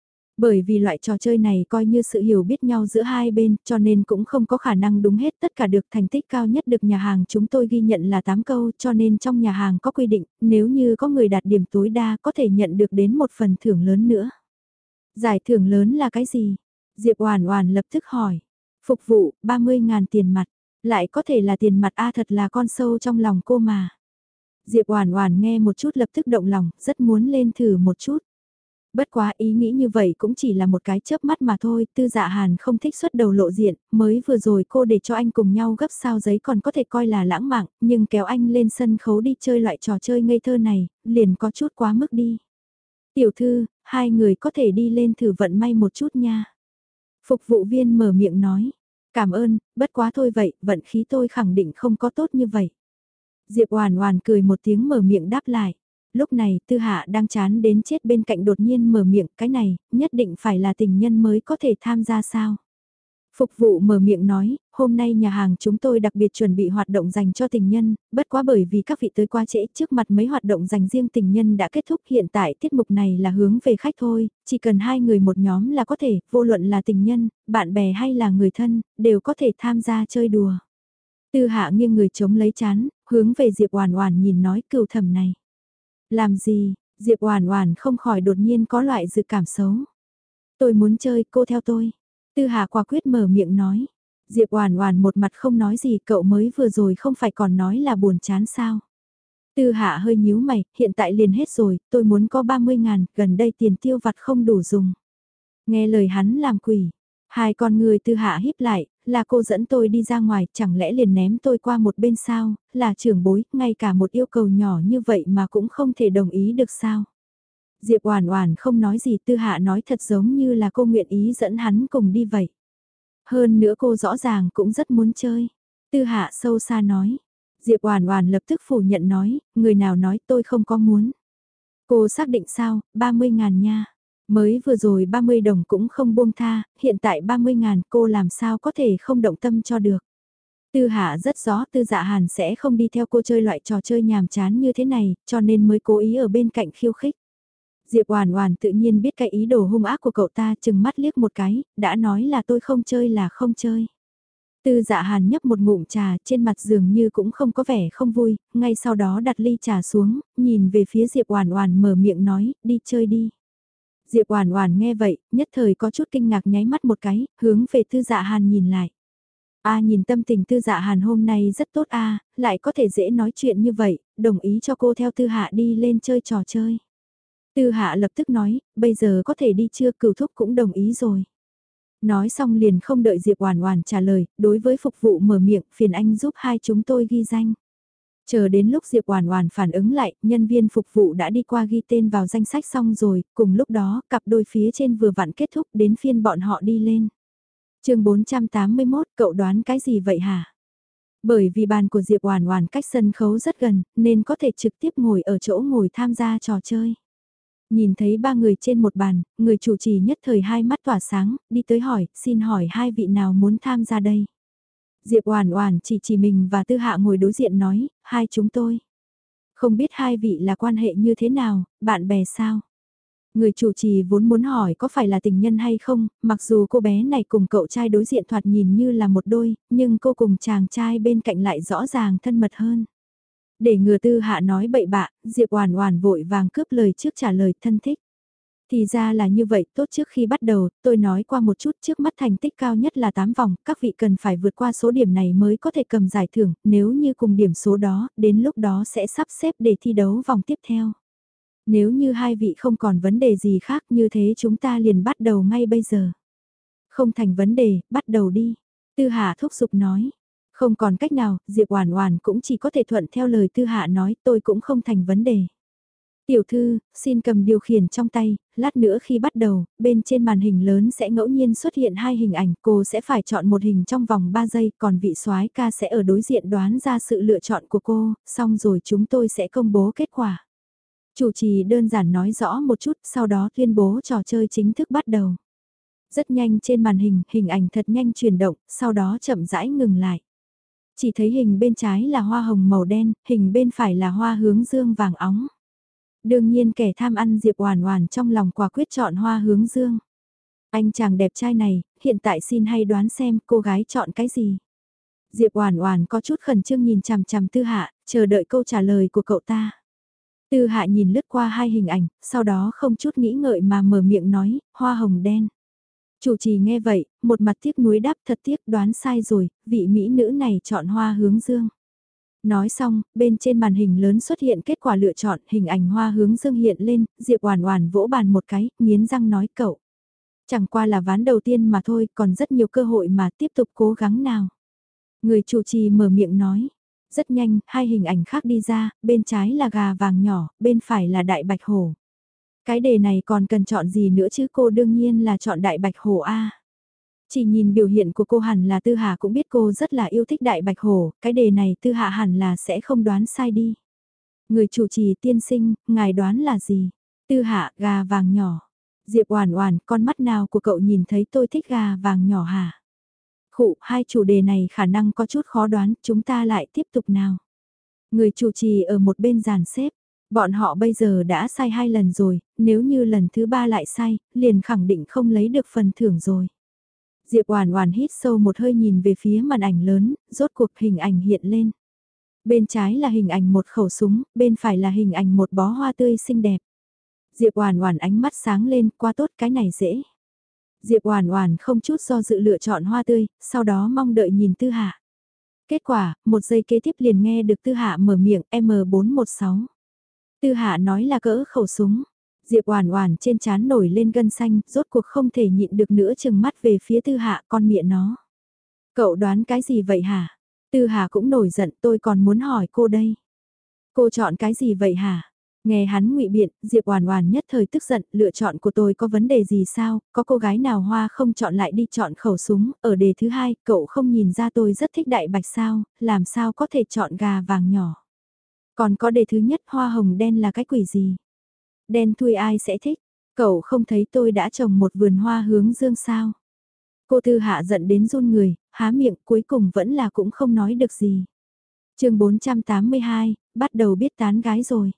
Bởi vì loại trò chơi này coi như sự hiểu biết nhau giữa hai bên, cho nên cũng không có khả năng đúng hết tất cả được. Thành tích cao nhất được nhà hàng chúng tôi ghi nhận là tám câu, cho nên trong nhà hàng có quy định, nếu như có người đạt điểm tối đa có thể nhận được đến một phần thưởng lớn nữa. Giải thưởng lớn là cái gì? Diệp Oản Oản lập tức hỏi. Phục vụ, ba mươi ngàn tiền mặt. Lại có thể là tiền mặt a, thật là con sâu trong lòng cô mà. Diệp Oản Oản nghe một chút lập tức động lòng, rất muốn lên thử một chút. Bất quá ý nghĩ như vậy cũng chỉ là một cái chớp mắt mà thôi, Tư Dạ Hàn không thích xuất đầu lộ diện, mới vừa rồi cô để cho anh cùng nhau gấp sao giấy còn có thể coi là lãng mạn, nhưng kéo anh lên sân khấu đi chơi loại trò chơi ngây thơ này, liền có chút quá mức đi. Tiểu thư, hai người có thể đi lên thử vận may một chút nha. Phục vụ viên mở miệng nói, cảm ơn, bất quá thôi vậy, vận khí tôi khẳng định không có tốt như vậy. Diệp Oản Oản cười một tiếng mở miệng đáp lại. Lúc này Tư Hạ đang chán đến chết bên cạnh đột nhiên mở miệng, cái này, nhất định phải là tình nhân mới có thể tham gia sao? Phục vụ mở miệng nói, hôm nay nhà hàng chúng tôi đặc biệt chuẩn bị hoạt động dành cho tình nhân, bất quá bởi vì các vị tới quá trễ trước mặt mấy hoạt động dành riêng tình nhân đã kết thúc, hiện tại tiết mục này là hướng về khách thôi, chỉ cần hai người một nhóm là có thể, vô luận là tình nhân, bạn bè hay là người thân, đều có thể tham gia chơi đùa. Tư Hạ nghiêng người chống lấy chán, hướng về Diệp Oản Oản nhìn nói cừu thẩm này. Làm gì, Diệp Oản Oản không khỏi đột nhiên có loại dự cảm xấu. Tôi muốn chơi, cô theo tôi. Tư Hạ quả quyết mở miệng nói. Diệp Oản Oản một mặt không nói gì, cậu mới vừa rồi không phải còn nói là buồn chán sao? Tư Hạ hơi nhíu mày, hiện tại liền hết rồi, tôi muốn có ba mươi ngàn, gần đây tiền tiêu vặt không đủ dùng. Nghe lời hắn làm quỷ. Hai con người Tư Hạ híp lại, là cô dẫn tôi đi ra ngoài, chẳng lẽ liền ném tôi qua một bên sao, là trưởng bối, ngay cả một yêu cầu nhỏ như vậy mà cũng không thể đồng ý được sao? Diệp Oản Oản không nói gì, Tư Hạ nói thật giống như là cô nguyện ý dẫn hắn cùng đi vậy. Hơn nữa cô rõ ràng cũng rất muốn chơi. Tư Hạ sâu xa nói. Diệp Oản Oản lập tức phủ nhận nói, người nào nói tôi không có muốn. Cô xác định sao, ba mươi ngàn nha. Mới vừa rồi ba mươi đồng cũng không buông tha, hiện tại ba mươi ngàn cô làm sao có thể không động tâm cho được. Tư Hạ rất rõ Tư Dạ Hàn sẽ không đi theo cô chơi loại trò chơi nhàm chán như thế này, cho nên mới cố ý ở bên cạnh khiêu khích. Diệp Oản Oản tự nhiên biết cái ý đồ hung ác của cậu ta, chừng mắt liếc một cái, đã nói là tôi không chơi là không chơi. Tư Dạ Hàn nhấp một ngụm trà, trên mặt dường như cũng không có vẻ không vui, ngay sau đó đặt ly trà xuống, nhìn về phía Diệp Oản Oản mở miệng nói, đi chơi đi. Diệp Oản Oản nghe vậy, nhất thời có chút kinh ngạc nháy mắt một cái, hướng về Tư Dạ Hàn nhìn lại. A nhìn tâm tình Tư Dạ Hàn hôm nay rất tốt a, lại có thể dễ nói chuyện như vậy, đồng ý cho cô theo Tư Hạ đi lên chơi trò chơi. Tư Hạ lập tức nói, bây giờ có thể đi chưa, Cửu thúc cũng đồng ý rồi. Nói xong liền không đợi Diệp Oản Oản trả lời, đối với phục vụ mở miệng, phiền anh giúp hai chúng tôi ghi danh. Chờ đến lúc Diệp Oản Oản phản ứng lại, nhân viên phục vụ đã đi qua ghi tên vào danh sách xong rồi, cùng lúc đó, cặp đôi phía trên vừa vặn kết thúc, đến phiên bọn họ đi lên. Chương bốn trăm tám mươi mốt, cậu đoán cái gì vậy hả? Bởi vì bàn của Diệp Oản Oản cách sân khấu rất gần, nên có thể trực tiếp ngồi ở chỗ ngồi tham gia trò chơi. Nhìn thấy ba người trên một bàn, người chủ trì nhất thời hai mắt tỏa sáng, đi tới hỏi, xin hỏi hai vị nào muốn tham gia đây? Diệp Oản Oản chỉ chỉ mình và Tư Hạ ngồi đối diện nói, hai chúng tôi. Không biết hai vị là quan hệ như thế nào, bạn bè sao? Người chủ trì vốn muốn hỏi có phải là tình nhân hay không, mặc dù cô bé này cùng cậu trai đối diện thoạt nhìn như là một đôi, nhưng cô cùng chàng trai bên cạnh lại rõ ràng thân mật hơn. Để ngừa Tư Hạ nói bậy bạ, Diệp Oản Oản vội vàng cướp lời trước trả lời thân thích. Thì ra là như vậy, tốt trước khi bắt đầu, tôi nói qua một chút trước mắt thành tích cao nhất là tám vòng, các vị cần phải vượt qua số điểm này mới có thể cầm giải thưởng, nếu như cùng điểm số đó, đến lúc đó sẽ sắp xếp để thi đấu vòng tiếp theo. Nếu như hai vị không còn vấn đề gì khác như thế chúng ta liền bắt đầu ngay bây giờ. Không thành vấn đề, bắt đầu đi. Tư Hạ thúc giục nói. Không còn cách nào, Diệp Oản Oản cũng chỉ có thể thuận theo lời Tư Hạ nói, tôi cũng không thành vấn đề. Tiểu thư, xin cầm điều khiển trong tay, lát nữa khi bắt đầu, bên trên màn hình lớn sẽ ngẫu nhiên xuất hiện hai hình ảnh, cô sẽ phải chọn một hình trong vòng ba giây, còn vị soái ca sẽ ở đối diện đoán ra sự lựa chọn của cô, xong rồi chúng tôi sẽ công bố kết quả. Chủ trì đơn giản nói rõ một chút, sau đó tuyên bố trò chơi chính thức bắt đầu. Rất nhanh trên màn hình, hình ảnh thật nhanh chuyển động, sau đó chậm rãi ngừng lại. Chỉ thấy hình bên trái là hoa hồng màu đen, hình bên phải là hoa hướng dương vàng óng. Đương nhiên kẻ tham ăn Diệp Oản Oản trong lòng quả quyết chọn hoa hướng dương. Anh chàng đẹp trai này, hiện tại xin hay đoán xem cô gái chọn cái gì. Diệp Oản Oản có chút khẩn trương nhìn chằm chằm Tư Hạ, chờ đợi câu trả lời của cậu ta. Tư Hạ nhìn lướt qua hai hình ảnh, sau đó không chút nghĩ ngợi mà mở miệng nói, hoa hồng đen. Chủ trì nghe vậy, một mặt tiếc nuối đáp thật tiếc đoán sai rồi, vị mỹ nữ này chọn hoa hướng dương. Nói xong, bên trên màn hình lớn xuất hiện kết quả lựa chọn, hình ảnh hoa hướng dương hiện lên, Diệp Oản Oản vỗ bàn một cái, nghiến răng nói cậu. Chẳng qua là ván đầu tiên mà thôi, còn rất nhiều cơ hội mà tiếp tục cố gắng nào. Người chủ trì mở miệng nói. Rất nhanh, hai hình ảnh khác đi ra, bên trái là gà vàng nhỏ, bên phải là đại bạch hổ. Cái đề này còn cần chọn gì nữa chứ, cô đương nhiên là chọn đại bạch hổ A. Chỉ nhìn biểu hiện của cô hẳn là Tư Hạ cũng biết cô rất là yêu thích đại bạch hổ, cái đề này Tư Hạ hẳn là sẽ không đoán sai đi. Người chủ trì tiên sinh, ngài đoán là gì? Tư Hạ, gà vàng nhỏ. Diệp Oản Oản, con mắt nào của cậu nhìn thấy tôi thích gà vàng nhỏ hả? Khụ, hai chủ đề này khả năng có chút khó đoán, chúng ta lại tiếp tục nào. Người chủ trì ở một bên dàn xếp, bọn họ bây giờ đã sai hai lần rồi, nếu như lần thứ ba lại sai, liền khẳng định không lấy được phần thưởng rồi. Diệp Oản Oản hít sâu một hơi nhìn về phía màn ảnh lớn, rốt cuộc hình ảnh hiện lên. Bên trái là hình ảnh một khẩu súng, bên phải là hình ảnh một bó hoa tươi xinh đẹp. Diệp Oản Oản ánh mắt sáng lên, quá tốt, cái này dễ. Diệp Oản Oản không chút do dự lựa chọn hoa tươi, sau đó mong đợi nhìn Tư Hạ. Kết quả, một giây kế tiếp liền nghe được Tư Hạ mở miệng M bốn một sáu. Tư Hạ nói là cỡ khẩu súng. Diệp Oản Oản trên trán nổi lên gân xanh, rốt cuộc không thể nhịn được nữa trừng mắt về phía Tư Hạ, con mẹ nó. Cậu đoán cái gì vậy hả? Tư Hạ cũng nổi giận, tôi còn muốn hỏi cô đây. Cô chọn cái gì vậy hả? Nghe hắn ngụy biện, Diệp Oản Oản nhất thời tức giận, lựa chọn của tôi có vấn đề gì sao? Có cô gái nào hoa không chọn lại đi chọn khẩu súng? Ở đề thứ hai, cậu không nhìn ra tôi rất thích đại bạch sao? Làm sao có thể chọn gà vàng nhỏ? Còn có đề thứ nhất, hoa hồng đen là cái quỷ gì? Đen thui ai sẽ thích? Cậu không thấy tôi đã trồng một vườn hoa hướng dương sao? Cô Tư Hạ giận đến run người, há miệng cuối cùng vẫn là cũng không nói được gì. Chương bốn trăm tám mươi hai, bắt đầu biết tán gái rồi.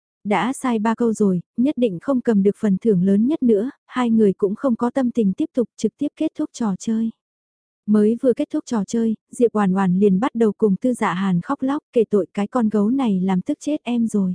Đã sai ba câu rồi, nhất định không cầm được phần thưởng lớn nhất nữa, hai người cũng không có tâm tình tiếp tục trực tiếp kết thúc trò chơi. Mới vừa kết thúc trò chơi, Diệp Oản Oản liền bắt đầu cùng Tư Dạ Hàn khóc lóc kể tội cái con gấu này làm tức chết em rồi.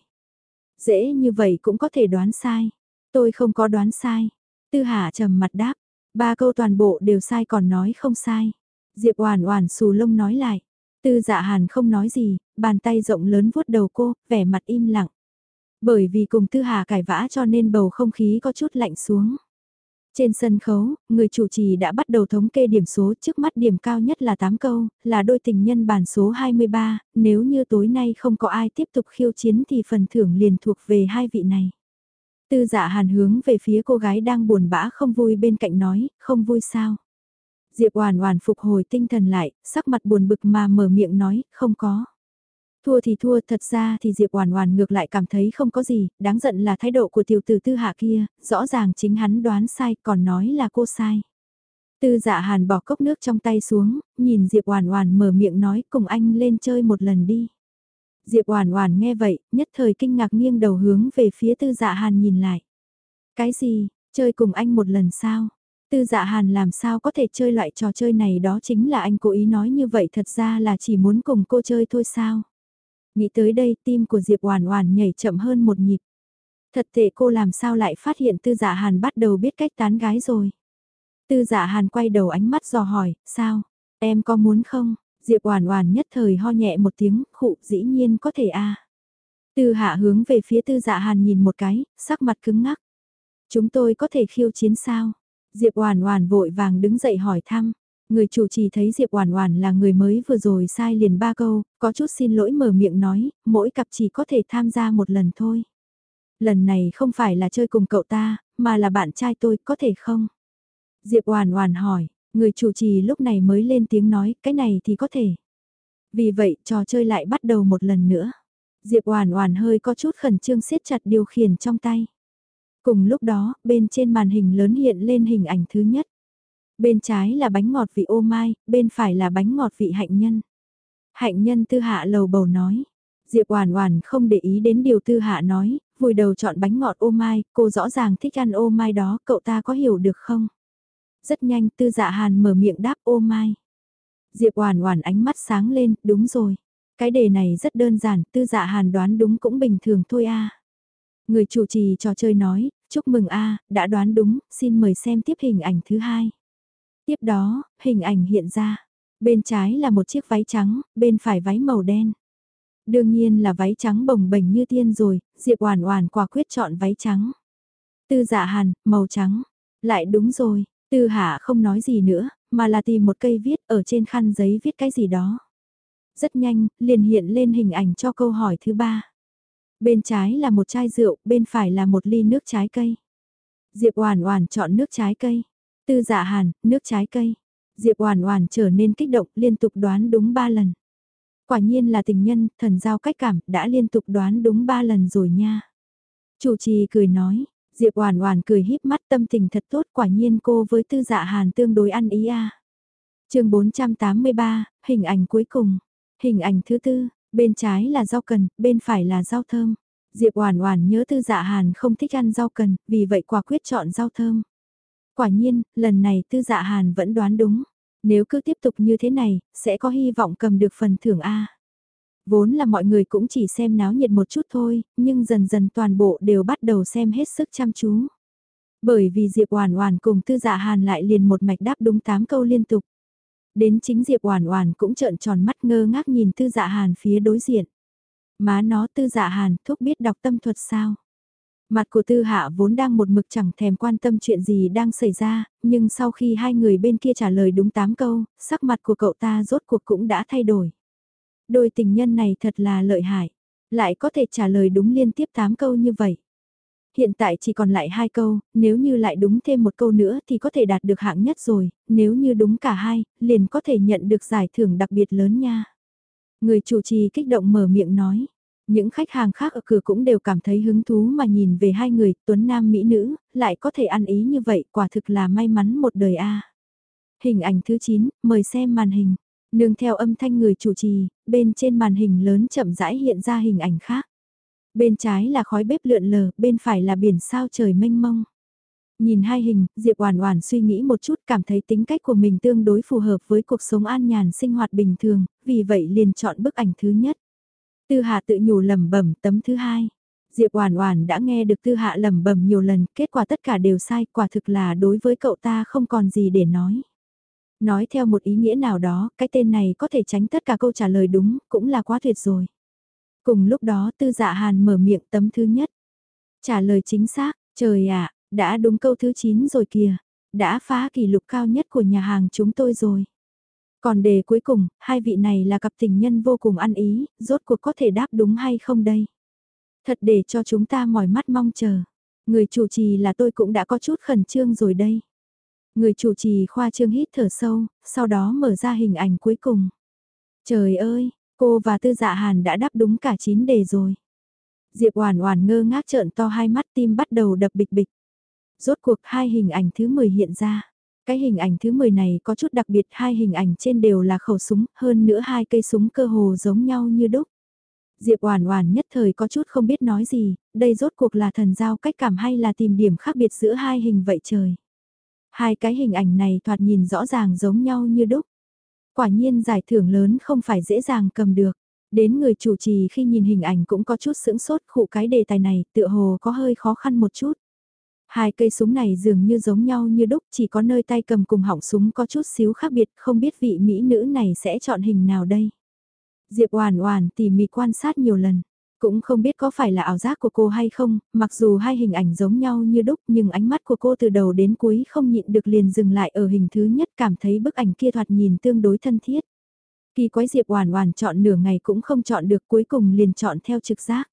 Dễ như vậy cũng có thể đoán sai. Tôi không có đoán sai. Tư Hạ trầm mặt đáp, ba câu toàn bộ đều sai còn nói không sai. Diệp Oản Oản xù lông nói lại. Tư Dạ Hàn không nói gì, bàn tay rộng lớn vuốt đầu cô, vẻ mặt im lặng. Bởi vì cùng Tư Hà cãi vã cho nên bầu không khí có chút lạnh xuống. Trên sân khấu, người chủ trì đã bắt đầu thống kê điểm số, trước mắt điểm cao nhất là tám câu, là đôi tình nhân bàn số hai mươi ba, nếu như tối nay không có ai tiếp tục khiêu chiến thì phần thưởng liền thuộc về hai vị này. Tư Dạ Hàn hướng về phía cô gái đang buồn bã không vui bên cạnh nói, không vui sao? Diệp Oản Oản phục hồi tinh thần lại, sắc mặt buồn bực mà mở miệng nói, không có. Thua thì thua, thật ra thì Diệp Oản Oản ngược lại cảm thấy không có gì, đáng giận là thái độ của tiểu tử Tư Hạ kia, rõ ràng chính hắn đoán sai, còn nói là cô sai. Tư Dạ Hàn bỏ cốc nước trong tay xuống, nhìn Diệp Oản Oản mở miệng nói, cùng anh lên chơi một lần đi. Diệp Oản Oản nghe vậy, nhất thời kinh ngạc nghiêng đầu hướng về phía Tư Dạ Hàn nhìn lại. Cái gì, chơi cùng anh một lần sao? Tư Dạ Hàn làm sao có thể chơi loại trò chơi này, đó chính là anh cố ý nói như vậy, thật ra là chỉ muốn cùng cô chơi thôi sao? Nghĩ tới đây, tim của Diệp Oản Oản nhảy chậm hơn một nhịp. Thật tệ, cô làm sao lại phát hiện Tư Dạ Hàn bắt đầu biết cách tán gái rồi. Tư Dạ Hàn quay đầu ánh mắt dò hỏi, sao? Em có muốn không? Diệp Oản Oản nhất thời ho nhẹ một tiếng, khụ, dĩ nhiên có thể a. Tư Hạ hướng về phía Tư Dạ Hàn nhìn một cái, sắc mặt cứng ngắc. Chúng tôi có thể khiêu chiến sao? Diệp Oản Oản vội vàng đứng dậy hỏi thăm. Người chủ trì thấy Diệp Oản Oản là người mới vừa rồi sai liền ba câu, có chút xin lỗi mở miệng nói, mỗi cặp chỉ có thể tham gia một lần thôi. Lần này không phải là chơi cùng cậu ta, mà là bạn trai tôi, có thể không? Diệp Oản Oản hỏi, người chủ trì lúc này mới lên tiếng nói, cái này thì có thể. Vì vậy, trò chơi lại bắt đầu một lần nữa. Diệp Oản Oản hơi có chút khẩn trương siết chặt điều khiển trong tay. Cùng lúc đó, bên trên màn hình lớn hiện lên hình ảnh thứ nhất. Bên trái là bánh ngọt vị ô mai, bên phải là bánh ngọt vị hạnh nhân. Hạnh nhân Tư Hạ lầu bầu nói. Diệp Oản Oản không để ý đến điều Tư Hạ nói, vùi đầu chọn bánh ngọt ô mai, cô rõ ràng thích ăn ô mai đó, cậu ta có hiểu được không? Rất nhanh Tư Dạ Hàn mở miệng đáp ô mai. Diệp Oản Oản ánh mắt sáng lên, đúng rồi. Cái đề này rất đơn giản, Tư Dạ Hàn đoán đúng cũng bình thường thôi a. Người chủ trì trò chơi nói, chúc mừng a, đã đoán đúng, xin mời xem tiếp hình ảnh thứ hai. Tiếp đó, hình ảnh hiện ra. Bên trái là một chiếc váy trắng, bên phải váy màu đen. Đương nhiên là váy trắng bồng bềnh như tiên rồi, Diệp Oản Oản quả quyết chọn váy trắng. Tư Dạ Hàn, màu trắng. Lại đúng rồi, Tư Hạ không nói gì nữa, mà là tìm một cây viết ở trên khăn giấy viết cái gì đó. Rất nhanh, liền hiện lên hình ảnh cho câu hỏi thứ ba. Bên trái là một chai rượu, bên phải là một ly nước trái cây. Diệp Oản Oản chọn nước trái cây. Tư Dạ Hàn, nước trái cây. Diệp Oản Oản trở nên kích động, liên tục đoán đúng ba lần. Quả nhiên là tình nhân, thần giao cách cảm, đã liên tục đoán đúng ba lần rồi nha. Chủ trì cười nói, Diệp Oản Oản cười híp mắt, tâm tình thật tốt, quả nhiên cô với Tư Dạ Hàn tương đối ăn ý a. Chương bốn trăm tám mươi ba, hình ảnh cuối cùng. Hình ảnh thứ tư, bên trái là rau cần, bên phải là rau thơm. Diệp Oản Oản nhớ Tư Dạ Hàn không thích ăn rau cần, vì vậy quả quyết chọn rau thơm. Quả nhiên, lần này Tư Dạ Hàn vẫn đoán đúng. Nếu cứ tiếp tục như thế này, sẽ có hy vọng cầm được phần thưởng A. Vốn là mọi người cũng chỉ xem náo nhiệt một chút thôi, nhưng dần dần toàn bộ đều bắt đầu xem hết sức chăm chú. Bởi vì Diệp Oản Oản cùng Tư Dạ Hàn lại liền một mạch đáp đúng tám câu liên tục. Đến chính Diệp Oản Oản cũng trợn tròn mắt ngơ ngác nhìn Tư Dạ Hàn phía đối diện. Má nó, Tư Dạ Hàn, thúc biết đọc tâm thuật sao? Mặt của Tư Hạ vốn đang một mực chẳng thèm quan tâm chuyện gì đang xảy ra, nhưng sau khi hai người bên kia trả lời đúng tám câu, sắc mặt của cậu ta rốt cuộc cũng đã thay đổi. Đôi tình nhân này thật là lợi hại, lại có thể trả lời đúng liên tiếp tám câu như vậy. Hiện tại chỉ còn lại hai câu, nếu như lại đúng thêm một câu nữa thì có thể đạt được hạng nhất rồi, nếu như đúng cả hai, liền có thể nhận được giải thưởng đặc biệt lớn nha. Người chủ trì kích động mở miệng nói. Những khách hàng khác ở cửa cũng đều cảm thấy hứng thú mà nhìn về hai người, tuấn nam mỹ nữ, lại có thể ăn ý như vậy, quả thực là may mắn một đời a. Hình ảnh thứ chín, mời xem màn hình. Nương theo âm thanh người chủ trì, bên trên màn hình lớn chậm rãi hiện ra hình ảnh khác. Bên trái là khói bếp lượn lờ, bên phải là biển sao trời mênh mông. Nhìn hai hình, Diệp Oản Oản suy nghĩ một chút, cảm thấy tính cách của mình tương đối phù hợp với cuộc sống an nhàn sinh hoạt bình thường, vì vậy liền chọn bức ảnh thứ nhất. Tư Hạ tự nhủ lẩm bẩm, tấm thứ hai. Diệp Oản Oản đã nghe được Tư Hạ lẩm bẩm nhiều lần, kết quả tất cả đều sai, quả thực là đối với cậu ta không còn gì để nói. Nói theo một ý nghĩa nào đó, cái tên này có thể tránh tất cả câu trả lời đúng, cũng là quá tuyệt rồi. Cùng lúc đó Tư Dạ Hàn mở miệng, tấm thứ nhất. Trả lời chính xác, trời ạ, đã đúng câu thứ chín rồi kìa, đã phá kỷ lục cao nhất của nhà hàng chúng tôi rồi. Còn đề cuối cùng, hai vị này là cặp tình nhân vô cùng ăn ý, rốt cuộc có thể đáp đúng hay không đây? Thật để cho chúng ta mỏi mắt mong chờ. Người chủ trì là tôi cũng đã có chút khẩn trương rồi đây. Người chủ trì khoa trương hít thở sâu, sau đó mở ra hình ảnh cuối cùng. Trời ơi, cô và Tư Dạ Hàn đã đáp đúng cả chín đề rồi. Diệp Oản Oản ngơ ngác trợn to hai mắt, tim bắt đầu đập bịch bịch. Rốt cuộc hai hình ảnh thứ mười hiện ra. Cái hình ảnh thứ mười này có chút đặc biệt, hai hình ảnh trên đều là khẩu súng, hơn nữa hai cây súng cơ hồ giống nhau như đúc. Diệp Oản Oản nhất thời có chút không biết nói gì, đây rốt cuộc là thần giao cách cảm hay là tìm điểm khác biệt giữa hai hình vậy trời. Hai cái hình ảnh này thoạt nhìn rõ ràng giống nhau như đúc. Quả nhiên giải thưởng lớn không phải dễ dàng cầm được. Đến người chủ trì khi nhìn hình ảnh cũng có chút sững sốt, khụ cái đề tài này tựa hồ có hơi khó khăn một chút. Hai cây súng này dường như giống nhau như đúc, chỉ có nơi tay cầm cùng họng súng có chút xíu khác biệt, không biết vị mỹ nữ này sẽ chọn hình nào đây. Diệp Oản Oản tỉ mỉ quan sát nhiều lần, Cũng không biết có phải là ảo giác của cô hay không, mặc dù hai hình ảnh giống nhau như đúc nhưng ánh mắt của cô từ đầu đến cuối không nhịn được liền dừng lại ở hình thứ nhất, cảm thấy bức ảnh kia thoạt nhìn tương đối thân thiết. Kỳ quái, Diệp Oản Oản chọn nửa ngày cũng không chọn được, cuối cùng liền chọn theo trực giác.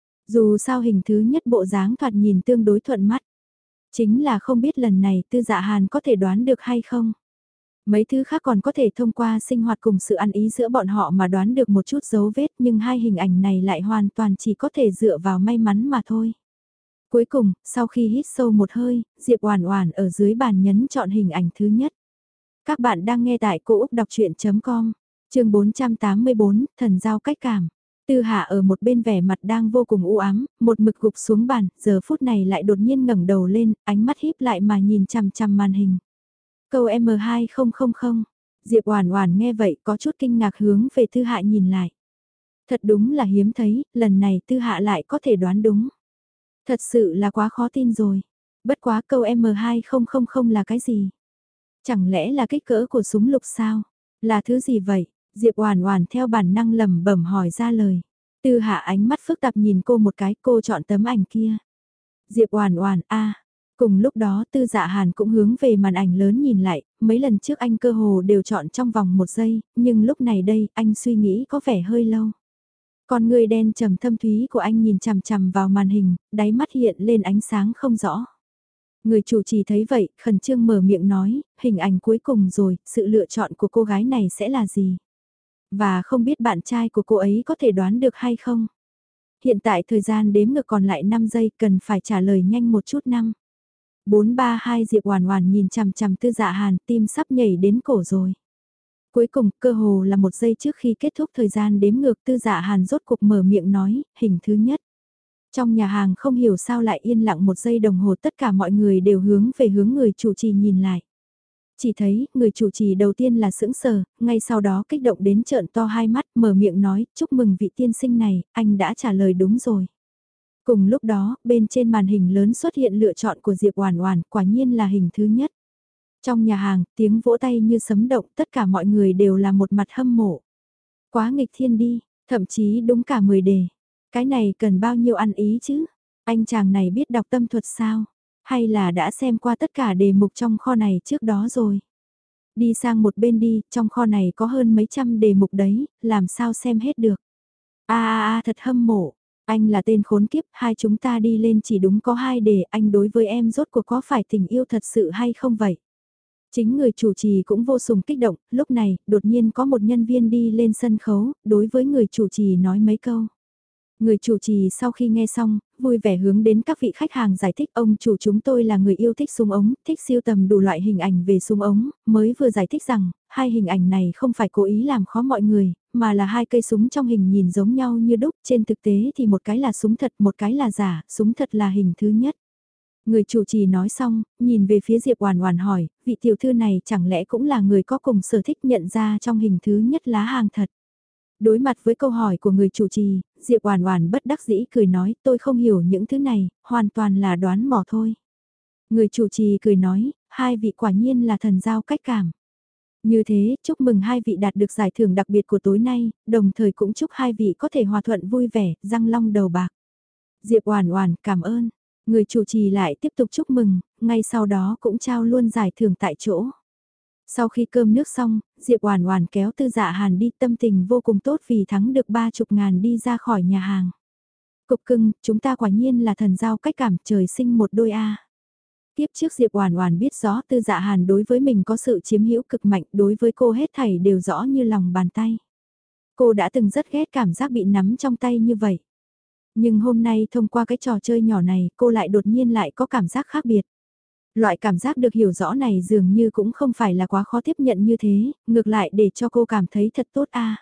Dù sao hình thứ nhất bộ dáng thoạt nhìn tương đối thuận mắt. Chính là không biết lần này Tư Dạ Hàn có thể đoán được hay không. Mấy thứ khác còn có thể thông qua sinh hoạt cùng sự ăn ý giữa bọn họ mà đoán được một chút dấu vết, nhưng hai hình ảnh này lại hoàn toàn chỉ có thể dựa vào may mắn mà thôi. Cuối cùng, sau khi hít sâu một hơi, Diệp Oản Oản ở dưới bàn nhấn chọn hình ảnh thứ nhất. Các bạn đang nghe tại cô úc đọc chuyện.com, chương bốn trăm tám mươi bốn, thần giao cách cảm. Tư Hạ ở một bên vẻ mặt đang vô cùng u ám, một mực gục xuống bàn, giờ phút này lại đột nhiên ngẩng đầu lên, ánh mắt híp lại mà nhìn chằm chằm màn hình. Câu M hai không không không, Diệp Oản Oản nghe vậy có chút kinh ngạc hướng về Tư Hạ nhìn lại. Thật đúng là hiếm thấy, lần này Tư Hạ lại có thể đoán đúng. Thật sự là quá khó tin rồi. Bất quá câu M hai không không không là cái gì? Chẳng lẽ là kích cỡ của súng lục sao? Là thứ gì vậy? Diệp Oản Oản theo bản năng lẩm bẩm hỏi ra lời. Tư Hạ ánh mắt phức tạp nhìn cô một cái, cô chọn tấm ảnh kia. Diệp Oản Oản, a. Cùng lúc đó Tư Dạ Hàn cũng hướng về màn ảnh lớn nhìn lại, mấy lần trước anh cơ hồ đều chọn trong vòng một giây, nhưng lúc này đây, anh suy nghĩ có vẻ hơi lâu. Con người đen trầm thâm thúy của anh nhìn chằm chằm vào màn hình, đáy mắt hiện lên ánh sáng không rõ. Người chủ trì thấy vậy, khẩn trương mở miệng nói, hình ảnh cuối cùng rồi, sự lựa chọn của cô gái này sẽ là gì? Và không biết bạn trai của cô ấy có thể đoán được hay không? Hiện tại thời gian đếm ngược còn lại năm giây, cần phải trả lời nhanh một chút năm. bốn ba hai Diệp Oản Oản nhìn chằm chằm Tư Dạ Hàn, tim sắp nhảy đến cổ rồi. Cuối cùng, cơ hồ là một giây trước khi kết thúc thời gian đếm ngược, Tư Dạ Hàn rốt cuộc mở miệng nói, hình thứ nhất. Trong nhà hàng không hiểu sao lại yên lặng một giây đồng hồ, tất cả mọi người đều hướng về hướng người chủ trì nhìn lại. Chỉ thấy, người chủ trì đầu tiên là sững sờ, ngay sau đó kích động đến trợn to hai mắt, mở miệng nói, chúc mừng vị tiên sinh này, anh đã trả lời đúng rồi. Cùng lúc đó, bên trên màn hình lớn xuất hiện lựa chọn của Diệp Oản Oản, quả nhiên là hình thứ nhất. Trong nhà hàng, tiếng vỗ tay như sấm động, tất cả mọi người đều là một mặt hâm mộ. Quá nghịch thiên đi, thậm chí đúng cả mười đề. Cái này cần bao nhiêu ăn ý chứ? Anh chàng này biết đọc tâm thuật sao? Hay là đã xem qua tất cả đề mục trong kho này trước đó rồi? Đi sang một bên đi, trong kho này có hơn mấy trăm đề mục đấy, làm sao xem hết được? A a a thật hâm mộ, anh là tên khốn kiếp, hai chúng ta đi lên chỉ đúng có hai đề, anh đối với em rốt cuộc có phải tình yêu thật sự hay không vậy? Chính người chủ trì cũng vô sùng kích động, lúc này, đột nhiên có một nhân viên đi lên sân khấu, đối với người chủ trì nói mấy câu. Người chủ trì sau khi nghe xong, vui vẻ hướng đến các vị khách hàng giải thích, ông chủ chúng tôi là người yêu thích súng ống, thích siêu tầm đủ loại hình ảnh về súng ống, mới vừa giải thích rằng, hai hình ảnh này không phải cố ý làm khó mọi người, mà là hai cây súng trong hình nhìn giống nhau như đúc, trên thực tế thì một cái là súng thật, một cái là giả, súng thật là hình thứ nhất. Người chủ trì nói xong, nhìn về phía Diệp Oản Oản hỏi, vị tiểu thư này chẳng lẽ cũng là người có cùng sở thích nhận ra trong hình thứ nhất lá hàng thật. Đối mặt với câu hỏi của người chủ trì, Diệp Oản Oản bất đắc dĩ cười nói, tôi không hiểu những thứ này, hoàn toàn là đoán mò thôi. Người chủ trì cười nói, hai vị quả nhiên là thần giao cách cảm. Như thế, chúc mừng hai vị đạt được giải thưởng đặc biệt của tối nay, đồng thời cũng chúc hai vị có thể hòa thuận vui vẻ, răng long đầu bạc. Diệp Oản Oản cảm ơn. Người chủ trì lại tiếp tục chúc mừng, ngay sau đó cũng trao luôn giải thưởng tại chỗ. Sau khi cơm nước xong, Diệp Oản Oản kéo Tư Dạ Hàn đi, tâm tình vô cùng tốt vì thắng được ba chục ngàn đi ra khỏi nhà hàng. Cục cưng, chúng ta quả nhiên là thần giao cách cảm, trời sinh một đôi a. Tiếp trước Diệp Oản Oản biết rõ Tư Dạ Hàn đối với mình có sự chiếm hữu cực mạnh, đối với cô hết thảy đều rõ như lòng bàn tay. Cô đã từng rất ghét cảm giác bị nắm trong tay như vậy. Nhưng hôm nay thông qua cái trò chơi nhỏ này, cô lại đột nhiên lại có cảm giác khác biệt. Loại cảm giác được hiểu rõ này dường như cũng không phải là quá khó tiếp nhận như thế, ngược lại để cho cô cảm thấy thật tốt a.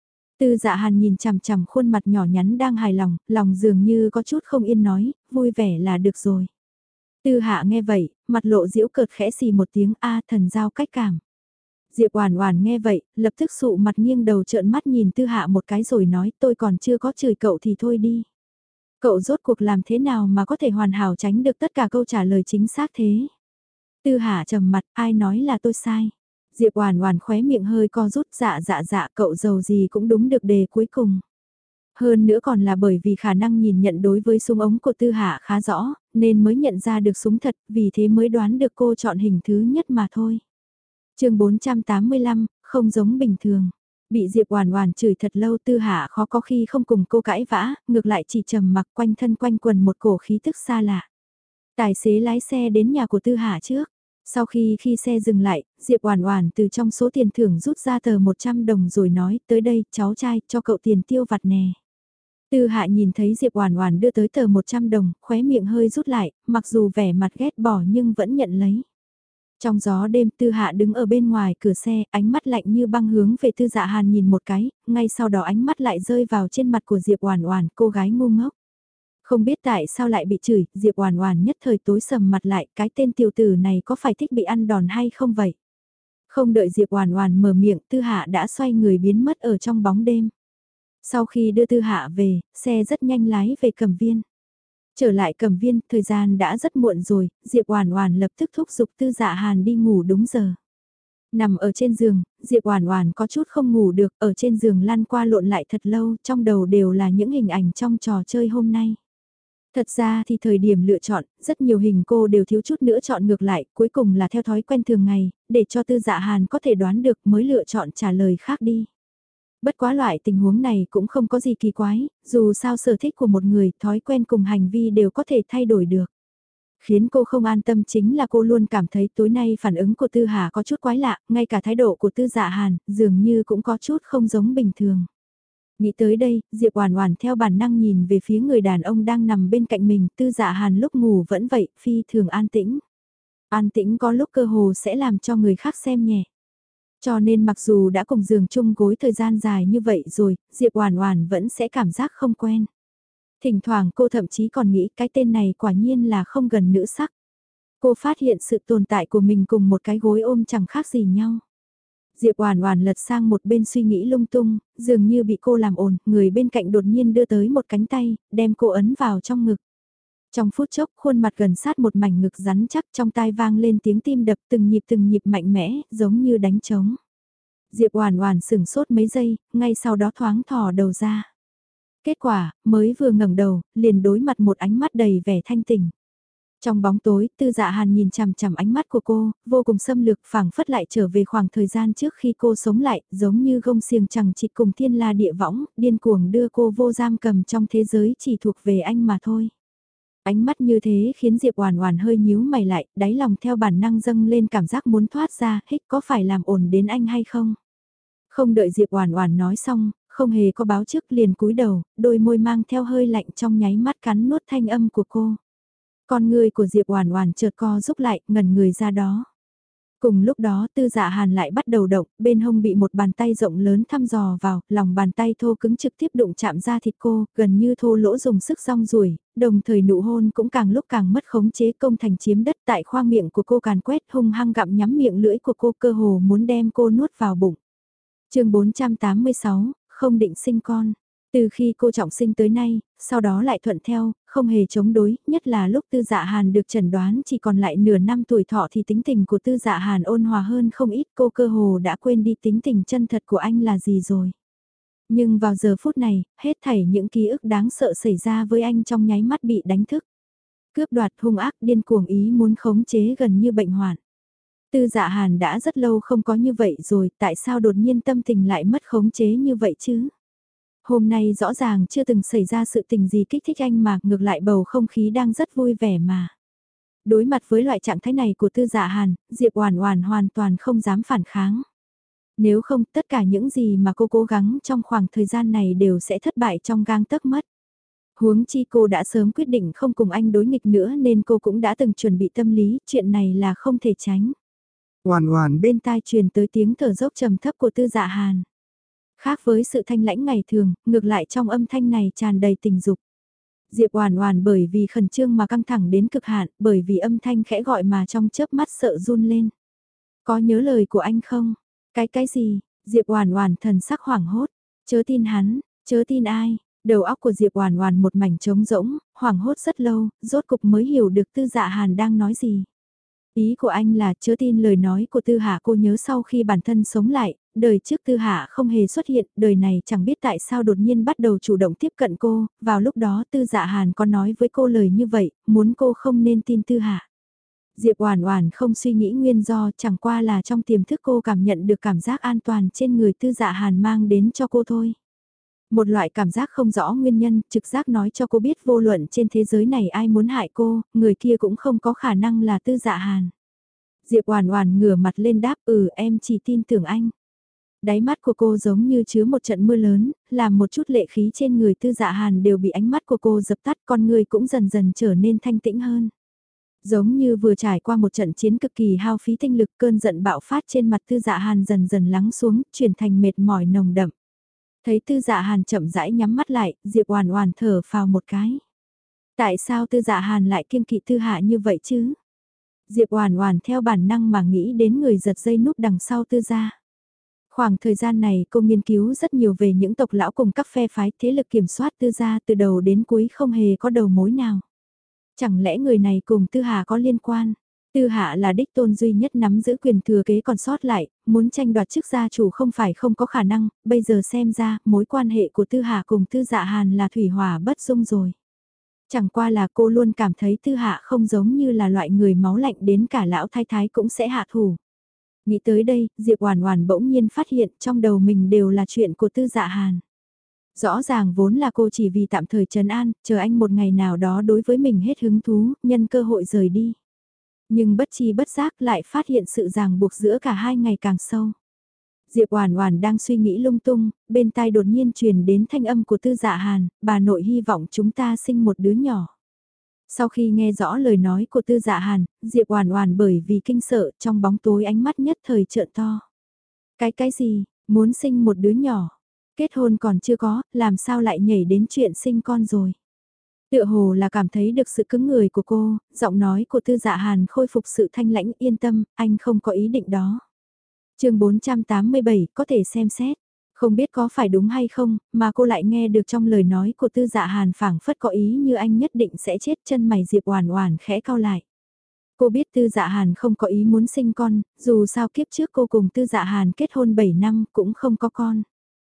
Tư Dạ Hàn nhìn chằm chằm khuôn mặt nhỏ nhắn đang hài lòng, lòng dường như có chút không yên nói, vui vẻ là được rồi. Tư Hạ nghe vậy, mặt lộ giễu cợt khẽ xì một tiếng a, thần giao cách cảm. Diệp Oản Oản nghe vậy, lập tức sụ mặt nghiêng đầu trợn mắt nhìn Tư Hạ một cái rồi nói, tôi còn chưa có chửi cậu thì thôi đi. Cậu rốt cuộc làm thế nào mà có thể hoàn hảo tránh được tất cả câu trả lời chính xác thế? Tư Hạ trầm mặt, ai nói là tôi sai? Diệp Oản Oản khóe miệng hơi co rút, dạ dạ dạ, cậu giàu gì cũng đúng được đề cuối cùng. Hơn nữa còn là bởi vì khả năng nhìn nhận đối với súng ống của Tư Hạ khá rõ, nên mới nhận ra được súng thật, vì thế mới đoán được cô chọn hình thứ nhất mà thôi. chương bốn trăm tám mươi lăm, không giống bình thường. Bị Diệp Oản Oản chửi thật lâu, Tư Hạ khó có khi không cùng cô cãi vã, ngược lại chỉ trầm mặc, quanh thân quanh quần một cổ khí tức xa lạ. Tài xế lái xe đến nhà của Tư Hạ trước. Sau khi khi xe dừng lại, Diệp Oản Oản từ trong số tiền thưởng rút ra tờ một trăm đồng rồi nói, tới đây, cháu trai, cho cậu tiền tiêu vặt nè. Tư Hạ nhìn thấy Diệp Oản Oản đưa tới tờ một trăm đồng, khóe miệng hơi rút lại, mặc dù vẻ mặt ghét bỏ nhưng vẫn nhận lấy. Trong gió đêm, Tư Hạ đứng ở bên ngoài cửa xe, ánh mắt lạnh như băng hướng về Tư Dạ Hàn nhìn một cái, ngay sau đó ánh mắt lại rơi vào trên mặt của Diệp Oản Oản, cô gái ngu ngốc. Không biết tại sao lại bị chửi, Diệp Oản Oản nhất thời tối sầm mặt lại, cái tên tiểu tử này có phải thích bị ăn đòn hay không vậy? Không đợi Diệp Oản Oản mở miệng, Tư Hạ đã xoay người biến mất ở trong bóng đêm. Sau khi đưa Tư Hạ về, xe rất nhanh lái về Cẩm Viên. Trở lại Cẩm Viên, thời gian đã rất muộn rồi, Diệp Oản Oản lập tức thúc giục Tư Dạ Hàn đi ngủ đúng giờ. Nằm ở trên giường, Diệp Oản Oản có chút không ngủ được, ở trên giường lăn qua lộn lại thật lâu, trong đầu đều là những hình ảnh trong trò chơi hôm nay. Thật ra thì thời điểm lựa chọn, rất nhiều hình cô đều thiếu chút nữa chọn ngược lại, cuối cùng là theo thói quen thường ngày, để cho Tư Dạ Hàn có thể đoán được mới lựa chọn trả lời khác đi. Bất quá loại tình huống này cũng không có gì kỳ quái, dù sao sở thích của một người, thói quen cùng hành vi đều có thể thay đổi được. Khiến cô không an tâm chính là cô luôn cảm thấy tối nay phản ứng của Tư Hà có chút quái lạ, ngay cả thái độ của Tư Dạ Hàn, dường như cũng có chút không giống bình thường. Nghĩ tới đây, Diệp Oản Oản theo bản năng nhìn về phía người đàn ông đang nằm bên cạnh mình, Tư Dạ Hàn lúc ngủ vẫn vậy, phi thường an tĩnh. An tĩnh có lúc cơ hồ sẽ làm cho người khác xem nhẹ. Cho nên mặc dù đã cùng giường chung gối thời gian dài như vậy rồi, Diệp Oản Oản vẫn sẽ cảm giác không quen. Thỉnh thoảng cô thậm chí còn nghĩ cái tên này quả nhiên là không gần nữ sắc. Cô phát hiện sự tồn tại của mình cùng một cái gối ôm chẳng khác gì nhau. Diệp Oản Oản lật sang một bên suy nghĩ lung tung, dường như bị cô làm ồn, người bên cạnh đột nhiên đưa tới một cánh tay, đem cô ấn vào trong ngực. Trong phút chốc, khuôn mặt gần sát một mảnh ngực rắn chắc, trong tai vang lên tiếng tim đập từng nhịp từng nhịp mạnh mẽ, giống như đánh trống. Diệp Oản Oản sững sốt mấy giây, ngay sau đó thoáng thò đầu ra. Kết quả, mới vừa ngẩng đầu, liền đối mặt một ánh mắt đầy vẻ thanh tỉnh. Trong bóng tối, Tư Dạ Hàn nhìn chằm chằm ánh mắt của cô, vô cùng xâm lược, phảng phất lại trở về khoảng thời gian trước khi cô sống lại, giống như gông xiềng chằng chịt cùng thiên la địa võng, điên cuồng đưa cô vô giam cầm trong thế giới chỉ thuộc về anh mà thôi. Ánh mắt như thế khiến Diệp Oản Oản hơi nhíu mày lại, đáy lòng theo bản năng dâng lên cảm giác muốn thoát ra, hích có phải làm ổn đến anh hay không? Không đợi Diệp Oản Oản nói xong, không hề có báo trước liền cúi đầu, đôi môi mang theo hơi lạnh trong nháy mắt cắn nuốt thanh âm của cô. Con người của Diệp Oản Oản chợt co rúm lại, ngẩn người ra đó. Cùng lúc đó Tư Dạ Hàn lại bắt đầu động, bên hông bị một bàn tay rộng lớn thăm dò vào, lòng bàn tay thô cứng trực tiếp đụng chạm ra thịt cô, gần như thô lỗ dùng sức rong ruổi, đồng thời nụ hôn cũng càng lúc càng mất khống chế công thành chiếm đất tại khoang miệng của cô càn quét hung hăng gặm nhắm miệng lưỡi của cô cơ hồ muốn đem cô nuốt vào bụng. chương bốn trăm tám mươi sáu, không định sinh con. Từ khi cô trọng sinh tới nay, sau đó lại thuận theo, không hề chống đối, nhất là lúc Tư Dạ Hàn được chẩn đoán chỉ còn lại nửa năm tuổi thọ thì tính tình của Tư Dạ Hàn ôn hòa hơn không ít, cô cơ hồ đã quên đi tính tình chân thật của anh là gì rồi. Nhưng vào giờ phút này, hết thảy những ký ức đáng sợ xảy ra với anh trong nháy mắt bị đánh thức. Cướp đoạt hung ác điên cuồng ý muốn khống chế gần như bệnh hoạn. Tư Dạ Hàn đã rất lâu không có như vậy rồi, tại sao đột nhiên tâm tình lại mất khống chế như vậy chứ? Hôm nay rõ ràng chưa từng xảy ra sự tình gì kích thích anh mà ngược lại bầu không khí đang rất vui vẻ mà. Đối mặt với loại trạng thái này của Tư Dạ Hàn, Diệp Oản Oản hoàn toàn không dám phản kháng. Nếu không, tất cả những gì mà cô cố gắng trong khoảng thời gian này đều sẽ thất bại trong gang tấc mất. Huống chi cô đã sớm quyết định không cùng anh đối nghịch nữa nên cô cũng đã từng chuẩn bị tâm lý, chuyện này là không thể tránh. Oản Oản bên tai truyền tới tiếng thở dốc trầm thấp của Tư Dạ Hàn. Khác với sự thanh lãnh ngày thường, ngược lại trong âm thanh này tràn đầy tình dục. Diệp Oản Oản bởi vì khẩn trương mà căng thẳng đến cực hạn, bởi vì âm thanh khẽ gọi mà trong chớp mắt sợ run lên. Có nhớ lời của anh không? Cái cái gì? Diệp Oản Oản thần sắc hoảng hốt, chớ tin hắn, chớ tin ai? Đầu óc của Diệp Oản Oản một mảnh trống rỗng, hoảng hốt rất lâu, rốt cục mới hiểu được Tư Dạ Hàn đang nói gì. Ý của anh là chớ tin lời nói của Tư Hạ, cô nhớ sau khi bản thân sống lại, đời trước Tư Hạ không hề xuất hiện, đời này chẳng biết tại sao đột nhiên bắt đầu chủ động tiếp cận cô, vào lúc đó Tư Dạ Hàn có nói với cô lời như vậy, muốn cô không nên tin Tư Hạ. Diệp Oản Oản không suy nghĩ nguyên do, chẳng qua là trong tiềm thức cô cảm nhận được cảm giác an toàn trên người Tư Dạ Hàn mang đến cho cô thôi. Một loại cảm giác không rõ nguyên nhân, trực giác nói cho cô biết vô luận trên thế giới này ai muốn hại cô, người kia cũng không có khả năng là Tư Dạ Hàn. Diệp Oản Oản ngửa mặt lên đáp, "Ừ, em chỉ tin tưởng anh." Đáy mắt của cô giống như chứa một trận mưa lớn, làm một chút lệ khí trên người Tư Dạ Hàn đều bị ánh mắt của cô dập tắt, con người cũng dần dần trở nên thanh tĩnh hơn. Giống như vừa trải qua một trận chiến cực kỳ hao phí tinh lực, cơn giận bạo phát trên mặt Tư Dạ Hàn dần dần lắng xuống, chuyển thành mệt mỏi nồng đậm. Thấy Tư Dạ Hàn chậm rãi nhắm mắt lại, Diệp Oản Oản thở phào một cái. Tại sao Tư Dạ Hàn lại kiêng kỵ Tư Hạ như vậy chứ? Diệp Oản Oản theo bản năng mà nghĩ đến người giật dây nút đằng sau Tư gia. Khoảng thời gian này cô nghiên cứu rất nhiều về những tộc lão cùng các phe phái thế lực kiểm soát Tư gia từ đầu đến cuối không hề có đầu mối nào. Chẳng lẽ người này cùng Tư Hạ có liên quan? Tư Hạ là đích tôn duy nhất nắm giữ quyền thừa kế còn sót lại, muốn tranh đoạt chức gia chủ không phải không có khả năng, bây giờ xem ra mối quan hệ của Tư Hạ cùng Tư Dạ Hàn là thủy hỏa bất dung rồi. Chẳng qua là cô luôn cảm thấy Tư Hạ không giống như là loại người máu lạnh đến cả lão thái thái cũng sẽ hạ thủ. Nghĩ tới đây, Diệp Oản Oản bỗng nhiên phát hiện trong đầu mình đều là chuyện của Tư Dạ Hàn. Rõ ràng vốn là cô chỉ vì tạm thời trấn an, chờ anh một ngày nào đó đối với mình hết hứng thú, nhân cơ hội rời đi. Nhưng bất chi bất giác lại phát hiện sự ràng buộc giữa cả hai ngày càng sâu. Diệp Oản Oản đang suy nghĩ lung tung, bên tai đột nhiên truyền đến thanh âm của Tư Dạ Hàn, bà nội hy vọng chúng ta sinh một đứa nhỏ. Sau khi nghe rõ lời nói của Tư Dạ Hàn, Diệp Oản Oản bởi vì kinh sợ trong bóng tối ánh mắt nhất thời trợn to. Cái cái gì, muốn sinh một đứa nhỏ? Kết hôn còn chưa có, làm sao lại nhảy đến chuyện sinh con rồi? Tựa hồ là cảm thấy được sự cứng người của cô, giọng nói của Tư Dạ Hàn khôi phục sự thanh lãnh, yên tâm, anh không có ý định đó. Chương bốn trăm tám mươi bảy có thể xem xét. Không biết có phải đúng hay không, mà cô lại nghe được trong lời nói của Tư Dạ Hàn phảng phất có ý như anh nhất định sẽ chết, chân mày Diệp Oản Oản khẽ cau lại. Cô biết Tư Dạ Hàn không có ý muốn sinh con, dù sao kiếp trước cô cùng Tư Dạ Hàn kết hôn bảy năm cũng không có con.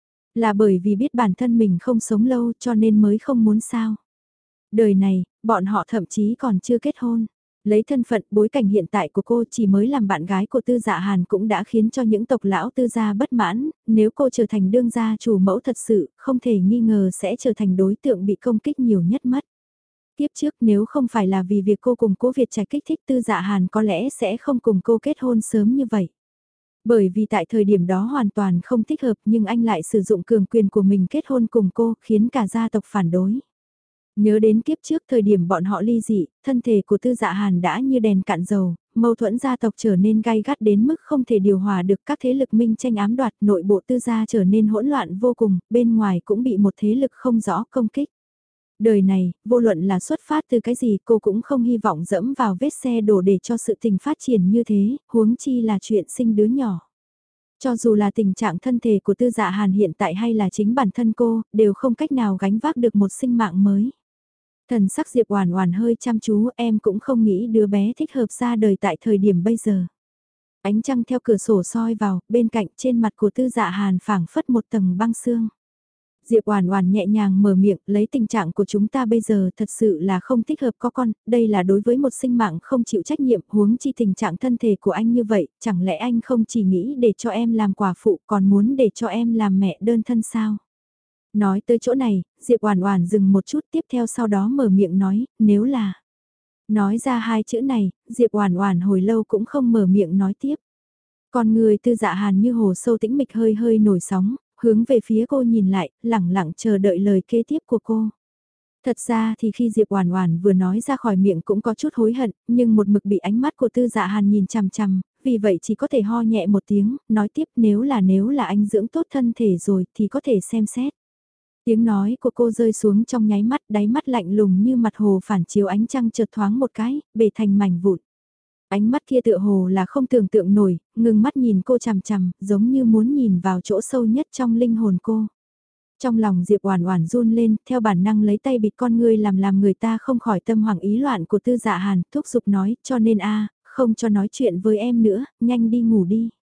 Là bởi vì biết bản thân mình không sống lâu cho nên mới không muốn sao. Đời này, bọn họ thậm chí còn chưa kết hôn. Lấy thân phận bối cảnh hiện tại của cô chỉ mới làm bạn gái của Tư Dạ Hàn cũng đã khiến cho những tộc lão Tư gia bất mãn, nếu cô trở thành đương gia chủ mẫu thật sự, không thể nghi ngờ sẽ trở thành đối tượng bị công kích nhiều nhất mất. Tiếp trước nếu không phải là vì việc cô cùng Cố Việt Trạch kích thích Tư Dạ Hàn có lẽ sẽ không cùng cô kết hôn sớm như vậy. Bởi vì tại thời điểm đó hoàn toàn không thích hợp nhưng anh lại sử dụng cường quyền của mình kết hôn cùng cô khiến cả gia tộc phản đối. Nhớ đến kiếp trước thời điểm bọn họ ly dị, thân thể của Tư Dạ Hàn đã như đèn cạn dầu, mâu thuẫn gia tộc trở nên gay gắt đến mức không thể điều hòa được, các thế lực minh tranh ám đoạt, nội bộ Tư gia trở nên hỗn loạn vô cùng, bên ngoài cũng bị một thế lực không rõ công kích. Đời này, vô luận là xuất phát từ cái gì cô cũng không hy vọng dẫm vào vết xe đổ để cho sự tình phát triển như thế, huống chi là chuyện sinh đứa nhỏ. Cho dù là tình trạng thân thể của Tư Dạ Hàn hiện tại hay là chính bản thân cô, đều không cách nào gánh vác được một sinh mạng mới. Thần sắc Diệp Oản Oản hơi chăm chú, em cũng không nghĩ đứa bé thích hợp ra đời tại thời điểm bây giờ. Ánh trăng theo cửa sổ soi vào, bên cạnh trên mặt của Tư Dạ Hàn phảng phất một tầng băng sương. Diệp Oản Oản nhẹ nhàng mở miệng, lấy tình trạng của chúng ta bây giờ thật sự là không thích hợp có con, đây là đối với một sinh mạng không chịu trách nhiệm, huống chi tình trạng thân thể của anh như vậy, chẳng lẽ anh không chỉ nghĩ để cho em làm quả phụ còn muốn để cho em làm mẹ đơn thân sao? Nói tới chỗ này, Diệp Oản Oản dừng một chút, tiếp theo sau đó mở miệng nói, nếu là. Nói ra hai chữ này, Diệp Oản Oản hồi lâu cũng không mở miệng nói tiếp. Con người Tư Dạ Hàn như hồ sâu tĩnh mịch hơi hơi nổi sóng, hướng về phía cô nhìn lại, lẳng lặng chờ đợi lời kế tiếp của cô. Thật ra thì khi Diệp Oản Oản vừa nói ra khỏi miệng cũng có chút hối hận, nhưng một mực bị ánh mắt của Tư Dạ Hàn nhìn chằm chằm, vì vậy chỉ có thể ho nhẹ một tiếng, nói tiếp nếu là nếu là anh dưỡng tốt thân thể rồi thì có thể xem xét. Tiếng nói của cô rơi xuống trong nháy mắt, đáy mắt lạnh lùng như mặt hồ phản chiếu ánh trăng chợt thoáng một cái, bể thành mảnh vụn. Ánh mắt kia tựa hồ là không tưởng tượng nổi, ngừng mắt nhìn cô chằm chằm, giống như muốn nhìn vào chỗ sâu nhất trong linh hồn cô. Trong lòng Diệp Oản Oản run lên, theo bản năng lấy tay bịt con ngươi làm làm người ta không khỏi tâm hoảng ý loạn của Tư Dạ Hàn, thúc giục nói, cho nên a, không cho nói chuyện với em nữa, nhanh đi ngủ đi.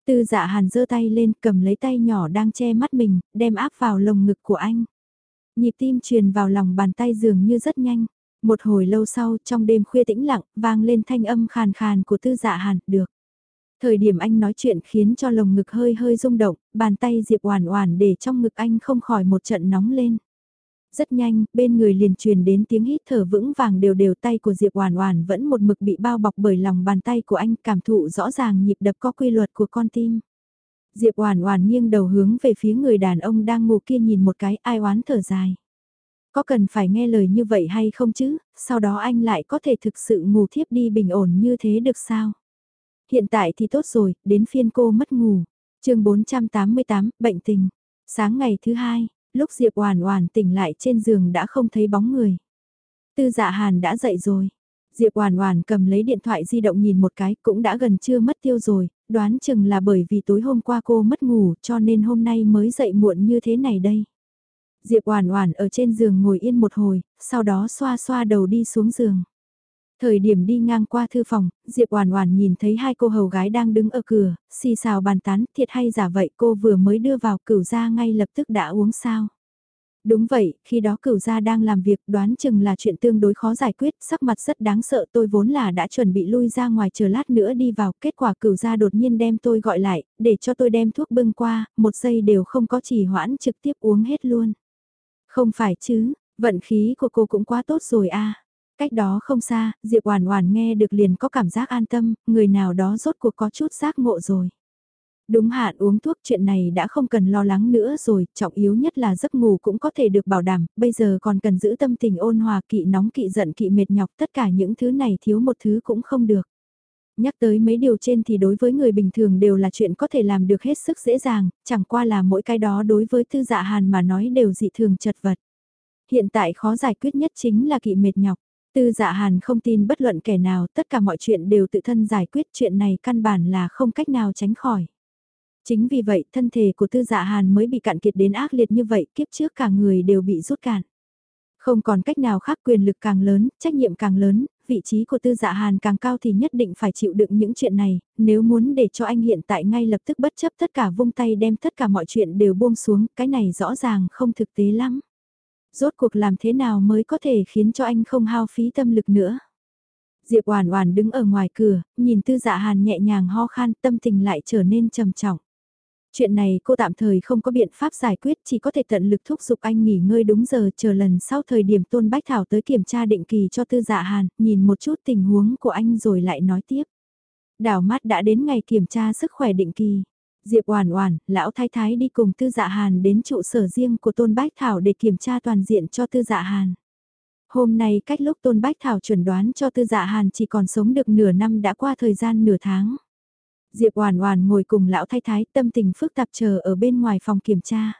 Tư Dạ Hàn giơ tay lên cầm lấy tay nhỏ đang che mắt mình, đem áp vào lồng ngực của anh. Nhịp tim truyền vào lòng bàn tay dường như rất nhanh. Một hồi lâu sau, trong đêm khuya tĩnh lặng, vang lên thanh âm khàn khàn của Tư Dạ Hàn, được. Thời điểm anh nói chuyện khiến cho lồng ngực hơi hơi rung động, bàn tay Diệp Oản Oản để trong ngực anh không khỏi một trận nóng lên. Rất nhanh, bên người liền truyền đến tiếng hít thở vững vàng đều đều, tay của Diệp Oản Oản vẫn một mực bị bao bọc bởi lòng bàn tay của anh, cảm thụ rõ ràng nhịp đập có quy luật của con tim. Diệp Oản Oản nghiêng đầu hướng về phía người đàn ông đang ngủ kia nhìn một cái, ai oán thở dài. Có cần phải nghe lời như vậy hay không chứ, sau đó anh lại có thể thực sự ngủ thiếp đi bình ổn như thế được sao? Hiện tại thì tốt rồi, đến phiên cô mất ngủ. Chương bốn trăm tám mươi tám, bệnh tình. Sáng ngày thứ hai, lúc Diệp Oản Oản tỉnh lại trên giường đã không thấy bóng người. Tư Dạ Hàn đã dậy rồi. Diệp Oản Oản cầm lấy điện thoại di động nhìn một cái, cũng đã gần trưa mất tiêu rồi, đoán chừng là bởi vì tối hôm qua cô mất ngủ, cho nên hôm nay mới dậy muộn như thế này đây. Diệp Oản Oản ở trên giường ngồi yên một hồi, sau đó xoa xoa đầu đi xuống giường. Thời điểm đi ngang qua thư phòng, Diệp Oản Oản nhìn thấy hai cô hầu gái đang đứng ở cửa, xì xào bàn tán, thiệt hay giả vậy, cô vừa mới đưa vào Cửu gia ngay lập tức đã uống sao? Đúng vậy, khi đó Cửu gia đang làm việc, đoán chừng là chuyện tương đối khó giải quyết, sắc mặt rất đáng sợ, tôi vốn là đã chuẩn bị lui ra ngoài chờ lát nữa đi vào, kết quả Cửu gia đột nhiên đem tôi gọi lại, để cho tôi đem thuốc bưng qua, một giây đều không có trì hoãn, trực tiếp uống hết luôn. Không phải chứ, vận khí của cô cũng quá tốt rồi a. Cách đó không xa, Diệp Oản Oản nghe được liền có cảm giác an tâm, người nào đó rốt cuộc có chút giác ngộ rồi. Đúng hạn uống thuốc, chuyện này đã không cần lo lắng nữa rồi, trọng yếu nhất là giấc ngủ cũng có thể được bảo đảm, bây giờ còn cần giữ tâm tình ôn hòa, kỵ nóng kỵ giận kỵ mệt nhọc, tất cả những thứ này thiếu một thứ cũng không được. Nhắc tới mấy điều trên thì đối với người bình thường đều là chuyện có thể làm được hết sức dễ dàng, chẳng qua là mỗi cái đó đối với Tư Dạ Hàn mà nói đều dị thường chật vật. Hiện tại khó giải quyết nhất chính là kỵ mệt nhọc. Tư Dạ Hàn không tin bất luận kẻ nào, tất cả mọi chuyện đều tự thân giải quyết, chuyện này căn bản là không cách nào tránh khỏi. Chính vì vậy, thân thể của Tư Dạ Hàn mới bị cạn kiệt đến ác liệt như vậy, kiếp trước cả người đều bị rút cạn. Không còn cách nào khác, quyền lực càng lớn, trách nhiệm càng lớn, vị trí của Tư Dạ Hàn càng cao thì nhất định phải chịu đựng những chuyện này, nếu muốn để cho anh hiện tại ngay lập tức bất chấp tất cả vung tay đem tất cả mọi chuyện đều buông xuống, cái này rõ ràng không thực tế lắm. Rốt cuộc làm thế nào mới có thể khiến cho anh không hao phí tâm lực nữa. Diệp Oản Oản đứng ở ngoài cửa, nhìn Tư Dạ Hàn nhẹ nhàng ho khan, tâm tình lại trở nên trầm trọng. Chuyện này cô tạm thời không có biện pháp giải quyết, chỉ có thể tận lực thúc giục anh nghỉ ngơi đúng giờ, chờ lần sau thời điểm Tôn Bách Thảo tới kiểm tra định kỳ cho Tư Dạ Hàn, nhìn một chút tình huống của anh rồi lại nói tiếp. Đảo mắt đã đến ngày kiểm tra sức khỏe định kỳ. Diệp Oản Oản, lão thái thái đi cùng Tư Dạ Hàn đến trụ sở riêng của Tôn Bách Thảo để kiểm tra toàn diện cho Tư Dạ Hàn. Hôm nay cách lúc Tôn Bách Thảo chuẩn đoán cho Tư Dạ Hàn chỉ còn sống được nửa năm đã qua thời gian nửa tháng. Diệp Oản Oản ngồi cùng lão thái thái, tâm tình phức tạp chờ ở bên ngoài phòng kiểm tra.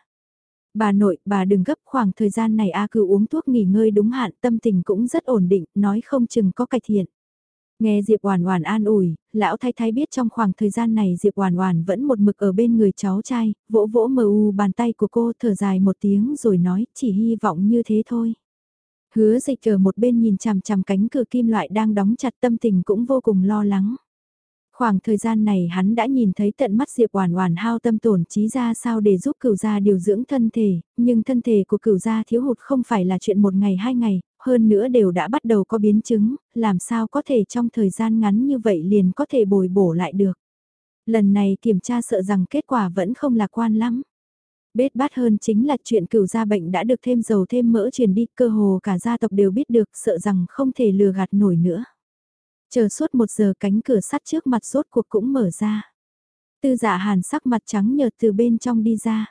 Bà nội, bà đừng gấp, khoảng thời gian này A Cửu uống thuốc nghỉ ngơi đúng hạn, tâm tình cũng rất ổn định, nói không chừng có cải thiện. Nghe Diệp Oản Oản an ủi, lão thái thái biết trong khoảng thời gian này Diệp Oản Oản vẫn một mực ở bên người cháu trai, vỗ vỗ mờ u bàn tay của cô, thở dài một tiếng rồi nói, chỉ hy vọng như thế thôi. Hứa Dịch ở một bên nhìn chằm chằm cánh cửa kim loại đang đóng chặt, tâm tình cũng vô cùng lo lắng. Khoảng thời gian này hắn đã nhìn thấy tận mắt Diệp Oản Oản hao tâm tổn trí ra sao để giúp Cửu gia điều dưỡng thân thể, nhưng thân thể của Cửu gia thiếu hụt không phải là chuyện một ngày hai ngày, hơn nữa đều đã bắt đầu có biến chứng, làm sao có thể trong thời gian ngắn như vậy liền có thể bồi bổ lại được. Lần này kiểm tra sợ rằng kết quả vẫn không lạc quan lắm. Bết bát hơn chính là chuyện Cửu gia bệnh đã được thêm dầu thêm mỡ truyền đi, cơ hồ cả gia tộc đều biết được, sợ rằng không thể lừa gạt nổi nữa. Chờ suốt một giờ cánh cửa sắt trước mặt rốt cuộc cũng mở ra. Tư Dạ Hàn sắc mặt trắng nhợt từ bên trong đi ra.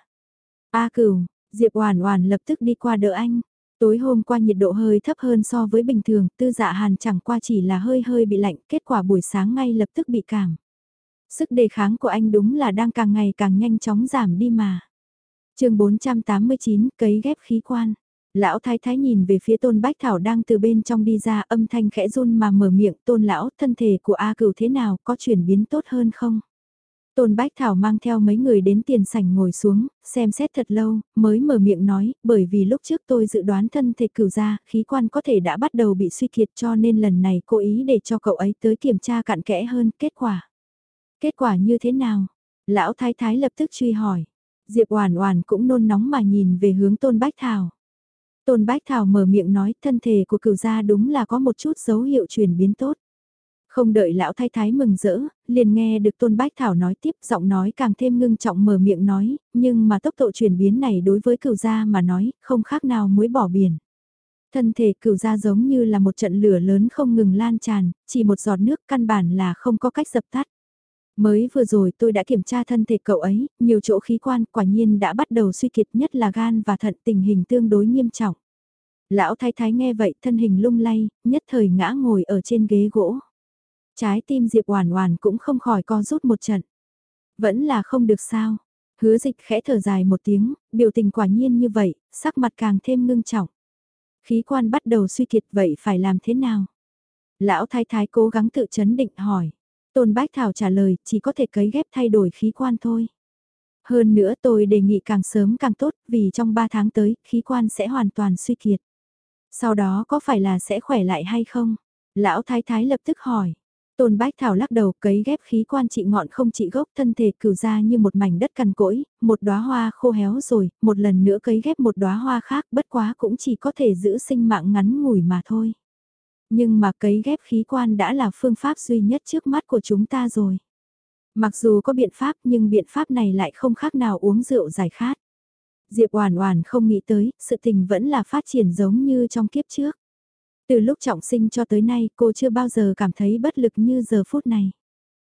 A Cửu, Diệp Oản Oản lập tức đi qua đỡ anh. Tối hôm qua nhiệt độ hơi thấp hơn so với bình thường, Tư Dạ Hàn chẳng qua chỉ là hơi hơi bị lạnh, kết quả buổi sáng ngay lập tức bị cảm. Sức đề kháng của anh đúng là đang càng ngày càng nhanh chóng giảm đi mà. Chương bốn trăm tám mươi chín, cấy ghép khí quan. Lão thái thái nhìn về phía Tôn Bách Thảo đang từ bên trong đi ra, âm thanh khẽ run mà mở miệng, Tôn lão, thân thể của A Cửu thế nào, có chuyển biến tốt hơn không? Tôn Bách Thảo mang theo mấy người đến tiền sảnh ngồi xuống, xem xét thật lâu, mới mở miệng nói, bởi vì lúc trước tôi dự đoán thân thể Cửu gia, khí quan có thể đã bắt đầu bị suy kiệt, cho nên lần này cố ý để cho cậu ấy tới kiểm tra cặn kẽ hơn, kết quả. Kết quả như thế nào? Lão thái thái lập tức truy hỏi. Diệp Oản Oản cũng nôn nóng mà nhìn về hướng Tôn Bách Thảo. Tôn Bách Thảo mở miệng nói thân thể của cửu gia đúng là có một chút dấu hiệu chuyển biến tốt. Không đợi lão thái thái mừng rỡ, liền nghe được Tôn Bách Thảo nói tiếp, giọng nói càng thêm ngưng trọng mở miệng nói, nhưng mà tốc độ chuyển biến này đối với cửu gia mà nói, không khác nào muối bỏ biển. Thân thể cửu gia giống như là một trận lửa lớn không ngừng lan tràn, chỉ một giọt nước căn bản là không có cách dập tắt. Mới vừa rồi tôi đã kiểm tra thân thể cậu ấy, nhiều chỗ khí quan quả nhiên đã bắt đầu suy kiệt, nhất là gan và thận, tình hình tương đối nghiêm trọng. Lão thái thái nghe vậy thân hình lung lay, nhất thời ngã ngồi ở trên ghế gỗ. Trái tim Diệp Oản Oản cũng không khỏi co rút một trận. Vẫn là không được sao. Hứa Dịch khẽ thở dài một tiếng, biểu tình quả nhiên như vậy, sắc mặt càng thêm ngưng trọng. Khí quan bắt đầu suy kiệt vậy phải làm thế nào? Lão thái thái cố gắng tự chấn định hỏi. Tôn Bách Thảo trả lời, chỉ có thể cấy ghép thay đổi khí quan thôi. Hơn nữa tôi đề nghị càng sớm càng tốt, vì trong ba tháng tới, khí quan sẽ hoàn toàn suy kiệt. Sau đó có phải là sẽ khỏe lại hay không? Lão thái thái lập tức hỏi. Tôn Bách Thảo lắc đầu, cấy ghép khí quan trị ngọn không trị gốc, thân thể cửu ra như một mảnh đất cằn cỗi, một đóa hoa khô héo rồi, một lần nữa cấy ghép một đóa hoa khác, bất quá cũng chỉ có thể giữ sinh mạng ngắn ngủi mà thôi. Nhưng mà cấy ghép khí quan đã là phương pháp duy nhất trước mắt của chúng ta rồi. Mặc dù có biện pháp nhưng biện pháp này lại không khác nào uống rượu giải khát. Diệp Oản Oản không nghĩ tới, sự tình vẫn là phát triển giống như trong kiếp trước. Từ lúc trọng sinh cho tới nay cô chưa bao giờ cảm thấy bất lực như giờ phút này.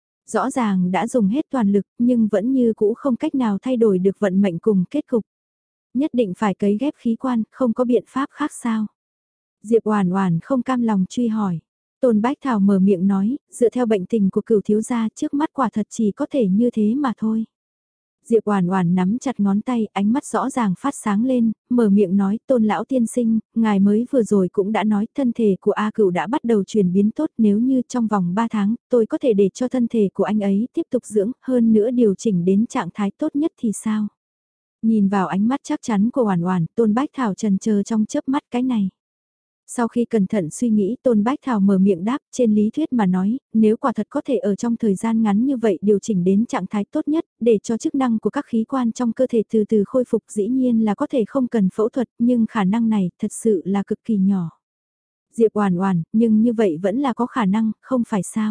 Rõ ràng đã dùng hết toàn lực nhưng vẫn như cũ không cách nào thay đổi được vận mệnh cùng kết cục. Nhất định phải cấy ghép khí quan, không có biện pháp khác sao? Diệp Oản Oản không cam lòng truy hỏi. Tôn Bách Thảo mở miệng nói, dựa theo bệnh tình của cửu thiếu gia trước mắt quả thật chỉ có thể như thế mà thôi. Diệp Oản Oản nắm chặt ngón tay, ánh mắt rõ ràng phát sáng lên, mở miệng nói, Tôn lão tiên sinh, ngài mới vừa rồi cũng đã nói thân thể của A Cửu đã bắt đầu chuyển biến tốt, nếu như trong vòng ba tháng, tôi có thể để cho thân thể của anh ấy tiếp tục dưỡng, hơn nữa điều chỉnh đến trạng thái tốt nhất thì sao? Nhìn vào ánh mắt chắc chắn của Oản Oản, Tôn Bách Thảo chần chờ trong chớp mắt cái này. Sau khi cẩn thận suy nghĩ Tôn Bách Thảo mở miệng đáp, trên lý thuyết mà nói, nếu quả thật có thể ở trong thời gian ngắn như vậy điều chỉnh đến trạng thái tốt nhất, để cho chức năng của các khí quan trong cơ thể từ từ khôi phục, dĩ nhiên là có thể không cần phẫu thuật, nhưng khả năng này thật sự là cực kỳ nhỏ. Diệp Oản Oản, nhưng như vậy vẫn là có khả năng, không phải sao?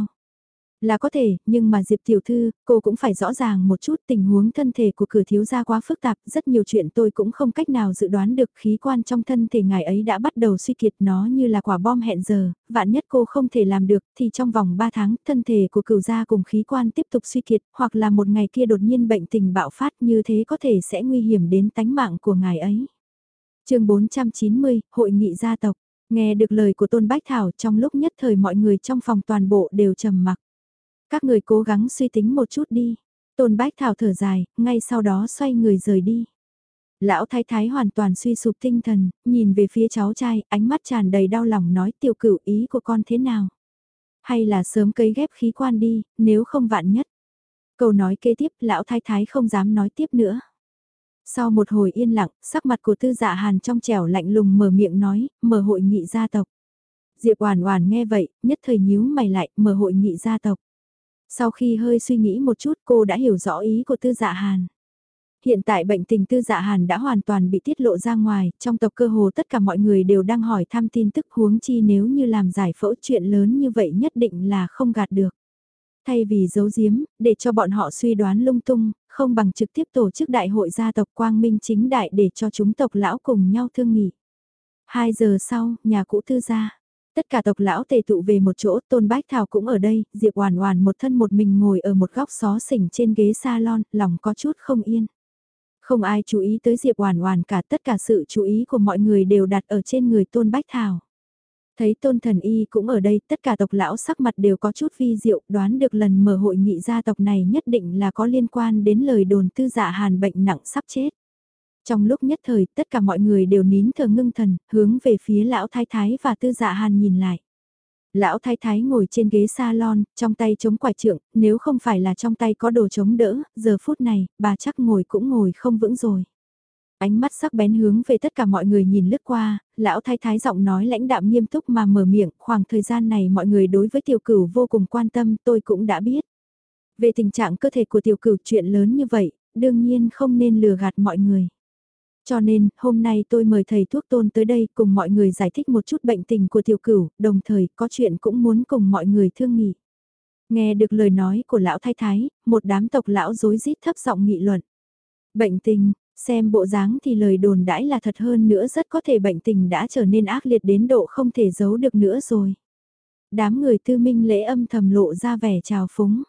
Là có thể, nhưng mà Diệp tiểu thư, cô cũng phải rõ ràng một chút, tình huống thân thể của Cửu thiếu gia quá phức tạp, rất nhiều chuyện tôi cũng không cách nào dự đoán được, khí quan trong thân thể ngài ấy đã bắt đầu suy kiệt, nó như là quả bom hẹn giờ, vạn nhất cô không thể làm được thì trong vòng ba tháng, thân thể của Cửu gia cùng khí quan tiếp tục suy kiệt, hoặc là một ngày kia đột nhiên bệnh tình bạo phát, như thế có thể sẽ nguy hiểm đến tánh mạng của ngài ấy. Chương bốn trăm chín mươi, hội nghị gia tộc. Nghe được lời của Tôn Bách Thảo, trong lúc nhất thời mọi người trong phòng toàn bộ đều trầm mặc. Các người cố gắng suy tính một chút đi. Tôn Bách Thảo thở dài, ngay sau đó xoay người rời đi. Lão thái thái hoàn toàn suy sụp tinh thần, nhìn về phía cháu trai, ánh mắt tràn đầy đau lòng nói, Tiểu Cửu, ý của con thế nào? Hay là sớm cấy ghép khí quan đi, nếu không vạn nhất. Câu nói kế tiếp, lão thái thái không dám nói tiếp nữa. Sau một hồi yên lặng, sắc mặt của Tư Dạ Hàn trong trẻo lạnh lùng mở miệng nói, mở hội nghị gia tộc. Diệp Oản Oản nghe vậy, nhất thời nhíu mày lại, mở hội nghị gia tộc. Sau khi hơi suy nghĩ một chút cô đã hiểu rõ ý của Tư Dạ Hàn. Hiện tại bệnh tình Tư Dạ Hàn đã hoàn toàn bị tiết lộ ra ngoài, trong tộc cơ hồ tất cả mọi người đều đang hỏi thăm tin tức, huống chi nếu như làm giải phẫu chuyện lớn như vậy nhất định là không gạt được. Thay vì giấu giếm, để cho bọn họ suy đoán lung tung, không bằng trực tiếp tổ chức đại hội gia tộc quang minh chính đại để cho chúng tộc lão cùng nhau thương nghị. Hai giờ sau, nhà cũ Tư gia. Tất cả tộc lão tề tụ về một chỗ, Tôn Bách Thảo cũng ở đây, Diệp Oản Oản một thân một mình ngồi ở một góc xó xỉnh trên ghế salon, lòng có chút không yên. Không ai chú ý tới Diệp Oản Oản cả, tất cả sự chú ý của mọi người đều đặt ở trên người Tôn Bách Thảo. Thấy Tôn Thần Y cũng ở đây, tất cả tộc lão sắc mặt đều có chút vi diệu, đoán được lần mở hội nghị gia tộc này nhất định là có liên quan đến lời đồn Tư Dạ Hàn bệnh nặng sắp chết. Trong lúc nhất thời, tất cả mọi người đều nín thở ngưng thần, hướng về phía lão thái thái và Tư Dạ Hàn nhìn lại. Lão thái thái ngồi trên ghế salon, trong tay chống quải trượng, nếu không phải là trong tay có đồ chống đỡ, giờ phút này, bà chắc ngồi cũng ngồi không vững rồi. Ánh mắt sắc bén hướng về tất cả mọi người nhìn lướt qua, lão thái thái giọng nói lãnh đạm nghiêm túc mà mở miệng, khoảng thời gian này mọi người đối với Tiểu Cửu vô cùng quan tâm, tôi cũng đã biết. Về tình trạng cơ thể của tiểu cửu chuyện lớn như vậy, đương nhiên không nên lừa gạt mọi người. Cho nên, hôm nay tôi mời thầy thuốc Tôn tới đây cùng mọi người giải thích một chút bệnh tình của tiểu cửu, đồng thời có chuyện cũng muốn cùng mọi người thương nghị. Nghe được lời nói của lão thái thái, một đám tộc lão rối rít thấp giọng nghị luận. Bệnh tình, xem bộ dáng thì lời đồn đãi là thật hơn nữa, rất có thể bệnh tình đã trở nên ác liệt đến độ không thể giấu được nữa rồi. Đám người Tư Minh Lễ âm thầm lộ ra vẻ trào phúng.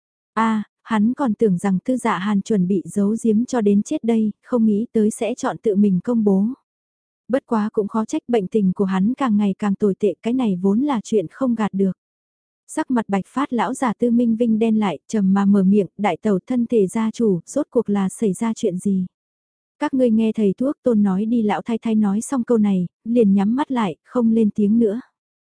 A, hắn còn tưởng rằng Tư Dạ Hàn chuẩn bị giấu giếm cho đến chết đây, không nghĩ tới sẽ chọn tự mình công bố. Bất quá cũng khó trách, bệnh tình của hắn càng ngày càng tồi tệ, cái này vốn là chuyện không gạt được. Sắc mặt bạch phát lão già Tư Minh Vinh đen lại, trầm mà mở miệng, đại tẩu thân thể gia chủ, rốt cuộc là xảy ra chuyện gì? Các ngươi nghe thầy thuốc Tôn nói đi, lão thái thái nói xong câu này, liền nhắm mắt lại, không lên tiếng nữa.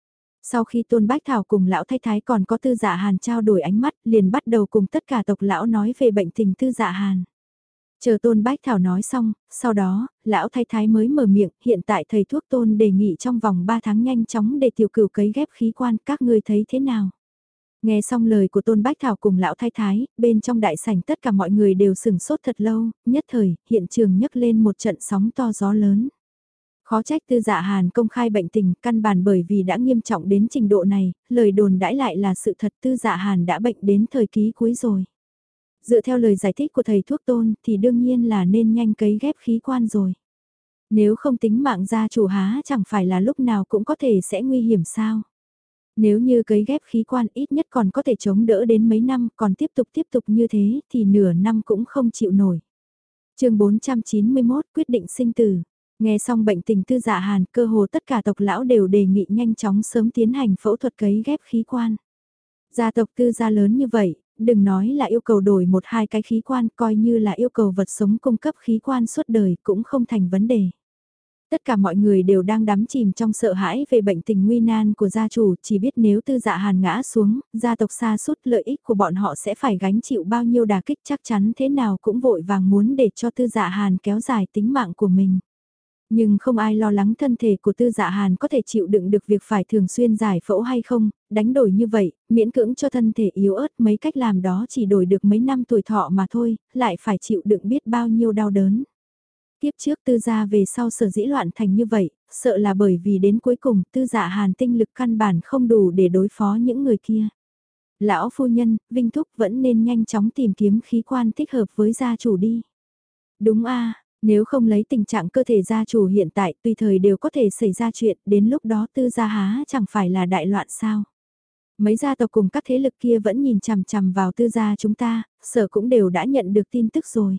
Sau khi Tôn Bách Thảo cùng lão thái thái còn có Tư Dạ Hàn trao đổi ánh mắt, liền bắt đầu cùng tất cả tộc lão nói về bệnh tình Tư Dạ Hàn. Chờ Tôn Bách Thảo nói xong, sau đó, lão thái thái mới mở miệng, hiện tại thầy thuốc Tôn đề nghị trong vòng ba tháng nhanh chóng để tiểu cửu cấy ghép khí quan, các ngươi thấy thế nào? Nghe xong lời của Tôn Bách Thảo cùng lão thái thái, bên trong đại sảnh tất cả mọi người đều sừng sốt thật lâu, nhất thời, hiện trường nhấc lên một trận sóng to gió lớn. Khó trách Tư Dạ Hàn công khai bệnh tình, căn bản bởi vì đã nghiêm trọng đến trình độ này, lời đồn đãi lại là sự thật, Tư Dạ Hàn đã bệnh đến thời kỳ cuối rồi. Dựa theo lời giải thích của thầy thuốc Tôn thì đương nhiên là nên nhanh cấy ghép khí quan rồi. Nếu không tính mạng gia chủ há chẳng phải là lúc nào cũng có thể sẽ nguy hiểm sao. Nếu như cấy ghép khí quan ít nhất còn có thể chống đỡ đến mấy năm, còn tiếp tục tiếp tục như thế thì nửa năm cũng không chịu nổi. chương bốn trăm chín mươi mốt quyết định sinh tử. Nghe xong bệnh tình Tư Dạ Hàn, cơ hồ tất cả tộc lão đều đề nghị nhanh chóng sớm tiến hành phẫu thuật cấy ghép khí quan. Gia tộc Tư gia lớn như vậy, đừng nói là yêu cầu đổi một hai cái khí quan, coi như là yêu cầu vật sống cung cấp khí quan suốt đời cũng không thành vấn đề. Tất cả mọi người đều đang đắm chìm trong sợ hãi về bệnh tình nguy nan của gia chủ, chỉ biết nếu Tư Dạ Hàn ngã xuống, gia tộc sa sút, lợi ích của bọn họ sẽ phải gánh chịu bao nhiêu đả kích, chắc chắn thế nào cũng vội vàng muốn để cho Tư Dạ Hàn kéo dài tính mạng của mình. Nhưng không ai lo lắng thân thể của Tư Dạ Hàn có thể chịu đựng được việc phải thường xuyên giải phẫu hay không, đánh đổi như vậy, miễn cưỡng cho thân thể yếu ớt, mấy cách làm đó chỉ đổi được mấy năm tuổi thọ mà thôi, lại phải chịu đựng biết bao nhiêu đau đớn. Tiếp trước Tư gia về sau sở dĩ loạn thành như vậy, sợ là bởi vì đến cuối cùng Tư Dạ Hàn tinh lực căn bản không đủ để đối phó những người kia. Lão phu nhân, Vinh Thúc vẫn nên nhanh chóng tìm kiếm khí quan thích hợp với gia chủ đi. Đúng a, nếu không lấy tình trạng cơ thể gia chủ hiện tại tùy thời đều có thể xảy ra chuyện, đến lúc đó Tư gia há chẳng phải là đại loạn sao. Mấy gia tộc cùng các thế lực kia vẫn nhìn chằm chằm vào Tư gia chúng ta, sở cũng đều đã nhận được tin tức rồi.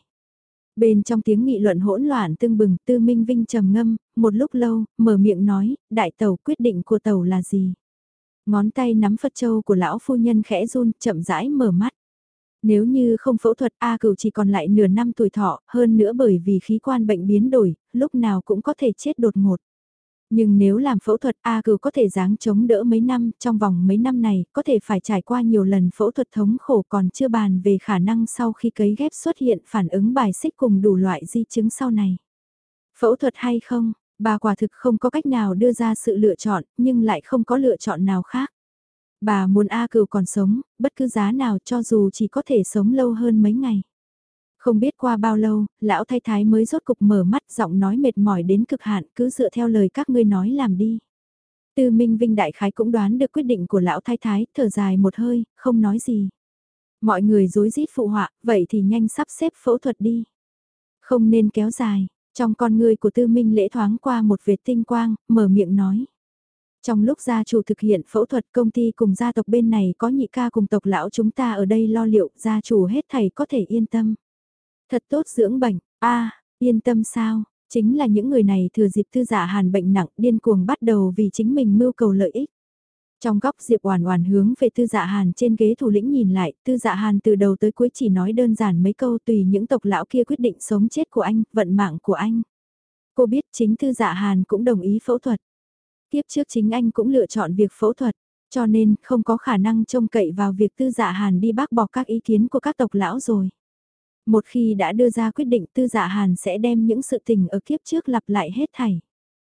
Bên trong tiếng nghị luận hỗn loạn tương bừng, Tư Minh Vinh trầm ngâm, một lúc lâu, mở miệng nói, đại tẩu quyết định của tẩu là gì? Ngón tay nắm Phật châu của lão phu nhân khẽ run, chậm rãi mở mắt. Nếu như không phẫu thuật A Cửu chỉ còn lại nửa năm tuổi thọ, hơn nữa bởi vì khí quan bệnh biến đổi, lúc nào cũng có thể chết đột ngột. Nhưng nếu làm phẫu thuật A Cửu có thể giáng chống đỡ mấy năm, trong vòng mấy năm này có thể phải trải qua nhiều lần phẫu thuật thống khổ, còn chưa bàn về khả năng sau khi cấy ghép xuất hiện phản ứng bài xích cùng đủ loại di chứng sau này. Phẫu thuật hay không, bà quả thực không có cách nào đưa ra sự lựa chọn, nhưng lại không có lựa chọn nào khác. Bà muốn A Cửu còn sống, bất cứ giá nào cho dù chỉ có thể sống lâu hơn mấy ngày. Không biết qua bao lâu, lão thái thái mới rốt cục mở mắt, giọng nói mệt mỏi đến cực hạn, cứ dựa theo lời các ngươi nói làm đi. Tư Minh Vinh đại khái cũng đoán được quyết định của lão thái thái, thở dài một hơi, không nói gì. Mọi người rối rít phụ họa, vậy thì nhanh sắp xếp phẫu thuật đi. Không nên kéo dài, trong con người của Tư Minh Lễ thoáng qua một vệt tinh quang, mở miệng nói. Trong lúc gia chủ thực hiện phẫu thuật, công ty cùng gia tộc bên này có nhị ca cùng tộc lão chúng ta ở đây lo liệu, gia chủ hết thảy có thể yên tâm. Thật tốt dưỡng bệnh, a yên tâm sao, chính là những người này thừa dịp Tư Dạ Hàn bệnh nặng điên cuồng bắt đầu vì chính mình mưu cầu lợi ích. Trong góc Diệp Oản Oản hướng về Tư Dạ Hàn trên ghế thủ lĩnh nhìn lại, Tư Dạ Hàn từ đầu tới cuối chỉ nói đơn giản mấy câu tùy những tộc lão kia quyết định sống chết của anh, vận mạng của anh. Cô biết chính Tư Dạ Hàn cũng đồng ý phẫu thuật. Tiếp trước chính anh cũng lựa chọn việc phẫu thuật, cho nên không có khả năng trông cậy vào việc Tư Dạ Hàn đi bác bỏ các ý kiến của các tộc lão rồi. Một khi đã đưa ra quyết định Tư Dạ Hàn sẽ đem những sự tình ở kiếp trước lặp lại hết thảy.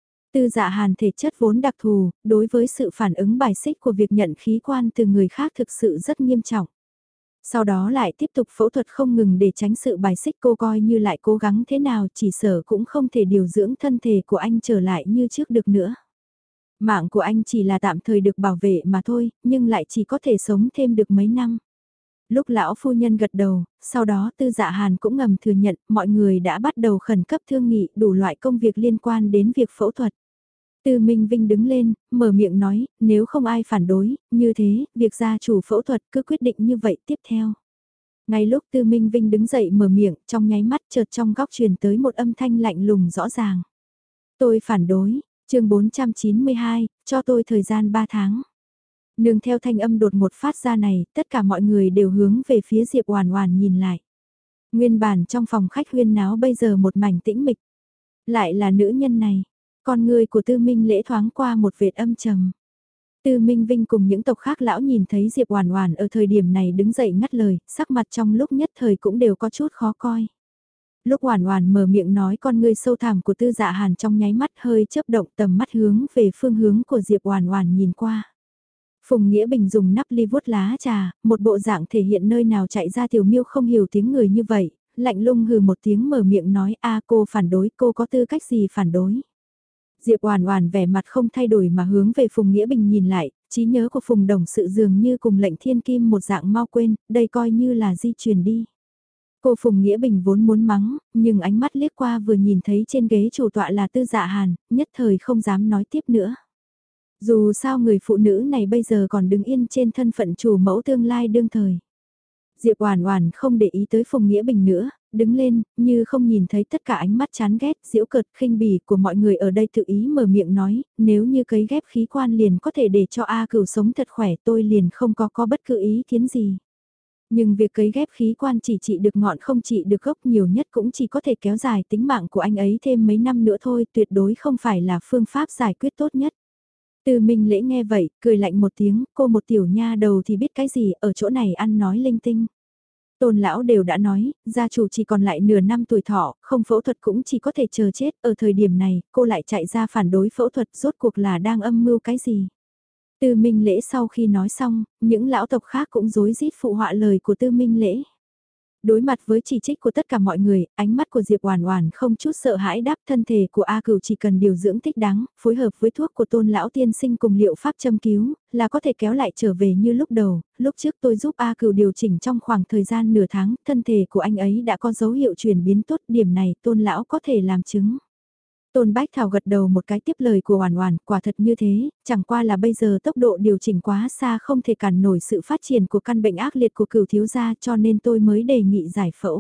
Tư Dạ Hàn thể chất vốn đặc thù, đối với sự phản ứng bài xích của việc nhận khí quan từ người khác thực sự rất nghiêm trọng. Sau đó lại tiếp tục phẫu thuật không ngừng để tránh sự bài xích, cô coi như lại cố gắng thế nào chỉ sợ cũng không thể điều dưỡng thân thể của anh trở lại như trước được nữa. Mạng của anh chỉ là tạm thời được bảo vệ mà thôi, nhưng lại chỉ có thể sống thêm được mấy năm. Lúc lão phu nhân gật đầu, sau đó Tư Dạ Hàn cũng ngầm thừa nhận mọi người đã bắt đầu khẩn cấp thương nghị đủ loại công việc liên quan đến việc phẫu thuật. Tư Minh Vinh đứng lên, mở miệng nói, nếu không ai phản đối, như thế, việc gia chủ phẫu thuật cứ quyết định như vậy tiếp theo. Ngay lúc Tư Minh Vinh đứng dậy mở miệng, trong nháy mắt chợt trong góc truyền tới một âm thanh lạnh lùng rõ ràng. Tôi phản đối, chương bốn trăm chín mươi hai, cho tôi thời gian ba tháng. Nương theo thanh âm đột ngột phát ra này, tất cả mọi người đều hướng về phía Diệp Oản Oản nhìn lại. Nguyên bản trong phòng khách huyên náo bây giờ một mảnh tĩnh mịch. Lại là nữ nhân này, con người của Tư Minh Lễ thoáng qua một vệt âm trầm. Tư Minh Vinh cùng những tộc khác lão nhìn thấy Diệp Oản Oản ở thời điểm này đứng dậy ngắt lời, sắc mặt trong lúc nhất thời cũng đều có chút khó coi. Lúc Oản Oản mở miệng nói con ngươi sâu thẳm của Tư Dạ Hàn trong nháy mắt hơi chớp động, tầm mắt hướng về phương hướng của Diệp Oản Oản nhìn qua. Phùng Nghĩa Bình dùng nắp ly vuốt lá trà, một bộ dạng thể hiện nơi nào chạy ra tiểu miêu không hiểu tiếng người như vậy, lạnh lùng hừ một tiếng mở miệng nói a cô phản đối, cô có tư cách gì phản đối. Diệp Oản Oản vẻ mặt không thay đổi mà hướng về Phùng Nghĩa Bình nhìn lại, trí nhớ của Phùng đồng sự dường như cùng lệnh thiên kim một dạng mau quên, đây coi như là di truyền đi. Cô Phùng Nghĩa Bình vốn muốn mắng, nhưng ánh mắt liếc qua vừa nhìn thấy trên ghế chủ tọa là Tư Dạ Hàn, nhất thời không dám nói tiếp nữa. Dù sao người phụ nữ này bây giờ còn đứng yên trên thân phận chủ mẫu tương lai đương thời. Diệp Oản Oản không để ý tới Phùng Nghĩa Bình nữa, đứng lên, như không nhìn thấy tất cả ánh mắt chán ghét, giễu cợt, khinh bỉ của mọi người ở đây tự ý mở miệng nói, nếu như cấy ghép khí quan liền có thể để cho A Cửu sống thật khỏe, tôi liền không có có bất cứ ý kiến gì. Nhưng việc cấy ghép khí quan chỉ trị được ngọn không trị được gốc, nhiều nhất cũng chỉ có thể kéo dài tính mạng của anh ấy thêm mấy năm nữa thôi, tuyệt đối không phải là phương pháp giải quyết tốt nhất. Từ Minh Lễ nghe vậy, cười lạnh một tiếng, cô một tiểu nha đầu thì biết cái gì, ở chỗ này ăn nói linh tinh. Tôn lão đều đã nói, gia chủ chỉ còn lại nửa năm tuổi thọ, không phẫu thuật cũng chỉ có thể chờ chết, ở thời điểm này, cô lại chạy ra phản đối phẫu thuật, rốt cuộc là đang âm mưu cái gì. Tư Minh Lễ sau khi nói xong, những lão tộc khác cũng rối rít phụ họa lời của Tư Minh Lễ. Đối mặt với chỉ trích của tất cả mọi người, ánh mắt của Diệp Oản Oản không chút sợ hãi đáp, thân thể của A Cửu chỉ cần điều dưỡng thích đáng, phối hợp với thuốc của Tôn lão tiên sinh cùng liệu pháp châm cứu, là có thể kéo lại trở về như lúc đầu. Lúc trước tôi giúp A Cửu điều chỉnh trong khoảng thời gian nửa tháng, thân thể của anh ấy đã có dấu hiệu chuyển biến tốt, điểm này Tôn lão có thể làm chứng. Tôn Bách Thảo gật đầu một cái tiếp lời của Oản Oản, quả thật như thế, chẳng qua là bây giờ tốc độ điều chỉnh quá xa không thể cản nổi sự phát triển của căn bệnh ác liệt của Cửu thiếu gia, cho nên tôi mới đề nghị giải phẫu.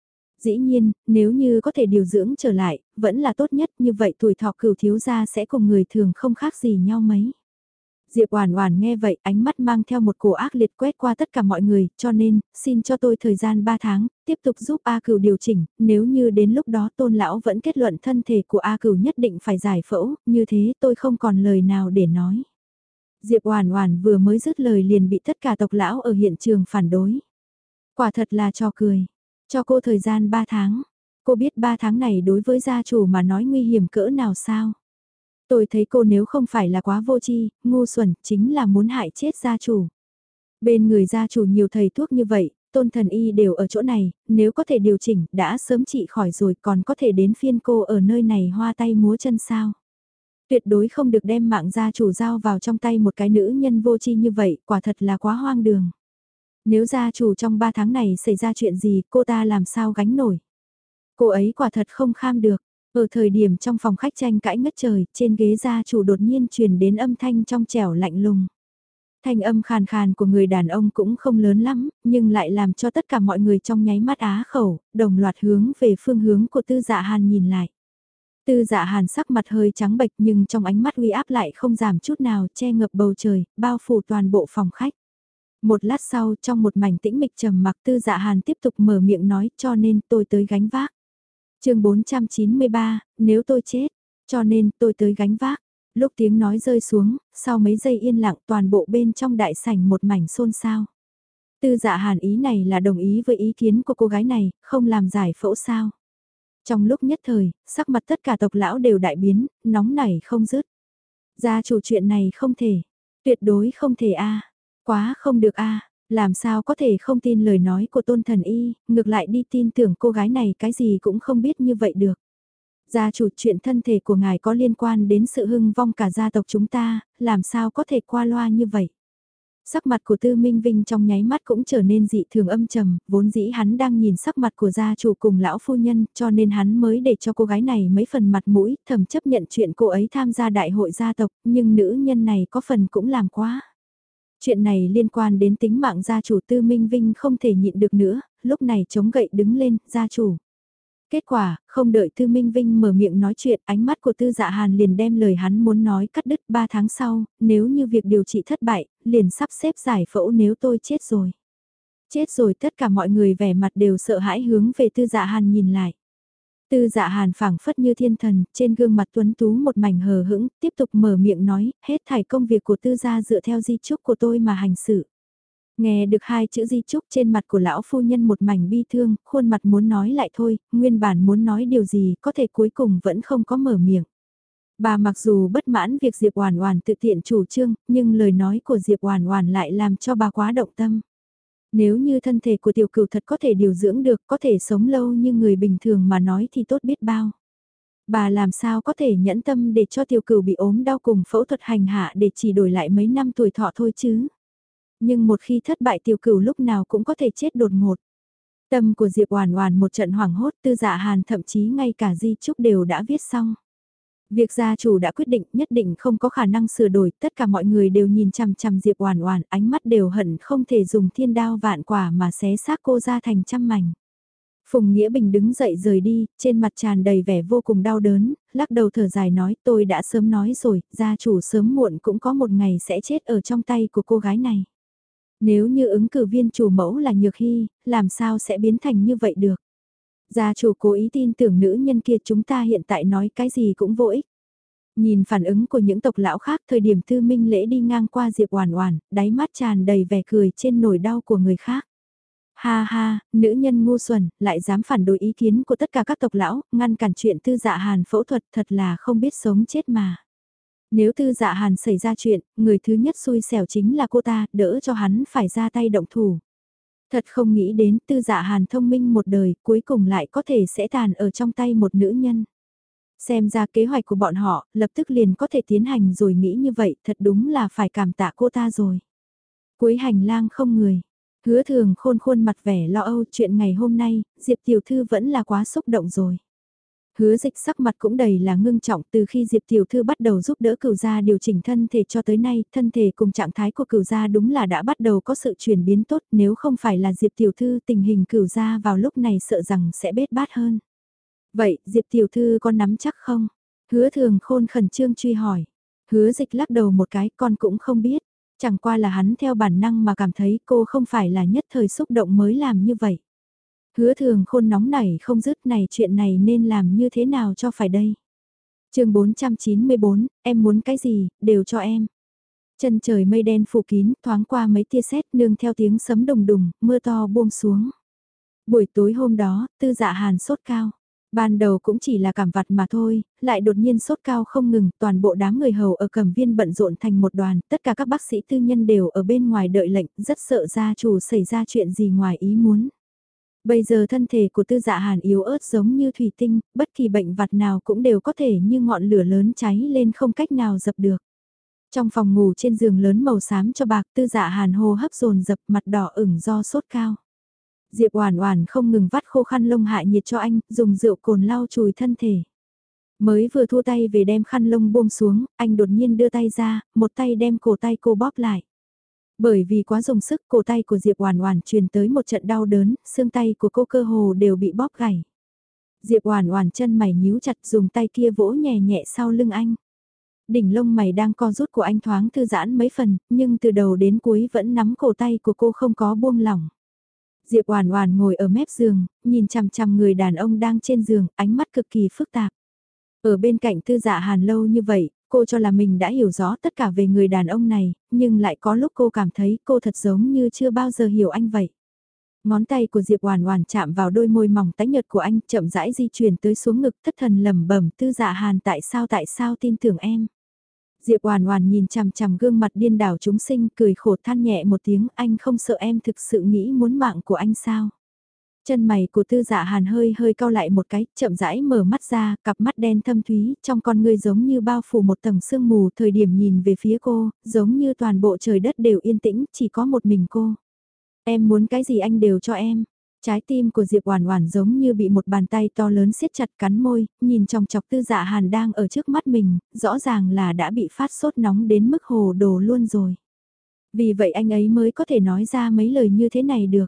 Dĩ nhiên, nếu như có thể điều dưỡng trở lại, vẫn là tốt nhất, như vậy tuổi thọ Cửu thiếu gia sẽ cùng người thường không khác gì nhau mấy. Diệp Oản Oản nghe vậy, ánh mắt mang theo một cổ ác liệt quét qua tất cả mọi người, cho nên, xin cho tôi thời gian ba tháng, tiếp tục giúp A Cửu điều chỉnh, nếu như đến lúc đó Tôn lão vẫn kết luận thân thể của A Cửu nhất định phải giải phẫu, như thế tôi không còn lời nào để nói. Diệp Oản Oản vừa mới dứt lời liền bị tất cả tộc lão ở hiện trường phản đối. Quả thật là trò cười. Cho cô thời gian ba tháng. Cô biết ba tháng này đối với gia chủ mà nói nguy hiểm cỡ nào sao? Tôi thấy cô nếu không phải là quá vô tri, ngu xuẩn, chính là muốn hại chết gia chủ. Bên người gia chủ nhiều thầy thuốc như vậy, Tôn thần y đều ở chỗ này, nếu có thể điều chỉnh, đã sớm trị khỏi rồi, còn có thể đến phiên cô ở nơi này hoa tay múa chân sao. Tuyệt đối không được đem mạng gia chủ giao vào trong tay một cái nữ nhân vô tri như vậy, quả thật là quá hoang đường. Nếu gia chủ trong ba tháng này xảy ra chuyện gì, cô ta làm sao gánh nổi. Cô ấy quả thật không kham được. Ở thời điểm trong phòng khách tranh cãi ngất trời, trên ghế gia chủ đột nhiên truyền đến âm thanh trong trẻo lạnh lùng. Thanh âm khàn khàn của người đàn ông cũng không lớn lắm, nhưng lại làm cho tất cả mọi người trong nháy mắt á khẩu, đồng loạt hướng về phương hướng của Tư Dạ Hàn nhìn lại. Tư Dạ Hàn sắc mặt hơi trắng bệch nhưng trong ánh mắt uy áp lại không giảm chút nào, che ngập bầu trời, bao phủ toàn bộ phòng khách. Một lát sau, trong một mảnh tĩnh mịch trầm mặc, Tư Dạ Hàn tiếp tục mở miệng nói, cho nên tôi tới gánh vác. Chương bốn trăm chín mươi ba, nếu tôi chết, cho nên tôi tới gánh vác. Lúc tiếng nói rơi xuống, sau mấy giây yên lặng toàn bộ bên trong đại sảnh một mảnh xôn xao. Tư Dạ Hàn ý này là đồng ý với ý kiến của cô gái này, không làm giải phẫu sao. Trong lúc nhất thời, sắc mặt tất cả tộc lão đều đại biến, nóng nảy không dứt. Gia chủ chuyện này không thể, tuyệt đối không thể a, quá không được a. Làm sao có thể không tin lời nói của Tôn Thần Y, ngược lại đi tin tưởng cô gái này cái gì cũng không biết như vậy được. Gia chủ, chuyện thân thể của ngài có liên quan đến sự hưng vong cả gia tộc chúng ta, làm sao có thể qua loa như vậy. Sắc mặt của Tư Minh Vinh trong nháy mắt cũng trở nên dị thường âm trầm, vốn dĩ hắn đang nhìn sắc mặt của gia chủ cùng lão phu nhân, cho nên hắn mới để cho cô gái này mấy phần mặt mũi, thầm chấp nhận chuyện cô ấy tham gia đại hội gia tộc, nhưng nữ nhân này có phần cũng làm quá. Chuyện này liên quan đến tính mạng gia chủ. Tư Minh Vinh không thể nhịn được nữa, lúc này chống gậy đứng lên, gia chủ. Kết quả, không đợi Tư Minh Vinh mở miệng nói chuyện, ánh mắt của Tư Dạ Hàn liền đem lời hắn muốn nói cắt đứt. Ba tháng sau, nếu như việc điều trị thất bại, liền sắp xếp giải phẫu nếu tôi chết rồi. Chết rồi, tất cả mọi người vẻ mặt đều sợ hãi hướng về Tư Dạ Hàn nhìn lại. Tư Dạ Hàn phảng phất như thiên thần, trên gương mặt tuấn tú một mảnh hờ hững, tiếp tục mở miệng nói, hết thảy công việc của Tư gia dựa theo di chúc của tôi mà hành xử. Nghe được hai chữ di chúc, trên mặt của lão phu nhân một mảnh bi thương, khuôn mặt muốn nói lại thôi, nguyên bản muốn nói điều gì có thể cuối cùng vẫn không có mở miệng. Bà mặc dù bất mãn việc Diệp Oản Oản tự tiện chủ trương, nhưng lời nói của Diệp Oản Oản lại làm cho bà quá động tâm. Nếu như thân thể của tiểu cửu thật có thể điều dưỡng được, có thể sống lâu như người bình thường mà nói thì tốt biết bao. Bà làm sao có thể nhẫn tâm để cho tiểu cửu bị ốm đau cùng phẫu thuật hành hạ để chỉ đổi lại mấy năm tuổi thọ thôi chứ. Nhưng một khi thất bại tiểu cửu lúc nào cũng có thể chết đột ngột. Tâm của Diệp Oản Oản một trận hoảng hốt. Tư Dạ Hàn thậm chí ngay cả di chúc đều đã viết xong. Việc gia chủ đã quyết định nhất định không có khả năng sửa đổi, tất cả mọi người đều nhìn chằm chằm Diệp Oản Oản, ánh mắt đều hận không thể dùng thiên đao vạn quả mà xé xác cô ra thành trăm mảnh. Phùng Nghĩa Bình đứng dậy rời đi, trên mặt tràn đầy vẻ vô cùng đau đớn, lắc đầu thở dài nói tôi đã sớm nói rồi, gia chủ sớm muộn cũng có một ngày sẽ chết ở trong tay của cô gái này. Nếu như ứng cử viên chủ mẫu là Nhược Hy, làm sao sẽ biến thành như vậy được? Gia chủ cố ý tin tưởng nữ nhân kia, chúng ta hiện tại nói cái gì cũng vô ích. Nhìn phản ứng của những tộc lão khác, thời điểm Tư Minh Lễ đi ngang qua Diệp Oản Oản, đáy mắt tràn đầy vẻ cười trên nỗi đau của người khác. Ha ha, nữ nhân ngu xuẩn, lại dám phản đối ý kiến của tất cả các tộc lão, ngăn cản chuyện Tư Dạ Hàn phẫu thuật, thật là không biết sống chết mà. Nếu Tư Dạ Hàn xảy ra chuyện, người thứ nhất xui xẻo chính là cô ta, đỡ cho hắn phải ra tay động thủ. Thật không nghĩ đến Tư Dạ Hàn thông minh một đời, cuối cùng lại có thể sẽ tàn ở trong tay một nữ nhân. Xem ra kế hoạch của bọn họ, lập tức liền có thể tiến hành rồi, nghĩ như vậy, thật đúng là phải cảm tạ cô ta rồi. Cuối hành lang không người. Hứa Thường Khôn khuôn mặt vẻ lo âu, chuyện ngày hôm nay, Diệp tiểu thư vẫn là quá xúc động rồi. Hứa Dịch sắc mặt cũng đầy là ngưng trọng, từ khi Diệp tiểu thư bắt đầu giúp đỡ Cửu gia điều chỉnh thân thể cho tới nay, thân thể cùng trạng thái của Cửu gia đúng là đã bắt đầu có sự chuyển biến tốt, nếu không phải là Diệp tiểu thư, tình hình Cửu gia vào lúc này sợ rằng sẽ bết bát hơn. Vậy, Diệp tiểu thư có nắm chắc không? Hứa Thường Khôn khẩn trương truy hỏi. Hứa Dịch lắc đầu một cái, con cũng không biết. Chẳng qua là hắn theo bản năng mà cảm thấy cô không phải là nhất thời xúc động mới làm như vậy. Hứa Thường Khôn nóng nảy không dứt, này chuyện này nên làm như thế nào cho phải đây? Chương bốn trăm chín mươi bốn, em muốn cái gì, đều cho em. Chân trời mây đen phủ kín, thoáng qua mấy tia sét, nương theo tiếng sấm đùng đùng, mưa to buông xuống. Buổi tối hôm đó, Tư Dạ Hàn sốt cao. Ban đầu cũng chỉ là cảm vặt mà thôi, lại đột nhiên sốt cao không ngừng, toàn bộ đám người hầu ở Cẩm Viên bận rộn thành một đoàn, tất cả các bác sĩ tư nhân đều ở bên ngoài đợi lệnh, rất sợ gia chủ xảy ra chuyện gì ngoài ý muốn. Bây giờ thân thể của Tư Dạ Hàn yếu ớt giống như thủy tinh, bất kỳ bệnh vặt nào cũng đều có thể như ngọn lửa lớn cháy lên không cách nào dập được. Trong phòng ngủ trên giường lớn màu xám cho bạc, Tư Dạ Hàn hô hấp dồn dập, mặt đỏ ửng do sốt cao. Diệp Oản Oản không ngừng vắt khô khăn lông hạ nhiệt cho anh, dùng rượu cồn lau chùi thân thể. Mới vừa thua tay về đem khăn lông buông xuống, anh đột nhiên đưa tay ra, một tay đem cổ tay cô bóp lại. Bởi vì quá dùng sức, cổ tay của Diệp Oản Oản truyền tới một trận đau đớn, xương tay của cô cơ hồ đều bị bóp gãy. Diệp Oản Oản chân mày nhíu chặt, dùng tay kia vỗ nhẹ nhẹ sau lưng anh. Đỉnh lông mày đang co rút của anh thoáng thư giãn mấy phần, nhưng từ đầu đến cuối vẫn nắm cổ tay của cô không có buông lỏng. Diệp Oản Oản ngồi ở mép giường, nhìn chằm chằm người đàn ông đang trên giường, ánh mắt cực kỳ phức tạp. Ở bên cạnh Tư Dạ Hàn lâu như vậy, cô cho là mình đã hiểu rõ tất cả về người đàn ông này, nhưng lại có lúc cô cảm thấy cô thật giống như chưa bao giờ hiểu anh vậy. Ngón tay của Diệp Oản Oản chạm vào đôi môi mỏng tái nhợt của anh, chậm rãi di chuyển tới xuống ngực, thất thần lẩm bẩm, Tư Dạ Hàn tại sao tại sao tin tưởng em. Diệp Oản Oản nhìn chằm chằm gương mặt điên đảo chúng sinh, cười khổ than nhẹ một tiếng, anh không sợ em thực sự nghĩ muốn mạng của anh sao? Chân mày của Tư Dạ Hàn hơi hơi cau lại một cái, chậm rãi mở mắt ra, cặp mắt đen thâm thúy, trong con ngươi giống như bao phủ một tầng sương mù, thời điểm nhìn về phía cô, giống như toàn bộ trời đất đều yên tĩnh, chỉ có một mình cô. Em muốn cái gì anh đều cho em. Trái tim của Diệp Oản Oản giống như bị một bàn tay to lớn siết chặt, cắn môi, nhìn chòng chọc Tư Dạ Hàn đang ở trước mắt mình, rõ ràng là đã bị phát sốt nóng đến mức hồ đồ luôn rồi. Vì vậy anh ấy mới có thể nói ra mấy lời như thế này được.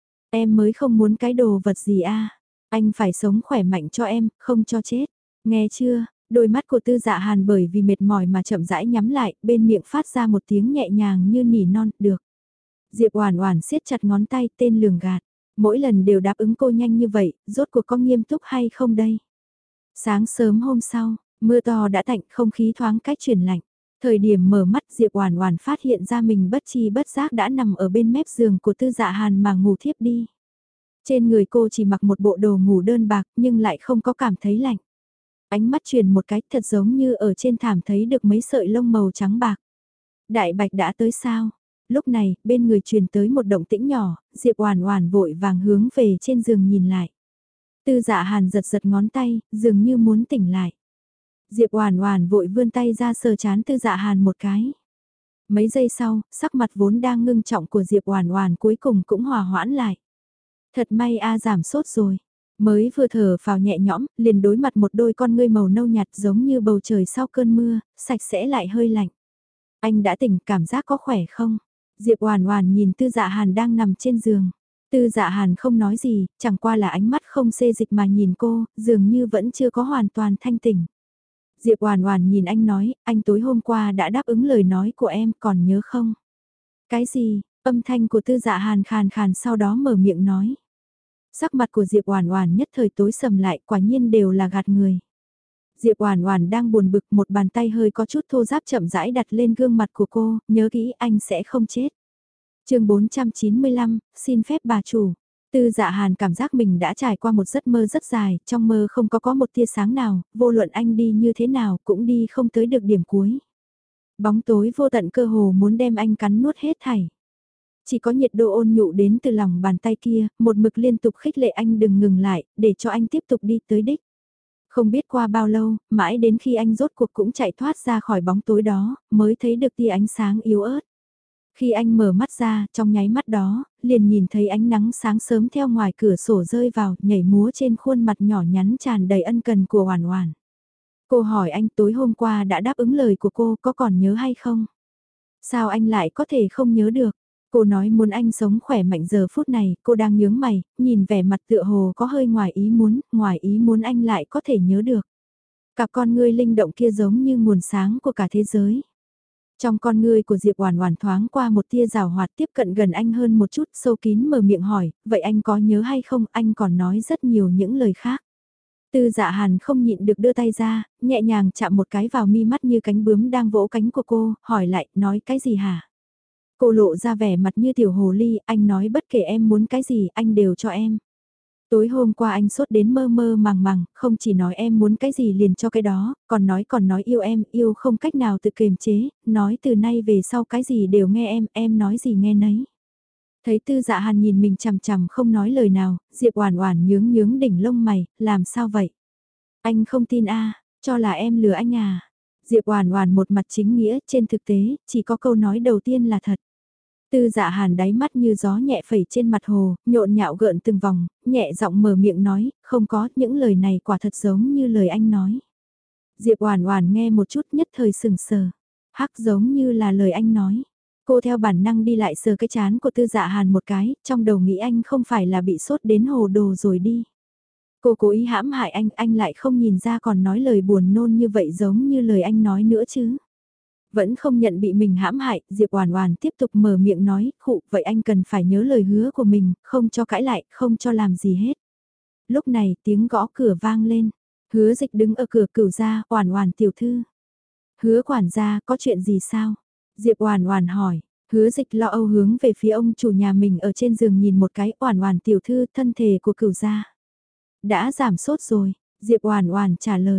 Em mới không muốn cái đồ vật gì a. Anh phải sống khỏe mạnh cho em, không cho chết. Nghe chưa? Đôi mắt của Tư Dạ Hàn bởi vì mệt mỏi mà chậm rãi nhắm lại, bên miệng phát ra một tiếng nhẹ nhàng như nỉ non, được. Diệp Oản Oản siết chặt ngón tay, tên lường gạt. Mỗi lần đều đáp ứng cô nhanh như vậy, rốt cuộc có nghiêm túc hay không đây? Sáng sớm hôm sau, mưa to đã tạnh, không khí thoáng cách chuyển lạnh. Thời điểm mở mắt Diệp Oản Oản phát hiện ra mình bất chi bất giác đã nằm ở bên mép giường của Tư Dạ Hàn mà ngủ thiếp đi. Trên người cô chỉ mặc một bộ đồ ngủ đơn bạc nhưng lại không có cảm thấy lạnh. Ánh mắt truyền một cái thật giống như ở trên thảm thấy được mấy sợi lông màu trắng bạc. Đại Bạch đã tới sao? Lúc này, bên người truyền tới một động tĩnh nhỏ, Diệp Oản Oản vội vàng hướng về trên giường nhìn lại. Tư Dạ Hàn giật giật ngón tay, dường như muốn tỉnh lại. Diệp Oản Oản vội vươn tay ra sờ trán Tư Dạ Hàn một cái. Mấy giây sau, sắc mặt vốn đang ngưng trọng của Diệp Oản Oản cuối cùng cũng hòa hoãn lại. Thật may a giảm sốt rồi. Mới vừa thở phào nhẹ nhõm, liền đối mặt một đôi con ngươi màu nâu nhạt giống như bầu trời sau cơn mưa, sạch sẽ lại hơi lạnh. Anh đã tỉnh, cảm giác có khỏe không? Diệp Oản Oản nhìn Tư Dạ Hàn đang nằm trên giường. Tư Dạ Hàn không nói gì, chẳng qua là ánh mắt không xê dịch mà nhìn cô, dường như vẫn chưa có hoàn toàn thanh tỉnh. Diệp Oản Oản nhìn anh nói, anh tối hôm qua đã đáp ứng lời nói của em, còn nhớ không? Cái gì? Âm thanh của Tư Dạ Hàn khàn khàn sau đó mở miệng nói. Sắc mặt của Diệp Oản Oản nhất thời tối sầm lại, quả nhiên đều là gạt người. Diệp Oản Oản đang buồn bực, một bàn tay hơi có chút thô ráp chậm rãi đặt lên gương mặt của cô, nhớ kỹ anh sẽ không chết. Chương bốn trăm chín mươi lăm, xin phép bà chủ. Tư Dạ Hàn cảm giác mình đã trải qua một giấc mơ rất dài, trong mơ không có có một tia sáng nào, vô luận anh đi như thế nào cũng đi không tới được điểm cuối. Bóng tối vô tận cơ hồ muốn đem anh cắn nuốt hết thảy. Chỉ có nhiệt độ ôn nhu đến từ lòng bàn tay kia, một mực liên tục khích lệ anh đừng ngừng lại, để cho anh tiếp tục đi tới đích. Không biết qua bao lâu, mãi đến khi anh rốt cuộc cũng chạy thoát ra khỏi bóng tối đó, mới thấy được tia ánh sáng yếu ớt. Khi anh mở mắt ra, trong nháy mắt đó, liền nhìn thấy ánh nắng sáng sớm theo ngoài cửa sổ rơi vào, nhảy múa trên khuôn mặt nhỏ nhắn tràn đầy ân cần của Oản Oản. Cô hỏi anh tối hôm qua đã đáp ứng lời của cô, có còn nhớ hay không? Sao anh lại có thể không nhớ được? Cô nói muốn anh sống khỏe mạnh giờ phút này, cô đang nhướng mày, nhìn vẻ mặt tựa hồ có hơi ngoài ý muốn, ngoài ý muốn anh lại có thể nhớ được. Cặp con ngươi linh động kia giống như nguồn sáng của cả thế giới. Trong con ngươi của Diệp Oản Oản thoáng qua một tia giảo hoạt tiếp cận gần anh hơn một chút, sâu kín mở miệng hỏi, vậy anh có nhớ hay không, anh còn nói rất nhiều những lời khác. Tư Dạ Hàn không nhịn được đưa tay ra, nhẹ nhàng chạm một cái vào mi mắt như cánh bướm đang vỗ cánh của cô, hỏi lại, nói cái gì hả? Cô lộ ra vẻ mặt như tiểu hồ ly, anh nói bất kể em muốn cái gì, anh đều cho em. Tối hôm qua anh sốt đến mơ mơ màng màng, không chỉ nói em muốn cái gì liền cho cái đó, còn nói còn nói yêu em, yêu không cách nào tự kiềm chế, nói từ nay về sau cái gì đều nghe em, em nói gì nghe nấy. Thấy Tư Dạ Hàn nhìn mình chằm chằm không nói lời nào, Diệp Oản Oản nhướng nhướng đỉnh lông mày, làm sao vậy? Anh không tin a, cho là em lừa anh à? Diệp Oản Oản một mặt chính nghĩa, trên thực tế, chỉ có câu nói đầu tiên là thật. Tư Dạ Hàn đáy mắt như gió nhẹ phẩy trên mặt hồ, nhộn nhạo gợn từng vòng, nhẹ giọng mở miệng nói, không có, những lời này quả thật giống như lời anh nói. Diệp Oản Oản nghe một chút nhất thời sừng sờ, hắc giống như là lời anh nói. Cô theo bản năng đi lại sờ cái trán của Tư Dạ Hàn một cái, trong đầu nghĩ anh không phải là bị sốt đến hồ đồ rồi đi. Cô cố ý hãm hại anh, anh lại không nhìn ra còn nói lời buồn nôn như vậy giống như lời anh nói nữa chứ. Vẫn không nhận bị mình hãm hại, Diệp Oản Oản tiếp tục mở miệng nói, khụ, vậy anh cần phải nhớ lời hứa của mình, không cho cãi lại, không cho làm gì hết. Lúc này tiếng gõ cửa vang lên, Hứa Dịch đứng ở cửa Cửu gia, Oản Oản tiểu thư. Hứa quản gia, có chuyện gì sao? Diệp Oản Oản hỏi, Hứa Dịch lo âu hướng về phía ông chủ nhà mình ở trên giường nhìn một cái, Oản Oản tiểu thư, thân thể của Cửu gia đã giảm sốt rồi, Diệp Oản Oản trả lời.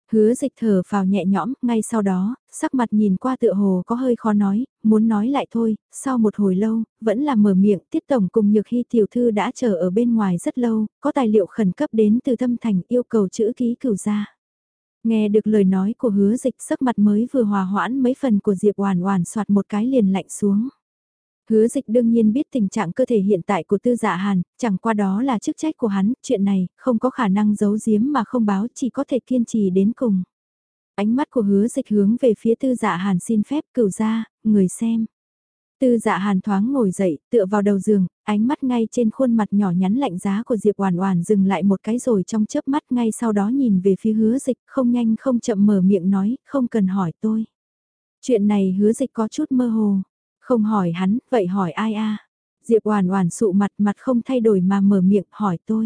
Hứa dịch thở vào nhẹ nhõm, ngay sau đó, sắc mặt nhìn qua tựa hồ có hơi khó nói, muốn nói lại thôi, sau một hồi lâu, vẫn là mở miệng, Tiết Tổng cùng Nhược Hy tiểu thư đã chờ ở bên ngoài rất lâu, có tài liệu khẩn cấp đến từ Thâm Thành yêu cầu chữ ký cửu gia. Nghe được lời nói của hứa dịch, sắc mặt mới vừa hòa hoãn mấy phần của Diệp Oản Oản soạt một cái liền lạnh xuống. Hứa dịch đương nhiên biết tình trạng cơ thể hiện tại của Tư Dạ Hàn, chẳng qua đó là chức trách của hắn, chuyện này không có khả năng giấu giếm mà không báo, chỉ có thể kiên trì đến cùng. Ánh mắt của hứa dịch hướng về phía Tư Dạ Hàn xin phép cửu gia, người xem. Tư Dạ Hàn thoáng ngồi dậy, tựa vào đầu giường, ánh mắt ngay trên khuôn mặt nhỏ nhắn lạnh giá của Diệp Oản Oản dừng lại một cái rồi trong chớp mắt ngay sau đó nhìn về phía hứa dịch, không nhanh không chậm mở miệng nói, không cần hỏi tôi. Chuyện này hứa dịch có chút mơ hồ. Không hỏi hắn, vậy hỏi ai a? Diệp Oản Oản sụ mặt mặt không thay đổi mà mở miệng hỏi tôi.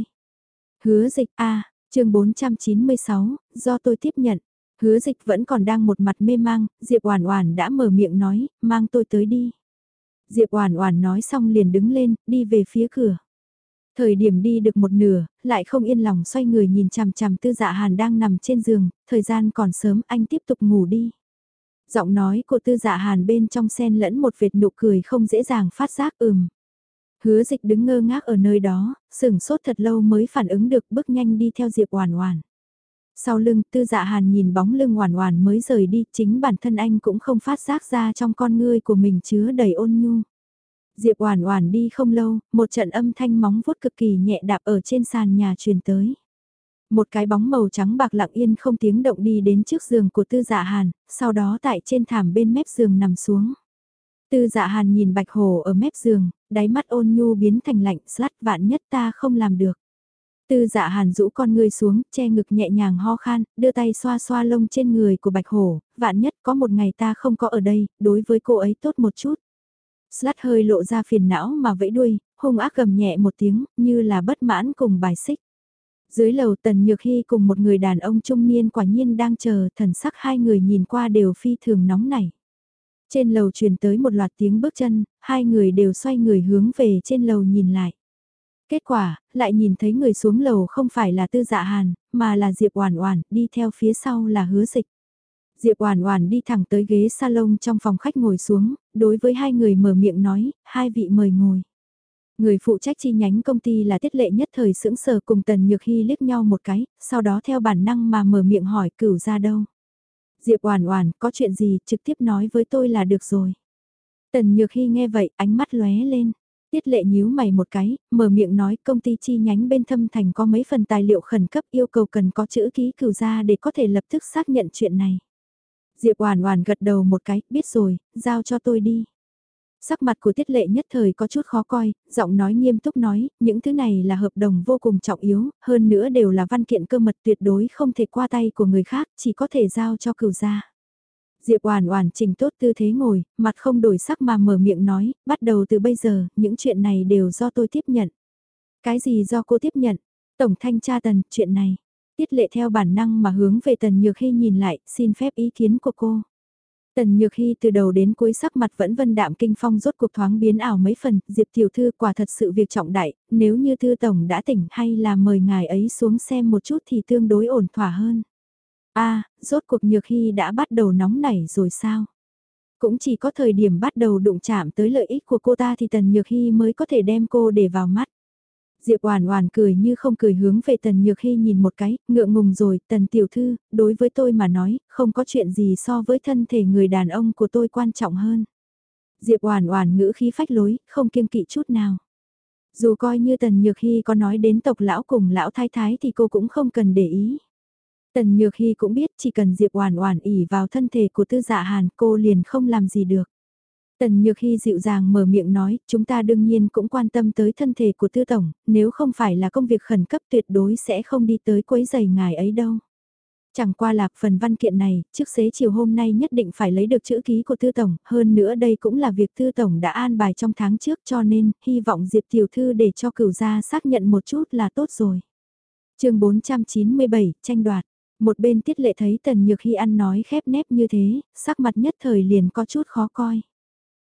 Hứa dịch a, chương bốn trăm chín mươi sáu, do tôi tiếp nhận. Hứa dịch vẫn còn đang một mặt mê mang, Diệp Oản Oản đã mở miệng nói, mang tôi tới đi. Diệp Oản Oản nói xong liền đứng lên, đi về phía cửa. Thời điểm đi được một nửa, lại không yên lòng xoay người nhìn chằm chằm Tư Dạ Hàn đang nằm trên giường, thời gian còn sớm anh tiếp tục ngủ đi. Giọng nói của Tư Dạ Hàn bên trong xen lẫn một vệt nụ cười không dễ dàng phát giác ừm. Hứa dịch đứng ngơ ngác ở nơi đó, sửng sốt thật lâu mới phản ứng được bước nhanh đi theo Diệp Oản Oản. Sau lưng Tư Dạ Hàn nhìn bóng lưng Oản Oản mới rời đi, chính bản thân anh cũng không phát giác ra trong con ngươi của mình chứa đầy ôn nhu. Diệp Oản Oản đi không lâu, một trận âm thanh móng vuốt cực kỳ nhẹ đạp ở trên sàn nhà truyền tới. Một cái bóng màu trắng bạc lặng yên không tiếng động đi đến trước giường của Tư Dạ Hàn, sau đó tại trên thảm bên mép giường nằm xuống. Tư Dạ Hàn nhìn Bạch Hổ ở mép giường, đáy mắt ôn nhu biến thành lạnh, slat vạn nhất ta không làm được. Tư Dạ Hàn rũ con ngươi xuống, che ngực nhẹ nhàng ho khan, đưa tay xoa xoa lông trên người của Bạch Hổ, vạn nhất có một ngày ta không có ở đây, đối với cô ấy tốt một chút. Slat hơi lộ ra phiền não mà vẫy đuôi, hung ác gầm nhẹ một tiếng, như là bất mãn cùng bài xích. Dưới lầu Tần Nhược Hy cùng một người đàn ông trung niên quả nhiên đang chờ, thần sắc hai người nhìn qua đều phi thường nóng nảy. Trên lầu truyền tới một loạt tiếng bước chân, hai người đều xoay người hướng về trên lầu nhìn lại. Kết quả, lại nhìn thấy người xuống lầu không phải là Tư Dạ Hàn, mà là Diệp Oản Oản, đi theo phía sau là Hứa Dịch. Diệp Oản Oản đi thẳng tới ghế salon trong phòng khách ngồi xuống, đối với hai người mở miệng nói, hai vị mời ngồi. Người phụ trách chi nhánh công ty là Tiết Lệ nhất thời sững sờ cùng Tần Nhược Hy liếc nhau một cái, sau đó theo bản năng mà mở miệng hỏi cửu ra đâu. Diệp Oản Oản, có chuyện gì trực tiếp nói với tôi là được rồi. Tần Nhược Hy nghe vậy, ánh mắt lóe lên. Tiết Lệ nhíu mày một cái, mở miệng nói công ty chi nhánh bên Thâm Thành có mấy phần tài liệu khẩn cấp yêu cầu cần có chữ ký cửu ra để có thể lập tức xác nhận chuyện này. Diệp Oản Oản gật đầu một cái, biết rồi, giao cho tôi đi. Sắc mặt của Tiết Lệ nhất thời có chút khó coi, giọng nói nghiêm túc nói, những thứ này là hợp đồng vô cùng trọng yếu, hơn nữa đều là văn kiện cơ mật tuyệt đối không thể qua tay của người khác, chỉ có thể giao cho cửu gia. Diệp Oản Oản chỉnh tốt tư thế ngồi, mặt không đổi sắc mà mở miệng nói, bắt đầu từ bây giờ, những chuyện này đều do tôi tiếp nhận. Cái gì do cô tiếp nhận? Tổng thanh tra Tần, chuyện này. Tiết Lệ theo bản năng mà hướng về Tần Nhược Hy nhìn lại, xin phép ý kiến của cô. Tần Nhược Hy từ đầu đến cuối sắc mặt vẫn vân đạm kinh phong rốt cuộc thoáng biến ảo mấy phần, Diệp tiểu thư quả thật sự việc trọng đại, nếu như thư tổng đã tỉnh hay là mời ngài ấy xuống xem một chút thì tương đối ổn thỏa hơn. A, rốt cuộc Nhược Hy đã bắt đầu nóng nảy rồi sao? Cũng chỉ có thời điểm bắt đầu đụng chạm tới lợi ích của cô ta thì Tần Nhược Hy mới có thể đem cô để vào mắt. Diệp Oản Oản cười như không cười hướng về Tần Nhược Hy nhìn một cái, ngượng ngùng rồi, Tần tiểu thư, đối với tôi mà nói, không có chuyện gì so với thân thể người đàn ông của tôi quan trọng hơn. Diệp Oản Oản ngữ khí phách lối, không kiêng kỵ chút nào. Dù coi như Tần Nhược Hy có nói đến tộc lão cùng lão thái thái thì cô cũng không cần để ý. Tần Nhược Hy cũng biết chỉ cần Diệp Oản Oản ỷ vào thân thể của Tư Dạ Hàn, cô liền không làm gì được. Tần Nhược Hy dịu dàng mở miệng nói, chúng ta đương nhiên cũng quan tâm tới thân thể của Tư Tổng, nếu không phải là công việc khẩn cấp tuyệt đối sẽ không đi tới quấy rầy ngài ấy đâu. Chẳng qua là phần văn kiện này, trước xế chiều hôm nay nhất định phải lấy được chữ ký của Tư Tổng, hơn nữa đây cũng là việc Tư Tổng đã an bài trong tháng trước cho nên, hy vọng Diệp Tiểu Thư để cho cửu gia xác nhận một chút là tốt rồi. Chương bốn trăm chín mươi bảy, tranh đoạt. Một bên Tiết Lệ thấy Tần Nhược Hy ăn nói khép nép như thế, sắc mặt nhất thời liền có chút khó coi.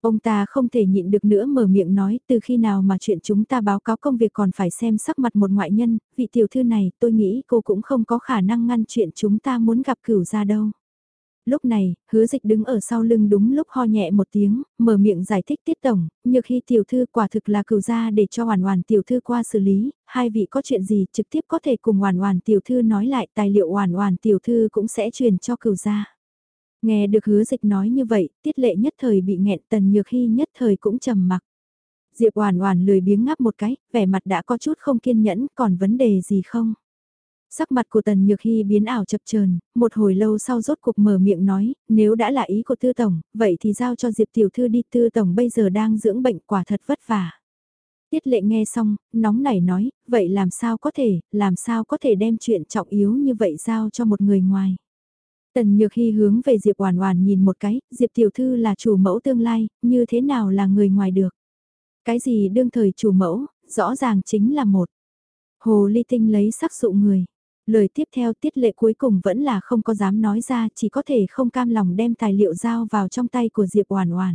Ông ta không thể nhịn được nữa mở miệng nói, từ khi nào mà chuyện chúng ta báo cáo công việc còn phải xem sắc mặt một ngoại nhân, vị tiểu thư này tôi nghĩ cô cũng không có khả năng ngăn chuyện chúng ta muốn gặp Cửu gia đâu. Lúc này, Hứa Dịch đứng ở sau lưng đúng lúc ho nhẹ một tiếng, mở miệng giải thích Tiết tổng, nhược khi tiểu thư quả thực là Cửu gia để cho Hoàn Hoàn tiểu thư qua xử lý, hai vị có chuyện gì trực tiếp có thể cùng Hoàn Hoàn tiểu thư nói lại, tài liệu Hoàn Hoàn tiểu thư cũng sẽ truyền cho Cửu gia. Nghe được Hứa Dịch nói như vậy, Tiết Lệ nhất thời bị nghẹn, Tần Nhược Hy nhất thời cũng trầm mặc. Diệp Oản Oản lười biếng ngáp một cái, vẻ mặt đã có chút không kiên nhẫn, còn vấn đề gì không? Sắc mặt của Tần Nhược Hy biến ảo chập chờn, một hồi lâu sau rốt cuộc mở miệng nói, nếu đã là ý của Tư tổng, vậy thì giao cho Diệp tiểu thư đi, Tư tổng bây giờ đang dưỡng bệnh, quả thật vất vả. Tiết Lệ nghe xong, nóng nảy nói, vậy làm sao có thể, làm sao có thể đem chuyện trọng yếu như vậy giao cho một người ngoài? Tần Nhược Hy hướng về Diệp Oản Oản nhìn một cái, Diệp tiểu thư là chủ mẫu tương lai, như thế nào là người ngoài được? Cái gì đương thời chủ mẫu, rõ ràng chính là một hồ ly tinh lấy sắc dụ người. Lời tiếp theo Tiết Lệ cuối cùng vẫn là không có dám nói ra, chỉ có thể không cam lòng đem tài liệu giao vào trong tay của Diệp Oản Oản.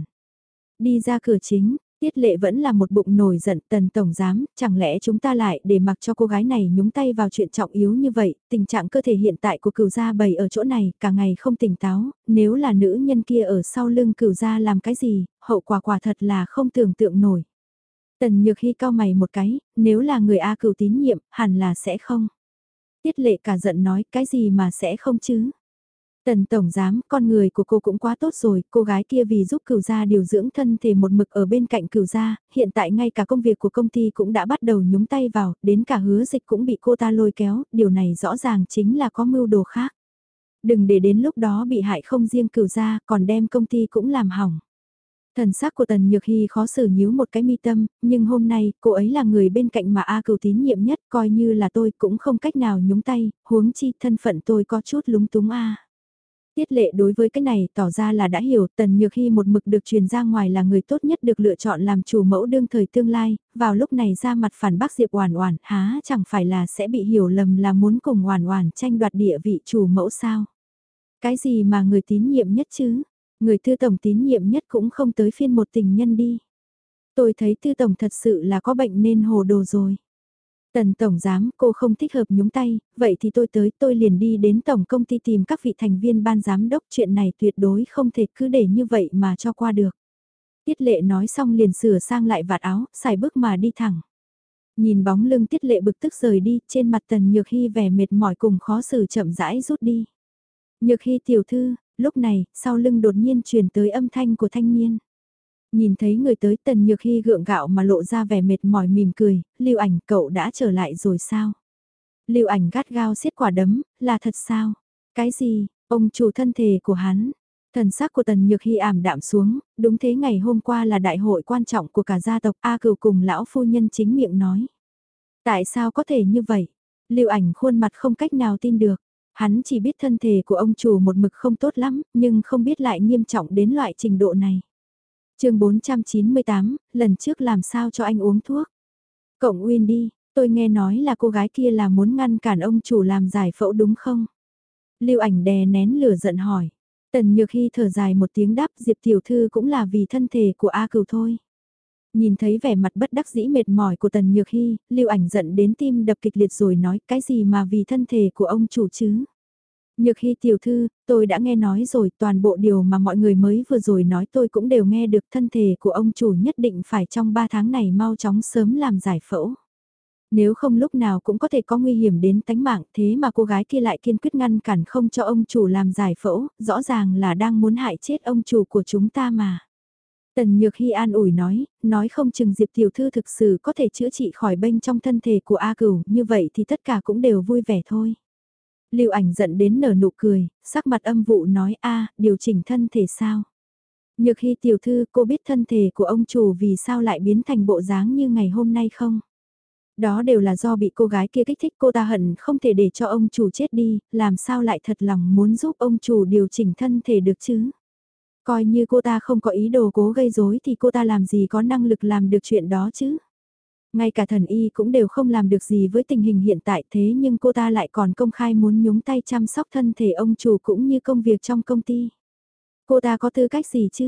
Đi ra cửa chính, Tiết Lệ vẫn là một bụng nổi giận, Tần tổng giám, chẳng lẽ chúng ta lại để mặc cho cô gái này nhúng tay vào chuyện trọng yếu như vậy, tình trạng cơ thể hiện tại của Cửu gia bày ở chỗ này, cả ngày không tỉnh táo, nếu là nữ nhân kia ở sau lưng Cửu gia làm cái gì, hậu quả quả thật là không tưởng tượng nổi. Tần Nhược Hy cau mày một cái, nếu là người A Cửu tín nhiệm, hẳn là sẽ không. Tiết Lệ cả giận nói, cái gì mà sẽ không chứ? Tần tổng giám, con người của cô cũng quá tốt rồi, cô gái kia vì giúp Cửu gia điều dưỡng thân thể một mực ở bên cạnh Cửu gia, hiện tại ngay cả công việc của công ty cũng đã bắt đầu nhúng tay vào, đến cả Hứa Dịch cũng bị cô ta lôi kéo, điều này rõ ràng chính là có mưu đồ khác. Đừng để đến lúc đó bị hại không riêng Cửu gia, còn đem công ty cũng làm hỏng. Thần sắc của Tần Nhược Hy khó xử nhíu một cái mi tâm, nhưng hôm nay, cô ấy là người bên cạnh mà A Cửu tín nhiệm nhất, coi như là tôi cũng không cách nào nhúng tay, huống chi thân phận tôi có chút lúng túng a. Tiết Lệ đối với cái này tỏ ra là đã hiểu, Tần Nhược Hy một mực được truyền ra ngoài là người tốt nhất được lựa chọn làm chủ mẫu đương thời tương lai, vào lúc này ra mặt phản bác Diệp Oản Oản, há chẳng phải là sẽ bị hiểu lầm là muốn cùng Oản Oản tranh đoạt địa vị chủ mẫu sao? Cái gì mà người tín nhiệm nhất chứ? Người Tư tổng tín nhiệm nhất cũng không tới phiên một tình nhân đi. Tôi thấy Tư tổng thật sự là có bệnh nên hồ đồ rồi. Tần tổng giám, cô không thích hợp nhúng tay, vậy thì tôi tới, tôi liền đi đến tổng công ty tìm các vị thành viên ban giám đốc, chuyện này tuyệt đối không thể cứ để như vậy mà cho qua được. Tiết Lệ nói xong liền sửa sang lại vạt áo, xài bước mà đi thẳng. Nhìn bóng lưng Tiết Lệ bực tức rời đi, trên mặt Tần Nhược Hy vẻ mệt mỏi cùng khó xử chậm rãi rút đi. Nhược Hy tiểu thư, lúc này, sau lưng đột nhiên truyền tới âm thanh của thanh niên. Nhìn thấy người tới, Tần Nhược Hy gượng gạo mà lộ ra vẻ mệt mỏi mỉm cười, Lưu Ảnh cậu đã trở lại rồi sao? Lưu Ảnh gắt gao siết quả đấm, là thật sao? Cái gì? Ông chủ thân thể của hắn? Thần sắc của Tần Nhược Hy ảm đạm xuống, đúng thế, ngày hôm qua là đại hội quan trọng của cả gia tộc, A Cửu cùng lão phu nhân chính miệng nói. Tại sao có thể như vậy? Lưu Ảnh khuôn mặt không cách nào tin được. Hắn chỉ biết thân thể của ông chủ một mực không tốt lắm, nhưng không biết lại nghiêm trọng đến loại trình độ này. Chương bốn trăm chín mươi tám, lần trước làm sao cho anh uống thuốc? Cộng Uyên đi, tôi nghe nói là cô gái kia là muốn ngăn cản ông chủ làm giải phẫu đúng không? Lưu Ảnh đè nén lửa giận hỏi. Tần Nhược Hy thở dài một tiếng đáp, Diệp tiểu thư cũng là vì thân thể của A Cửu thôi. Nhìn thấy vẻ mặt bất đắc dĩ mệt mỏi của Tần Nhược Hy, Lưu Ảnh giận đến tim đập kịch liệt rồi nói, cái gì mà vì thân thể của ông chủ chứ? Nhược Hy tiểu thư, tôi đã nghe nói rồi, toàn bộ điều mà mọi người mới vừa rồi nói tôi cũng đều nghe được, thân thể của ông chủ nhất định phải trong ba tháng này mau chóng sớm làm giải phẫu. Nếu không lúc nào cũng có thể có nguy hiểm đến tánh mạng, thế mà cô gái kia lại kiên quyết ngăn cản không cho ông chủ làm giải phẫu, rõ ràng là đang muốn hại chết ông chủ của chúng ta mà. Tần Nhược Hy an ủi nói, nói không chừng Diệp tiểu thư thực sự có thể chữa trị khỏi bệnh trong thân thể của A Cửu, như vậy thì tất cả cũng đều vui vẻ thôi. Lưu Ảnh giận đến nở nụ cười, sắc mặt âm vụ nói, a, điều chỉnh thân thể sao? Nhược Hy tiểu thư, cô biết thân thể của ông chủ vì sao lại biến thành bộ dáng như ngày hôm nay không? Đó đều là do bị cô gái kia kích thích, cô ta hận không thể để cho ông chủ chết đi, làm sao lại thật lòng muốn giúp ông chủ điều chỉnh thân thể được chứ? Coi như cô ta không có ý đồ cố gây rối thì cô ta làm gì có năng lực làm được chuyện đó chứ? Ngay cả thần y cũng đều không làm được gì với tình hình hiện tại, thế nhưng cô ta lại còn công khai muốn nhúng tay chăm sóc thân thể ông chủ cũng như công việc trong công ty. Cô ta có tư cách gì chứ?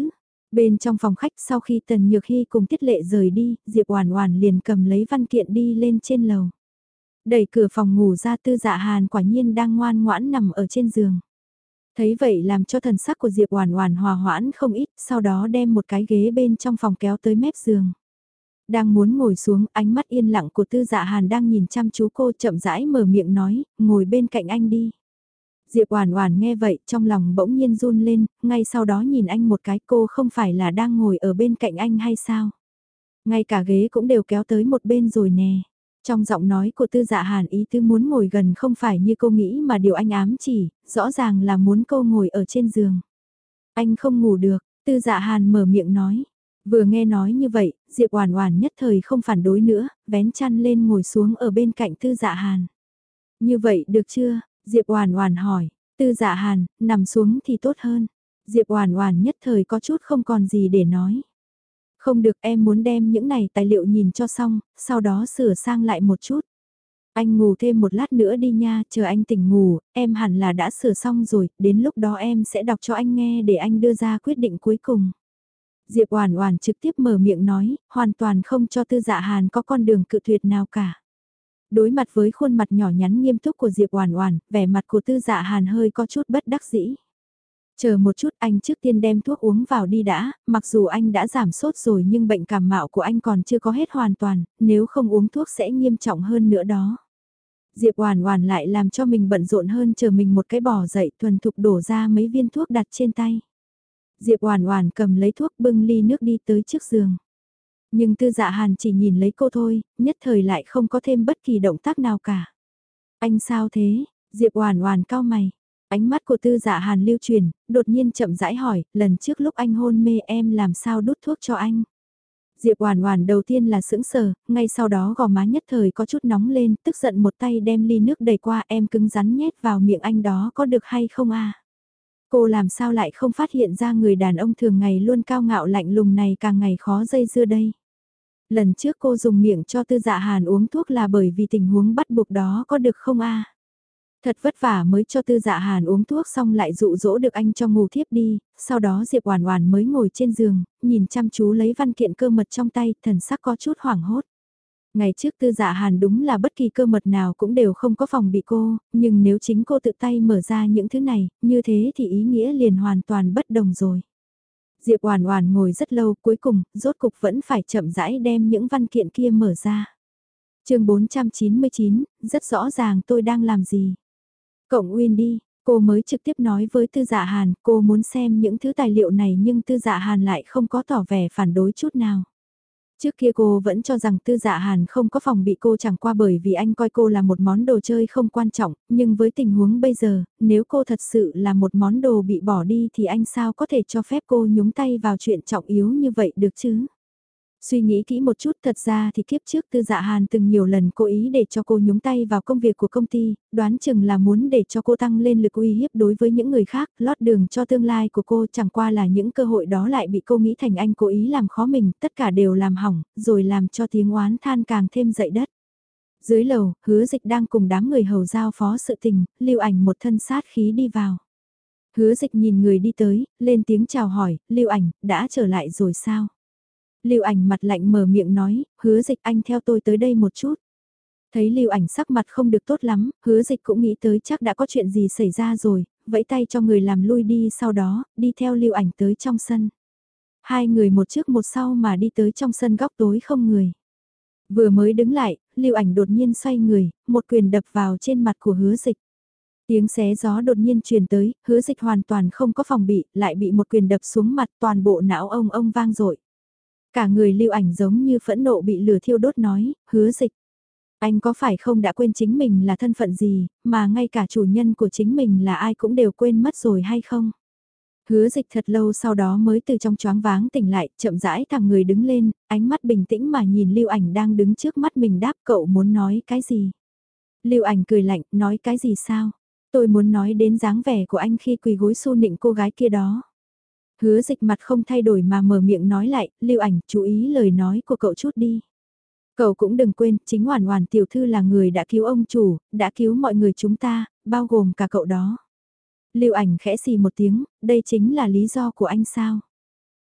Bên trong phòng khách sau khi Tần Nhược Hy cùng Tiết Lệ rời đi, Diệp Oản Oản liền cầm lấy văn kiện đi lên trên lầu. Đẩy cửa phòng ngủ ra, Tư Dạ Hàn quả nhiên đang ngoan ngoãn nằm ở trên giường. Thấy vậy làm cho thần sắc của Diệp Oản Oản hòa hoãn không ít, sau đó đem một cái ghế bên trong phòng kéo tới mép giường. Đang muốn ngồi xuống, ánh mắt yên lặng của Tư Dạ Hàn đang nhìn chăm chú cô, chậm rãi mở miệng nói, ngồi bên cạnh anh đi. Diệp Oản Oản nghe vậy, trong lòng bỗng nhiên run lên, ngay sau đó nhìn anh một cái, cô không phải là đang ngồi ở bên cạnh anh hay sao? Ngay cả ghế cũng đều kéo tới một bên rồi nè. Trong giọng nói của Tư Dạ Hàn ý tứ muốn ngồi gần không phải như cô nghĩ mà điều anh ám chỉ, rõ ràng là muốn cô ngồi ở trên giường. Anh không ngủ được, Tư Dạ Hàn mở miệng nói. Vừa nghe nói như vậy, Diệp Oản Oản nhất thời không phản đối nữa, vén chăn lên ngồi xuống ở bên cạnh Tư Dạ Hàn. Như vậy được chưa? Diệp Oản Oản hỏi. Tư Dạ Hàn, nằm xuống thì tốt hơn. Diệp Oản Oản nhất thời có chút không còn gì để nói. Không được, em muốn đem những này tài liệu nhìn cho xong, sau đó sửa sang lại một chút. Anh ngủ thêm một lát nữa đi nha, chờ anh tỉnh ngủ, em hẳn là đã sửa xong rồi, đến lúc đó em sẽ đọc cho anh nghe để anh đưa ra quyết định cuối cùng. Diệp Oản Oản trực tiếp mở miệng nói, hoàn toàn không cho Tư Dạ Hàn có con đường cự tuyệt nào cả. Đối mặt với khuôn mặt nhỏ nhắn nghiêm túc của Diệp Oản Oản, vẻ mặt của Tư Dạ Hàn hơi có chút bất đắc dĩ. Chờ một chút, anh trước tiên đem thuốc uống vào đi đã, mặc dù anh đã giảm sốt rồi nhưng bệnh cảm mạo của anh còn chưa có hết hoàn toàn, nếu không uống thuốc sẽ nghiêm trọng hơn nữa đó. Diệp Oản Oản lại làm cho mình bận rộn hơn, chờ mình một cái bò dậy thuần thục đổ ra mấy viên thuốc đặt trên tay. Diệp Oản Oản cầm lấy thuốc bưng ly nước đi tới trước giường. Nhưng Tư Dạ Hàn chỉ nhìn lấy cô thôi, nhất thời lại không có thêm bất kỳ động tác nào cả. Anh sao thế? Diệp Oản Oản cau mày. Ánh mắt của Tư Dạ Hàn lưu chuyển, đột nhiên chậm rãi hỏi, lần trước lúc anh hôn mê em làm sao đút thuốc cho anh? Diệp Oản Oản đầu tiên là sững sờ, ngay sau đó gò má nhất thời có chút nóng lên, tức giận một tay đem ly nước đẩy qua, em cứng rắn nhét vào miệng anh đó có được hay không a? Cô làm sao lại không phát hiện ra người đàn ông thường ngày luôn cao ngạo lạnh lùng này càng ngày khó dây dưa đây? Lần trước cô dùng miệng cho Tư Dạ Hàn uống thuốc là bởi vì tình huống bắt buộc đó có được không a? Thật vất vả mới cho Tư Dạ Hàn uống thuốc xong lại dụ dỗ được anh cho ngủ thiếp đi, sau đó Diệp Oản Oản mới ngồi trên giường, nhìn chăm chú lấy văn kiện cơ mật trong tay, thần sắc có chút hoảng hốt. Ngày trước Tư Dạ Hàn đúng là bất kỳ cơ mật nào cũng đều không có phòng bị cô, nhưng nếu chính cô tự tay mở ra những thứ này, như thế thì ý nghĩa liền hoàn toàn bất đồng rồi. Diệp Oản Oản ngồi rất lâu, cuối cùng, rốt cục vẫn phải chậm rãi đem những văn kiện kia mở ra. Chương bốn trăm chín mươi chín, rất rõ ràng tôi đang làm gì. Cộng Uyên đi, cô mới trực tiếp nói với Tư Dạ Hàn, cô muốn xem những thứ tài liệu này nhưng Tư Dạ Hàn lại không có tỏ vẻ phản đối chút nào. Trước kia cô vẫn cho rằng Tư Dạ Hàn không có phòng bị cô chẳng qua bởi vì anh coi cô là một món đồ chơi không quan trọng, nhưng với tình huống bây giờ, nếu cô thật sự là một món đồ bị bỏ đi thì anh sao có thể cho phép cô nhúng tay vào chuyện trọng yếu như vậy được chứ? Suy nghĩ kỹ một chút, thật ra thì kiếp trước Tư Dạ Hàn từng nhiều lần cố ý để cho cô nhúng tay vào công việc của công ty, đoán chừng là muốn để cho cô tăng lên lực uy hiếp đối với những người khác, lót đường cho tương lai của cô, chẳng qua là những cơ hội đó lại bị cô nghĩ thành anh cố ý làm khó mình, tất cả đều làm hỏng, rồi làm cho tiếng oán than càng thêm dậy đất. Dưới lầu, Hứa Dịch đang cùng đám người hầu giao phó sự tình, Lưu Ảnh một thân sát khí đi vào. Hứa Dịch nhìn người đi tới, lên tiếng chào hỏi, Lưu Ảnh, đã trở lại rồi sao? Lưu Ảnh mặt lạnh mở miệng nói, Hứa Dịch anh theo tôi tới đây một chút. Thấy Lưu Ảnh sắc mặt không được tốt lắm, Hứa Dịch cũng nghĩ tới chắc đã có chuyện gì xảy ra rồi, vẫy tay cho người làm lui đi, sau đó, đi theo Lưu Ảnh tới trong sân. Hai người một trước một sau mà đi tới trong sân góc tối không người. Vừa mới đứng lại, Lưu Ảnh đột nhiên xoay người, một quyền đập vào trên mặt của Hứa Dịch. Tiếng xé gió đột nhiên truyền tới, Hứa Dịch hoàn toàn không có phòng bị, lại bị một quyền đập xuống mặt, toàn bộ não ông ông vang dội. Cả người Lưu Ảnh giống như phẫn nộ bị lửa thiêu đốt nói, Hứa Dịch. Anh có phải không đã quên chính mình là thân phận gì, mà ngay cả chủ nhân của chính mình là ai cũng đều quên mất rồi hay không? Hứa Dịch thật lâu sau đó mới từ trong choáng váng tỉnh lại, chậm rãi thẳng người đứng lên, ánh mắt bình tĩnh mà nhìn Lưu Ảnh đang đứng trước mắt mình, đáp cậu muốn nói cái gì? Lưu Ảnh cười lạnh, nói cái gì sao? Tôi muốn nói đến dáng vẻ của anh khi quỳ gối xu nịnh cô gái kia đó. Hứa Dịch mặt không thay đổi mà mở miệng nói lại, Lưu Ảnh chú ý lời nói của cậu chút đi. Cậu cũng đừng quên, chính Hoàn Hoàn tiểu thư là người đã cứu ông chủ, đã cứu mọi người chúng ta, bao gồm cả cậu đó. Lưu Ảnh khẽ xì một tiếng, đây chính là lý do của anh sao?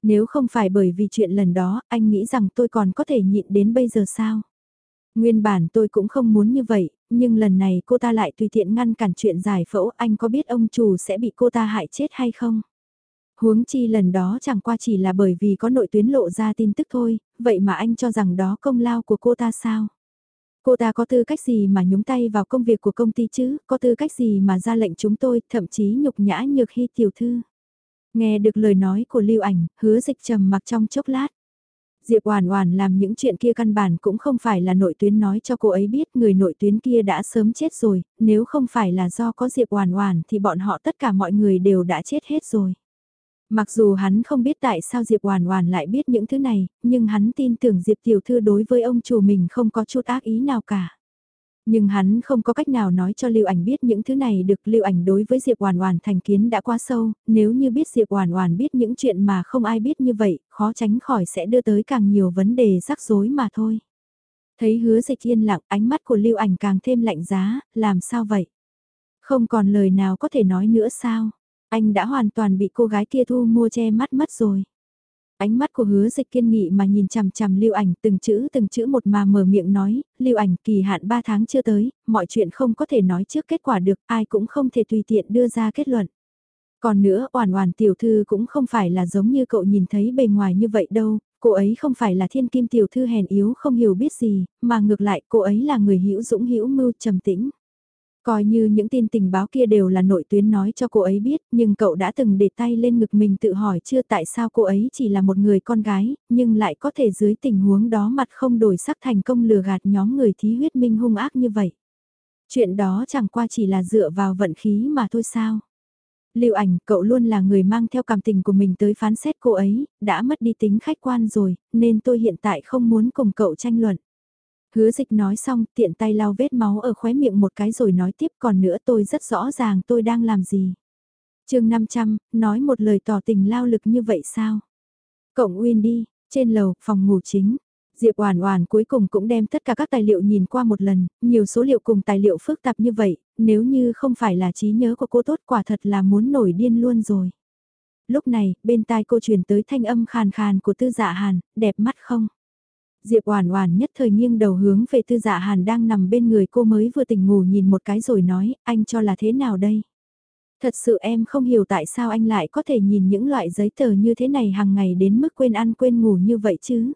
Nếu không phải bởi vì chuyện lần đó, anh nghĩ rằng tôi còn có thể nhịn đến bây giờ sao? Nguyên bản tôi cũng không muốn như vậy, nhưng lần này cô ta lại tùy tiện ngăn cản chuyện giải phẫu, anh có biết ông chủ sẽ bị cô ta hại chết hay không? Huống chi lần đó chẳng qua chỉ là bởi vì có nội tuyến lộ ra tin tức thôi, vậy mà anh cho rằng đó công lao của cô ta sao? Cô ta có tư cách gì mà nhúng tay vào công việc của công ty chứ, có tư cách gì mà ra lệnh chúng tôi, thậm chí nhục nhã Nhược Hy tiểu thư. Nghe được lời nói của Lưu Ảnh, Hứa Dịch trầm mặc trong chốc lát. Diệp Oản Oản làm những chuyện kia căn bản cũng không phải là nội tuyến nói cho cô ấy biết, người nội tuyến kia đã sớm chết rồi, nếu không phải là do có Diệp Oản Oản thì bọn họ tất cả mọi người đều đã chết hết rồi. Mặc dù hắn không biết tại sao Diệp Oản Oản lại biết những thứ này, nhưng hắn tin tưởng Diệp tiểu thư đối với ông chủ mình không có chút ác ý nào cả. Nhưng hắn không có cách nào nói cho Lưu Ảnh biết những thứ này được. Lưu Ảnh đối với Diệp Oản Oản thành kiến đã quá sâu, nếu như biết Diệp Oản Oản biết những chuyện mà không ai biết như vậy, khó tránh khỏi sẽ đưa tới càng nhiều vấn đề rắc rối mà thôi. Thấy Hứa Dịch yên lặng, ánh mắt của Lưu Ảnh càng thêm lạnh giá, làm sao vậy? Không còn lời nào có thể nói nữa sao? Anh đã hoàn toàn bị cô gái kia thu mua che mắt mất rồi. Ánh mắt của Hứa Dịch kiên nghị mà nhìn chằm chằm Lưu Ảnh, từng chữ từng chữ một mà mở miệng nói, Lưu Ảnh, kỳ hạn ba tháng chưa tới, mọi chuyện không có thể nói trước kết quả được, ai cũng không thể tùy tiện đưa ra kết luận. Còn nữa, Oản Oản tiểu thư cũng không phải là giống như cậu nhìn thấy bề ngoài như vậy đâu, cô ấy không phải là thiên kim tiểu thư hèn yếu không hiểu biết gì, mà ngược lại cô ấy là người hữu dũng hữu mưu trầm tĩnh. Coi như những tin tình báo kia đều là nội tuyến nói cho cô ấy biết, nhưng cậu đã từng để tay lên ngực mình tự hỏi chưa tại sao cô ấy chỉ là một người con gái, nhưng lại có thể dưới tình huống đó mặt không đổi sắc thành công lừa gạt nhóm người thí huyết minh hung ác như vậy. Chuyện đó chẳng qua chỉ là dựa vào vận khí mà thôi sao. Lưu Ảnh, cậu luôn là người mang theo cảm tình của mình tới phán xét cô ấy, đã mất đi tính khách quan rồi, nên tôi hiện tại không muốn cùng cậu tranh luận. Hứa Dịch nói xong, tiện tay lau vết máu ở khóe miệng một cái rồi nói tiếp, còn nữa tôi rất rõ ràng tôi đang làm gì. Chương năm trăm, nói một lời tỏ tình lao lực như vậy sao? Cộng Uyên đi, trên lầu, phòng ngủ chính. Diệp Oản Oản cuối cùng cũng đem tất cả các tài liệu nhìn qua một lần, nhiều số liệu cùng tài liệu phức tạp như vậy, nếu như không phải là trí nhớ của cô tốt quả thật là muốn nổi điên luôn rồi. Lúc này, bên tai cô truyền tới thanh âm khàn khàn của Tư Dạ Hàn, đẹp mắt không? Diệp Oản Oản nhất thời nghiêng đầu hướng về Tư Dạ Hàn đang nằm bên người cô mới vừa tỉnh ngủ nhìn một cái rồi nói, anh cho là thế nào đây? Thật sự em không hiểu tại sao anh lại có thể nhìn những loại giấy tờ như thế này hàng ngày đến mức quên ăn quên ngủ như vậy chứ?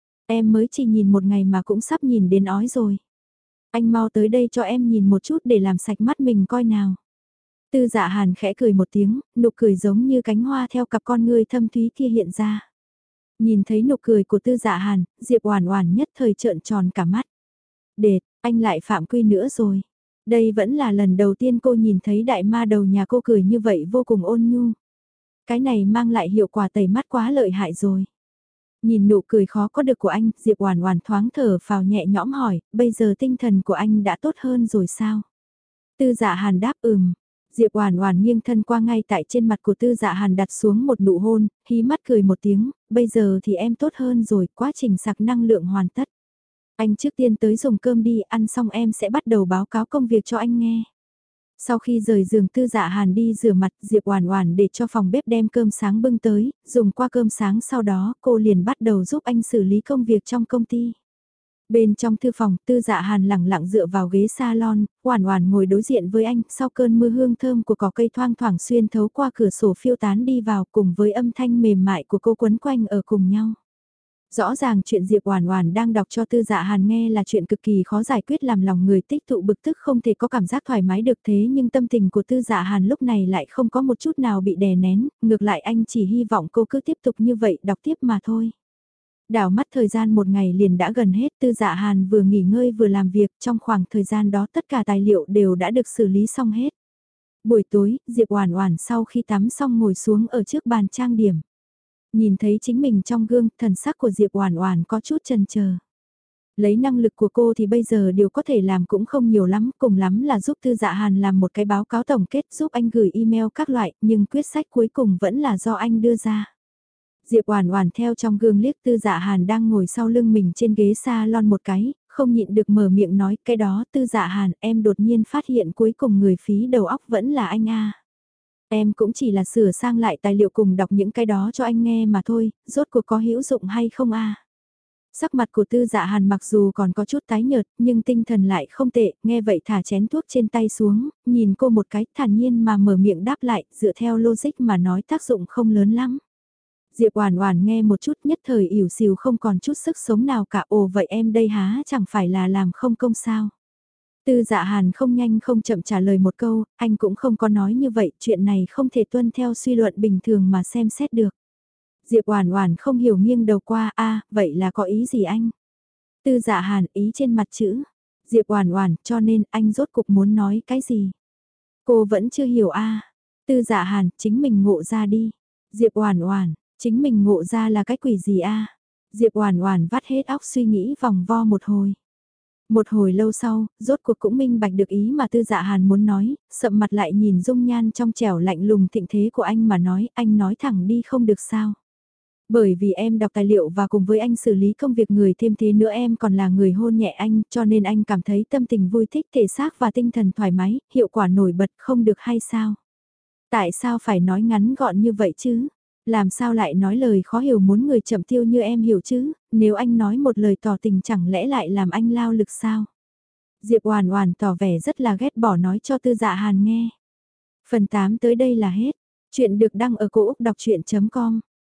Em mới chỉ nhìn một ngày mà cũng sắp nhìn đến ói rồi. Anh mau tới đây cho em nhìn một chút để làm sạch mắt mình coi nào. Tư Dạ Hàn khẽ cười một tiếng, nụ cười giống như cánh hoa theo cặp con ngươi thâm thúy kia hiện ra. Nhìn thấy nụ cười của Tư Dạ Hàn, Diệp Oản Oản nhất thời trợn tròn cả mắt. Đệt, anh lại phạm quy nữa rồi. Đây vẫn là lần đầu tiên cô nhìn thấy đại ma đầu nhà cô cười như vậy vô cùng ôn nhu. Cái này mang lại hiệu quả tẩy mắt quá lợi hại rồi. Nhìn nụ cười khó có được của anh, Diệp Oản Oản thoáng thở phào nhẹ nhõm hỏi, bây giờ tinh thần của anh đã tốt hơn rồi sao? Tư Dạ Hàn đáp ừm. Diệp Oản Oản nghiêng thân qua ngay tại trên mặt của Tư Dạ Hàn đặt xuống một nụ hôn, hí mắt cười một tiếng, bây giờ thì em tốt hơn rồi, quá trình sạc năng lượng hoàn tất. Anh trước tiên tới dùng cơm đi, ăn xong em sẽ bắt đầu báo cáo công việc cho anh nghe. Sau khi rời giường Tư Dạ Hàn đi rửa mặt, Diệp Oản Oản để cho phòng bếp đem cơm sáng bưng tới, dùng qua cơm sáng sau đó cô liền bắt đầu giúp anh xử lý công việc trong công ty. Bên trong thư phòng, Tư Dạ Hàn lẳng lặng dựa vào ghế salon, Oản Oản ngồi đối diện với anh, sau cơn mưa hương thơm của cỏ cây thoang thoảng xuyên thấu qua cửa sổ phiêu tán đi vào cùng với âm thanh mềm mại của cô quấn quanh ở cùng nhau. Rõ ràng chuyện Diệp Oản Oản đang đọc cho Tư Dạ Hàn nghe là chuyện cực kỳ khó giải quyết làm lòng người tích tụ bực tức không thể có cảm giác thoải mái được thế nhưng tâm tình của Tư Dạ Hàn lúc này lại không có một chút nào bị đè nén, ngược lại anh chỉ hy vọng cô cứ tiếp tục như vậy đọc tiếp mà thôi. Đảo mắt thời gian một ngày liền đã gần hết, Tư Dạ Hàn vừa nghỉ ngơi vừa làm việc, trong khoảng thời gian đó tất cả tài liệu đều đã được xử lý xong hết. Buổi tối, Diệp Oản Oản sau khi tắm xong ngồi xuống ở trước bàn trang điểm. Nhìn thấy chính mình trong gương, thần sắc của Diệp Oản Oản có chút chần chờ. Lấy năng lực của cô thì bây giờ điều có thể làm cũng không nhiều lắm, cùng lắm là giúp Tư Dạ Hàn làm một cái báo cáo tổng kết, giúp anh gửi email các loại, nhưng quyết sách cuối cùng vẫn là do anh đưa ra. Diệp Oản Oản theo trong gương liếc Tư Dạ Hàn đang ngồi sau lưng mình trên ghế salon một cái, không nhịn được mở miệng nói, cái đó Tư Dạ Hàn, em đột nhiên phát hiện cuối cùng người phí đầu óc vẫn là anh a. Em cũng chỉ là sửa sang lại tài liệu cùng đọc những cái đó cho anh nghe mà thôi, rốt cuộc có hữu dụng hay không a? Sắc mặt của Tư Dạ Hàn mặc dù còn có chút tái nhợt, nhưng tinh thần lại không tệ, nghe vậy thả chén thuốc trên tay xuống, nhìn cô một cái, thản nhiên mà mở miệng đáp lại, dựa theo logic mà nói tác dụng không lớn lắm. Diệp Oản Oản nghe một chút nhất thời ỉu xìu không còn chút sức sống nào cả, ồ vậy em đây há chẳng phải là làm không công sao? Tư Dạ Hàn không nhanh không chậm trả lời một câu, anh cũng không có nói như vậy, chuyện này không thể tuân theo suy luận bình thường mà xem xét được. Diệp Oản Oản không hiểu nghiêng đầu qua, a, vậy là có ý gì anh? Tư Dạ Hàn ý trên mặt chữ. Diệp Oản Oản, cho nên anh rốt cục muốn nói cái gì? Cô vẫn chưa hiểu a. Tư Dạ Hàn, chính mình ngộ ra đi. Diệp Oản Oản, chính mình ngộ ra là cái quỷ gì a? Diệp Oản Oản vắt hết óc suy nghĩ vòng vo một hồi. Một hồi lâu sau, rốt cuộc cũng minh bạch được ý mà Tư Dạ Hàn muốn nói, sậm mặt lại nhìn dung nhan trong trẻo lạnh lùng thịnh thế của anh mà nói, anh nói thẳng đi không được sao? Bởi vì em đọc tài liệu và cùng với anh xử lý công việc người thêm thế nữa em còn là người hôn nhẹ anh, cho nên anh cảm thấy tâm tình vui thích, thể xác và tinh thần thoải mái, hiệu quả nổi bật không được hay sao? Tại sao phải nói ngắn gọn như vậy chứ? Làm sao lại nói lời khó hiểu muốn người chậm tiêu như em hiểu chứ? Nếu anh nói một lời tỏ tình chẳng lẽ lại làm anh lao lực sao? Diệp Oản Oản tỏ vẻ rất là ghét bỏ nói cho Tư Dạ Hàn nghe. Phần tám tới đây là hết. Chuyện được đăng ở cổ Úc đọc chuyện chấm com